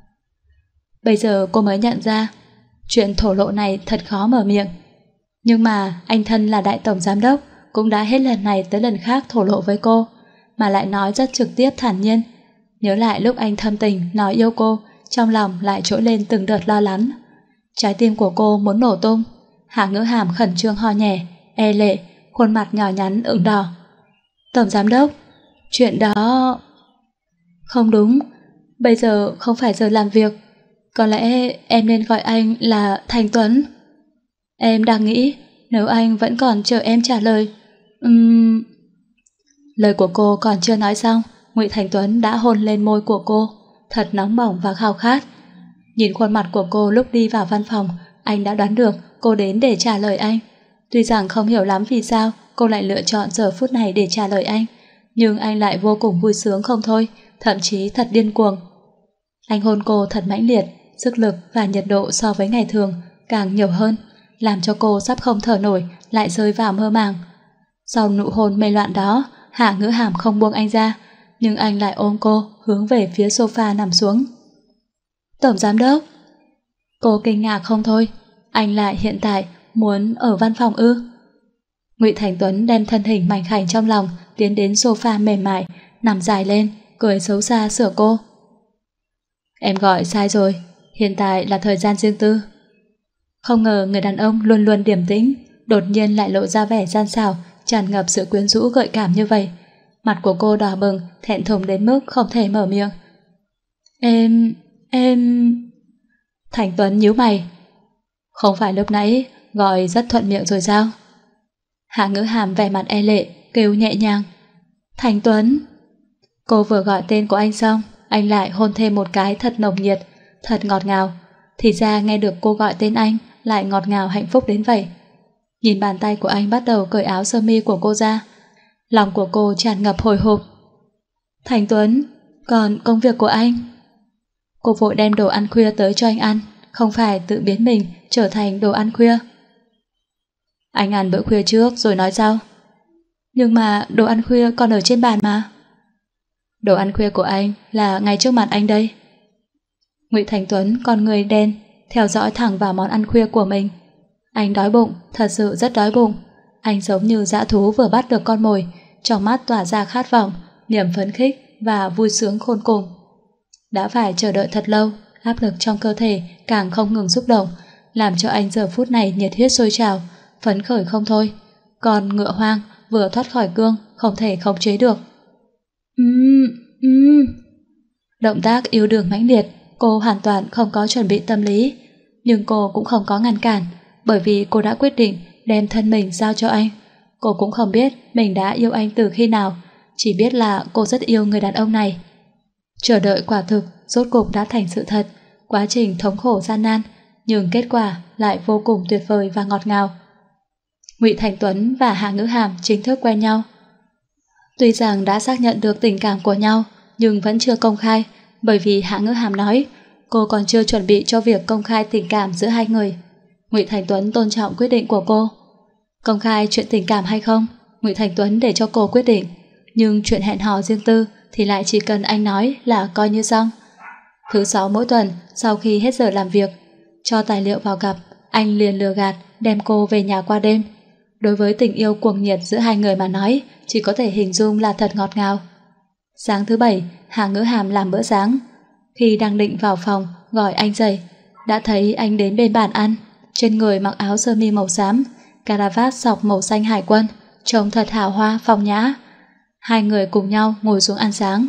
Bây giờ cô mới nhận ra chuyện thổ lộ này thật khó mở miệng. Nhưng mà anh thân là đại tổng giám đốc cũng đã hết lần này tới lần khác thổ lộ với cô, mà lại nói rất trực tiếp thản nhiên. Nhớ lại lúc anh thâm tình nói yêu cô, trong lòng lại trỗi lên từng đợt lo lắng. Trái tim của cô muốn nổ tung. Hạ Ngữ Hàm khẩn trương ho nhẹ, e lệ, khuôn mặt nhỏ nhắn ửng đỏ. Tổng giám đốc, chuyện đó... Không đúng, bây giờ không phải giờ làm việc. Có lẽ em nên gọi anh là Thành Tuấn. Em đang nghĩ nếu anh vẫn còn chờ em trả lời. Uhm... Lời của cô còn chưa nói xong, Ngụy Thành Tuấn đã hôn lên môi của cô, thật nóng bỏng và khao khát. Nhìn khuôn mặt của cô lúc đi vào văn phòng, anh đã đoán được cô đến để trả lời anh. Tuy rằng không hiểu lắm vì sao cô lại lựa chọn giờ phút này để trả lời anh, nhưng anh lại vô cùng vui sướng không thôi, thậm chí thật điên cuồng. Anh hôn cô thật mãnh liệt, sức lực và nhiệt độ so với ngày thường càng nhiều hơn, làm cho cô sắp không thở nổi, lại rơi vào mơ màng. Sau nụ hôn mê loạn đó, Hạ Ngữ Hàm không buông anh ra, nhưng anh lại ôm cô hướng về phía sofa nằm xuống. Tổng giám đốc. Cô kinh ngạc không thôi, anh lại hiện tại muốn ở văn phòng ư? Ngụy Thành Tuấn đem thân hình mảnh khảnh trong lòng tiến đến sofa mềm mại, nằm dài lên, cười xấu xa sửa cô. Em gọi sai rồi, hiện tại là thời gian riêng tư. Không ngờ người đàn ông luôn luôn điềm tĩnh đột nhiên lại lộ ra vẻ gian xảo, tràn ngập sự quyến rũ gợi cảm như vậy. Mặt của cô đỏ bừng, thẹn thùng đến mức không thể mở miệng. Em... em... Thành Tuấn nhíu mày. Không phải lúc nãy gọi rất thuận miệng rồi sao? Hạ Ngữ Hàm vẻ mặt e lệ, kêu nhẹ nhàng. Thành Tuấn. Cô vừa gọi tên của anh xong, anh lại hôn thêm một cái thật nồng nhiệt, thật ngọt ngào. Thì ra nghe được cô gọi tên anh lại ngọt ngào hạnh phúc đến vậy. Nhìn bàn tay của anh bắt đầu cởi áo sơ mi của cô ra, lòng của cô tràn ngập hồi hộp. Thành Tuấn, còn công việc của anh? Cô vội đem đồ ăn khuya tới cho anh ăn, không phải tự biến mình trở thành đồ ăn khuya. Anh ăn bữa khuya trước rồi nói sau. Nhưng mà đồ ăn khuya còn ở trên bàn mà. Đồ ăn khuya của anh là ngay trước mặt anh đây. Ngụy Thành Tuấn con người đen, theo dõi thẳng vào món ăn khuya của mình. Anh đói bụng, thật sự rất đói bụng. Anh giống như dã thú vừa bắt được con mồi, trong mắt tỏa ra khát vọng, niềm phấn khích và vui sướng khôn cùng. Đã phải chờ đợi thật lâu, áp lực trong cơ thể càng không ngừng xúc động, làm cho anh giờ phút này nhiệt huyết sôi trào, phấn khởi không thôi. Còn ngựa hoang vừa thoát khỏi cương, không thể khống chế được. Ừm, ừm. Động tác yêu đương mãnh liệt, cô hoàn toàn không có chuẩn bị tâm lý, nhưng cô cũng không có ngăn cản, bởi vì cô đã quyết định đem thân mình giao cho anh. Cô cũng không biết mình đã yêu anh từ khi nào, chỉ biết là cô rất yêu người đàn ông này. Chờ đợi quả thực rốt cục đã thành sự thật, quá trình thống khổ gian nan, nhưng kết quả lại vô cùng tuyệt vời và ngọt ngào. Ngụy Thành Tuấn và Hạ Ngữ Hàm chính thức quen nhau. Tuy rằng đã xác nhận được tình cảm của nhau, nhưng vẫn chưa công khai, bởi vì Hạ Ngữ Hàm nói cô còn chưa chuẩn bị cho việc công khai tình cảm giữa hai người. Ngụy Thành Tuấn tôn trọng quyết định của cô. Công khai chuyện tình cảm hay không, Ngụy Thành Tuấn để cho cô quyết định, nhưng chuyện hẹn hò riêng tư thì lại chỉ cần anh nói là coi như xong. Thứ sáu mỗi tuần, sau khi hết giờ làm việc, cho tài liệu vào gặp, anh liền lừa gạt đem cô về nhà qua đêm. Đối với tình yêu cuồng nhiệt giữa hai người mà nói, chỉ có thể hình dung là thật ngọt ngào. Sáng thứ bảy, Hạ Ngữ Hàm làm bữa sáng. Khi đang định vào phòng gọi anh dậy, đã thấy anh đến bên bàn ăn, trên người mặc áo sơ mi màu xám, cà vạt sọc màu xanh hải quân, trông thật hào hoa phong nhã. Hai người cùng nhau ngồi xuống ăn sáng.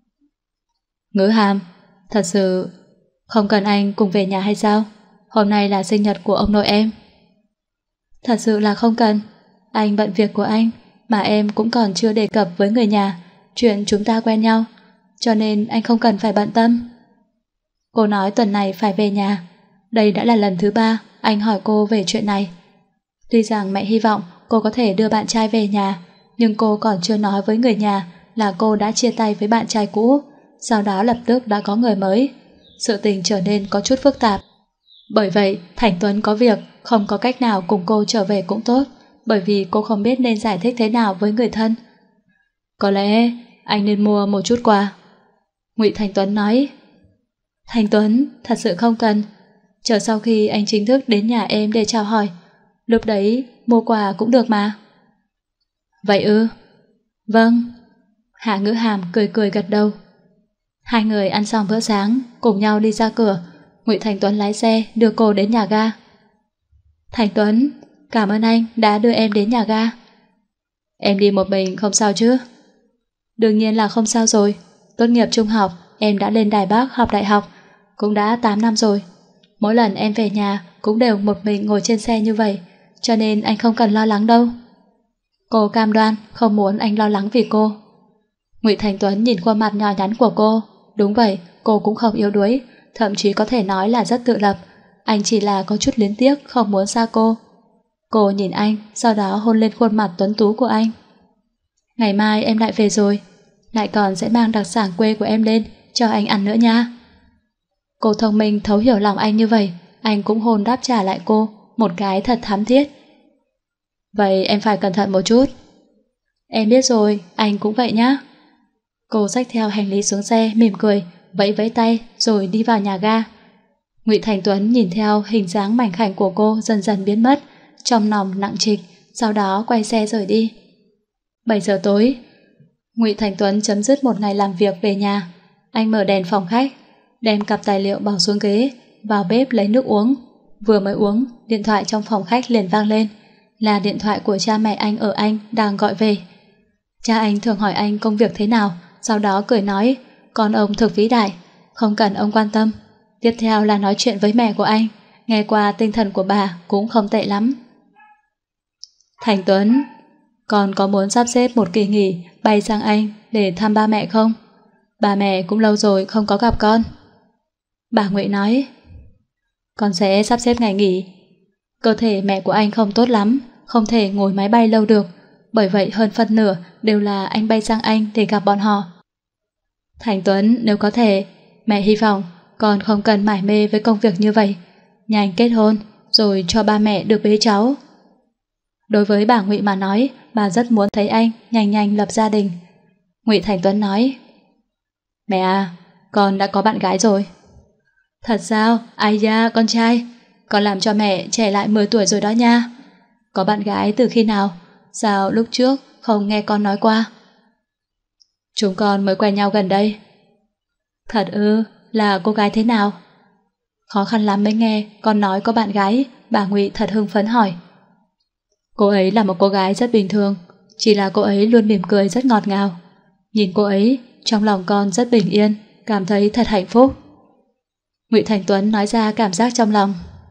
Ngữ Hàm, thật sự không cần anh cùng về nhà hay sao? Hôm nay là sinh nhật của ông nội em. Thật sự là không cần. Anh bận việc của anh, mà em cũng còn chưa đề cập với người nhà chuyện chúng ta quen nhau, cho nên anh không cần phải bận tâm. Cô nói tuần này phải về nhà. Đây đã là lần thứ ba anh hỏi cô về chuyện này. Tuy rằng mẹ hy vọng cô có thể đưa bạn trai về nhà, nhưng cô còn chưa nói với người nhà là cô đã chia tay với bạn trai cũ, sau đó lập tức đã có người mới. Sự tình trở nên có chút phức tạp. Bởi vậy, Thành Tuấn có việc không có cách nào cùng cô trở về cũng tốt, bởi vì cô không biết nên giải thích thế nào với người thân. Có lẽ anh nên mua một chút quà. Ngụy Thành Tuấn nói. Thành Tuấn, thật sự không cần. Chờ sau khi anh chính thức đến nhà em để chào hỏi, lúc đấy mua quà cũng được mà. Vậy ư? Vâng. Hạ Ngữ Hàm cười cười gật đầu. Hai người ăn xong bữa sáng, cùng nhau đi ra cửa. Ngụy Thành Tuấn lái xe đưa cô đến nhà ga. Thành Tuấn, cảm ơn anh đã đưa em đến nhà ga. Em đi một mình không sao chứ? Đương nhiên là không sao rồi. Tốt nghiệp trung học, em đã lên Đài Bắc học đại học, cũng đã tám năm rồi. Mỗi lần em về nhà cũng đều một mình ngồi trên xe như vậy, cho nên anh không cần lo lắng đâu. Cô cam đoan không muốn anh lo lắng vì cô. Ngụy Thành Tuấn nhìn khuôn mặt nhỏ nhắn của cô. Đúng vậy, cô cũng không yếu đuối, thậm chí có thể nói là rất tự lập. Anh chỉ là có chút luyến tiếc không muốn xa cô. Cô nhìn anh, sau đó hôn lên khuôn mặt tuấn tú của anh. Ngày mai em lại về rồi, lại còn sẽ mang đặc sản quê của em lên cho anh ăn nữa nha. Cô thông minh thấu hiểu lòng anh như vậy, anh cũng hôn đáp trả lại cô một cái thật thắm thiết. Vậy em phải cẩn thận một chút. Em biết rồi, anh cũng vậy nhá. Cô xách theo hành lý xuống xe, mỉm cười, vẫy vẫy tay rồi đi vào nhà ga. Ngụy Thành Tuấn nhìn theo hình dáng mảnh khảnh của cô dần dần biến mất, trong lòng nặng trịch, sau đó quay xe rời đi. bảy giờ tối, Ngụy Thành Tuấn chấm dứt một ngày làm việc về nhà. Anh mở đèn phòng khách, đem cặp tài liệu bỏ xuống ghế, vào bếp lấy nước uống. Vừa mới uống, điện thoại trong phòng khách liền vang lên. Là điện thoại của cha mẹ anh ở Anh đang gọi về. Cha anh thường hỏi anh công việc thế nào, sau đó cười nói, con ông thực vĩ đại, không cần ông quan tâm. Tiếp theo là nói chuyện với mẹ của anh, nghe qua tinh thần của bà cũng không tệ lắm. Thành Tuấn, con có muốn sắp xếp một kỳ nghỉ bay sang Anh để thăm ba mẹ không? Ba mẹ cũng lâu rồi không có gặp con. Bà Ngụy nói, con sẽ sắp xếp ngày nghỉ. Cơ thể mẹ của anh không tốt lắm, không thể ngồi máy bay lâu được, bởi vậy hơn phân nửa đều là anh bay sang Anh để gặp bọn họ. Thành Tuấn, nếu có thể, mẹ hy vọng con không cần mải mê với công việc như vậy, nhanh kết hôn rồi cho ba mẹ được bế cháu. Đối với bà Ngụy mà nói, bà rất muốn thấy anh nhanh nhanh lập gia đình. Ngụy Thành Tuấn nói, mẹ à, con đã có bạn gái rồi. Thật sao? Ai da, con trai, con làm cho mẹ trẻ lại mười tuổi rồi đó nha. Có bạn gái từ khi nào? Sao lúc trước không nghe con nói qua? Chúng con mới quen nhau gần đây. Thật ư? Là cô gái thế nào? Khó khăn lắm mới nghe con nói có bạn gái. Bà Ngụy thật hưng phấn hỏi. Cô ấy là một cô gái rất bình thường, chỉ là cô ấy luôn mỉm cười rất ngọt ngào. Nhìn cô ấy, trong lòng con rất bình yên, cảm thấy thật hạnh phúc. Ngụy Thành Tuấn nói ra cảm giác trong lòng.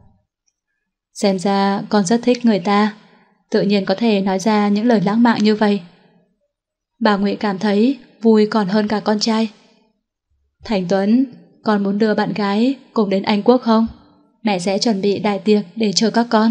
Xem ra con rất thích người ta, tự nhiên có thể nói ra những lời lãng mạn như vậy. Bà Ngụy cảm thấy vui còn hơn cả con trai. Thành Tuấn, con muốn đưa bạn gái cùng đến Anh Quốc không? Mẹ sẽ chuẩn bị đại tiệc để chờ các con.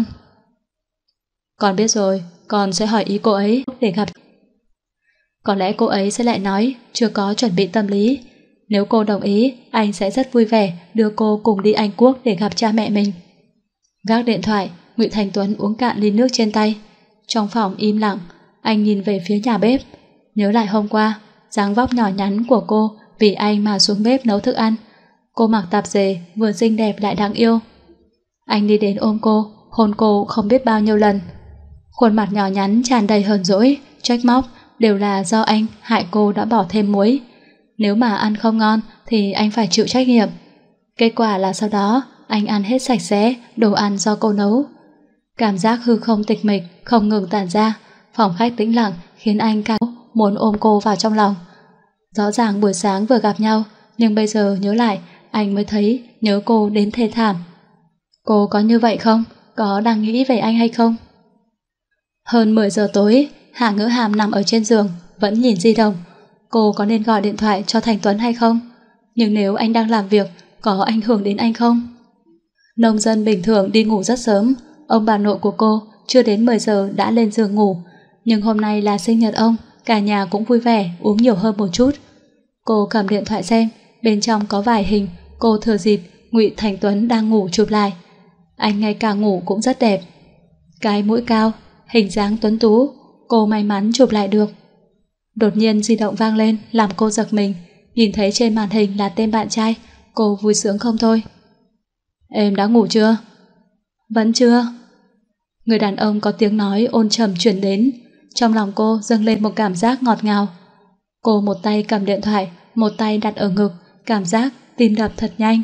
Con biết rồi, con sẽ hỏi ý cô ấy để gặp. Có lẽ cô ấy sẽ lại nói chưa có chuẩn bị tâm lý. Nếu cô đồng ý, anh sẽ rất vui vẻ đưa cô cùng đi Anh Quốc để gặp cha mẹ mình. Gác điện thoại, Ngụy Thành Tuấn uống cạn ly nước trên tay. Trong phòng im lặng, anh nhìn về phía nhà bếp, nhớ lại hôm qua, dáng vóc nhỏ nhắn của cô vì anh mà xuống bếp nấu thức ăn. Cô mặc tạp dề, vừa xinh đẹp lại đáng yêu. Anh đi đến ôm cô, hôn cô không biết bao nhiêu lần. Khuôn mặt nhỏ nhắn tràn đầy hờn dỗi, trách móc, đều là do anh hại cô đã bỏ thêm muối. Nếu mà ăn không ngon thì anh phải chịu trách nhiệm. Kết quả là sau đó anh ăn hết sạch sẽ đồ ăn do cô nấu. Cảm giác hư không tịch mịch không ngừng tản ra. Phòng khách tĩnh lặng khiến anh càng muốn ôm cô vào trong lòng. Rõ ràng buổi sáng vừa gặp nhau, nhưng bây giờ nhớ lại anh mới thấy nhớ cô đến thê thảm. Cô có như vậy không? Có đang nghĩ về anh hay không? Hơn mười giờ tối, Hạ Ngữ Hàm nằm ở trên giường vẫn nhìn di động. Cô có nên gọi điện thoại cho Thành Tuấn hay không? Nhưng nếu anh đang làm việc, có ảnh hưởng đến anh không? Nông dân bình thường đi ngủ rất sớm, ông bà nội của cô chưa đến mười giờ đã lên giường ngủ, nhưng hôm nay là sinh nhật ông, cả nhà cũng vui vẻ uống nhiều hơn một chút. Cô cầm điện thoại xem, bên trong có vài hình cô thừa dịp Ngụy Thành Tuấn đang ngủ chụp lại. Anh ngay cả ngủ cũng rất đẹp. Cái mũi cao, hình dáng tuấn tú, cô may mắn chụp lại được. Đột nhiên di động vang lên làm cô giật mình, nhìn thấy trên màn hình là tên bạn trai, cô vui sướng không thôi. Em đã ngủ chưa? Vẫn chưa. Người đàn ông có tiếng nói ôn trầm chuyển đến, trong lòng cô dâng lên một cảm giác ngọt ngào. Cô một tay cầm điện thoại, một tay đặt ở ngực, cảm giác tim đập thật nhanh.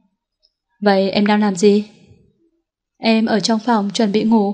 Vậy em đang làm gì? Em ở trong phòng chuẩn bị ngủ.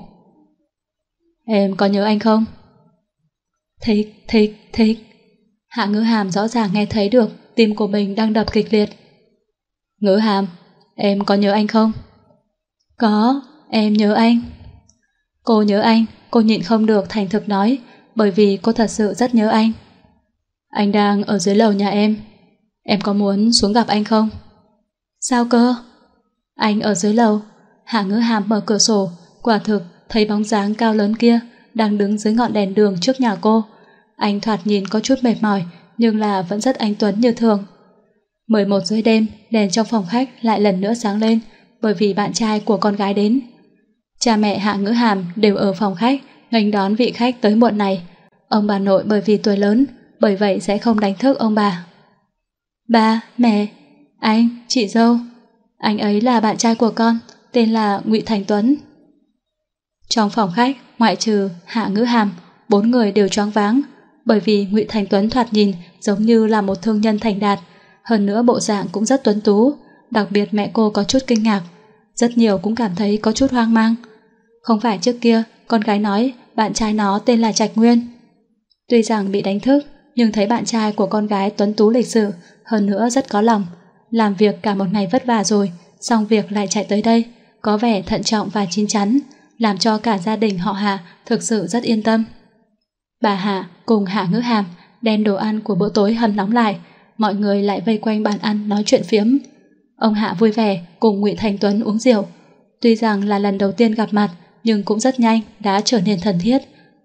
Em có nhớ anh không? Thích, thích, thích. Hạ Ngữ Hàm rõ ràng nghe thấy được tim của mình đang đập kịch liệt. Ngữ Hàm, em có nhớ anh không? Có, em nhớ anh. Cô nhớ anh, cô nhịn không được thành thực nói, bởi vì cô thật sự rất nhớ anh. Anh đang ở dưới lầu nhà em. Em có muốn xuống gặp anh không? Sao cơ? Anh ở dưới lầu. Hạ Ngữ Hàm mở cửa sổ, quả thực thấy bóng dáng cao lớn kia đang đứng dưới ngọn đèn đường trước nhà cô. Anh thoạt nhìn có chút mệt mỏi, nhưng là vẫn rất anh tuấn như thường. mười một giờ đêm, đèn trong phòng khách lại lần nữa sáng lên, bởi vì bạn trai của con gái đến. Cha mẹ Hạ Ngữ Hàm đều ở phòng khách nghênh đón vị khách tới muộn này. Ông bà nội bởi vì tuổi lớn, bởi vậy sẽ không đánh thức ông bà. Ba, mẹ, anh, chị dâu, anh ấy là bạn trai của con, tên là Ngụy Thành Tuấn. Trong phòng khách, ngoại trừ Hạ Ngữ Hàm, bốn người đều choáng váng, bởi vì Ngụy Thành Tuấn thoạt nhìn giống như là một thương nhân thành đạt, hơn nữa bộ dạng cũng rất tuấn tú, đặc biệt mẹ cô có chút kinh ngạc, rất nhiều cũng cảm thấy có chút hoang mang. Không phải trước kia con gái nói bạn trai nó tên là Trạch Nguyên. Tuy rằng bị đánh thức, nhưng thấy bạn trai của con gái tuấn tú lịch sự, hơn nữa rất có lòng, làm việc cả một ngày vất vả rồi, xong việc lại chạy tới đây, có vẻ thận trọng và chín chắn, làm cho cả gia đình họ Hạ thực sự rất yên tâm. Bà Hạ cùng Hạ Ngữ Hàm đem đồ ăn của bữa tối hầm nóng lại, mọi người lại vây quanh bàn ăn nói chuyện phiếm. Ông Hạ vui vẻ cùng Ngụy Thành Tuấn uống rượu. Tuy rằng là lần đầu tiên gặp mặt, nhưng cũng rất nhanh đã trở nên thân thiết.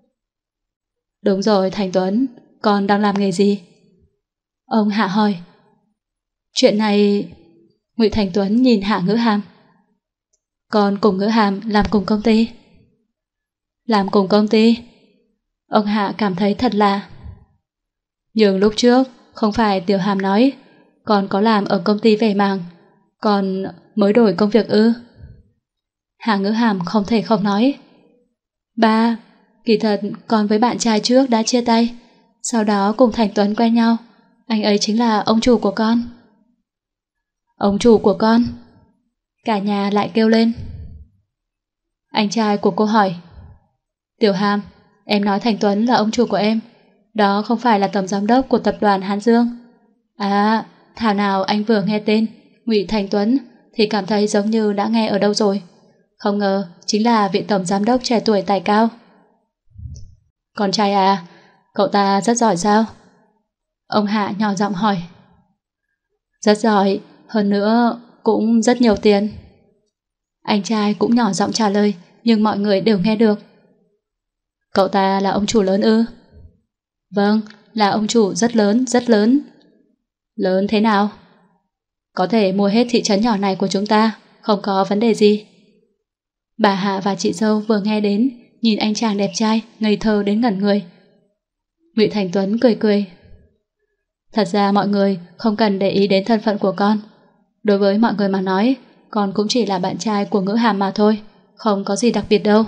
Đúng rồi Thành Tuấn, con đang làm nghề gì? Ông Hạ hỏi. Chuyện này... Ngụy Thành Tuấn nhìn Hạ Ngữ Hàm. Con cùng Ngữ Hàm làm cùng công ty. Làm cùng công ty? Ông Hạ cảm thấy thật lạ. Nhưng lúc trước không phải Tiểu Hàm nói con có làm ở công ty về màng, con mới đổi công việc ư? Hạ Ngữ Hàm không thể không nói. Ba, kỳ thật con với bạn trai trước đã chia tay, sau đó cùng Thành Tuấn quen nhau. Anh ấy chính là ông chủ của con. Ông chủ của con? Cả nhà lại kêu lên. Anh trai của cô hỏi. Tiểu Hàm, em nói Thành Tuấn là ông chủ của em, đó không phải là tổng giám đốc của tập đoàn Hán Dương. À, thảo nào anh vừa nghe tên Ngụy Thành Tuấn thì cảm thấy giống như đã nghe ở đâu rồi. Không ngờ chính là vị tổng giám đốc trẻ tuổi tài cao. Con trai à, cậu ta rất giỏi sao? Ông Hạ nhỏ giọng hỏi. Rất giỏi, hơn nữa cũng rất nhiều tiền. Anh trai cũng nhỏ giọng trả lời, nhưng mọi người đều nghe được. Cậu ta là ông chủ lớn ư? Vâng, là ông chủ rất lớn, rất lớn. Lớn thế nào? Có thể mua hết thị trấn nhỏ này của chúng ta, không có vấn đề gì. Bà Hạ và chị dâu vừa nghe đến, nhìn anh chàng đẹp trai, ngây thơ đến ngẩn người. Ngụy Thành Tuấn cười cười. Thật ra mọi người không cần để ý đến thân phận của con. Đối với mọi người mà nói, con cũng chỉ là bạn trai của Ngữ Hàm mà thôi, không có gì đặc biệt đâu.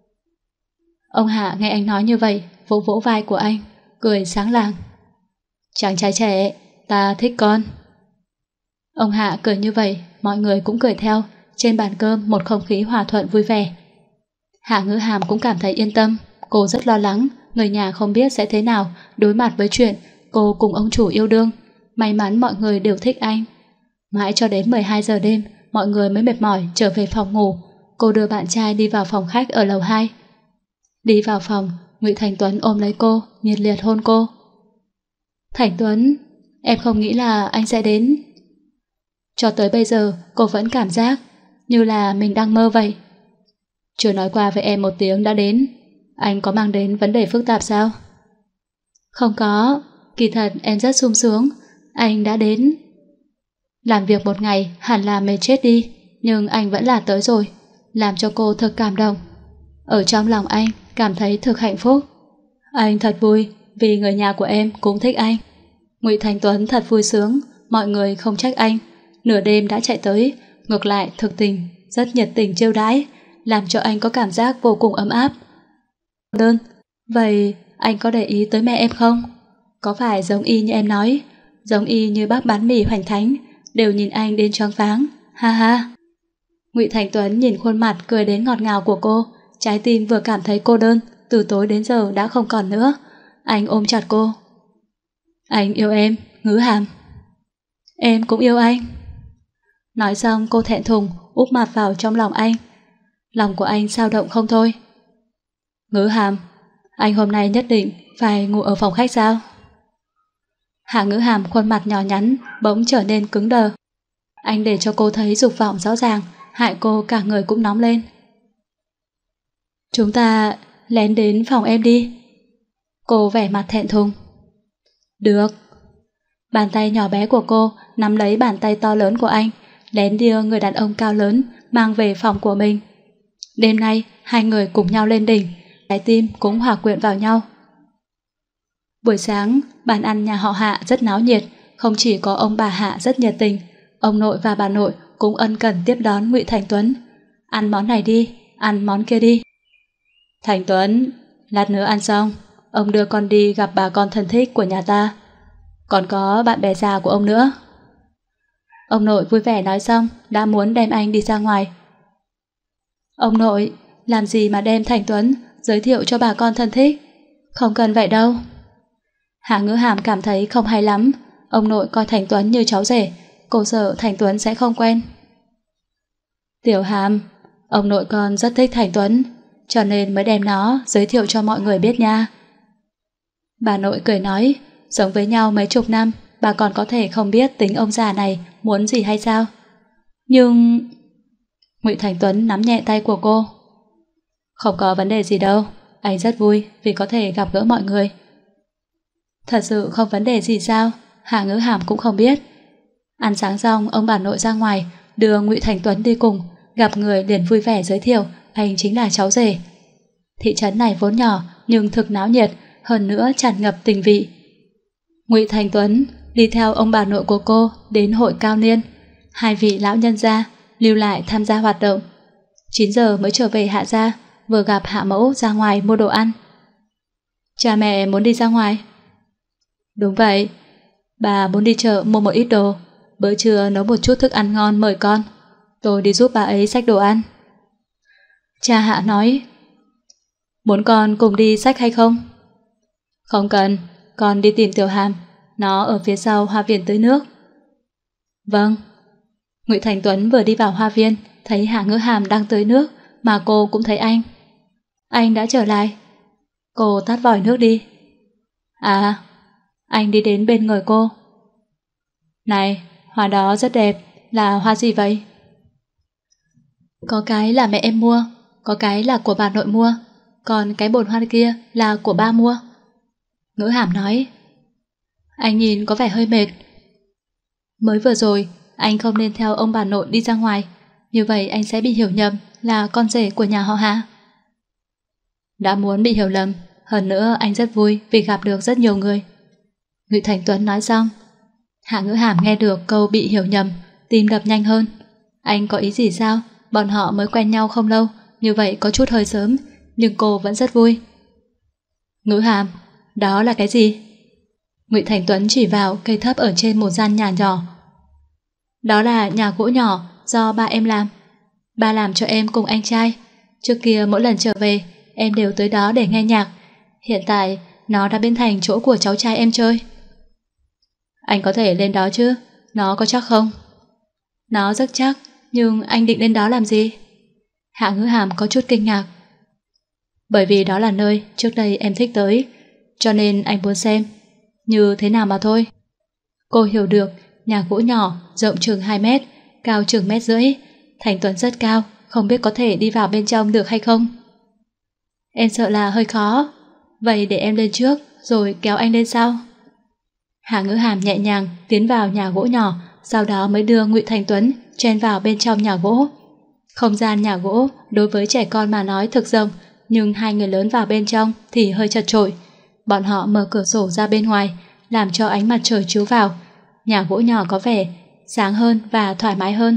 Ông Hạ nghe anh nói như vậy, vỗ vỗ vai của anh, cười sáng lạng. Chàng trai trẻ, ta thích con. Ông Hạ cười như vậy, mọi người cũng cười theo. Trên bàn cơm một không khí hòa thuận vui vẻ. Hạ Ngữ Hàm cũng cảm thấy yên tâm. Cô rất lo lắng người nhà không biết sẽ thế nào đối mặt với chuyện cô cùng ông chủ yêu đương. May mắn mọi người đều thích anh. Mãi cho đến mười hai giờ đêm, mọi người mới mệt mỏi trở về phòng ngủ. Cô đưa bạn trai đi vào phòng khách ở lầu hai. Đi vào phòng, Ngụy Thành Tuấn ôm lấy cô, nhiệt liệt hôn cô. Thành Tuấn, em không nghĩ là anh sẽ đến. Cho tới bây giờ cô vẫn cảm giác như là mình đang mơ vậy. Chưa nói qua với em một tiếng đã đến. Anh có mang đến vấn đề phức tạp sao? Không có, kỳ thật em rất sung sướng. Anh đã đến. Làm việc một ngày hẳn là mệt chết đi, nhưng anh vẫn là tới rồi, làm cho cô thực cảm động. Ở trong lòng anh cảm thấy thực hạnh phúc. Anh thật vui vì người nhà của em cũng thích anh. Ngụy Thành Tuấn thật vui sướng, mọi người không trách anh. Nửa đêm đã chạy tới, ngược lại thực tình, rất nhiệt tình chiêu đãi, làm cho anh có cảm giác vô cùng ấm áp. Đơn, vậy anh có để ý tới mẹ em không? Có phải giống y như em nói, giống y như bác bán mì Hoành Thánh, đều nhìn anh đến choáng váng, ha ha. Ngụy Thành Tuấn nhìn khuôn mặt cười đến ngọt ngào của cô, trái tim vừa cảm thấy cô đơn, từ tối đến giờ đã không còn nữa. Anh ôm chặt cô. Anh yêu em, Ngữ Hàm. Em cũng yêu anh. Nói xong cô thẹn thùng úp mặt vào trong lòng anh. Lòng của anh dao động không thôi. Ngữ Hàm, anh hôm nay nhất định phải ngủ ở phòng khách sao? Hạ Ngữ Hàm khuôn mặt nhỏ nhắn bỗng trở nên cứng đờ. Anh để cho cô thấy dục vọng rõ ràng, hại cô cả người cũng nóng lên. Chúng ta lén đến phòng em đi. Cô vẻ mặt thẹn thùng. Được. Bàn tay nhỏ bé của cô nắm lấy bàn tay to lớn của anh, lén đưa người đàn ông cao lớn mang về phòng của mình. Đêm nay hai người cùng nhau lên đỉnh, trái tim cũng hòa quyện vào nhau. Buổi sáng, bàn ăn nhà họ Hạ rất náo nhiệt, không chỉ có ông bà Hạ rất nhiệt tình, ông nội và bà nội cũng ân cần tiếp đón Ngụy Thành Tuấn. Ăn món này đi, ăn món kia đi. Thành Tuấn, lát nữa ăn xong, ông đưa con đi gặp bà con thân thích của nhà ta. Còn có bạn bè già của ông nữa. Ông nội vui vẻ nói xong, đã muốn đem anh đi ra ngoài. Ông nội, làm gì mà đem Thành Tuấn giới thiệu cho bà con thân thích? Không cần vậy đâu. Hạ Ngữ Hàm cảm thấy không hay lắm. Ông nội coi Thành Tuấn như cháu rể, cô sợ Thành Tuấn sẽ không quen. Tiểu Hàm, ông nội con rất thích Thành Tuấn, cho nên mới đem nó giới thiệu cho mọi người biết nha. Bà nội cười nói, sống với nhau mấy chục năm, bà còn có thể không biết tính ông già này muốn gì hay sao? Nhưng... Ngụy Thành Tuấn nắm nhẹ tay của cô. Không có vấn đề gì đâu, anh rất vui vì có thể gặp gỡ mọi người. Thật sự không vấn đề gì sao? Hạ Ngữ Hàm cũng không biết. Ăn sáng xong, ông bà nội ra ngoài đưa Ngụy Thành Tuấn đi cùng, gặp người liền vui vẻ giới thiệu anh chính là cháu rể. Thị trấn này vốn nhỏ nhưng thực náo nhiệt, hơn nữa tràn ngập tình vị. Ngụy Thành Tuấn đi theo ông bà nội của cô đến hội cao niên. Hai vị lão nhân gia lưu lại tham gia hoạt động. chín giờ mới trở về Hạ gia, vừa gặp Hạ mẫu ra ngoài mua đồ ăn. Cha mẹ muốn đi ra ngoài. Đúng vậy, bà muốn đi chợ mua một ít đồ, bữa trưa nấu một chút thức ăn ngon mời con. Tôi đi giúp bà ấy xách đồ ăn. Cha Hạ nói, muốn con cùng đi xách hay không? Không cần, con đi tìm Tiểu Hàm, nó ở phía sau hoa viên tưới nước. Vâng. Ngụy Thành Tuấn vừa đi vào hoa viên, thấy Hạ Ngữ Hàm đang tưới nước, mà cô cũng thấy anh. Anh đã trở lại. Cô tắt vòi nước đi. À, anh đi đến bên người cô. Này, hoa đó rất đẹp, là hoa gì vậy? Có cái là mẹ em mua, có cái là của bà nội mua, còn cái bồn hoa kia là của ba mua. Ngữ Hàm nói. Anh nhìn có vẻ hơi mệt. Mới vừa rồi, anh không nên theo ông bà nội đi ra ngoài, như vậy anh sẽ bị hiểu nhầm là con rể của nhà họ Hạ. Đã muốn bị hiểu lầm, hơn nữa anh rất vui vì gặp được rất nhiều người. Ngụy Thành Tuấn nói xong. Hạ Ngữ Hàm nghe được câu bị hiểu nhầm, tim đập nhanh hơn. Anh có ý gì sao? Bọn họ mới quen nhau không lâu, như vậy có chút hơi sớm, nhưng cô vẫn rất vui. Ngữ Hàm, đó là cái gì? Ngụy Thành Tuấn chỉ vào cây thấp ở trên một gian nhà nhỏ. Đó là nhà gỗ nhỏ do ba em làm. Ba làm cho em cùng anh trai. Trước kia mỗi lần trở về, em đều tới đó để nghe nhạc. Hiện tại, nó đã biến thành chỗ của cháu trai em chơi. Anh có thể lên đó chứ? Nó có chắc không? Nó rất chắc, nhưng anh định lên đó làm gì? Hạ Ngữ Hàm có chút kinh ngạc. Bởi vì đó là nơi trước đây em thích tới, cho nên anh muốn xem như thế nào mà thôi. Cô hiểu được Nhà gỗ nhỏ, rộng chừng hai mét, cao chừng mét rưỡi. Thành Tuấn rất cao, không biết có thể đi vào bên trong được hay không. Em sợ là hơi khó. Vậy để em lên trước, rồi kéo anh lên sau. Hạ Ngữ Hàm nhẹ nhàng tiến vào nhà gỗ nhỏ, sau đó mới đưa Ngụy Thành Tuấn chen vào bên trong nhà gỗ. Không gian nhà gỗ đối với trẻ con mà nói thực rộng, nhưng hai người lớn vào bên trong thì hơi chật chội. Bọn họ mở cửa sổ ra bên ngoài, làm cho ánh mặt trời chiếu vào. Nhà gỗ nhỏ có vẻ sáng hơn và thoải mái hơn.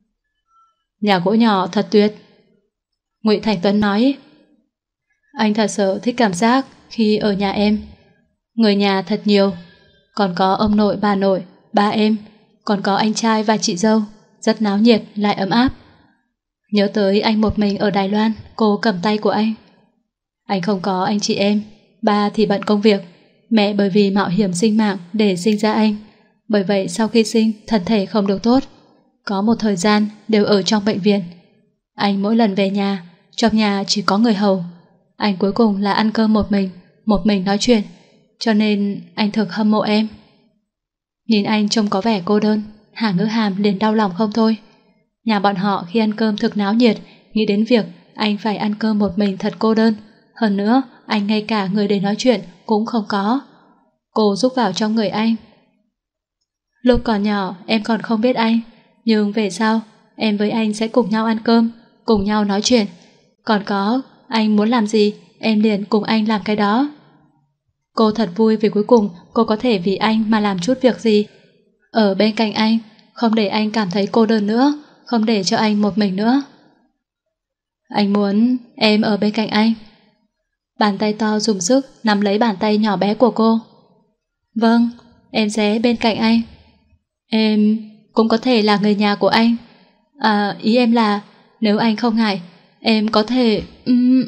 Nhà gỗ nhỏ thật tuyệt. Ngụy Thành Tuấn nói. Anh thật sự thích cảm giác khi ở nhà em. Người nhà thật nhiều, còn có ông nội, bà nội, ba em, còn có anh trai và chị dâu, rất náo nhiệt lại ấm áp. Nhớ tới anh một mình ở Đài Loan, cô cầm tay của anh. Anh không có anh chị em, ba thì bận công việc, mẹ bởi vì mạo hiểm sinh mạng để sinh ra anh. Bởi vậy sau khi sinh, thân thể không được tốt. Có một thời gian đều ở trong bệnh viện. Anh mỗi lần về nhà, trong nhà chỉ có người hầu. Anh cuối cùng là ăn cơm một mình, một mình nói chuyện. Cho nên anh thực hâm mộ em. Nhìn anh trông có vẻ cô đơn, Hạ Ngữ Hàm liền đau lòng không thôi. Nhà bọn họ khi ăn cơm thực náo nhiệt, nghĩ đến việc anh phải ăn cơm một mình thật cô đơn. Hơn nữa, anh ngay cả người để nói chuyện cũng không có. Cô rúc vào trong người anh. Lúc còn nhỏ em còn không biết anh, nhưng về sau em với anh sẽ cùng nhau ăn cơm, cùng nhau nói chuyện. Còn có, anh muốn làm gì, em liền cùng anh làm cái đó. Cô thật vui vì cuối cùng cô có thể vì anh mà làm chút việc gì. Ở bên cạnh anh, không để anh cảm thấy cô đơn nữa, không để cho anh một mình nữa. Anh muốn em ở bên cạnh anh. Bàn tay to dùng sức nắm lấy bàn tay nhỏ bé của cô. Vâng, em sẽ bên cạnh anh. Em cũng có thể là người nhà của anh. À, ý em là nếu anh không ngại, em có thể... Um...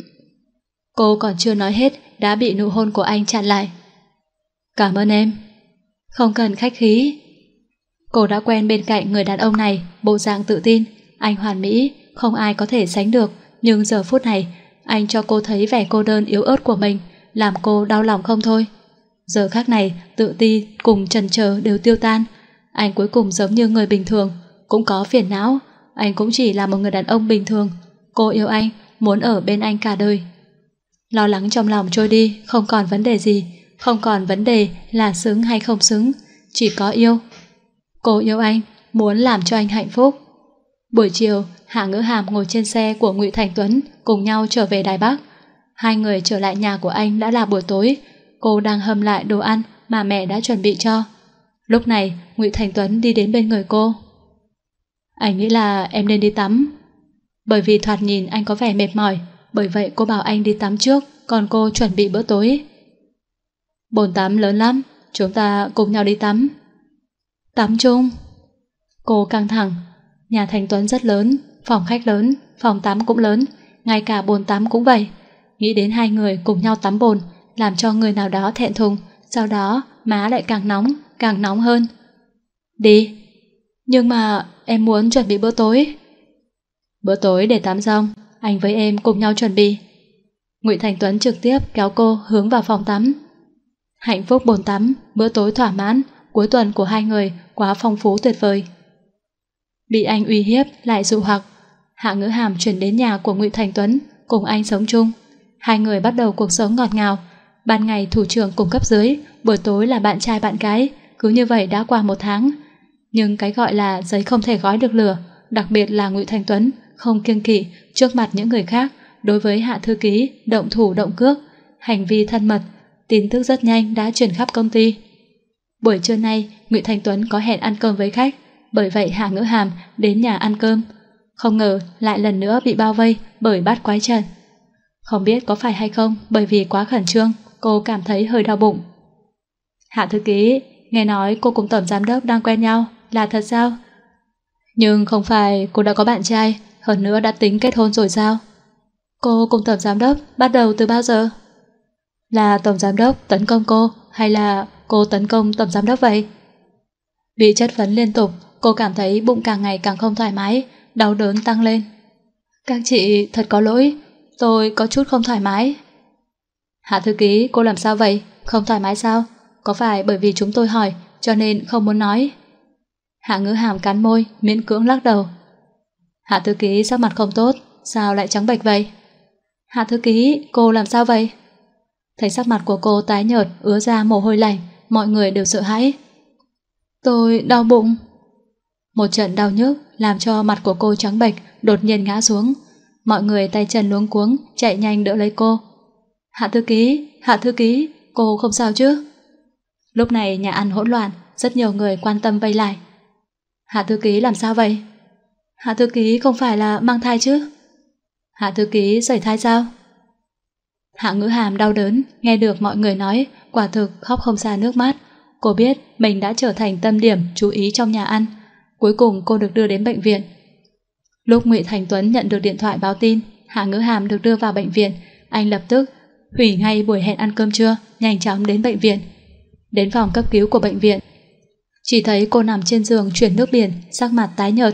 Cô còn chưa nói hết đã bị nụ hôn của anh chặn lại. Cảm ơn em. Không cần khách khí. Cô đã quen bên cạnh người đàn ông này, bộ dạng tự tin, anh hoàn mỹ, không ai có thể sánh được. Nhưng giờ phút này, anh cho cô thấy vẻ cô đơn yếu ớt của mình, làm cô đau lòng không thôi. Giờ khắc này, tự ti cùng chần chờ đều tiêu tan. Anh cuối cùng giống như người bình thường, cũng có phiền não. Anh cũng chỉ là một người đàn ông bình thường. Cô yêu anh, muốn ở bên anh cả đời. Lo lắng trong lòng trôi đi, không còn vấn đề gì, không còn vấn đề là xứng hay không xứng, chỉ có yêu. Cô yêu anh, muốn làm cho anh hạnh phúc. Buổi chiều, Hạ Ngữ Hàm ngồi trên xe của Ngụy Thành Tuấn cùng nhau trở về Đài Bắc. Hai người trở lại nhà của anh đã là buổi tối. Cô đang hâm lại đồ ăn mà mẹ đã chuẩn bị cho. Lúc này, Ngụy Thành Tuấn đi đến bên người cô. Anh nghĩ là em nên đi tắm. Bởi vì thoạt nhìn anh có vẻ mệt mỏi, bởi vậy cô bảo anh đi tắm trước, còn cô chuẩn bị bữa tối. Bồn tắm lớn lắm, chúng ta cùng nhau đi tắm. Tắm chung. Cô căng thẳng. Nhà Thành Tuấn rất lớn, phòng khách lớn, phòng tắm cũng lớn, ngay cả bồn tắm cũng vậy. Nghĩ đến hai người cùng nhau tắm bồn, làm cho người nào đó thẹn thùng, sau đó má lại càng nóng, càng nóng hơn. Đi. Nhưng mà em muốn chuẩn bị bữa tối. Bữa tối để tắm xong, anh với em cùng nhau chuẩn bị. Ngụy Thành Tuấn trực tiếp kéo cô hướng vào phòng tắm. Hạnh phúc bồn tắm, bữa tối thỏa mãn, cuối tuần của hai người quá phong phú tuyệt vời. Bị anh uy hiếp lại dụ hoặc, Hạ Ngữ Hàm chuyển đến nhà của Ngụy Thành Tuấn cùng anh sống chung. Hai người bắt đầu cuộc sống ngọt ngào. Ban ngày thủ trưởng cùng cấp dưới, buổi tối là bạn trai bạn gái. Cứ như vậy đã qua một tháng. Nhưng cái gọi là giấy không thể gói được lửa, đặc biệt là Ngụy Thành Tuấn không kiêng kỵ trước mặt những người khác đối với Hạ thư ký động thủ động cước, hành vi thân mật. Tin tức rất nhanh đã truyền khắp công ty. Buổi trưa nay Ngụy Thành Tuấn có hẹn ăn cơm với khách, bởi vậy Hạ Ngữ Hàm đến nhà ăn cơm. Không ngờ lại lần nữa bị bao vây bởi bát quái trận. Không biết có phải hay không, bởi vì quá khẩn trương, cô cảm thấy hơi đau bụng. Hạ thư ký, nghe nói cô cùng tổng giám đốc đang quen nhau, là thật sao? Nhưng không phải cô đã có bạn trai, hơn nữa đã tính kết hôn rồi sao? Cô cùng tổng giám đốc bắt đầu từ bao giờ? Là tổng giám đốc tấn công cô, hay là cô tấn công tổng giám đốc vậy? Bị chất vấn liên tục, cô cảm thấy bụng càng ngày càng không thoải mái, đau đớn tăng lên. Các chị thật có lỗi, tôi có chút không thoải mái. Hạ thư ký, cô làm sao vậy? Không thoải mái sao? Có phải bởi vì chúng tôi hỏi cho nên không muốn nói? Hạ Ngữ Hàm cắn môi, miễn cưỡng lắc đầu. Hạ thư ký sắc mặt không tốt, sao lại trắng bệch vậy? Hạ thư ký, cô làm sao vậy? Thấy sắc mặt của cô tái nhợt, ứa ra mồ hôi lạnh, mọi người đều sợ hãi. Tôi đau bụng. Một trận đau nhức làm cho mặt của cô trắng bệch, đột nhiên ngã xuống. Mọi người tay chân luống cuống chạy nhanh đỡ lấy cô. Hạ thư ký, Hạ thư ký, cô không sao chứ? Lúc này nhà ăn hỗn loạn, rất nhiều người quan tâm vây lại. Hạ thư ký làm sao vậy? Hạ thư ký không phải là mang thai chứ? Hạ thư ký sẩy thai sao? Hạ Ngữ Hàm đau đớn, nghe được mọi người nói, quả thực khóc không ra nước mắt. Cô biết mình đã trở thành tâm điểm chú ý trong nhà ăn. Cuối cùng cô được đưa đến bệnh viện. Lúc Ngụy Thành Tuấn nhận được điện thoại báo tin Hạ Ngữ Hàm được đưa vào bệnh viện, anh lập tức hủy ngay buổi hẹn ăn cơm trưa, nhanh chóng đến bệnh viện. Đến phòng cấp cứu của bệnh viện, chỉ thấy cô nằm trên giường chuyển nước biển, sắc mặt tái nhợt.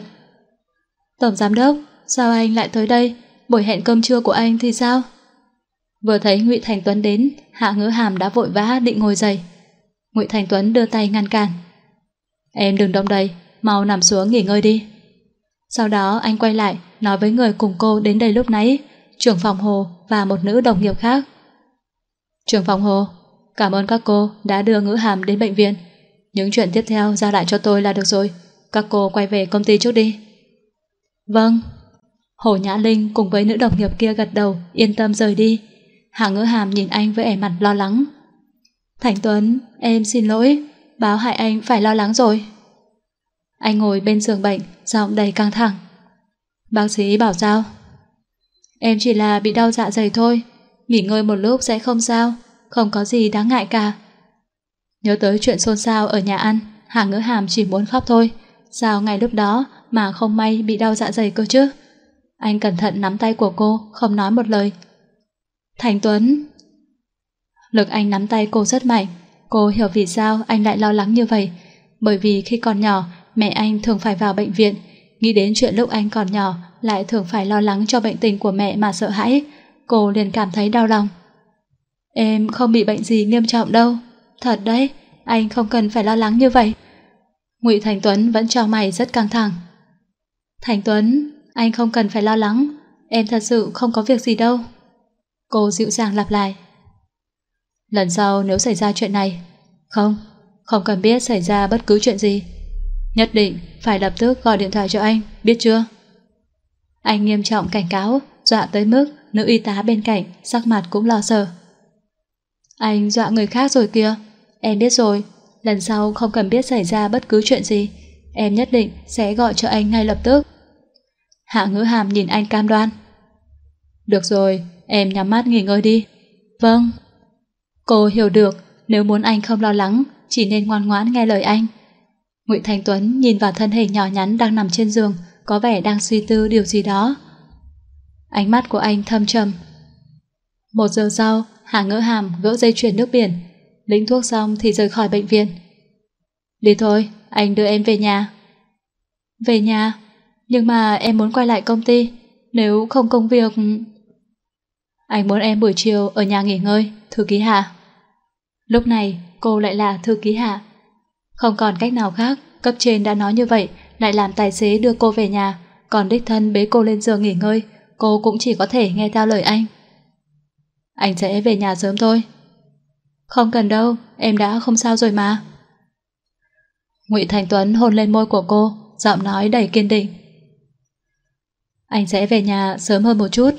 Tổng giám đốc, sao anh lại tới đây? Buổi hẹn cơm trưa của anh thì sao? Vừa thấy Ngụy Thành Tuấn đến, Hạ Ngữ Hàm đã vội vã định ngồi dậy. Ngụy Thành Tuấn đưa tay ngăn cản. Em đừng động đậy, mau nằm xuống nghỉ ngơi đi. Sau đó anh quay lại nói với người cùng cô đến đây lúc nãy, trưởng phòng Hồ và một nữ đồng nghiệp khác. Trưởng phòng Hồ, cảm ơn các cô đã đưa Ngữ Hàm đến bệnh viện. Những chuyện tiếp theo giao lại cho tôi là được rồi. Các cô quay về công ty trước đi. Vâng. Hồ Nhã Linh cùng với nữ đồng nghiệp kia gật đầu, yên tâm rời đi. Hạ Ngữ Hàm nhìn anh với vẻ mặt lo lắng. Thành Tuấn, em xin lỗi, báo hại anh phải lo lắng rồi. Anh ngồi bên giường bệnh, giọng đầy căng thẳng. Bác sĩ bảo sao? Em chỉ là bị đau dạ dày thôi, nghỉ ngơi một lúc sẽ không sao, không có gì đáng ngại cả. Nhớ tới chuyện xôn xao ở nhà ăn, Hạ Ngữ Hàm chỉ muốn khóc thôi. Sao ngày lúc đó mà không may bị đau dạ dày cơ chứ? Anh cẩn thận nắm tay của cô, không nói một lời. Thành Tuấn. Lực anh nắm tay cô rất mạnh. Cô hiểu vì sao anh lại lo lắng như vậy. Bởi vì khi còn nhỏ, mẹ anh thường phải vào bệnh viện. Nghĩ đến chuyện lúc anh còn nhỏ, lại thường phải lo lắng cho bệnh tình của mẹ mà sợ hãi. Cô liền cảm thấy đau lòng. Em không bị bệnh gì nghiêm trọng đâu. Thật đấy, anh không cần phải lo lắng như vậy. Ngụy Thành Tuấn vẫn trao mày rất căng thẳng. Thành Tuấn, anh không cần phải lo lắng, em thật sự không có việc gì đâu. Cô dịu dàng lặp lại. Lần sau nếu xảy ra chuyện này, không, không cần biết xảy ra bất cứ chuyện gì, nhất định phải lập tức gọi điện thoại cho anh, biết chưa? Anh nghiêm trọng cảnh cáo, dọa tới mức nữ y tá bên cạnh sắc mặt cũng lo sợ. Anh dọa người khác rồi kìa. Em biết rồi, lần sau không cần biết xảy ra bất cứ chuyện gì, em nhất định sẽ gọi cho anh ngay lập tức. Hạ Ngữ Hàm nhìn anh cam đoan. Được rồi, em nhắm mắt nghỉ ngơi đi. Vâng. Cô hiểu được, nếu muốn anh không lo lắng, chỉ nên ngoan ngoãn nghe lời anh. Ngụy Thành Tuấn nhìn vào thân hình nhỏ nhắn đang nằm trên giường, có vẻ đang suy tư điều gì đó. Ánh mắt của anh thâm trầm. Một giờ sau, Hạ Ngữ Hàm gỡ dây chuyền nước biển, lĩnh thuốc xong thì rời khỏi bệnh viện. Đi thôi, anh đưa em về nhà. Về nhà? Nhưng mà em muốn quay lại công ty, nếu không công việc... Anh muốn em buổi chiều ở nhà nghỉ ngơi, thư ký Hạ. Lúc này cô lại là thư ký Hạ. Không còn cách nào khác, cấp trên đã nói như vậy, lại làm tài xế đưa cô về nhà, còn đích thân bế cô lên giường nghỉ ngơi, cô cũng chỉ có thể nghe theo lời anh. Anh sẽ về nhà sớm thôi. Không cần đâu, em đã không sao rồi mà. Ngụy Thành Tuấn hôn lên môi của cô, giọng nói đầy kiên định. Anh sẽ về nhà sớm hơn một chút.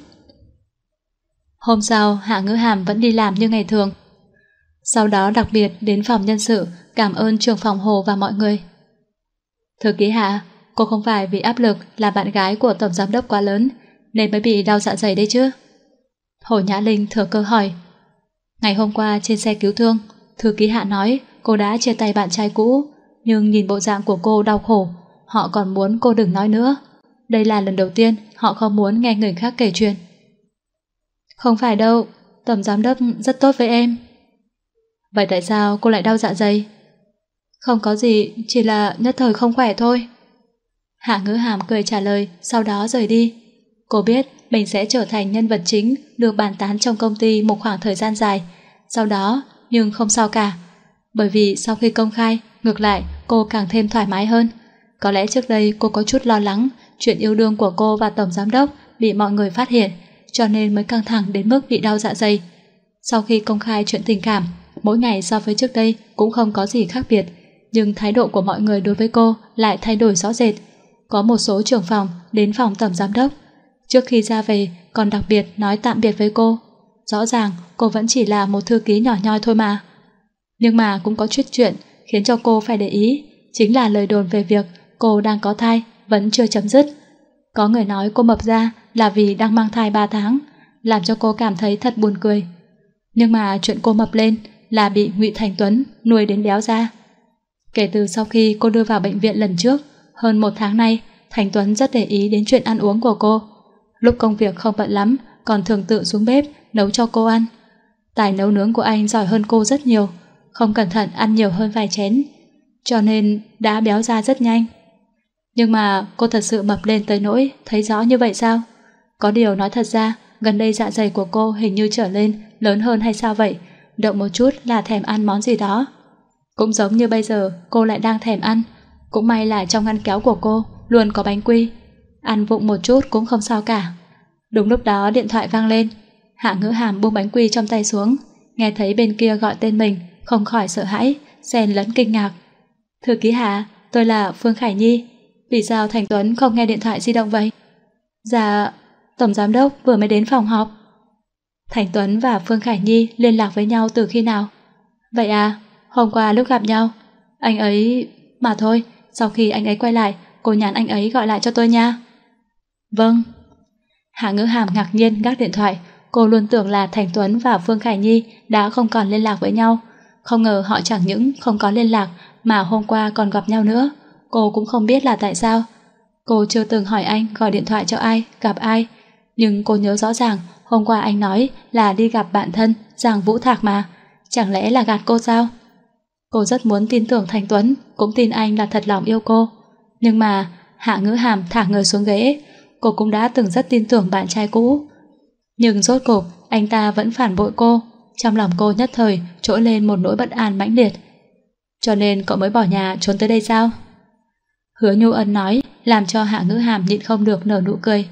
Hôm sau, Hạ Ngữ Hàm vẫn đi làm như ngày thường. Sau đó đặc biệt đến phòng nhân sự cảm ơn trưởng phòng Hồ và mọi người. Thư ký Hạ, cô không phải vì áp lực là bạn gái của tổng giám đốc quá lớn nên mới bị đau dạ dày đấy chứ? Hồ Nhã Linh thừa cơ hỏi. Ngày hôm qua trên xe cứu thương, thư ký Hạ nói cô đã chia tay bạn trai cũ, nhưng nhìn bộ dạng của cô đau khổ, họ còn muốn cô đừng nói nữa. Đây là lần đầu tiên họ không muốn nghe người khác kể chuyện. Không phải đâu, tổng giám đốc rất tốt với em. Vậy tại sao cô lại đau dạ dày? Không có gì, chỉ là nhất thời không khỏe thôi. Hạ Ngữ Hàm cười trả lời, sau đó rời đi. Cô biết mình sẽ trở thành nhân vật chính được bàn tán trong công ty một khoảng thời gian dài. Sau đó, nhưng không sao cả. Bởi vì sau khi công khai, ngược lại cô càng thêm thoải mái hơn. Có lẽ trước đây cô có chút lo lắng chuyện yêu đương của cô và tổng giám đốc bị mọi người phát hiện, cho nên mới căng thẳng đến mức bị đau dạ dày. Sau khi công khai chuyện tình cảm, mỗi ngày so với trước đây cũng không có gì khác biệt, nhưng thái độ của mọi người đối với cô lại thay đổi rõ rệt. Có một số trưởng phòng đến phòng tổng giám đốc, trước khi ra về còn đặc biệt nói tạm biệt với cô. Rõ ràng cô vẫn chỉ là một thư ký nhỏ nhoi thôi mà. Nhưng mà cũng có chút chuyện khiến cho cô phải để ý, chính là lời đồn về việc cô đang có thai vẫn chưa chấm dứt. Có người nói cô mập ra là vì đang mang thai ba tháng, làm cho cô cảm thấy thật buồn cười. Nhưng mà chuyện cô mập lên là bị Ngụy Thành Tuấn nuôi đến béo ra. Kể từ sau khi cô đưa vào bệnh viện lần trước, hơn một tháng nay, Thành Tuấn rất để ý đến chuyện ăn uống của cô. Lúc công việc không bận lắm, còn thường tự xuống bếp nấu cho cô ăn. Tài nấu nướng của anh giỏi hơn cô rất nhiều, không cẩn thận ăn nhiều hơn vài chén, cho nên đã béo ra rất nhanh. Nhưng mà cô thật sự mập lên tới nỗi thấy rõ như vậy sao? Có điều nói thật ra, gần đây dạ dày của cô hình như trở lên lớn hơn hay sao vậy, động một chút là thèm ăn món gì đó. Cũng giống như bây giờ cô lại đang thèm ăn. Cũng may là trong ngăn kéo của cô luôn có bánh quy, ăn vụng một chút cũng không sao cả. Đúng lúc đó điện thoại vang lên. Hạ Ngữ Hàm buông bánh quy trong tay xuống, nghe thấy bên kia gọi tên mình, không khỏi sợ hãi, xen lẫn kinh ngạc. Thư ký Hạ, tôi là Phương Khải Nhi. Vì sao Thành Tuấn không nghe điện thoại di động vậy? Dạ, tổng giám đốc vừa mới đến phòng họp. Thành Tuấn và Phương Khải Nhi liên lạc với nhau từ khi nào? Vậy à, hôm qua lúc gặp nhau. Anh ấy... Mà thôi, sau khi anh ấy quay lại, cô nhắn anh ấy gọi lại cho tôi nha. Vâng. Hạ Ngữ Hàm ngạc nhiên gác điện thoại. Cô luôn tưởng là Thành Tuấn và Phương Khải Nhi đã không còn liên lạc với nhau. Không ngờ họ chẳng những không có liên lạc mà hôm qua còn gặp nhau nữa. Cô cũng không biết là tại sao. Cô chưa từng hỏi anh gọi điện thoại cho ai, gặp ai. Nhưng cô nhớ rõ ràng hôm qua anh nói là đi gặp bạn thân Giang Vũ Thạc mà. Chẳng lẽ là gạt cô sao? Cô rất muốn tin tưởng Thành Tuấn, cũng tin anh là thật lòng yêu cô. Nhưng mà Hạ Ngữ Hàm thả người xuống ghế. Cô cũng đã từng rất tin tưởng bạn trai cũ. Nhưng rốt cuộc anh ta vẫn phản bội cô. Trong lòng cô nhất thời trỗi lên một nỗi bất an mãnh liệt. Cho nên cậu mới bỏ nhà trốn tới đây sao? Hứa Nhu Ân nói, làm cho Hạ Ngữ Hàm nhịn không được nở nụ cười.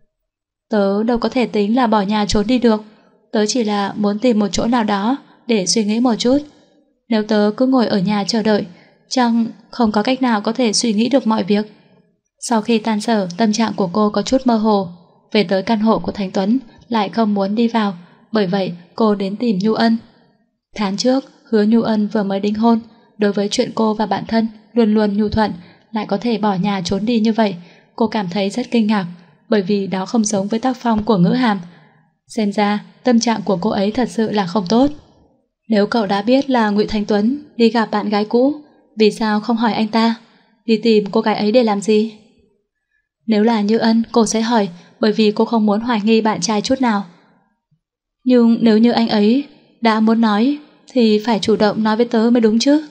Tớ đâu có thể tính là bỏ nhà trốn đi được. Tớ chỉ là muốn tìm một chỗ nào đó để suy nghĩ một chút. Nếu tớ cứ ngồi ở nhà chờ đợi, chẳng không có cách nào có thể suy nghĩ được mọi việc. Sau khi tan sở, tâm trạng của cô có chút mơ hồ. Về tới căn hộ của Thành Tuấn, lại không muốn đi vào, bởi vậy cô đến tìm Nhu Ân. Tháng trước, Hứa Nhu Ân vừa mới đính hôn, đối với chuyện cô và bạn thân luôn luôn nhu thuận, lại có thể bỏ nhà trốn đi như vậy, cô cảm thấy rất kinh ngạc, bởi vì đó không giống với tác phong của Ngữ Hàm. Xem ra, tâm trạng của cô ấy thật sự là không tốt. Nếu cậu đã biết là Ngụy Thành Tuấn đi gặp bạn gái cũ, vì sao không hỏi anh ta? Đi tìm cô gái ấy để làm gì? Nếu là Như Ân, cô sẽ hỏi, bởi vì cô không muốn hoài nghi bạn trai chút nào. Nhưng nếu như anh ấy đã muốn nói, thì phải chủ động nói với tớ mới đúng chứ.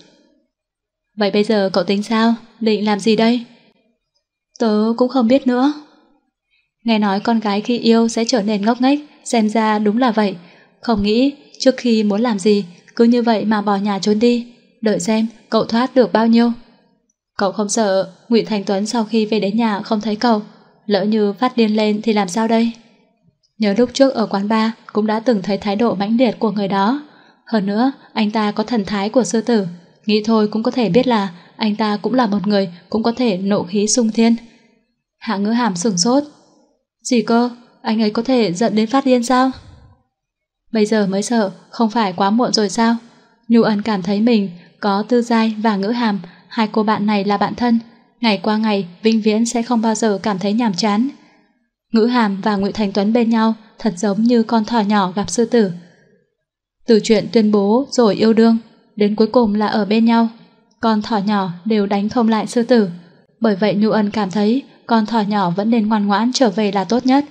Vậy bây giờ cậu tính sao? Định làm gì đây? Tớ cũng không biết nữa. Nghe nói con gái khi yêu sẽ trở nên ngốc nghếch, xem ra đúng là vậy. Không nghĩ trước khi muốn làm gì cứ như vậy mà bỏ nhà trốn đi. Đợi xem cậu thoát được bao nhiêu. Cậu không sợ Ngụy Thành Tuấn sau khi về đến nhà không thấy cậu, lỡ như phát điên lên thì làm sao đây? Nhớ lúc trước ở quán bar cũng đã từng thấy thái độ mãnh liệt của người đó. Hơn nữa anh ta có thần thái của sư tử, nghĩ thôi cũng có thể biết là anh ta cũng là một người cũng có thể nộ khí xung thiên. Hạ Ngữ Hàm sửng sốt. Gì cơ? Anh ấy có thể giận đến phát điên sao? Bây giờ mới sợ, không phải quá muộn rồi sao? Nhu Ân cảm thấy mình có Tư Giai và Ngữ Hàm, hai cô bạn này là bạn thân, ngày qua ngày vĩnh viễn sẽ không bao giờ cảm thấy nhàm chán. Ngữ Hàm và Ngụy Thành Tuấn bên nhau thật giống như con thỏ nhỏ gặp sư tử. Từ chuyện tuyên bố rồi yêu đương, đến cuối cùng là ở bên nhau, con thỏ nhỏ đều đánh không lại sư tử. Bởi vậy Nhu Ân cảm thấy con thỏ nhỏ vẫn nên ngoan ngoãn trở về là tốt nhất.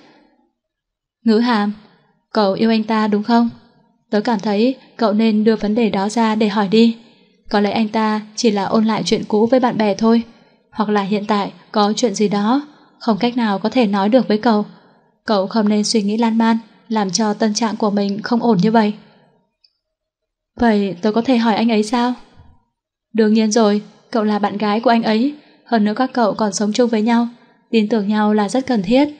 Ngữ Hàm, cậu yêu anh ta đúng không? Tớ cảm thấy cậu nên đưa vấn đề đó ra để hỏi đi. Có lẽ anh ta chỉ là ôn lại chuyện cũ với bạn bè thôi, hoặc là hiện tại có chuyện gì đó không cách nào có thể nói được với cậu. Cậu không nên suy nghĩ lan man, làm cho tâm trạng của mình không ổn như vậy. Vậy tớ có thể hỏi anh ấy sao? Đương nhiên rồi, cậu là bạn gái của anh ấy. Hơn nữa các cậu còn sống chung với nhau, tin tưởng nhau là rất cần thiết.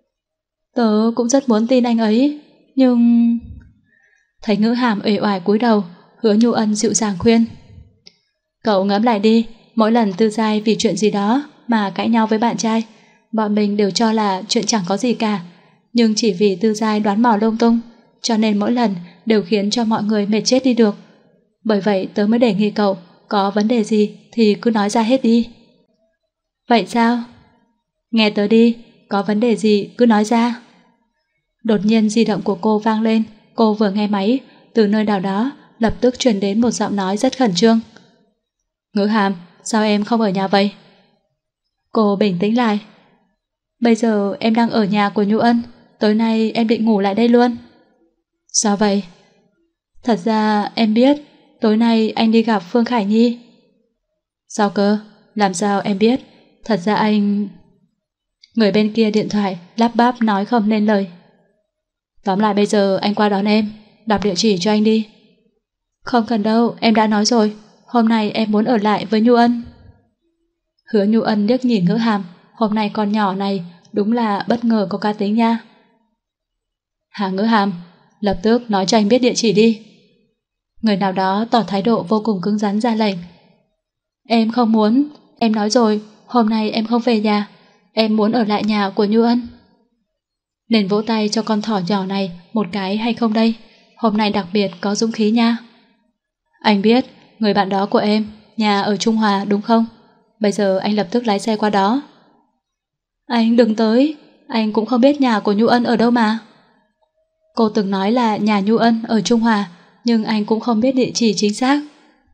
Tớ cũng rất muốn tin anh ấy, nhưng... Thấy Ngữ Hàm uể oải cúi đầu, Hứa Nhu Ân dịu dàng khuyên. Cậu ngẫm lại đi, mỗi lần Tư Giai vì chuyện gì đó mà cãi nhau với bạn trai, bọn mình đều cho là chuyện chẳng có gì cả. Nhưng chỉ vì Tư Giai đoán mò lung tung, cho nên mỗi lần đều khiến cho mọi người mệt chết đi được. Bởi vậy tớ mới đề nghị cậu, có vấn đề gì thì cứ nói ra hết đi. Vậy sao? Nghe tớ đi, có vấn đề gì cứ nói ra. Đột nhiên di động của cô vang lên, cô vừa nghe máy, từ nơi nào đó lập tức truyền đến một giọng nói rất khẩn trương. Ngữ Hàm, sao em không ở nhà vậy? Cô bình tĩnh lại. Bây giờ em đang ở nhà của Nhu Ân, tối nay em định ngủ lại đây luôn. Sao vậy? Thật ra em biết tối nay anh đi gặp Phương Khải Nhi. Sao cơ? Làm sao em biết? Thật ra anh... Người bên kia điện thoại lắp bắp nói không nên lời. Tóm lại bây giờ anh qua đón em, đọc địa chỉ cho anh đi. Không cần đâu, em đã nói rồi, hôm nay em muốn ở lại với Nhu Ân. Hứa Nhu Ân liếc nhìn Ngữ Hàm, hôm nay con nhỏ này đúng là bất ngờ có cá tính nha. Hà Ngữ Hàm, lập tức nói cho anh biết địa chỉ đi. Người nào đó tỏ thái độ vô cùng cứng rắn ra lệnh. Em không muốn, em nói rồi, hôm nay em không về nhà, em muốn ở lại nhà của Nhu Ân. Nên vỗ tay cho con thỏ nhỏ này một cái hay không đây? Hôm nay đặc biệt có dũng khí nha. Anh biết, người bạn đó của em, nhà ở Trung Hòa đúng không? Bây giờ anh lập tức lái xe qua đó. Anh đừng tới, anh cũng không biết nhà của Nhu Ân ở đâu mà. Cô từng nói là nhà Nhu Ân ở Trung Hòa, nhưng anh cũng không biết địa chỉ chính xác.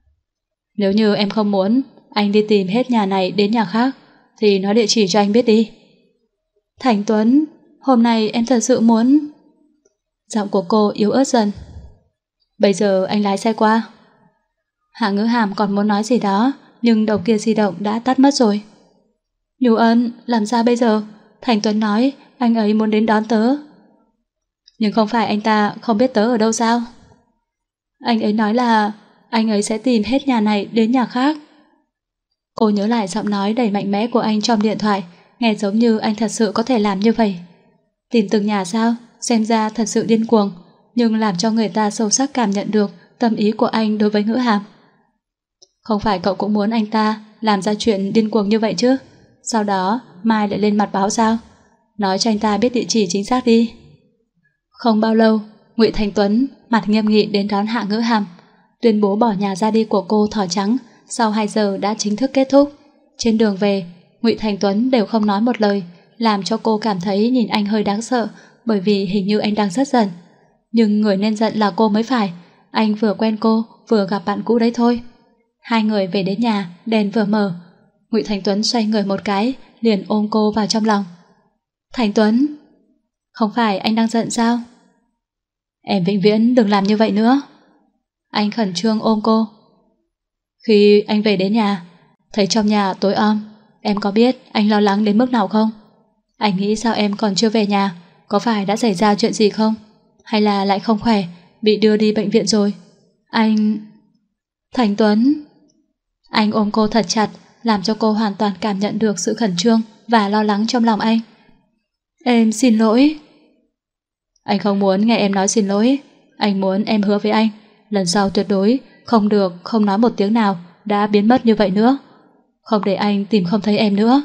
Nếu như em không muốn anh đi tìm hết nhà này đến nhà khác, thì nói địa chỉ cho anh biết đi. Thành Tuấn, hôm nay em thật sự muốn... Giọng của cô yếu ớt dần. Bây giờ anh lái xe qua. Hạ Ngữ Hàm còn muốn nói gì đó, nhưng đầu kia di động đã tắt mất rồi. Nhu Ân, làm sao bây giờ? Thành Tuấn nói anh ấy muốn đến đón tớ. Nhưng không phải anh ta không biết tớ ở đâu sao? Anh ấy nói là anh ấy sẽ tìm hết nhà này đến nhà khác. Cô nhớ lại giọng nói đầy mạnh mẽ của anh trong điện thoại, nghe giống như anh thật sự có thể làm như vậy. Tìm từng nhà sao? Xem ra thật sự điên cuồng, nhưng làm cho người ta sâu sắc cảm nhận được tâm ý của anh đối với Ngữ Hàm. Không phải cậu cũng muốn anh ta làm ra chuyện điên cuồng như vậy chứ? Sau đó mai lại lên mặt báo sao? Nói cho anh ta biết địa chỉ chính xác đi. Không bao lâu, Ngụy Thành Tuấn mặt nghiêm nghị đến đón Hạ Ngữ Hàm. Tuyên bố bỏ nhà ra đi của cô Thỏ Trắng sau hai giờ đã chính thức kết thúc. Trên đường về, Ngụy Thành Tuấn đều không nói một lời, làm cho cô cảm thấy nhìn anh hơi đáng sợ, bởi vì hình như anh đang rất giận. Nhưng người nên giận là cô mới phải, anh vừa quen cô, vừa gặp bạn cũ đấy thôi. Hai người về đến nhà, đèn vừa mở, Ngụy Thành Tuấn xoay người một cái, liền ôm cô vào trong lòng. Thành Tuấn, không phải anh đang giận sao? Em vĩnh viễn đừng làm như vậy nữa. Anh khẩn trương ôm cô. Khi anh về đến nhà, thấy trong nhà tối om, em có biết anh lo lắng đến mức nào không? Anh nghĩ sao em còn chưa về nhà, có phải đã xảy ra chuyện gì không? Hay là lại không khỏe, bị đưa đi bệnh viện rồi? Anh... Thành Tuấn... Anh ôm cô thật chặt, làm cho cô hoàn toàn cảm nhận được sự khẩn trương và lo lắng trong lòng anh. Em xin lỗi. Anh không muốn nghe em nói xin lỗi. Anh muốn em hứa với anh, lần sau tuyệt đối không được không nói một tiếng nào đã biến mất như vậy nữa. Không để anh tìm không thấy em nữa.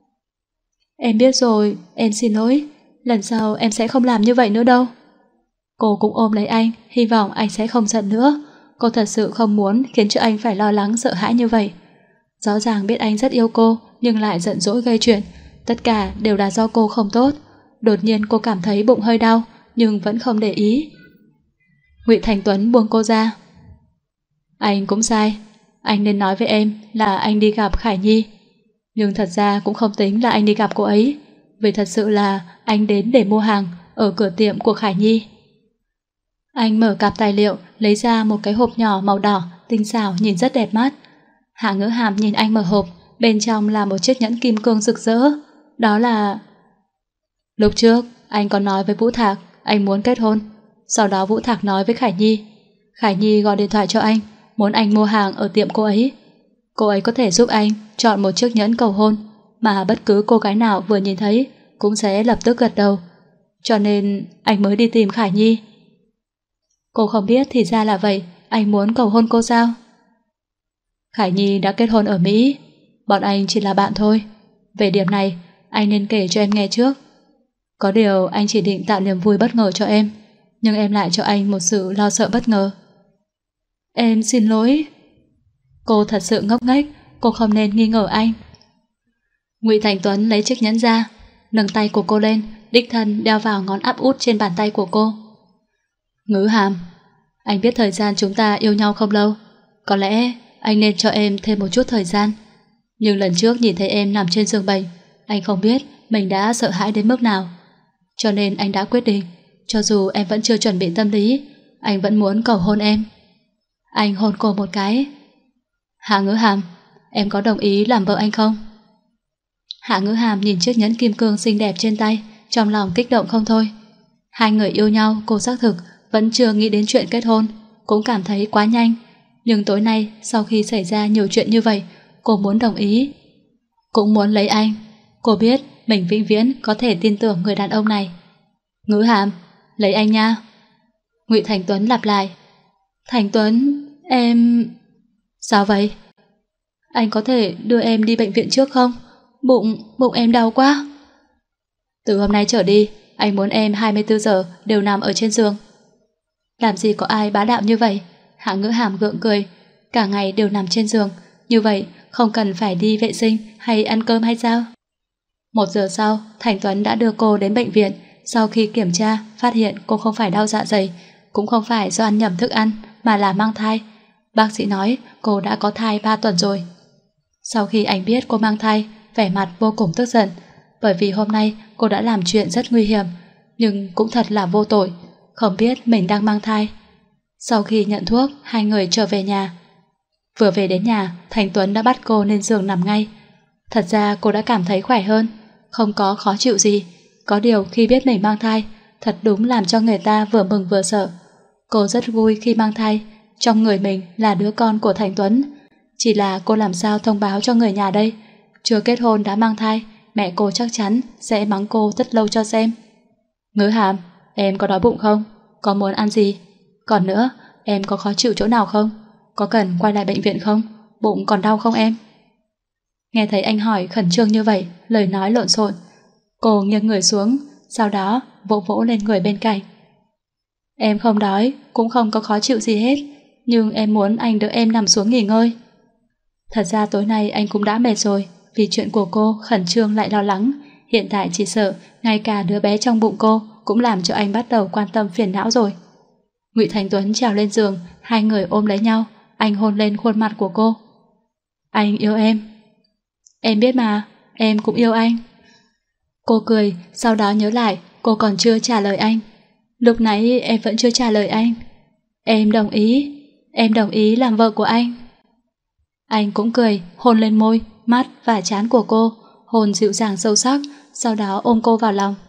Em biết rồi, em xin lỗi. Lần sau em sẽ không làm như vậy nữa đâu. Cô cũng ôm lấy anh, hy vọng anh sẽ không giận nữa. Cô thật sự không muốn khiến cho anh phải lo lắng sợ hãi như vậy. Rõ ràng biết anh rất yêu cô, nhưng lại giận dỗi gây chuyện. Tất cả đều là do cô không tốt. Đột nhiên cô cảm thấy bụng hơi đau, nhưng vẫn không để ý. Ngụy Thành Tuấn buông cô ra. Anh cũng sai. Anh nên nói với em là anh đi gặp Khải Nhi. Nhưng thật ra cũng không tính là anh đi gặp cô ấy, vì thật sự là anh đến để mua hàng ở cửa tiệm của Khải Nhi. Anh mở cặp tài liệu, lấy ra một cái hộp nhỏ màu đỏ, tinh xảo nhìn rất đẹp mắt. Hạ Ngữ Hàm nhìn anh mở hộp, bên trong là một chiếc nhẫn kim cương rực rỡ. Đó là... Lúc trước, anh còn nói với Vũ Thạc anh muốn kết hôn. Sau đó Vũ Thạc nói với Khải Nhi. Khải Nhi gọi điện thoại cho anh, muốn anh mua hàng ở tiệm cô ấy. Cô ấy có thể giúp anh chọn một chiếc nhẫn cầu hôn mà bất cứ cô gái nào vừa nhìn thấy cũng sẽ lập tức gật đầu. Cho nên anh mới đi tìm Khải Nhi. Cô không biết thì ra là vậy. Anh muốn cầu hôn cô sao? Khải Nhi đã kết hôn ở Mỹ. Bọn anh chỉ là bạn thôi. Về điểm này anh nên kể cho em nghe trước. Có điều anh chỉ định tạo niềm vui bất ngờ cho em, nhưng em lại cho anh một sự lo sợ bất ngờ. Em xin lỗi. Cô thật sự ngốc nghếch. Cô không nên nghi ngờ anh. Ngụy Thành Tuấn lấy chiếc nhẫn ra, nâng tay của cô lên, đích thân đeo vào ngón áp út trên bàn tay của cô. Ngữ Hàm, anh biết thời gian chúng ta yêu nhau không lâu. Có lẽ anh nên cho em thêm một chút thời gian. Nhưng lần trước nhìn thấy em nằm trên giường bệnh, anh không biết mình đã sợ hãi đến mức nào. Cho nên anh đã quyết định, cho dù em vẫn chưa chuẩn bị tâm lý, anh vẫn muốn cầu hôn em. Anh hôn cô một cái. Hạ Ngữ Hàm, em có đồng ý làm vợ anh không? Hạ Ngữ Hàm nhìn chiếc nhẫn kim cương xinh đẹp trên tay, trong lòng kích động không thôi. Hai người yêu nhau, cô xác thực vẫn chưa nghĩ đến chuyện kết hôn, cũng cảm thấy quá nhanh. Nhưng tối nay, sau khi xảy ra nhiều chuyện như vậy, cô muốn đồng ý, cũng muốn lấy anh. Cô biết mình vĩnh viễn có thể tin tưởng người đàn ông này. Ngữ Hàm, lấy anh nha. Ngụy Thành Tuấn lặp lại. Thành Tuấn, em... Sao vậy? Anh có thể đưa em đi bệnh viện trước không? Bụng, bụng em đau quá. Từ hôm nay trở đi, anh muốn em hai mươi bốn giờ đều nằm ở trên giường. Làm gì có ai bá đạo như vậy? Hạ Ngữ Hàm gượng cười. Cả ngày đều nằm trên giường, như vậy không cần phải đi vệ sinh hay ăn cơm hay sao? Một giờ sau, Thành Tuấn đã đưa cô đến bệnh viện. Sau khi kiểm tra, phát hiện cô không phải đau dạ dày, cũng không phải do ăn nhầm thức ăn, mà là mang thai. Bác sĩ nói cô đã có thai ba tuần rồi. Sau khi anh biết cô mang thai, vẻ mặt vô cùng tức giận, bởi vì hôm nay cô đã làm chuyện rất nguy hiểm, nhưng cũng thật là vô tội, không biết mình đang mang thai. Sau khi nhận thuốc, hai người trở về nhà. Vừa về đến nhà, Thành Tuấn đã bắt cô lên giường nằm ngay. Thật ra cô đã cảm thấy khỏe hơn, không có khó chịu gì. Có điều khi biết mình mang thai, thật đúng làm cho người ta vừa mừng vừa sợ. Cô rất vui khi mang thai, trong người mình là đứa con của Thành Tuấn. Chỉ là cô làm sao thông báo cho người nhà đây? Chưa kết hôn đã mang thai, mẹ cô chắc chắn sẽ mắng cô rất lâu cho xem. Ngữ Hàm, em có đói bụng không? Có muốn ăn gì? Còn nữa, em có khó chịu chỗ nào không? Có cần quay lại bệnh viện không? Bụng còn đau không em? Nghe thấy anh hỏi khẩn trương như vậy, lời nói lộn xộn, cô nghiêng người xuống, sau đó vỗ vỗ lên người bên cạnh. Em không đói, cũng không có khó chịu gì hết, nhưng em muốn anh đỡ em nằm xuống nghỉ ngơi. Thật ra tối nay anh cũng đã mệt rồi, vì chuyện của cô khẩn trương lại lo lắng. Hiện tại chỉ sợ ngay cả đứa bé trong bụng cô cũng làm cho anh bắt đầu quan tâm phiền não rồi. Ngụy Thành Tuấn trèo lên giường, hai người ôm lấy nhau, anh hôn lên khuôn mặt của cô. Anh yêu em. Em biết mà, em cũng yêu anh. Cô cười, sau đó nhớ lại cô còn chưa trả lời anh. Lúc nãy em vẫn chưa trả lời anh. Em đồng ý, em đồng ý làm vợ của anh. Anh cũng cười, hôn lên môi, mắt và trán của cô, hôn dịu dàng sâu sắc, sau đó ôm cô vào lòng.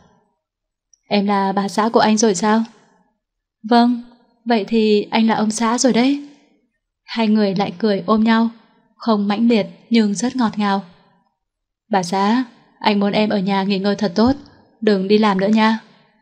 Em là bà xã của anh rồi sao? Vâng, vậy thì anh là ông xã rồi đấy. Hai người lại cười ôm nhau, không mãnh liệt nhưng rất ngọt ngào. Bà xã, anh muốn em ở nhà nghỉ ngơi thật tốt, đừng đi làm nữa nha.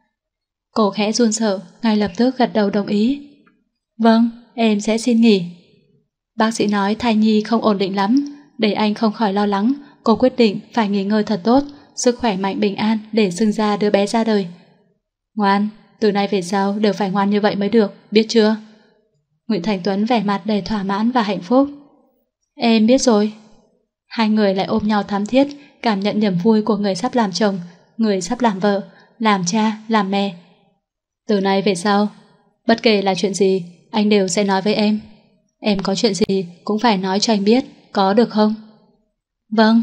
Cô khẽ run sợ, ngay lập tức gật đầu đồng ý. Vâng, em sẽ xin nghỉ. Bác sĩ nói thai nhi không ổn định lắm, để anh không khỏi lo lắng, cô quyết định phải nghỉ ngơi thật tốt, sức khỏe mạnh bình an để sinh ra đứa bé ra đời. Ngoan, từ nay về sau đều phải ngoan như vậy mới được, biết chưa? Ngụy Thành Tuấn vẻ mặt đầy thỏa mãn và hạnh phúc. Em biết rồi. Hai người lại ôm nhau thắm thiết, cảm nhận niềm vui của người sắp làm chồng, người sắp làm vợ, làm cha, làm mẹ. Từ nay về sau, bất kể là chuyện gì, anh đều sẽ nói với em. Em có chuyện gì cũng phải nói cho anh biết, có được không? Vâng.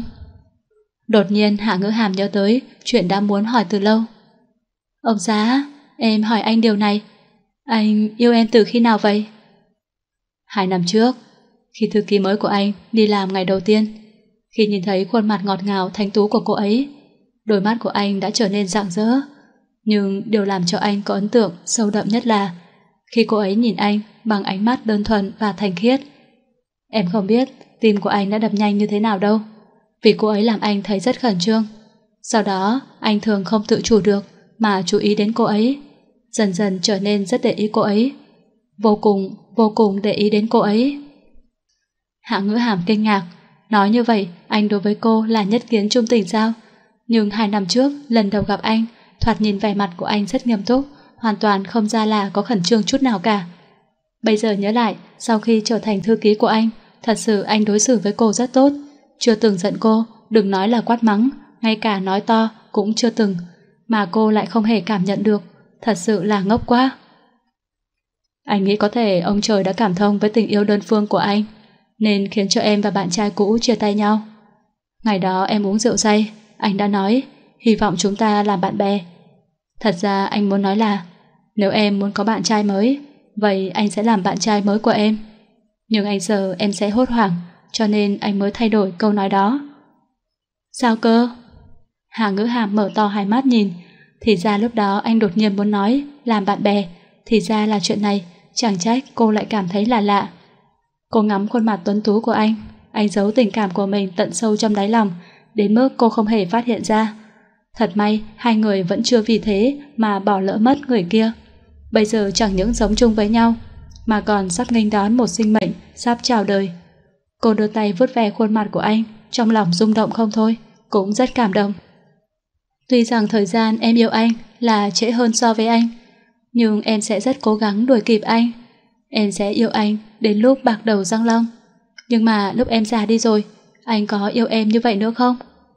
Đột nhiên Hạ Ngữ Hàm nhớ tới chuyện đã muốn hỏi từ lâu. Ông xã, em hỏi anh điều này, anh yêu em từ khi nào vậy? Hai năm trước, khi thư ký mới của anh đi làm ngày đầu tiên, khi nhìn thấy khuôn mặt ngọt ngào thanh tú của cô ấy, đôi mắt của anh đã trở nên rạng rỡ. Nhưng điều làm cho anh có ấn tượng sâu đậm nhất là khi cô ấy nhìn anh bằng ánh mắt đơn thuần và thanh khiết. Em không biết tim của anh đã đập nhanh như thế nào đâu, vì cô ấy làm anh thấy rất khẩn trương. Sau đó anh thường không tự chủ được mà chú ý đến cô ấy, dần dần trở nên rất để ý cô ấy, vô cùng, vô cùng để ý đến cô ấy. Hạ Ngữ Hàm kinh ngạc, nói như vậy anh đối với cô là nhất kiến trung tình sao? Nhưng hai năm trước, lần đầu gặp anh, thoạt nhìn vẻ mặt của anh rất nghiêm túc, hoàn toàn không ra là có khẩn trương chút nào cả. Bây giờ nhớ lại, sau khi trở thành thư ký của anh, thật sự anh đối xử với cô rất tốt, chưa từng giận cô, đừng nói là quát mắng, ngay cả nói to cũng chưa từng, mà cô lại không hề cảm nhận được, thật sự là ngốc quá. Anh nghĩ có thể ông trời đã cảm thông với tình yêu đơn phương của anh, nên khiến cho em và bạn trai cũ chia tay nhau. Ngày đó em uống rượu say, anh đã nói hy vọng chúng ta làm bạn bè. Thật ra anh muốn nói là nếu em muốn có bạn trai mới, vậy anh sẽ làm bạn trai mới của em. Nhưng anh sợ em sẽ hốt hoảng, cho nên anh mới thay đổi câu nói đó. Sao cơ? Hạ Ngữ Hàm mở to hai mắt nhìn, thì ra lúc đó anh đột nhiên muốn nói làm bạn bè, thì ra là chuyện này, chẳng trách cô lại cảm thấy là lạ. Cô ngắm khuôn mặt tuấn tú của anh, anh giấu tình cảm của mình tận sâu trong đáy lòng, đến mức cô không hề phát hiện ra. Thật may hai người vẫn chưa vì thế mà bỏ lỡ mất người kia. Bây giờ chẳng những sống chung với nhau, mà còn sắp nghênh đón một sinh mệnh sắp chào đời. Cô đưa tay vuốt ve khuôn mặt của anh, trong lòng rung động không thôi, cũng rất cảm động. Tuy rằng thời gian em yêu anh là trễ hơn so với anh, nhưng em sẽ rất cố gắng đuổi kịp anh. Em sẽ yêu anh đến lúc bạc đầu răng long. Nhưng mà lúc em già đi rồi, anh có yêu em như vậy nữa không?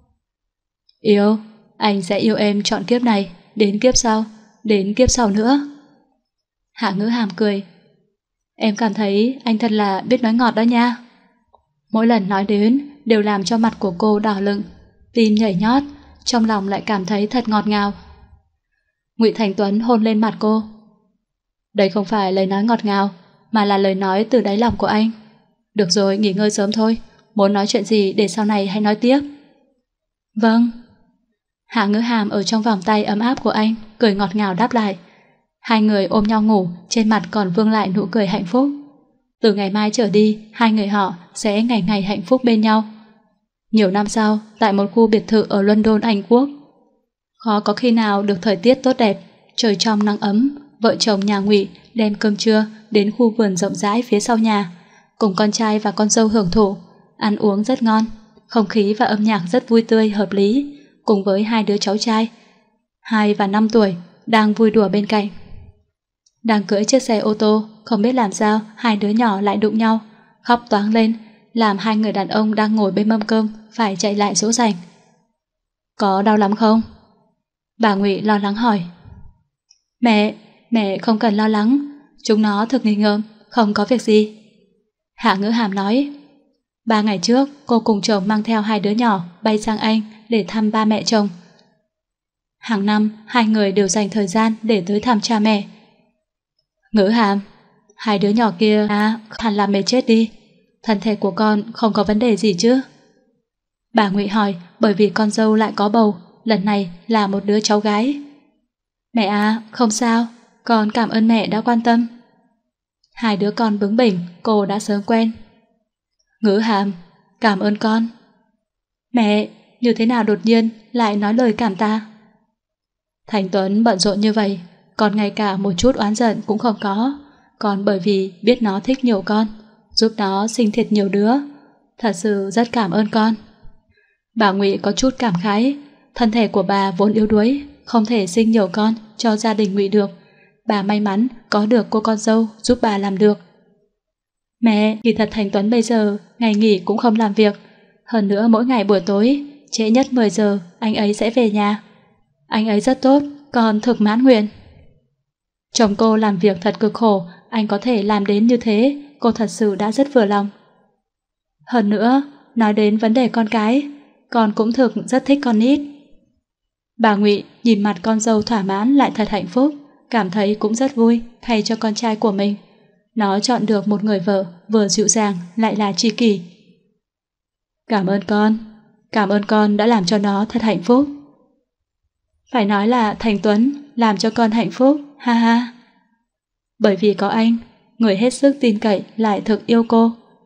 Yêu, anh sẽ yêu em trọn kiếp này, đến kiếp sau, đến kiếp sau nữa. Hạ Ngữ Hàm cười. Em cảm thấy anh thật là biết nói ngọt đó nha. Mỗi lần nói đến đều làm cho mặt của cô đỏ lựng, tim nhảy nhót, trong lòng lại cảm thấy thật ngọt ngào. Ngụy Thành Tuấn hôn lên mặt cô. Đây không phải lời nói ngọt ngào, mà là lời nói từ đáy lòng của anh. Được rồi, nghỉ ngơi sớm thôi, muốn nói chuyện gì để sau này hãy nói tiếp. Vâng. Hạ Ngữ Hàm ở trong vòng tay ấm áp của anh, cười ngọt ngào đáp lại. Hai người ôm nhau ngủ, trên mặt còn vương lại nụ cười hạnh phúc. Từ ngày mai trở đi, hai người họ sẽ ngày ngày hạnh phúc bên nhau. Nhiều năm sau, tại một khu biệt thự ở London, Anh Quốc, khó có khi nào được thời tiết tốt đẹp, trời trong nắng ấm, vợ chồng nhà Ngụy đem cơm trưa đến khu vườn rộng rãi phía sau nhà, cùng con trai và con dâu hưởng thụ, ăn uống rất ngon, không khí và âm nhạc rất vui tươi hợp lý, cùng với hai đứa cháu trai, hai và năm tuổi, đang vui đùa bên cạnh. Đang cưỡi chiếc xe ô tô, không biết làm sao hai đứa nhỏ lại đụng nhau, khóc toáng lên, làm hai người đàn ông đang ngồi bên mâm cơm phải chạy lại dỗ dành. Có đau lắm không? Bà Ngụy lo lắng hỏi. Mẹ, mẹ không cần lo lắng, chúng nó thực nghỉ ngơi, không có việc gì. Hạ Ngữ Hàm nói. Ba ngày trước, cô cùng chồng mang theo hai đứa nhỏ bay sang Anh để thăm ba mẹ chồng. Hàng năm, hai người đều dành thời gian để tới thăm cha mẹ. Ngữ Hàm, hai đứa nhỏ kia à, hẳn là mệt chết đi. Thân thể của con không có vấn đề gì chứ? Bà Ngụy hỏi, bởi vì con dâu lại có bầu, lần này là một đứa cháu gái. Mẹ à, không sao, con cảm ơn mẹ đã quan tâm. Hai đứa con bướng bỉnh, cô đã sớm quen. Ngữ Hàm, cảm ơn con. Mẹ, như thế nào đột nhiên lại nói lời cảm ta? Thành Tuấn bận rộn như vậy, còn ngay cả một chút oán giận cũng không có, còn bởi vì biết nó thích nhiều con, giúp nó sinh thiệt nhiều đứa. Thật sự rất cảm ơn con. Bà Ngụy có chút cảm khái, thân thể của bà vốn yếu đuối, không thể sinh nhiều con cho gia đình Ngụy được. Bà may mắn có được cô con dâu giúp bà làm được. Mẹ, kỳ thật Thành Tuấn bây giờ ngày nghỉ cũng không làm việc, hơn nữa mỗi ngày buổi tối trễ nhất mười giờ anh ấy sẽ về nhà. Anh ấy rất tốt, con thực mãn nguyện. Chồng cô làm việc thật cực khổ, anh có thể làm đến như thế, cô thật sự đã rất vừa lòng. Hơn nữa, nói đến vấn đề con cái, con cũng thực rất thích con nít. Bà Ngụy nhìn mặt con dâu thỏa mãn lại thật hạnh phúc, cảm thấy cũng rất vui thay cho con trai của mình. Nó chọn được một người vợ vừa dịu dàng lại là tri kỷ. Cảm ơn con, cảm ơn con đã làm cho nó thật hạnh phúc. Phải nói là Thành Tuấn làm cho con hạnh phúc, ha ha. Bởi vì có anh, người hết sức tin cậy lại thực yêu cô,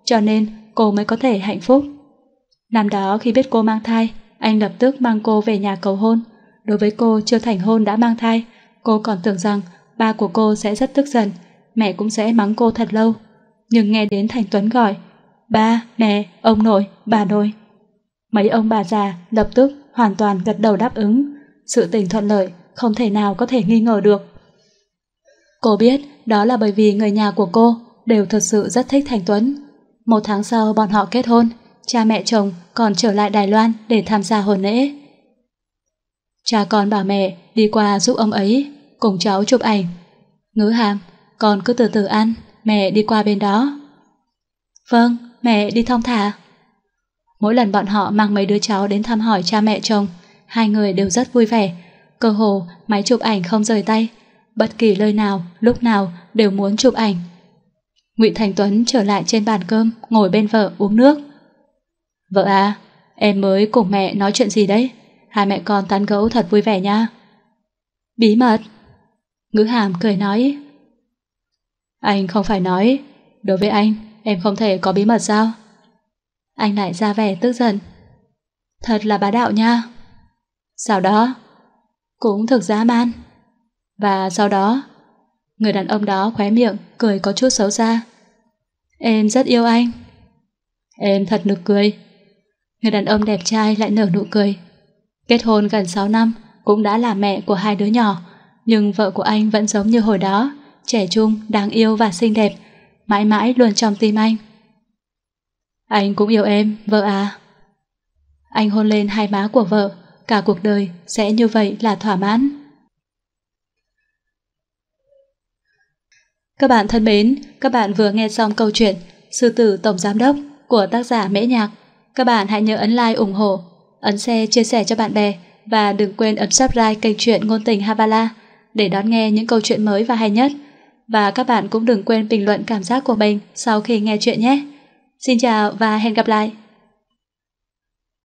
cho nên cô mới có thể hạnh phúc. Năm đó khi biết cô mang thai, anh lập tức mang cô về nhà cầu hôn. Đối với cô chưa thành hôn đã mang thai, cô còn tưởng rằng ba của cô sẽ rất tức giận, mẹ cũng sẽ mắng cô thật lâu. Nhưng nghe đến Thành Tuấn gọi ba, mẹ, ông nội, bà nội, mấy ông bà già lập tức hoàn toàn gật đầu đáp ứng. Sự tình thuận lợi, không thể nào có thể nghi ngờ được. Cô biết đó là bởi vì người nhà của cô đều thật sự rất thích Thành Tuấn. Một tháng sau bọn họ kết hôn, cha mẹ chồng còn trở lại Đài Loan để tham gia hôn lễ. Cha con bảo mẹ đi qua giúp ông ấy, cùng cháu chụp ảnh. Ngữ Hàm, con cứ từ từ ăn, mẹ đi qua bên đó. Vâng, mẹ đi thong thả. Mỗi lần bọn họ mang mấy đứa cháu đến thăm hỏi cha mẹ chồng, hai người đều rất vui vẻ. Cơ hồ máy chụp ảnh không rời tay, bất kỳ nơi nào, lúc nào đều muốn chụp ảnh. Ngụy Thành Tuấn trở lại trên bàn cơm, ngồi bên vợ uống nước. Vợ à, em mới cùng mẹ nói chuyện gì đấy? Hai mẹ con tán gẫu thật vui vẻ nha. Bí mật. Ngữ Hàm cười nói. Anh không phải nói, đối với anh, em không thể có bí mật sao? Anh lại ra vẻ tức giận. Thật là bá đạo nha. Sau đó, cũng thực dã man. Và sau đó, người đàn ông đó khóe miệng, cười có chút xấu xa. Em rất yêu anh. Em thật nực cười. Người đàn ông đẹp trai lại nở nụ cười. Kết hôn gần sáu năm, cũng đã là mẹ của hai đứa nhỏ, nhưng vợ của anh vẫn giống như hồi đó, trẻ trung, đáng yêu và xinh đẹp, mãi mãi luôn trong tim anh. Anh cũng yêu em, vợ à. Anh hôn lên hai má của vợ, cả cuộc đời sẽ như vậy là thỏa mãn. Các bạn thân mến, các bạn vừa nghe xong câu chuyện Sư tử Tổng Giám Đốc của tác giả Mễ Nhạc. Các bạn hãy nhớ ấn like ủng hộ, ấn share chia sẻ cho bạn bè và đừng quên ấn subscribe kênh truyện ngôn tình Havala để đón nghe những câu chuyện mới và hay nhất. Và các bạn cũng đừng quên bình luận cảm giác của mình sau khi nghe chuyện nhé. Xin chào và hẹn gặp lại!